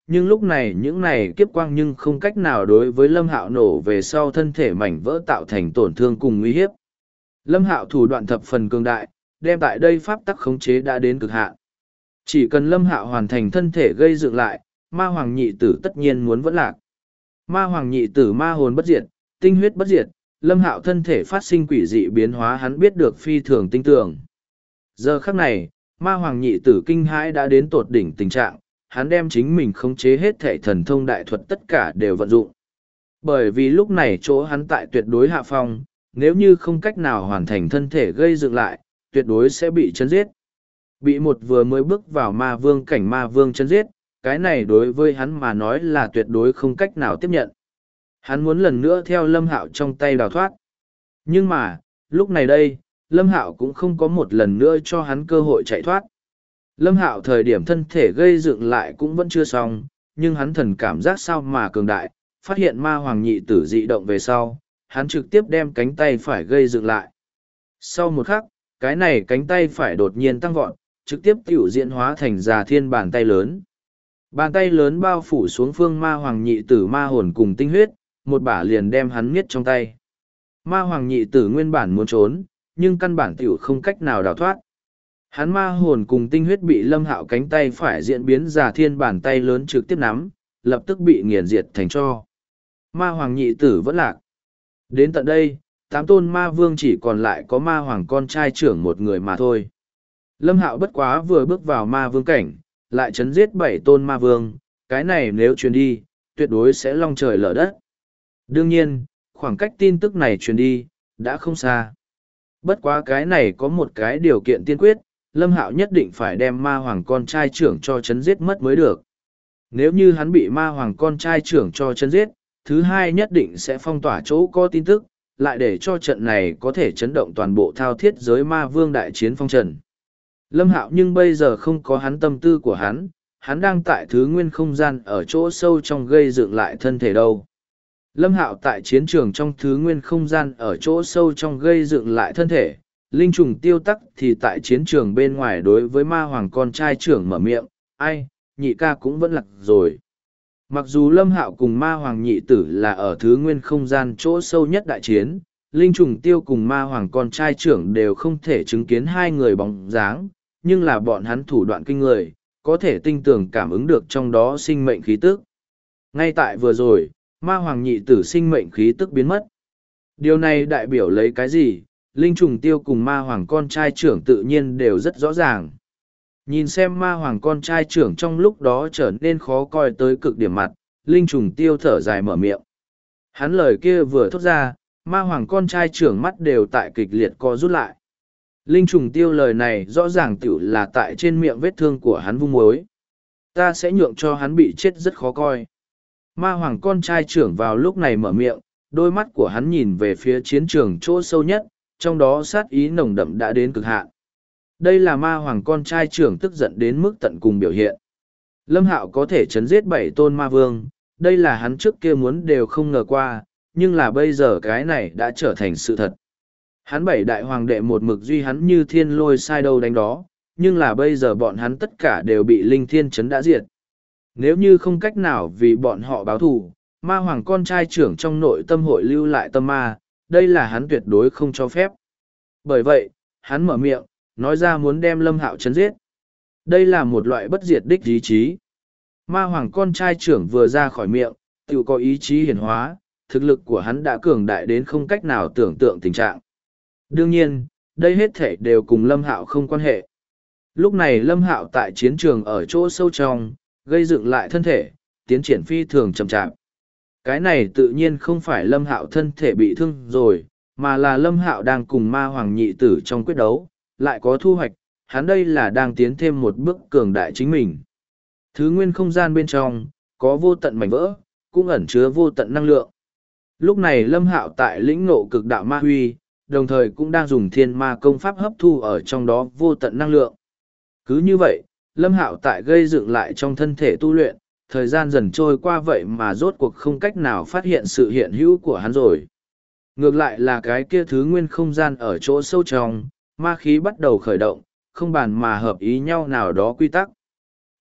nhưng lúc này những này kiếp quang nhưng không cách nào đối với Lâm Hạo nổ về sau thân thể mảnh vỡ tạo thành tổn thương cùng nguy hiếp. Lâm Hạo thủ đoạn thập phần cường đại, đem tại đây pháp tắc khống chế đã đến cực hạn. Chỉ cần Lâm Hạo hoàn thành thân thể gây dựng lại, ma hoàng nhị tử tất nhiên muốn vẫn lạc. Ma hoàng nhị tử ma hồn bất diệt, tinh huyết bất diệt, Lâm Hạo thân thể phát sinh quỷ dị biến hóa hắn biết được phi thường tinh tường. Giờ khắc này, ma hoàng nhị tử kinh hãi đã đến tột đỉnh tình trạng, hắn đem chính mình khống chế hết thể thần thông đại thuật tất cả đều vận dụng. Bởi vì lúc này chỗ hắn tại tuyệt đối hạ phong, nếu như không cách nào hoàn thành thân thể gây dựng lại, tuyệt đối sẽ bị chấn giết. Bị một vừa mới bước vào ma vương cảnh ma vương chấn giết, cái này đối với hắn mà nói là tuyệt đối không cách nào tiếp nhận. Hắn muốn lần nữa theo Lâm Hạo trong tay đào thoát. Nhưng mà, lúc này đây, Lâm Hạo cũng không có một lần nữa cho hắn cơ hội chạy thoát. Lâm Hạo thời điểm thân thể gây dựng lại cũng vẫn chưa xong, nhưng hắn thần cảm giác sao mà cường đại, phát hiện ma hoàng nhị tử dị động về sau, hắn trực tiếp đem cánh tay phải gây dựng lại. Sau một khắc, cái này cánh tay phải đột nhiên tăng vọt, trực tiếp tiểu diễn hóa thành già thiên bàn tay lớn. Bàn tay lớn bao phủ xuống phương ma hoàng nhị tử ma hồn cùng tinh huyết, một bả liền đem hắn miết trong tay. Ma hoàng nhị tử nguyên bản muốn trốn, nhưng căn bản tiểu không cách nào đào thoát. Hắn ma hồn cùng tinh huyết bị Lâm Hạo cánh tay phải diễn biến già thiên bàn tay lớn trực tiếp nắm, lập tức bị nghiền diệt thành tro. Ma hoàng nhị tử vẫn lạc. Đến tận đây, 8 tôn ma vương chỉ còn lại có ma hoàng con trai trưởng một người mà thôi. Lâm Hạo bất quá vừa bước vào ma vương cảnh, lại chấn giết 7 tôn ma vương, cái này nếu truyền đi, tuyệt đối sẽ long trời lở đất. Đương nhiên, khoảng cách tin tức này truyền đi, đã không xa. Bất quá cái này có một cái điều kiện tiên quyết, Lâm Hạo nhất định phải đem ma hoàng con trai trưởng cho chấn giết mất mới được. Nếu như hắn bị ma hoàng con trai trưởng cho chấn giết, thứ hai nhất định sẽ phong tỏa chỗ có tin tức, lại để cho trận này có thể chấn động toàn bộ thao thiết giới ma vương đại chiến phong trần. Lâm Hạo nhưng bây giờ không có hắn tâm tư của hắn đang tại thứ nguyên không gian ở chỗ sâu trong gây dựng lại thân thể đâu. Lâm Hạo tại chiến trường trong thứ nguyên không gian ở chỗ sâu trong gây dựng lại thân thể, linh trùng tiêu tắc thì tại chiến trường bên ngoài đối với ma hoàng con trai trưởng mở miệng, ai, nhị ca cũng vẫn lạc rồi. Mặc dù Lâm Hạo cùng ma hoàng nhị tử là ở thứ nguyên không gian chỗ sâu nhất đại chiến, linh trùng tiêu cùng ma hoàng con trai trưởng đều không thể chứng kiến hai người bóng dáng, nhưng là bọn hắn thủ đoạn kinh người, có thể tinh tường cảm ứng được trong đó sinh mệnh khí tức. Ngay tại vừa rồi, ma hoàng nhị tử sinh mệnh khí tức biến mất. Điều này đại biểu lấy cái gì? Linh trùng tiêu cùng ma hoàng con trai trưởng tự nhiên đều rất rõ ràng. Nhìn xem ma hoàng con trai trưởng trong lúc đó trở nên khó coi tới cực điểm mặt, linh trùng tiêu thở dài mở miệng. Hắn lời kia vừa thốt ra, ma hoàng con trai trưởng mắt đều tại kịch liệt co rút lại. Linh trùng tiêu lời này rõ ràng tiểu là tại trên miệng vết thương của hắn vung muối. Ta sẽ nhượng cho hắn bị chết rất khó coi. Ma hoàng con trai trưởng vào lúc này mở miệng, đôi mắt của hắn nhìn về phía chiến trường chỗ sâu nhất, trong đó sát ý nồng đậm đã đến cực hạn. Đây là ma hoàng con trai trưởng tức giận đến mức tận cùng biểu hiện. Lâm Hạo có thể chấn giết 7 tôn ma vương, đây là hắn trước kia muốn đều không ngờ qua, nhưng là bây giờ cái này đã trở thành sự thật. Hắn 7 đại hoàng đệ một mực duy hắn như thiên lôi sai đâu đánh đó, nhưng là bây giờ bọn hắn tất cả đều bị linh thiên chấn đã diệt. Nếu như không cách nào vì bọn họ báo thù, ma hoàng con trai trưởng trong nội tâm hội lưu lại tâm ma, đây là hắn tuyệt đối không cho phép. Bởi vậy, hắn mở miệng, nói ra muốn đem Lâm Hạo chấn giết. Đây là một loại bất diệt đích ý chí. Ma hoàng con trai trưởng vừa ra khỏi miệng, tự có ý chí hiển hóa, thực lực của hắn đã cường đại đến không cách nào tưởng tượng tình trạng. Đương nhiên, đây hết thể đều cùng Lâm Hạo không quan hệ. Lúc này Lâm Hạo tại chiến trường ở chỗ sâu trong, gây dựng lại thân thể, tiến triển phi thường chậm chạp. Cái này tự nhiên không phải Lâm Hạo thân thể bị thương rồi, mà là Lâm Hạo đang cùng ma hoàng nhị tử trong quyết đấu, lại có thu hoạch, hắn đây là đang tiến thêm một bước cường đại chính mình. Thứ nguyên không gian bên trong, có vô tận mảnh vỡ, cũng ẩn chứa vô tận năng lượng. Lúc này Lâm Hạo tại lĩnh ngộ cực đạo ma huy, đồng thời cũng đang dùng thiên ma công pháp hấp thu ở trong đó vô tận năng lượng. Cứ như vậy, Lâm Hạo tại gây dựng lại trong thân thể tu luyện, thời gian dần trôi qua vậy mà rốt cuộc không cách nào phát hiện sự hiện hữu của hắn rồi. Ngược lại là cái kia thứ nguyên không gian ở chỗ sâu trong, ma khí bắt đầu khởi động, không bàn mà hợp ý nhau nào đó quy tắc.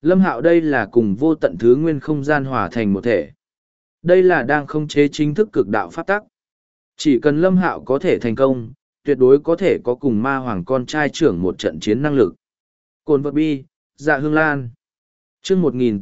Lâm Hạo đây là cùng vô tận thứ nguyên không gian hòa thành một thể. Đây là đang khống chế chính thức cực đạo pháp tắc. Chỉ cần Lâm Hạo có thể thành công, tuyệt đối có thể có cùng ma hoàng con trai trưởng một trận chiến năng lực. Cồn vật bi, dạ hương lan. Chương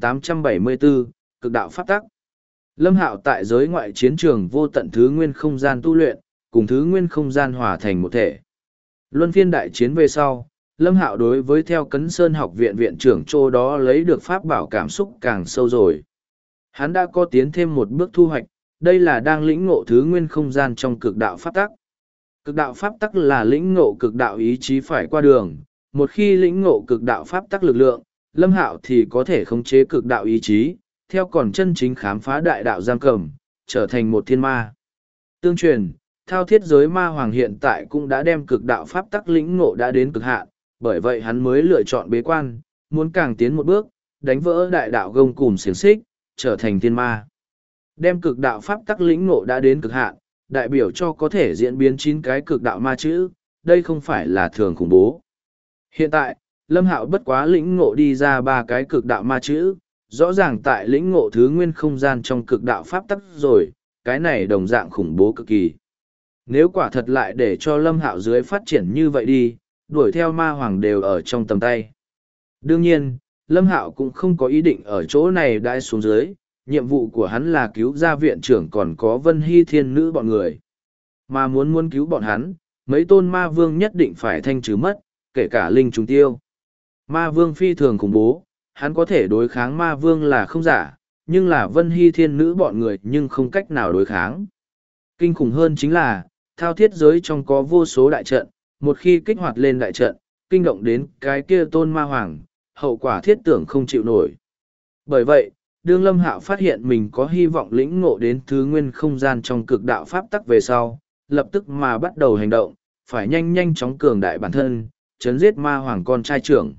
1874, cực đạo pháp tắc. Lâm Hạo tại giới ngoại chiến trường vô tận thứ nguyên không gian tu luyện, cùng thứ nguyên không gian hòa thành một thể. Luân phiên đại chiến về sau, Lâm Hạo đối với theo Cấn Sơn học viện viện trưởng Châu đó lấy được pháp bảo cảm xúc càng sâu rồi. Hắn đã có tiến thêm một bước thu hoạch, đây là đang lĩnh ngộ thứ nguyên không gian trong cực đạo pháp tắc. Cực đạo pháp tắc là lĩnh ngộ cực đạo ý chí phải qua đường, một khi lĩnh ngộ cực đạo pháp tắc lực lượng, Lâm Hạo thì có thể khống chế cực đạo ý chí, theo còn chân chính khám phá đại đạo giam cầm, trở thành một thiên ma. Tương truyền, thao thiết giới ma hoàng hiện tại cũng đã đem cực đạo pháp tắc lĩnh ngộ đã đến cực hạn, bởi vậy hắn mới lựa chọn bế quan, muốn càng tiến một bước, đánh vỡ đại đạo gông cùm xiềng xích, trở thành thiên ma. Đem cực đạo pháp tắc lĩnh ngộ đã đến cực hạn, đại biểu cho có thể diễn biến 9 cái cực đạo ma chữ, đây không phải là thường khủng bố. Hiện tại, Lâm Hạo bất quá lĩnh ngộ đi ra 3 cái cực đạo ma chữ, rõ ràng tại lĩnh ngộ thứ nguyên không gian trong cực đạo pháp tắc rồi, cái này đồng dạng khủng bố cực kỳ. Nếu quả thật lại để cho Lâm Hạo dưới phát triển như vậy đi, đuổi theo ma hoàng đều ở trong tầm tay. Đương nhiên, Lâm Hạo cũng không có ý định ở chỗ này đãi xuống dưới, nhiệm vụ của hắn là cứu ra viện trưởng còn có Vân Hy Thiên Nữ bọn người. Mà muốn cứu bọn hắn, mấy tôn ma vương nhất định phải thanh trừ mất, kể cả linh trùng tiêu. Ma vương phi thường khủng bố, hắn có thể đối kháng ma vương là không giả, nhưng là Vân Hy Thiên Nữ bọn người nhưng không cách nào đối kháng. Kinh khủng hơn chính là, thao thiết giới trong có vô số đại trận, một khi kích hoạt lên đại trận, kinh động đến cái kia tôn ma hoàng, hậu quả thiết tưởng không chịu nổi. Bởi vậy, đương Lâm Hạo phát hiện mình có hy vọng lĩnh ngộ đến thứ nguyên không gian trong cực đạo pháp tắc về sau, lập tức mà bắt đầu hành động, phải nhanh chóng cường đại bản thân, chấn giết ma hoàng con trai trưởng.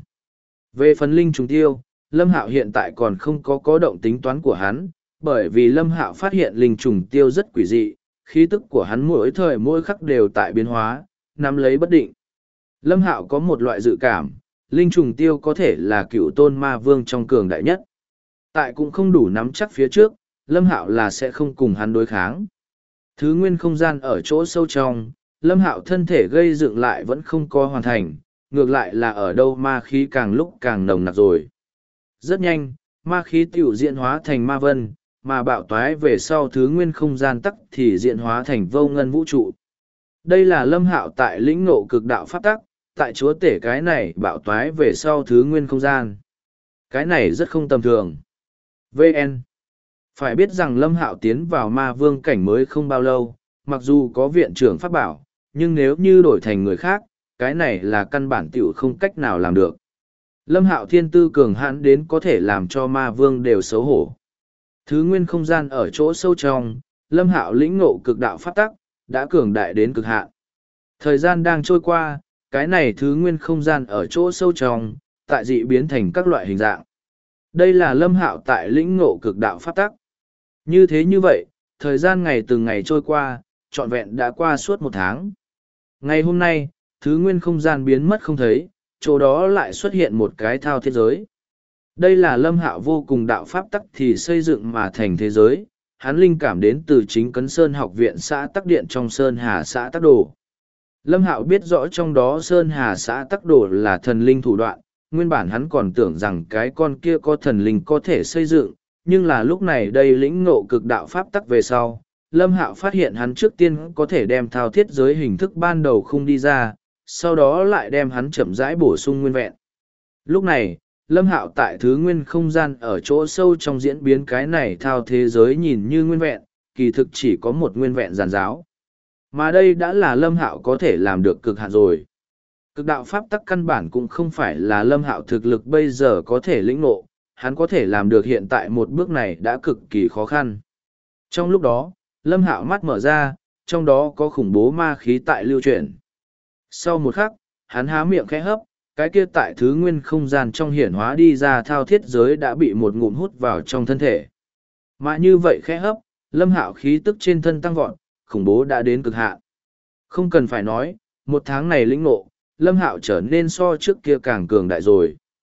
Về phần linh trùng tiêu, Lâm Hạo hiện tại còn không có động tính toán của hắn, bởi vì Lâm Hạo phát hiện linh trùng tiêu rất quỷ dị, khí tức của hắn mỗi thời mỗi khắc đều tại biến hóa, nắm lấy bất định. Lâm Hạo có một loại dự cảm, linh trùng tiêu có thể là cựu tôn ma vương trong cường đại nhất. Tại cũng không đủ nắm chắc phía trước, Lâm Hạo là sẽ không cùng hắn đối kháng. Thứ nguyên không gian ở chỗ sâu trong, Lâm Hạo thân thể gây dựng lại vẫn không có hoàn thành, ngược lại là ở đâu ma khí càng lúc càng nồng nặc rồi. Rất nhanh, ma khí tiểu diễn hóa thành ma vân, mà bạo toái về sau thứ nguyên không gian tắc thì diễn hóa thành vô ngân vũ trụ. Đây là Lâm Hạo tại lĩnh ngộ cực đạo pháp tắc, tại chúa tể cái này bạo toái về sau thứ nguyên không gian. Cái này rất không tầm thường. VN. Phải biết rằng Lâm Hạo tiến vào ma vương cảnh mới không bao lâu, mặc dù có viện trưởng pháp bảo, nhưng nếu như đổi thành người khác, cái này là căn bản tiểu không cách nào làm được. Lâm Hạo thiên tư cường hãn đến có thể làm cho ma vương đều xấu hổ. Thứ nguyên không gian ở chỗ sâu trong, Lâm Hạo lĩnh ngộ cực đạo pháp tắc, đã cường đại đến cực hạn. Thời gian đang trôi qua, cái này thứ nguyên không gian ở chỗ sâu trong, tại dị biến thành các loại hình dạng. Đây là Lâm Hạo tại lĩnh ngộ cực đạo pháp tắc. Như vậy, thời gian ngày từng ngày trôi qua, trọn vẹn đã qua suốt 1 tháng. Ngày hôm nay, thứ nguyên không gian biến mất không thấy, chỗ đó lại xuất hiện một cái thao thiết giới. Đây là Lâm Hạo vô cùng đạo pháp tắc thì xây dựng mà thành thế giới, hắn linh cảm đến từ chính Cấn Sơn học viện xã Tắc Điện trong Sơn Hà xã Tắc Đồ. Lâm Hạo biết rõ trong đó Sơn Hà xã Tắc Đồ là thần linh thủ đoạn, nguyên bản hắn còn tưởng rằng cái con kia có thần linh có thể xây dựng, nhưng là lúc này đây lĩnh ngộ cực đạo pháp tắc về sau, Lâm Hạo phát hiện hắn trước tiên có thể đem thao thiết giới hình thức ban đầu không đi ra, sau đó lại đem hắn chậm rãi bổ sung nguyên vẹn. Lúc này, Lâm Hạo tại thứ nguyên không gian ở chỗ sâu trong diễn biến cái này thao thế giới nhìn như nguyên vẹn, kỳ thực chỉ có một nguyên vẹn giản giáo. Mà đây đã là Lâm Hạo có thể làm được cực hạn rồi. Cực đạo pháp tắc căn bản cũng không phải là Lâm Hạo thực lực bây giờ có thể lĩnh ngộ, hắn có thể làm được hiện tại một bước này đã cực kỳ khó khăn. Trong lúc đó, Lâm Hạo mắt mở ra, trong đó có khủng bố ma khí tại lưu chuyển. Sau một khắc, hắn há miệng khẽ hấp, cái kia tại thứ nguyên không gian trong hiển hóa đi ra thao thiết giới đã bị một ngụm hút vào trong thân thể. Mà như vậy khẽ hấp, Lâm Hạo khí tức trên thân tăng vọt, khủng bố đã đến cực hạn. Không cần phải nói, 1 tháng này lĩnh ngộ, Lâm Hạo trở nên so trước kia càng cường đại rồi.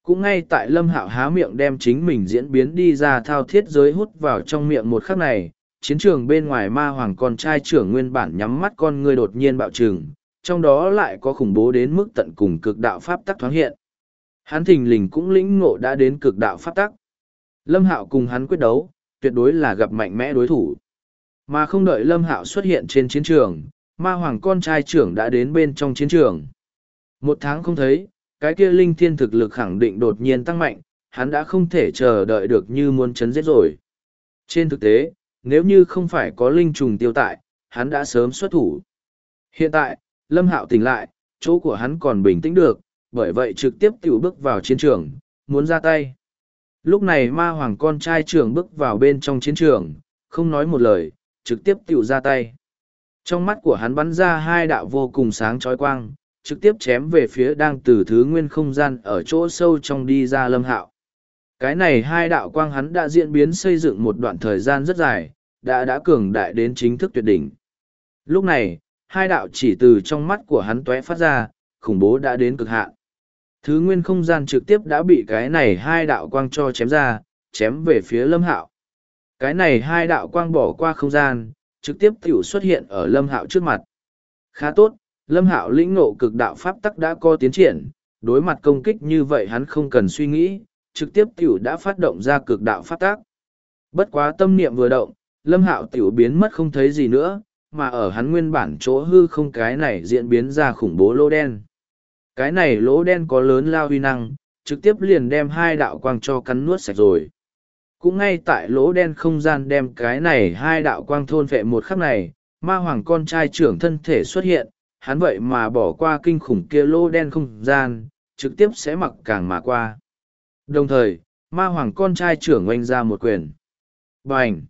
Cũng ngay tại Lâm Hạo há miệng đem chính mình diễn biến đi ra thao thiết giới hút vào trong miệng một khắc này, chiến trường bên ngoài ma hoàng con trai trưởng nguyên bản nhắm mắt con người đột nhiên bạo trừng, trong đó lại có khủng bố đến mức tận cùng cực đạo pháp tắc thoáng hiện. Hắn thình lình cũng lĩnh ngộ đã đến cực đạo pháp tắc. Lâm Hạo cùng hắn quyết đấu, tuyệt đối là gặp mạnh mẽ đối thủ. Mà không đợi Lâm Hạo xuất hiện trên chiến trường, ma hoàng con trai trưởng đã đến bên trong chiến trường. 1 tháng không thấy, cái kia linh thiên thực lực khẳng định đột nhiên tăng mạnh, hắn đã không thể chờ đợi được như muốn chấn giết rồi. Trên thực tế, nếu như không phải có linh trùng tiêu tại, hắn đã sớm xuất thủ. Hiện tại, Lâm Hạo tỉnh lại, chỗ của hắn còn bình tĩnh được, bởi vậy trực tiếp tiểu bước vào chiến trường, muốn ra tay. Lúc này ma hoàng con trai trưởng bước vào bên trong chiến trường, không nói một lời, trực tiếp tiểu ra tay. Trong mắt của hắn bắn ra 2 đạo vô cùng sáng chói quang, trực tiếp chém về phía đang từ thứ nguyên không gian ở chỗ sâu trong đi ra Lâm Hạo. Cái này 2 đạo quang hắn đã diễn biến xây dựng một đoạn thời gian rất dài, đã cường đại đến chính thức tuyệt đỉnh. Lúc này, 2 đạo chỉ từ trong mắt của hắn tóe phát ra, khủng bố đã đến cực hạn. Thứ nguyên không gian trực tiếp đã bị cái này 2 đạo quang cho chém ra, chém về phía Lâm Hạo. Cái này 2 đạo quang bỏ qua không gian, trực tiếp tiểu xuất hiện ở Lâm Hạo trước mặt. Khá tốt, Lâm Hạo lĩnh ngộ cực đạo pháp tắc đã có tiến triển, đối mặt công kích như vậy hắn không cần suy nghĩ, trực tiếp tiểu đã phát động ra cực đạo pháp tắc. Bất quá tâm niệm vừa động, Lâm Hạo tiểu biến mất không thấy gì nữa, mà ở hắn nguyên bản chỗ hư không cái này diễn biến ra khủng bố lỗ đen. Cái này lỗ đen có lớn lao huy năng, trực tiếp liền đem 2 đạo quang cho cắn nuốt sạch rồi. Cũng ngay tại lỗ đen không gian đem cái này 2 đạo quang thôn phệ một khắc này, ma hoàng con trai trưởng thân thể xuất hiện, hắn vậy mà bỏ qua kinh khủng kia lỗ đen không gian, trực tiếp sẽ mặc càng mà qua. Đồng thời, ma hoàng con trai trưởng oanh ra một quyền. Bành!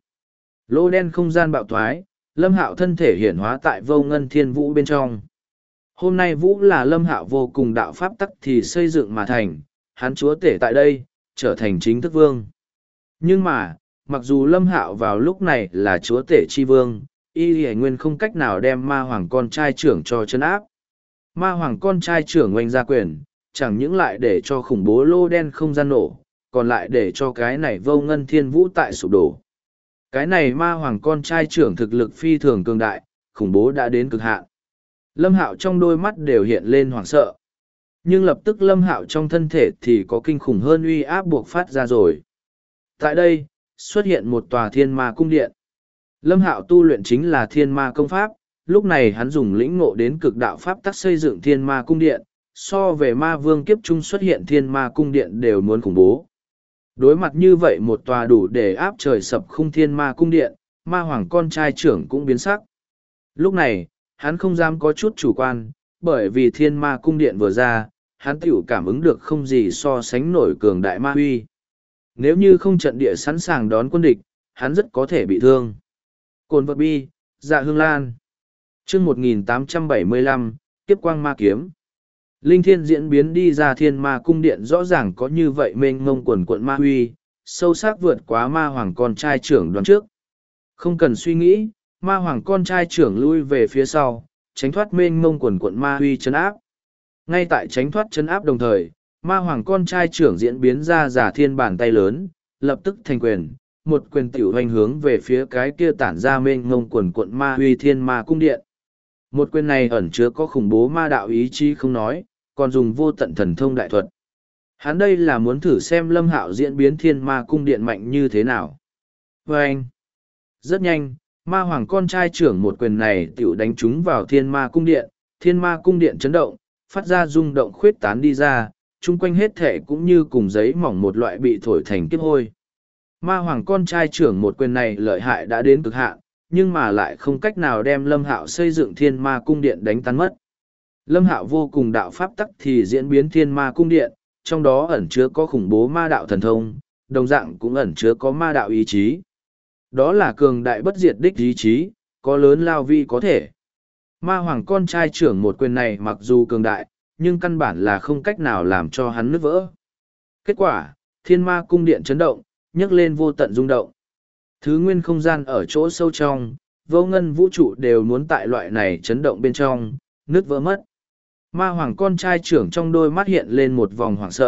Lỗ đen không gian bạo thoái, Lâm Hạo thân thể hiển hóa tại vô ngân thiên vũ bên trong. Hôm nay vũ là Lâm Hạo vô cùng đạo pháp tắc thì xây dựng mà thành, hắn chúa tể tại đây, trở thành chính thức vương. Nhưng mà, mặc dù Lâm Hạo vào lúc này là chúa tể chi vương, y hề nguyên không cách nào đem ma hoàng con trai trưởng cho chân áp. Ma hoàng con trai trưởng oanh ra quyền, chẳng những lại để cho khủng bố lô đen không gian nổ, còn lại để cho cái này vô ngân thiên vũ tại sụp đổ. Cái này ma hoàng con trai trưởng thực lực phi thường cường đại, khủng bố đã đến cực hạn. Lâm Hạo trong đôi mắt đều hiện lên hoảng sợ. Nhưng lập tức Lâm Hạo trong thân thể thì có kinh khủng hơn uy áp buộc phát ra rồi. Tại đây, xuất hiện một tòa thiên ma cung điện. Lâm Hạo tu luyện chính là thiên ma công pháp, lúc này hắn dùng lĩnh ngộ đến cực đạo pháp tắc xây dựng thiên ma cung điện, so về ma vương kiếp trung xuất hiện thiên ma cung điện đều muốn khủng bố. Đối mặt như vậy một tòa đủ để áp trời sập khung thiên ma cung điện, ma hoàng con trai trưởng cũng biến sắc. Lúc này, hắn không dám có chút chủ quan, bởi vì thiên ma cung điện vừa ra, hắn tiểu cảm ứng được không gì so sánh nổi cường đại ma huy. Nếu như không trận địa sẵn sàng đón quân địch, hắn rất có thể bị thương. Cồn vật bi, dạ hương lan. chương 1875, Kiếp quang ma kiếm. Linh thiên diễn biến đi ra thiên ma cung điện rõ ràng có như vậy mênh mông quần quận ma huy, sâu sắc vượt quá ma hoàng con trai trưởng đoán trước. Không cần suy nghĩ, ma hoàng con trai trưởng lui về phía sau, tránh thoát mênh mông quần quận ma huy chấn áp. Ngay tại tránh thoát chấn áp đồng thời, ma hoàng con trai trưởng diễn biến ra giả thiên bàn tay lớn, lập tức thành quyền, một quyền tiểu hoành hướng về phía cái kia tản ra mênh mông quần quận ma huy thiên ma cung điện. Một quyền này ẩn chứa có khủng bố ma đạo ý chí không nói, còn dùng vô tận thần thông đại thuật. Hắn đây là muốn thử xem Lâm Hạo diễn biến thiên ma cung điện mạnh như thế nào. Và anh, rất nhanh, ma hoàng con trai trưởng một quyền này tiểu đánh trúng vào thiên ma cung điện chấn động, phát ra rung động khuyết tán đi ra, chung quanh hết thể cũng như cùng giấy mỏng một loại bị thổi thành kiếp hôi. Ma hoàng con trai trưởng một quyền này lợi hại đã đến cực hạn, nhưng mà lại không cách nào đem Lâm Hạo xây dựng thiên ma cung điện đánh tan mất. Lâm Hạo vô cùng đạo pháp tắc thì diễn biến thiên ma cung điện, trong đó ẩn chứa có khủng bố ma đạo thần thông, đồng dạng cũng ẩn chứa có ma đạo ý chí. Đó là cường đại bất diệt đích ý chí, có lớn lao vi có thể. Ma hoàng con trai trưởng một quyền này mặc dù cường đại, nhưng căn bản là không cách nào làm cho hắn nứt vỡ. Kết quả, thiên ma cung điện chấn động, nhấc lên vô tận rung động. Thứ nguyên không gian ở chỗ sâu trong, vô ngân vũ trụ đều muốn tại loại này chấn động bên trong, nứt vỡ mất. Ma hoàng con trai trưởng trong đôi mắt hiện lên một vòng hoảng sợ,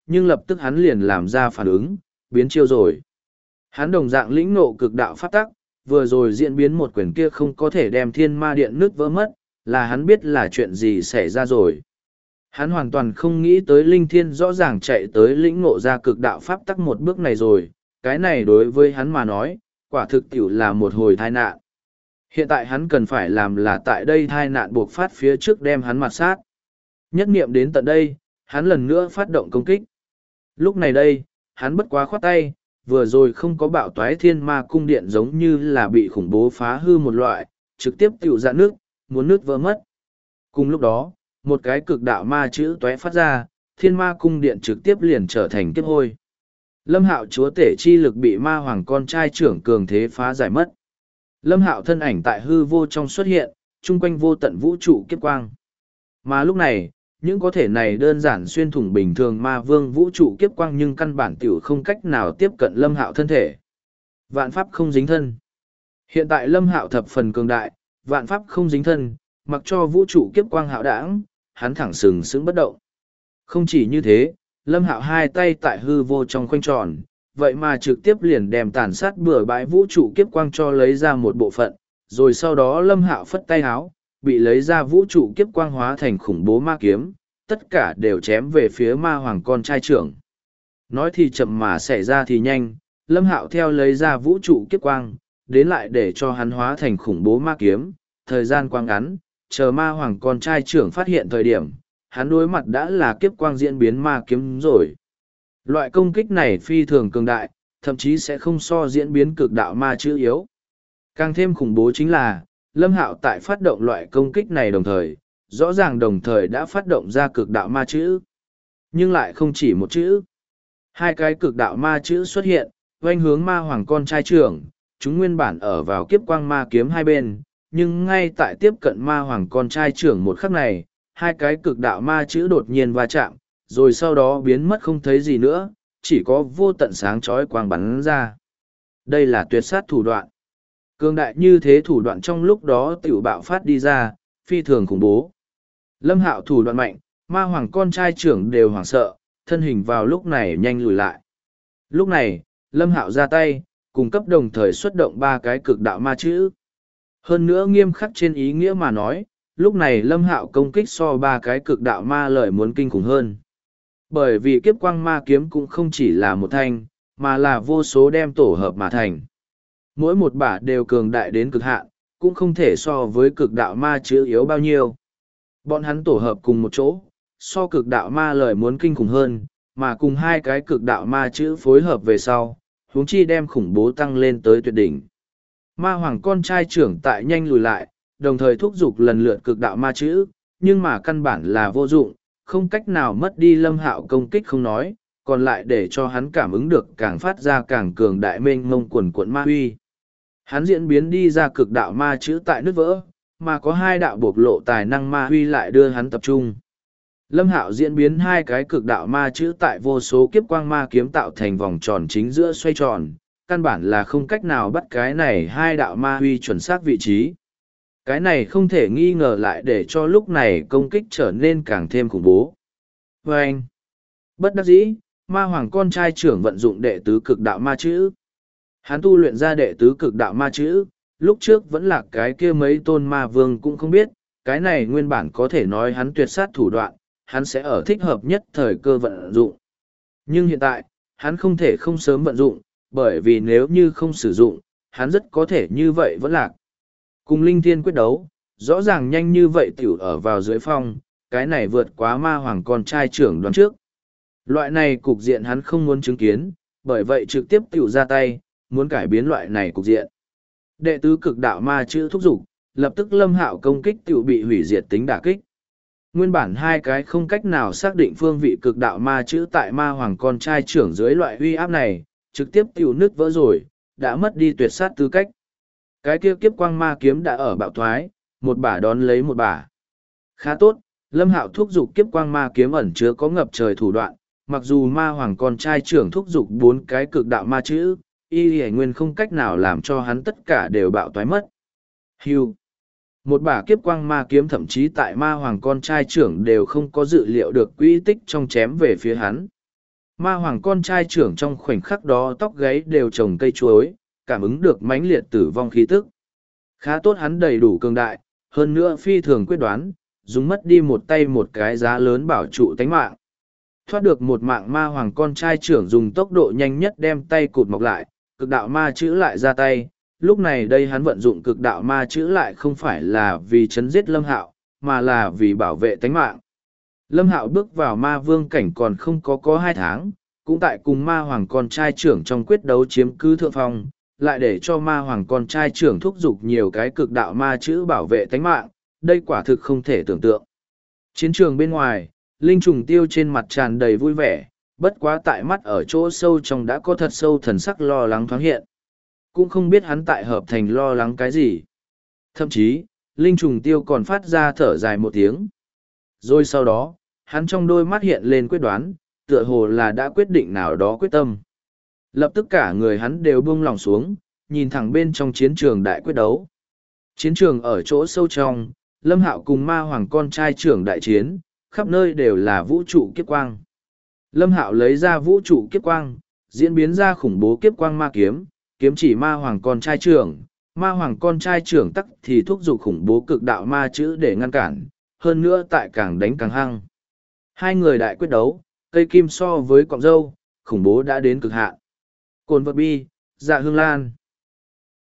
nhưng lập tức hắn liền làm ra phản ứng, biến chiêu rồi. Hắn đồng dạng lĩnh nộ cực đạo pháp tắc, vừa rồi diễn biến một quyền kia không có thể đem thiên ma điện nứt vỡ mất, là hắn biết là chuyện gì xảy ra rồi. Hắn hoàn toàn không nghĩ tới Linh Thiên rõ ràng chạy tới lĩnh ngộ ra cực đạo pháp tắc một bước này rồi, cái này đối với hắn mà nói, quả thực tiểu là một hồi tai nạn. Hiện tại hắn cần phải làm là tại đây tai nạn buộc phát phía trước đem hắn mặt sát. Nhất niệm đến tận đây, hắn lần nữa phát động công kích. Lúc này đây, hắn bất quá khoát tay, vừa rồi không có bạo toái thiên ma cung điện giống như là bị khủng bố phá hư một loại, trực tiếp tiểu ra nước, muốn nước vỡ mất. Cùng lúc đó, một cái cực đạo ma chữ tóe phát ra, thiên ma cung điện trực tiếp liền trở thành kiếp hôi. Lâm Hạo chúa tể chi lực bị ma hoàng con trai trưởng cường thế phá giải mất. Lâm Hạo thân ảnh tại hư vô trong xuất hiện, chung quanh vô tận vũ trụ kiếp quang. Mà lúc này, những có thể này đơn giản xuyên thủng bình thường ma vương vũ trụ kiếp quang nhưng căn bản tiểu không cách nào tiếp cận Lâm Hạo thân thể. Vạn pháp không dính thân. Hiện tại Lâm Hạo thập phần cường đại, vạn pháp không dính thân, mặc cho vũ trụ kiếp quang hạo đãng, hắn thẳng sừng sững bất động. Không chỉ như thế, Lâm Hạo hai tay tại hư vô trong khoanh tròn, vậy mà trực tiếp liền đem tàn sát bừa bãi vũ trụ kiếp quang cho lấy ra một bộ phận, rồi sau đó Lâm Hạo phất tay háo, bị lấy ra vũ trụ kiếp quang hóa thành khủng bố ma kiếm, tất cả đều chém về phía ma hoàng con trai trưởng. Nói thì chậm mà xảy ra thì nhanh, Lâm Hạo theo lấy ra vũ trụ kiếp quang, đến lại để cho hắn hóa thành khủng bố ma kiếm, thời gian quang ngắn, chờ ma hoàng con trai trưởng phát hiện thời điểm, hắn đối mặt đã là kiếp quang diễn biến ma kiếm rồi. Loại công kích này phi thường cường đại, thậm chí sẽ không so diễn biến cực đạo ma chữ yếu. Càng thêm khủng bố chính là, Lâm Hạo tại phát động loại công kích này đồng thời, rõ ràng đồng thời đã phát động ra cực đạo ma chữ. Nhưng lại không chỉ một chữ. Hai cái cực đạo ma chữ xuất hiện, oanh hướng ma hoàng con trai trưởng, chúng nguyên bản ở vào kiếp quang ma kiếm hai bên, nhưng ngay tại tiếp cận ma hoàng con trai trưởng một khắc này, hai cái cực đạo ma chữ đột nhiên va chạm, rồi sau đó biến mất không thấy gì nữa, chỉ có vô tận sáng chói quang bắn ra. Đây là tuyệt sát thủ đoạn. Cường đại như thế thủ đoạn trong lúc đó tiểu bạo phát đi ra, phi thường khủng bố. Lâm Hạo thủ đoạn mạnh, ma hoàng con trai trưởng đều hoảng sợ, thân hình vào lúc này nhanh lùi lại. Lúc này, Lâm Hạo ra tay, cung cấp đồng thời xuất động ba cái cực đạo ma chữ. Hơn nữa nghiêm khắc trên ý nghĩa mà nói, lúc này Lâm Hạo công kích so ba cái cực đạo ma lợi muốn kinh khủng hơn. Bởi vì kiếp quang ma kiếm cũng không chỉ là một thanh, mà là vô số đem tổ hợp mà thành. Mỗi một bả đều cường đại đến cực hạn, cũng không thể so với cực đạo ma chữ yếu bao nhiêu. Bọn hắn tổ hợp cùng một chỗ, so cực đạo ma lợi muốn kinh khủng hơn, mà cùng hai cái cực đạo ma chữ phối hợp về sau, huống chi đem khủng bố tăng lên tới tuyệt đỉnh. Ma hoàng con trai trưởng tại nhanh lùi lại, đồng thời thúc giục lần lượt cực đạo ma chữ, nhưng mà căn bản là vô dụng, không cách nào mất đi Lâm Hạo công kích không nói, còn lại để cho hắn cảm ứng được càng phát ra càng cường đại mênh mông quần quận ma huy. Hắn diễn biến đi ra cực đạo ma chữ tại nứt vỡ, mà có hai đạo bộc lộ tài năng ma huy lại đưa hắn tập trung. Lâm Hạo diễn biến hai cái cực đạo ma chữ tại vô số kiếp quang ma kiếm tạo thành vòng tròn chính giữa xoay tròn, căn bản là không cách nào bắt cái này hai đạo ma huy chuẩn xác vị trí. Cái này không thể nghi ngờ lại để cho lúc này công kích trở nên càng thêm khủng bố. Và anh, bất đắc dĩ, ma hoàng con trai trưởng vận dụng đệ tứ cực đạo ma chữ. Hắn tu luyện ra đệ tứ cực đạo ma chữ, lúc trước vẫn là cái kia mấy tôn ma vương cũng không biết, cái này nguyên bản có thể nói hắn tuyệt sát thủ đoạn, hắn sẽ ở thích hợp nhất thời cơ vận dụng. Nhưng hiện tại, hắn không thể không sớm vận dụng, bởi vì nếu như không sử dụng, hắn rất có thể như vậy vẫn lạc. Cùng Linh Thiên quyết đấu, rõ ràng nhanh như vậy tiểu ở vào dưới phong, cái này vượt quá ma hoàng con trai trưởng đoán trước. Loại này cục diện hắn không muốn chứng kiến, bởi vậy trực tiếp tiểu ra tay, muốn cải biến loại này cục diện. Đệ tứ cực đạo ma chữ thúc giục, lập tức Lâm Hạo công kích tiểu bị hủy diệt tính đả kích. Nguyên bản hai cái không cách nào xác định phương vị cực đạo ma chữ tại ma hoàng con trai trưởng dưới loại uy áp này, trực tiếp tiểu nứt vỡ rồi, đã mất đi tuyệt sát tư cách. Cái kia kiếp quang ma kiếm đã ở bạo thoái, một bả đón lấy một bả. Khá tốt, Lâm Hạo thúc giục kiếp quang ma kiếm ẩn chứa có ngập trời thủ đoạn, mặc dù ma hoàng con trai trưởng thúc giục bốn cái cực đạo ma chữ, y hải nguyên không cách nào làm cho hắn tất cả đều bạo thoái mất. Hưu. Một bả kiếp quang ma kiếm thậm chí tại ma hoàng con trai trưởng đều không có dự liệu được quỹ tích trong chém về phía hắn. Ma hoàng con trai trưởng trong khoảnh khắc đó tóc gáy đều trồng cây chuối, cảm ứng được mãnh liệt tử vong khí tức. Khá tốt hắn đầy đủ cường đại, hơn nữa phi thường quyết đoán, dùng mất đi một tay một cái giá lớn bảo trụ tánh mạng. Thoát được một mạng, ma hoàng con trai trưởng dùng tốc độ nhanh nhất đem tay cụt mọc lại, cực đạo ma chữ lại ra tay. Lúc này đây hắn vận dụng cực đạo ma chữ lại không phải là vì chấn giết Lâm Hạo, mà là vì bảo vệ tánh mạng. Lâm Hạo bước vào ma vương cảnh còn không có 2 tháng, cũng tại cùng ma hoàng con trai trưởng trong quyết đấu chiếm cứ thượng phong, lại để cho ma hoàng con trai trưởng thúc giục nhiều cái cực đạo ma chữ bảo vệ tánh mạng, đây quả thực không thể tưởng tượng. Chiến trường bên ngoài, Linh Trùng Tiêu trên mặt tràn đầy vui vẻ, bất quá tại mắt ở chỗ sâu trong đã có thật sâu thần sắc lo lắng thoáng hiện. Cũng không biết hắn tại hợp thành lo lắng cái gì. Thậm chí, Linh Trùng Tiêu còn phát ra thở dài một tiếng. Rồi sau đó, hắn trong đôi mắt hiện lên quyết đoán, tựa hồ là đã quyết định nào đó quyết tâm. Lập tức cả người hắn đều buông lòng xuống, nhìn thẳng bên trong chiến trường đại quyết đấu. Chiến trường ở chỗ sâu trong, Lâm Hạo cùng ma hoàng con trai trưởng đại chiến, khắp nơi đều là vũ trụ kiếp quang. Lâm Hạo lấy ra vũ trụ kiếp quang, diễn biến ra khủng bố kiếp quang ma kiếm, kiếm chỉ ma hoàng con trai trưởng. Ma hoàng con trai trưởng tắc thì thúc giục khủng bố cực đạo ma chữ để ngăn cản, hơn nữa tại càng đánh càng hăng. Hai người đại quyết đấu, cây kim so với cọng dâu, khủng bố đã đến cực hạn. Cồn vật bi, dạ hương lan.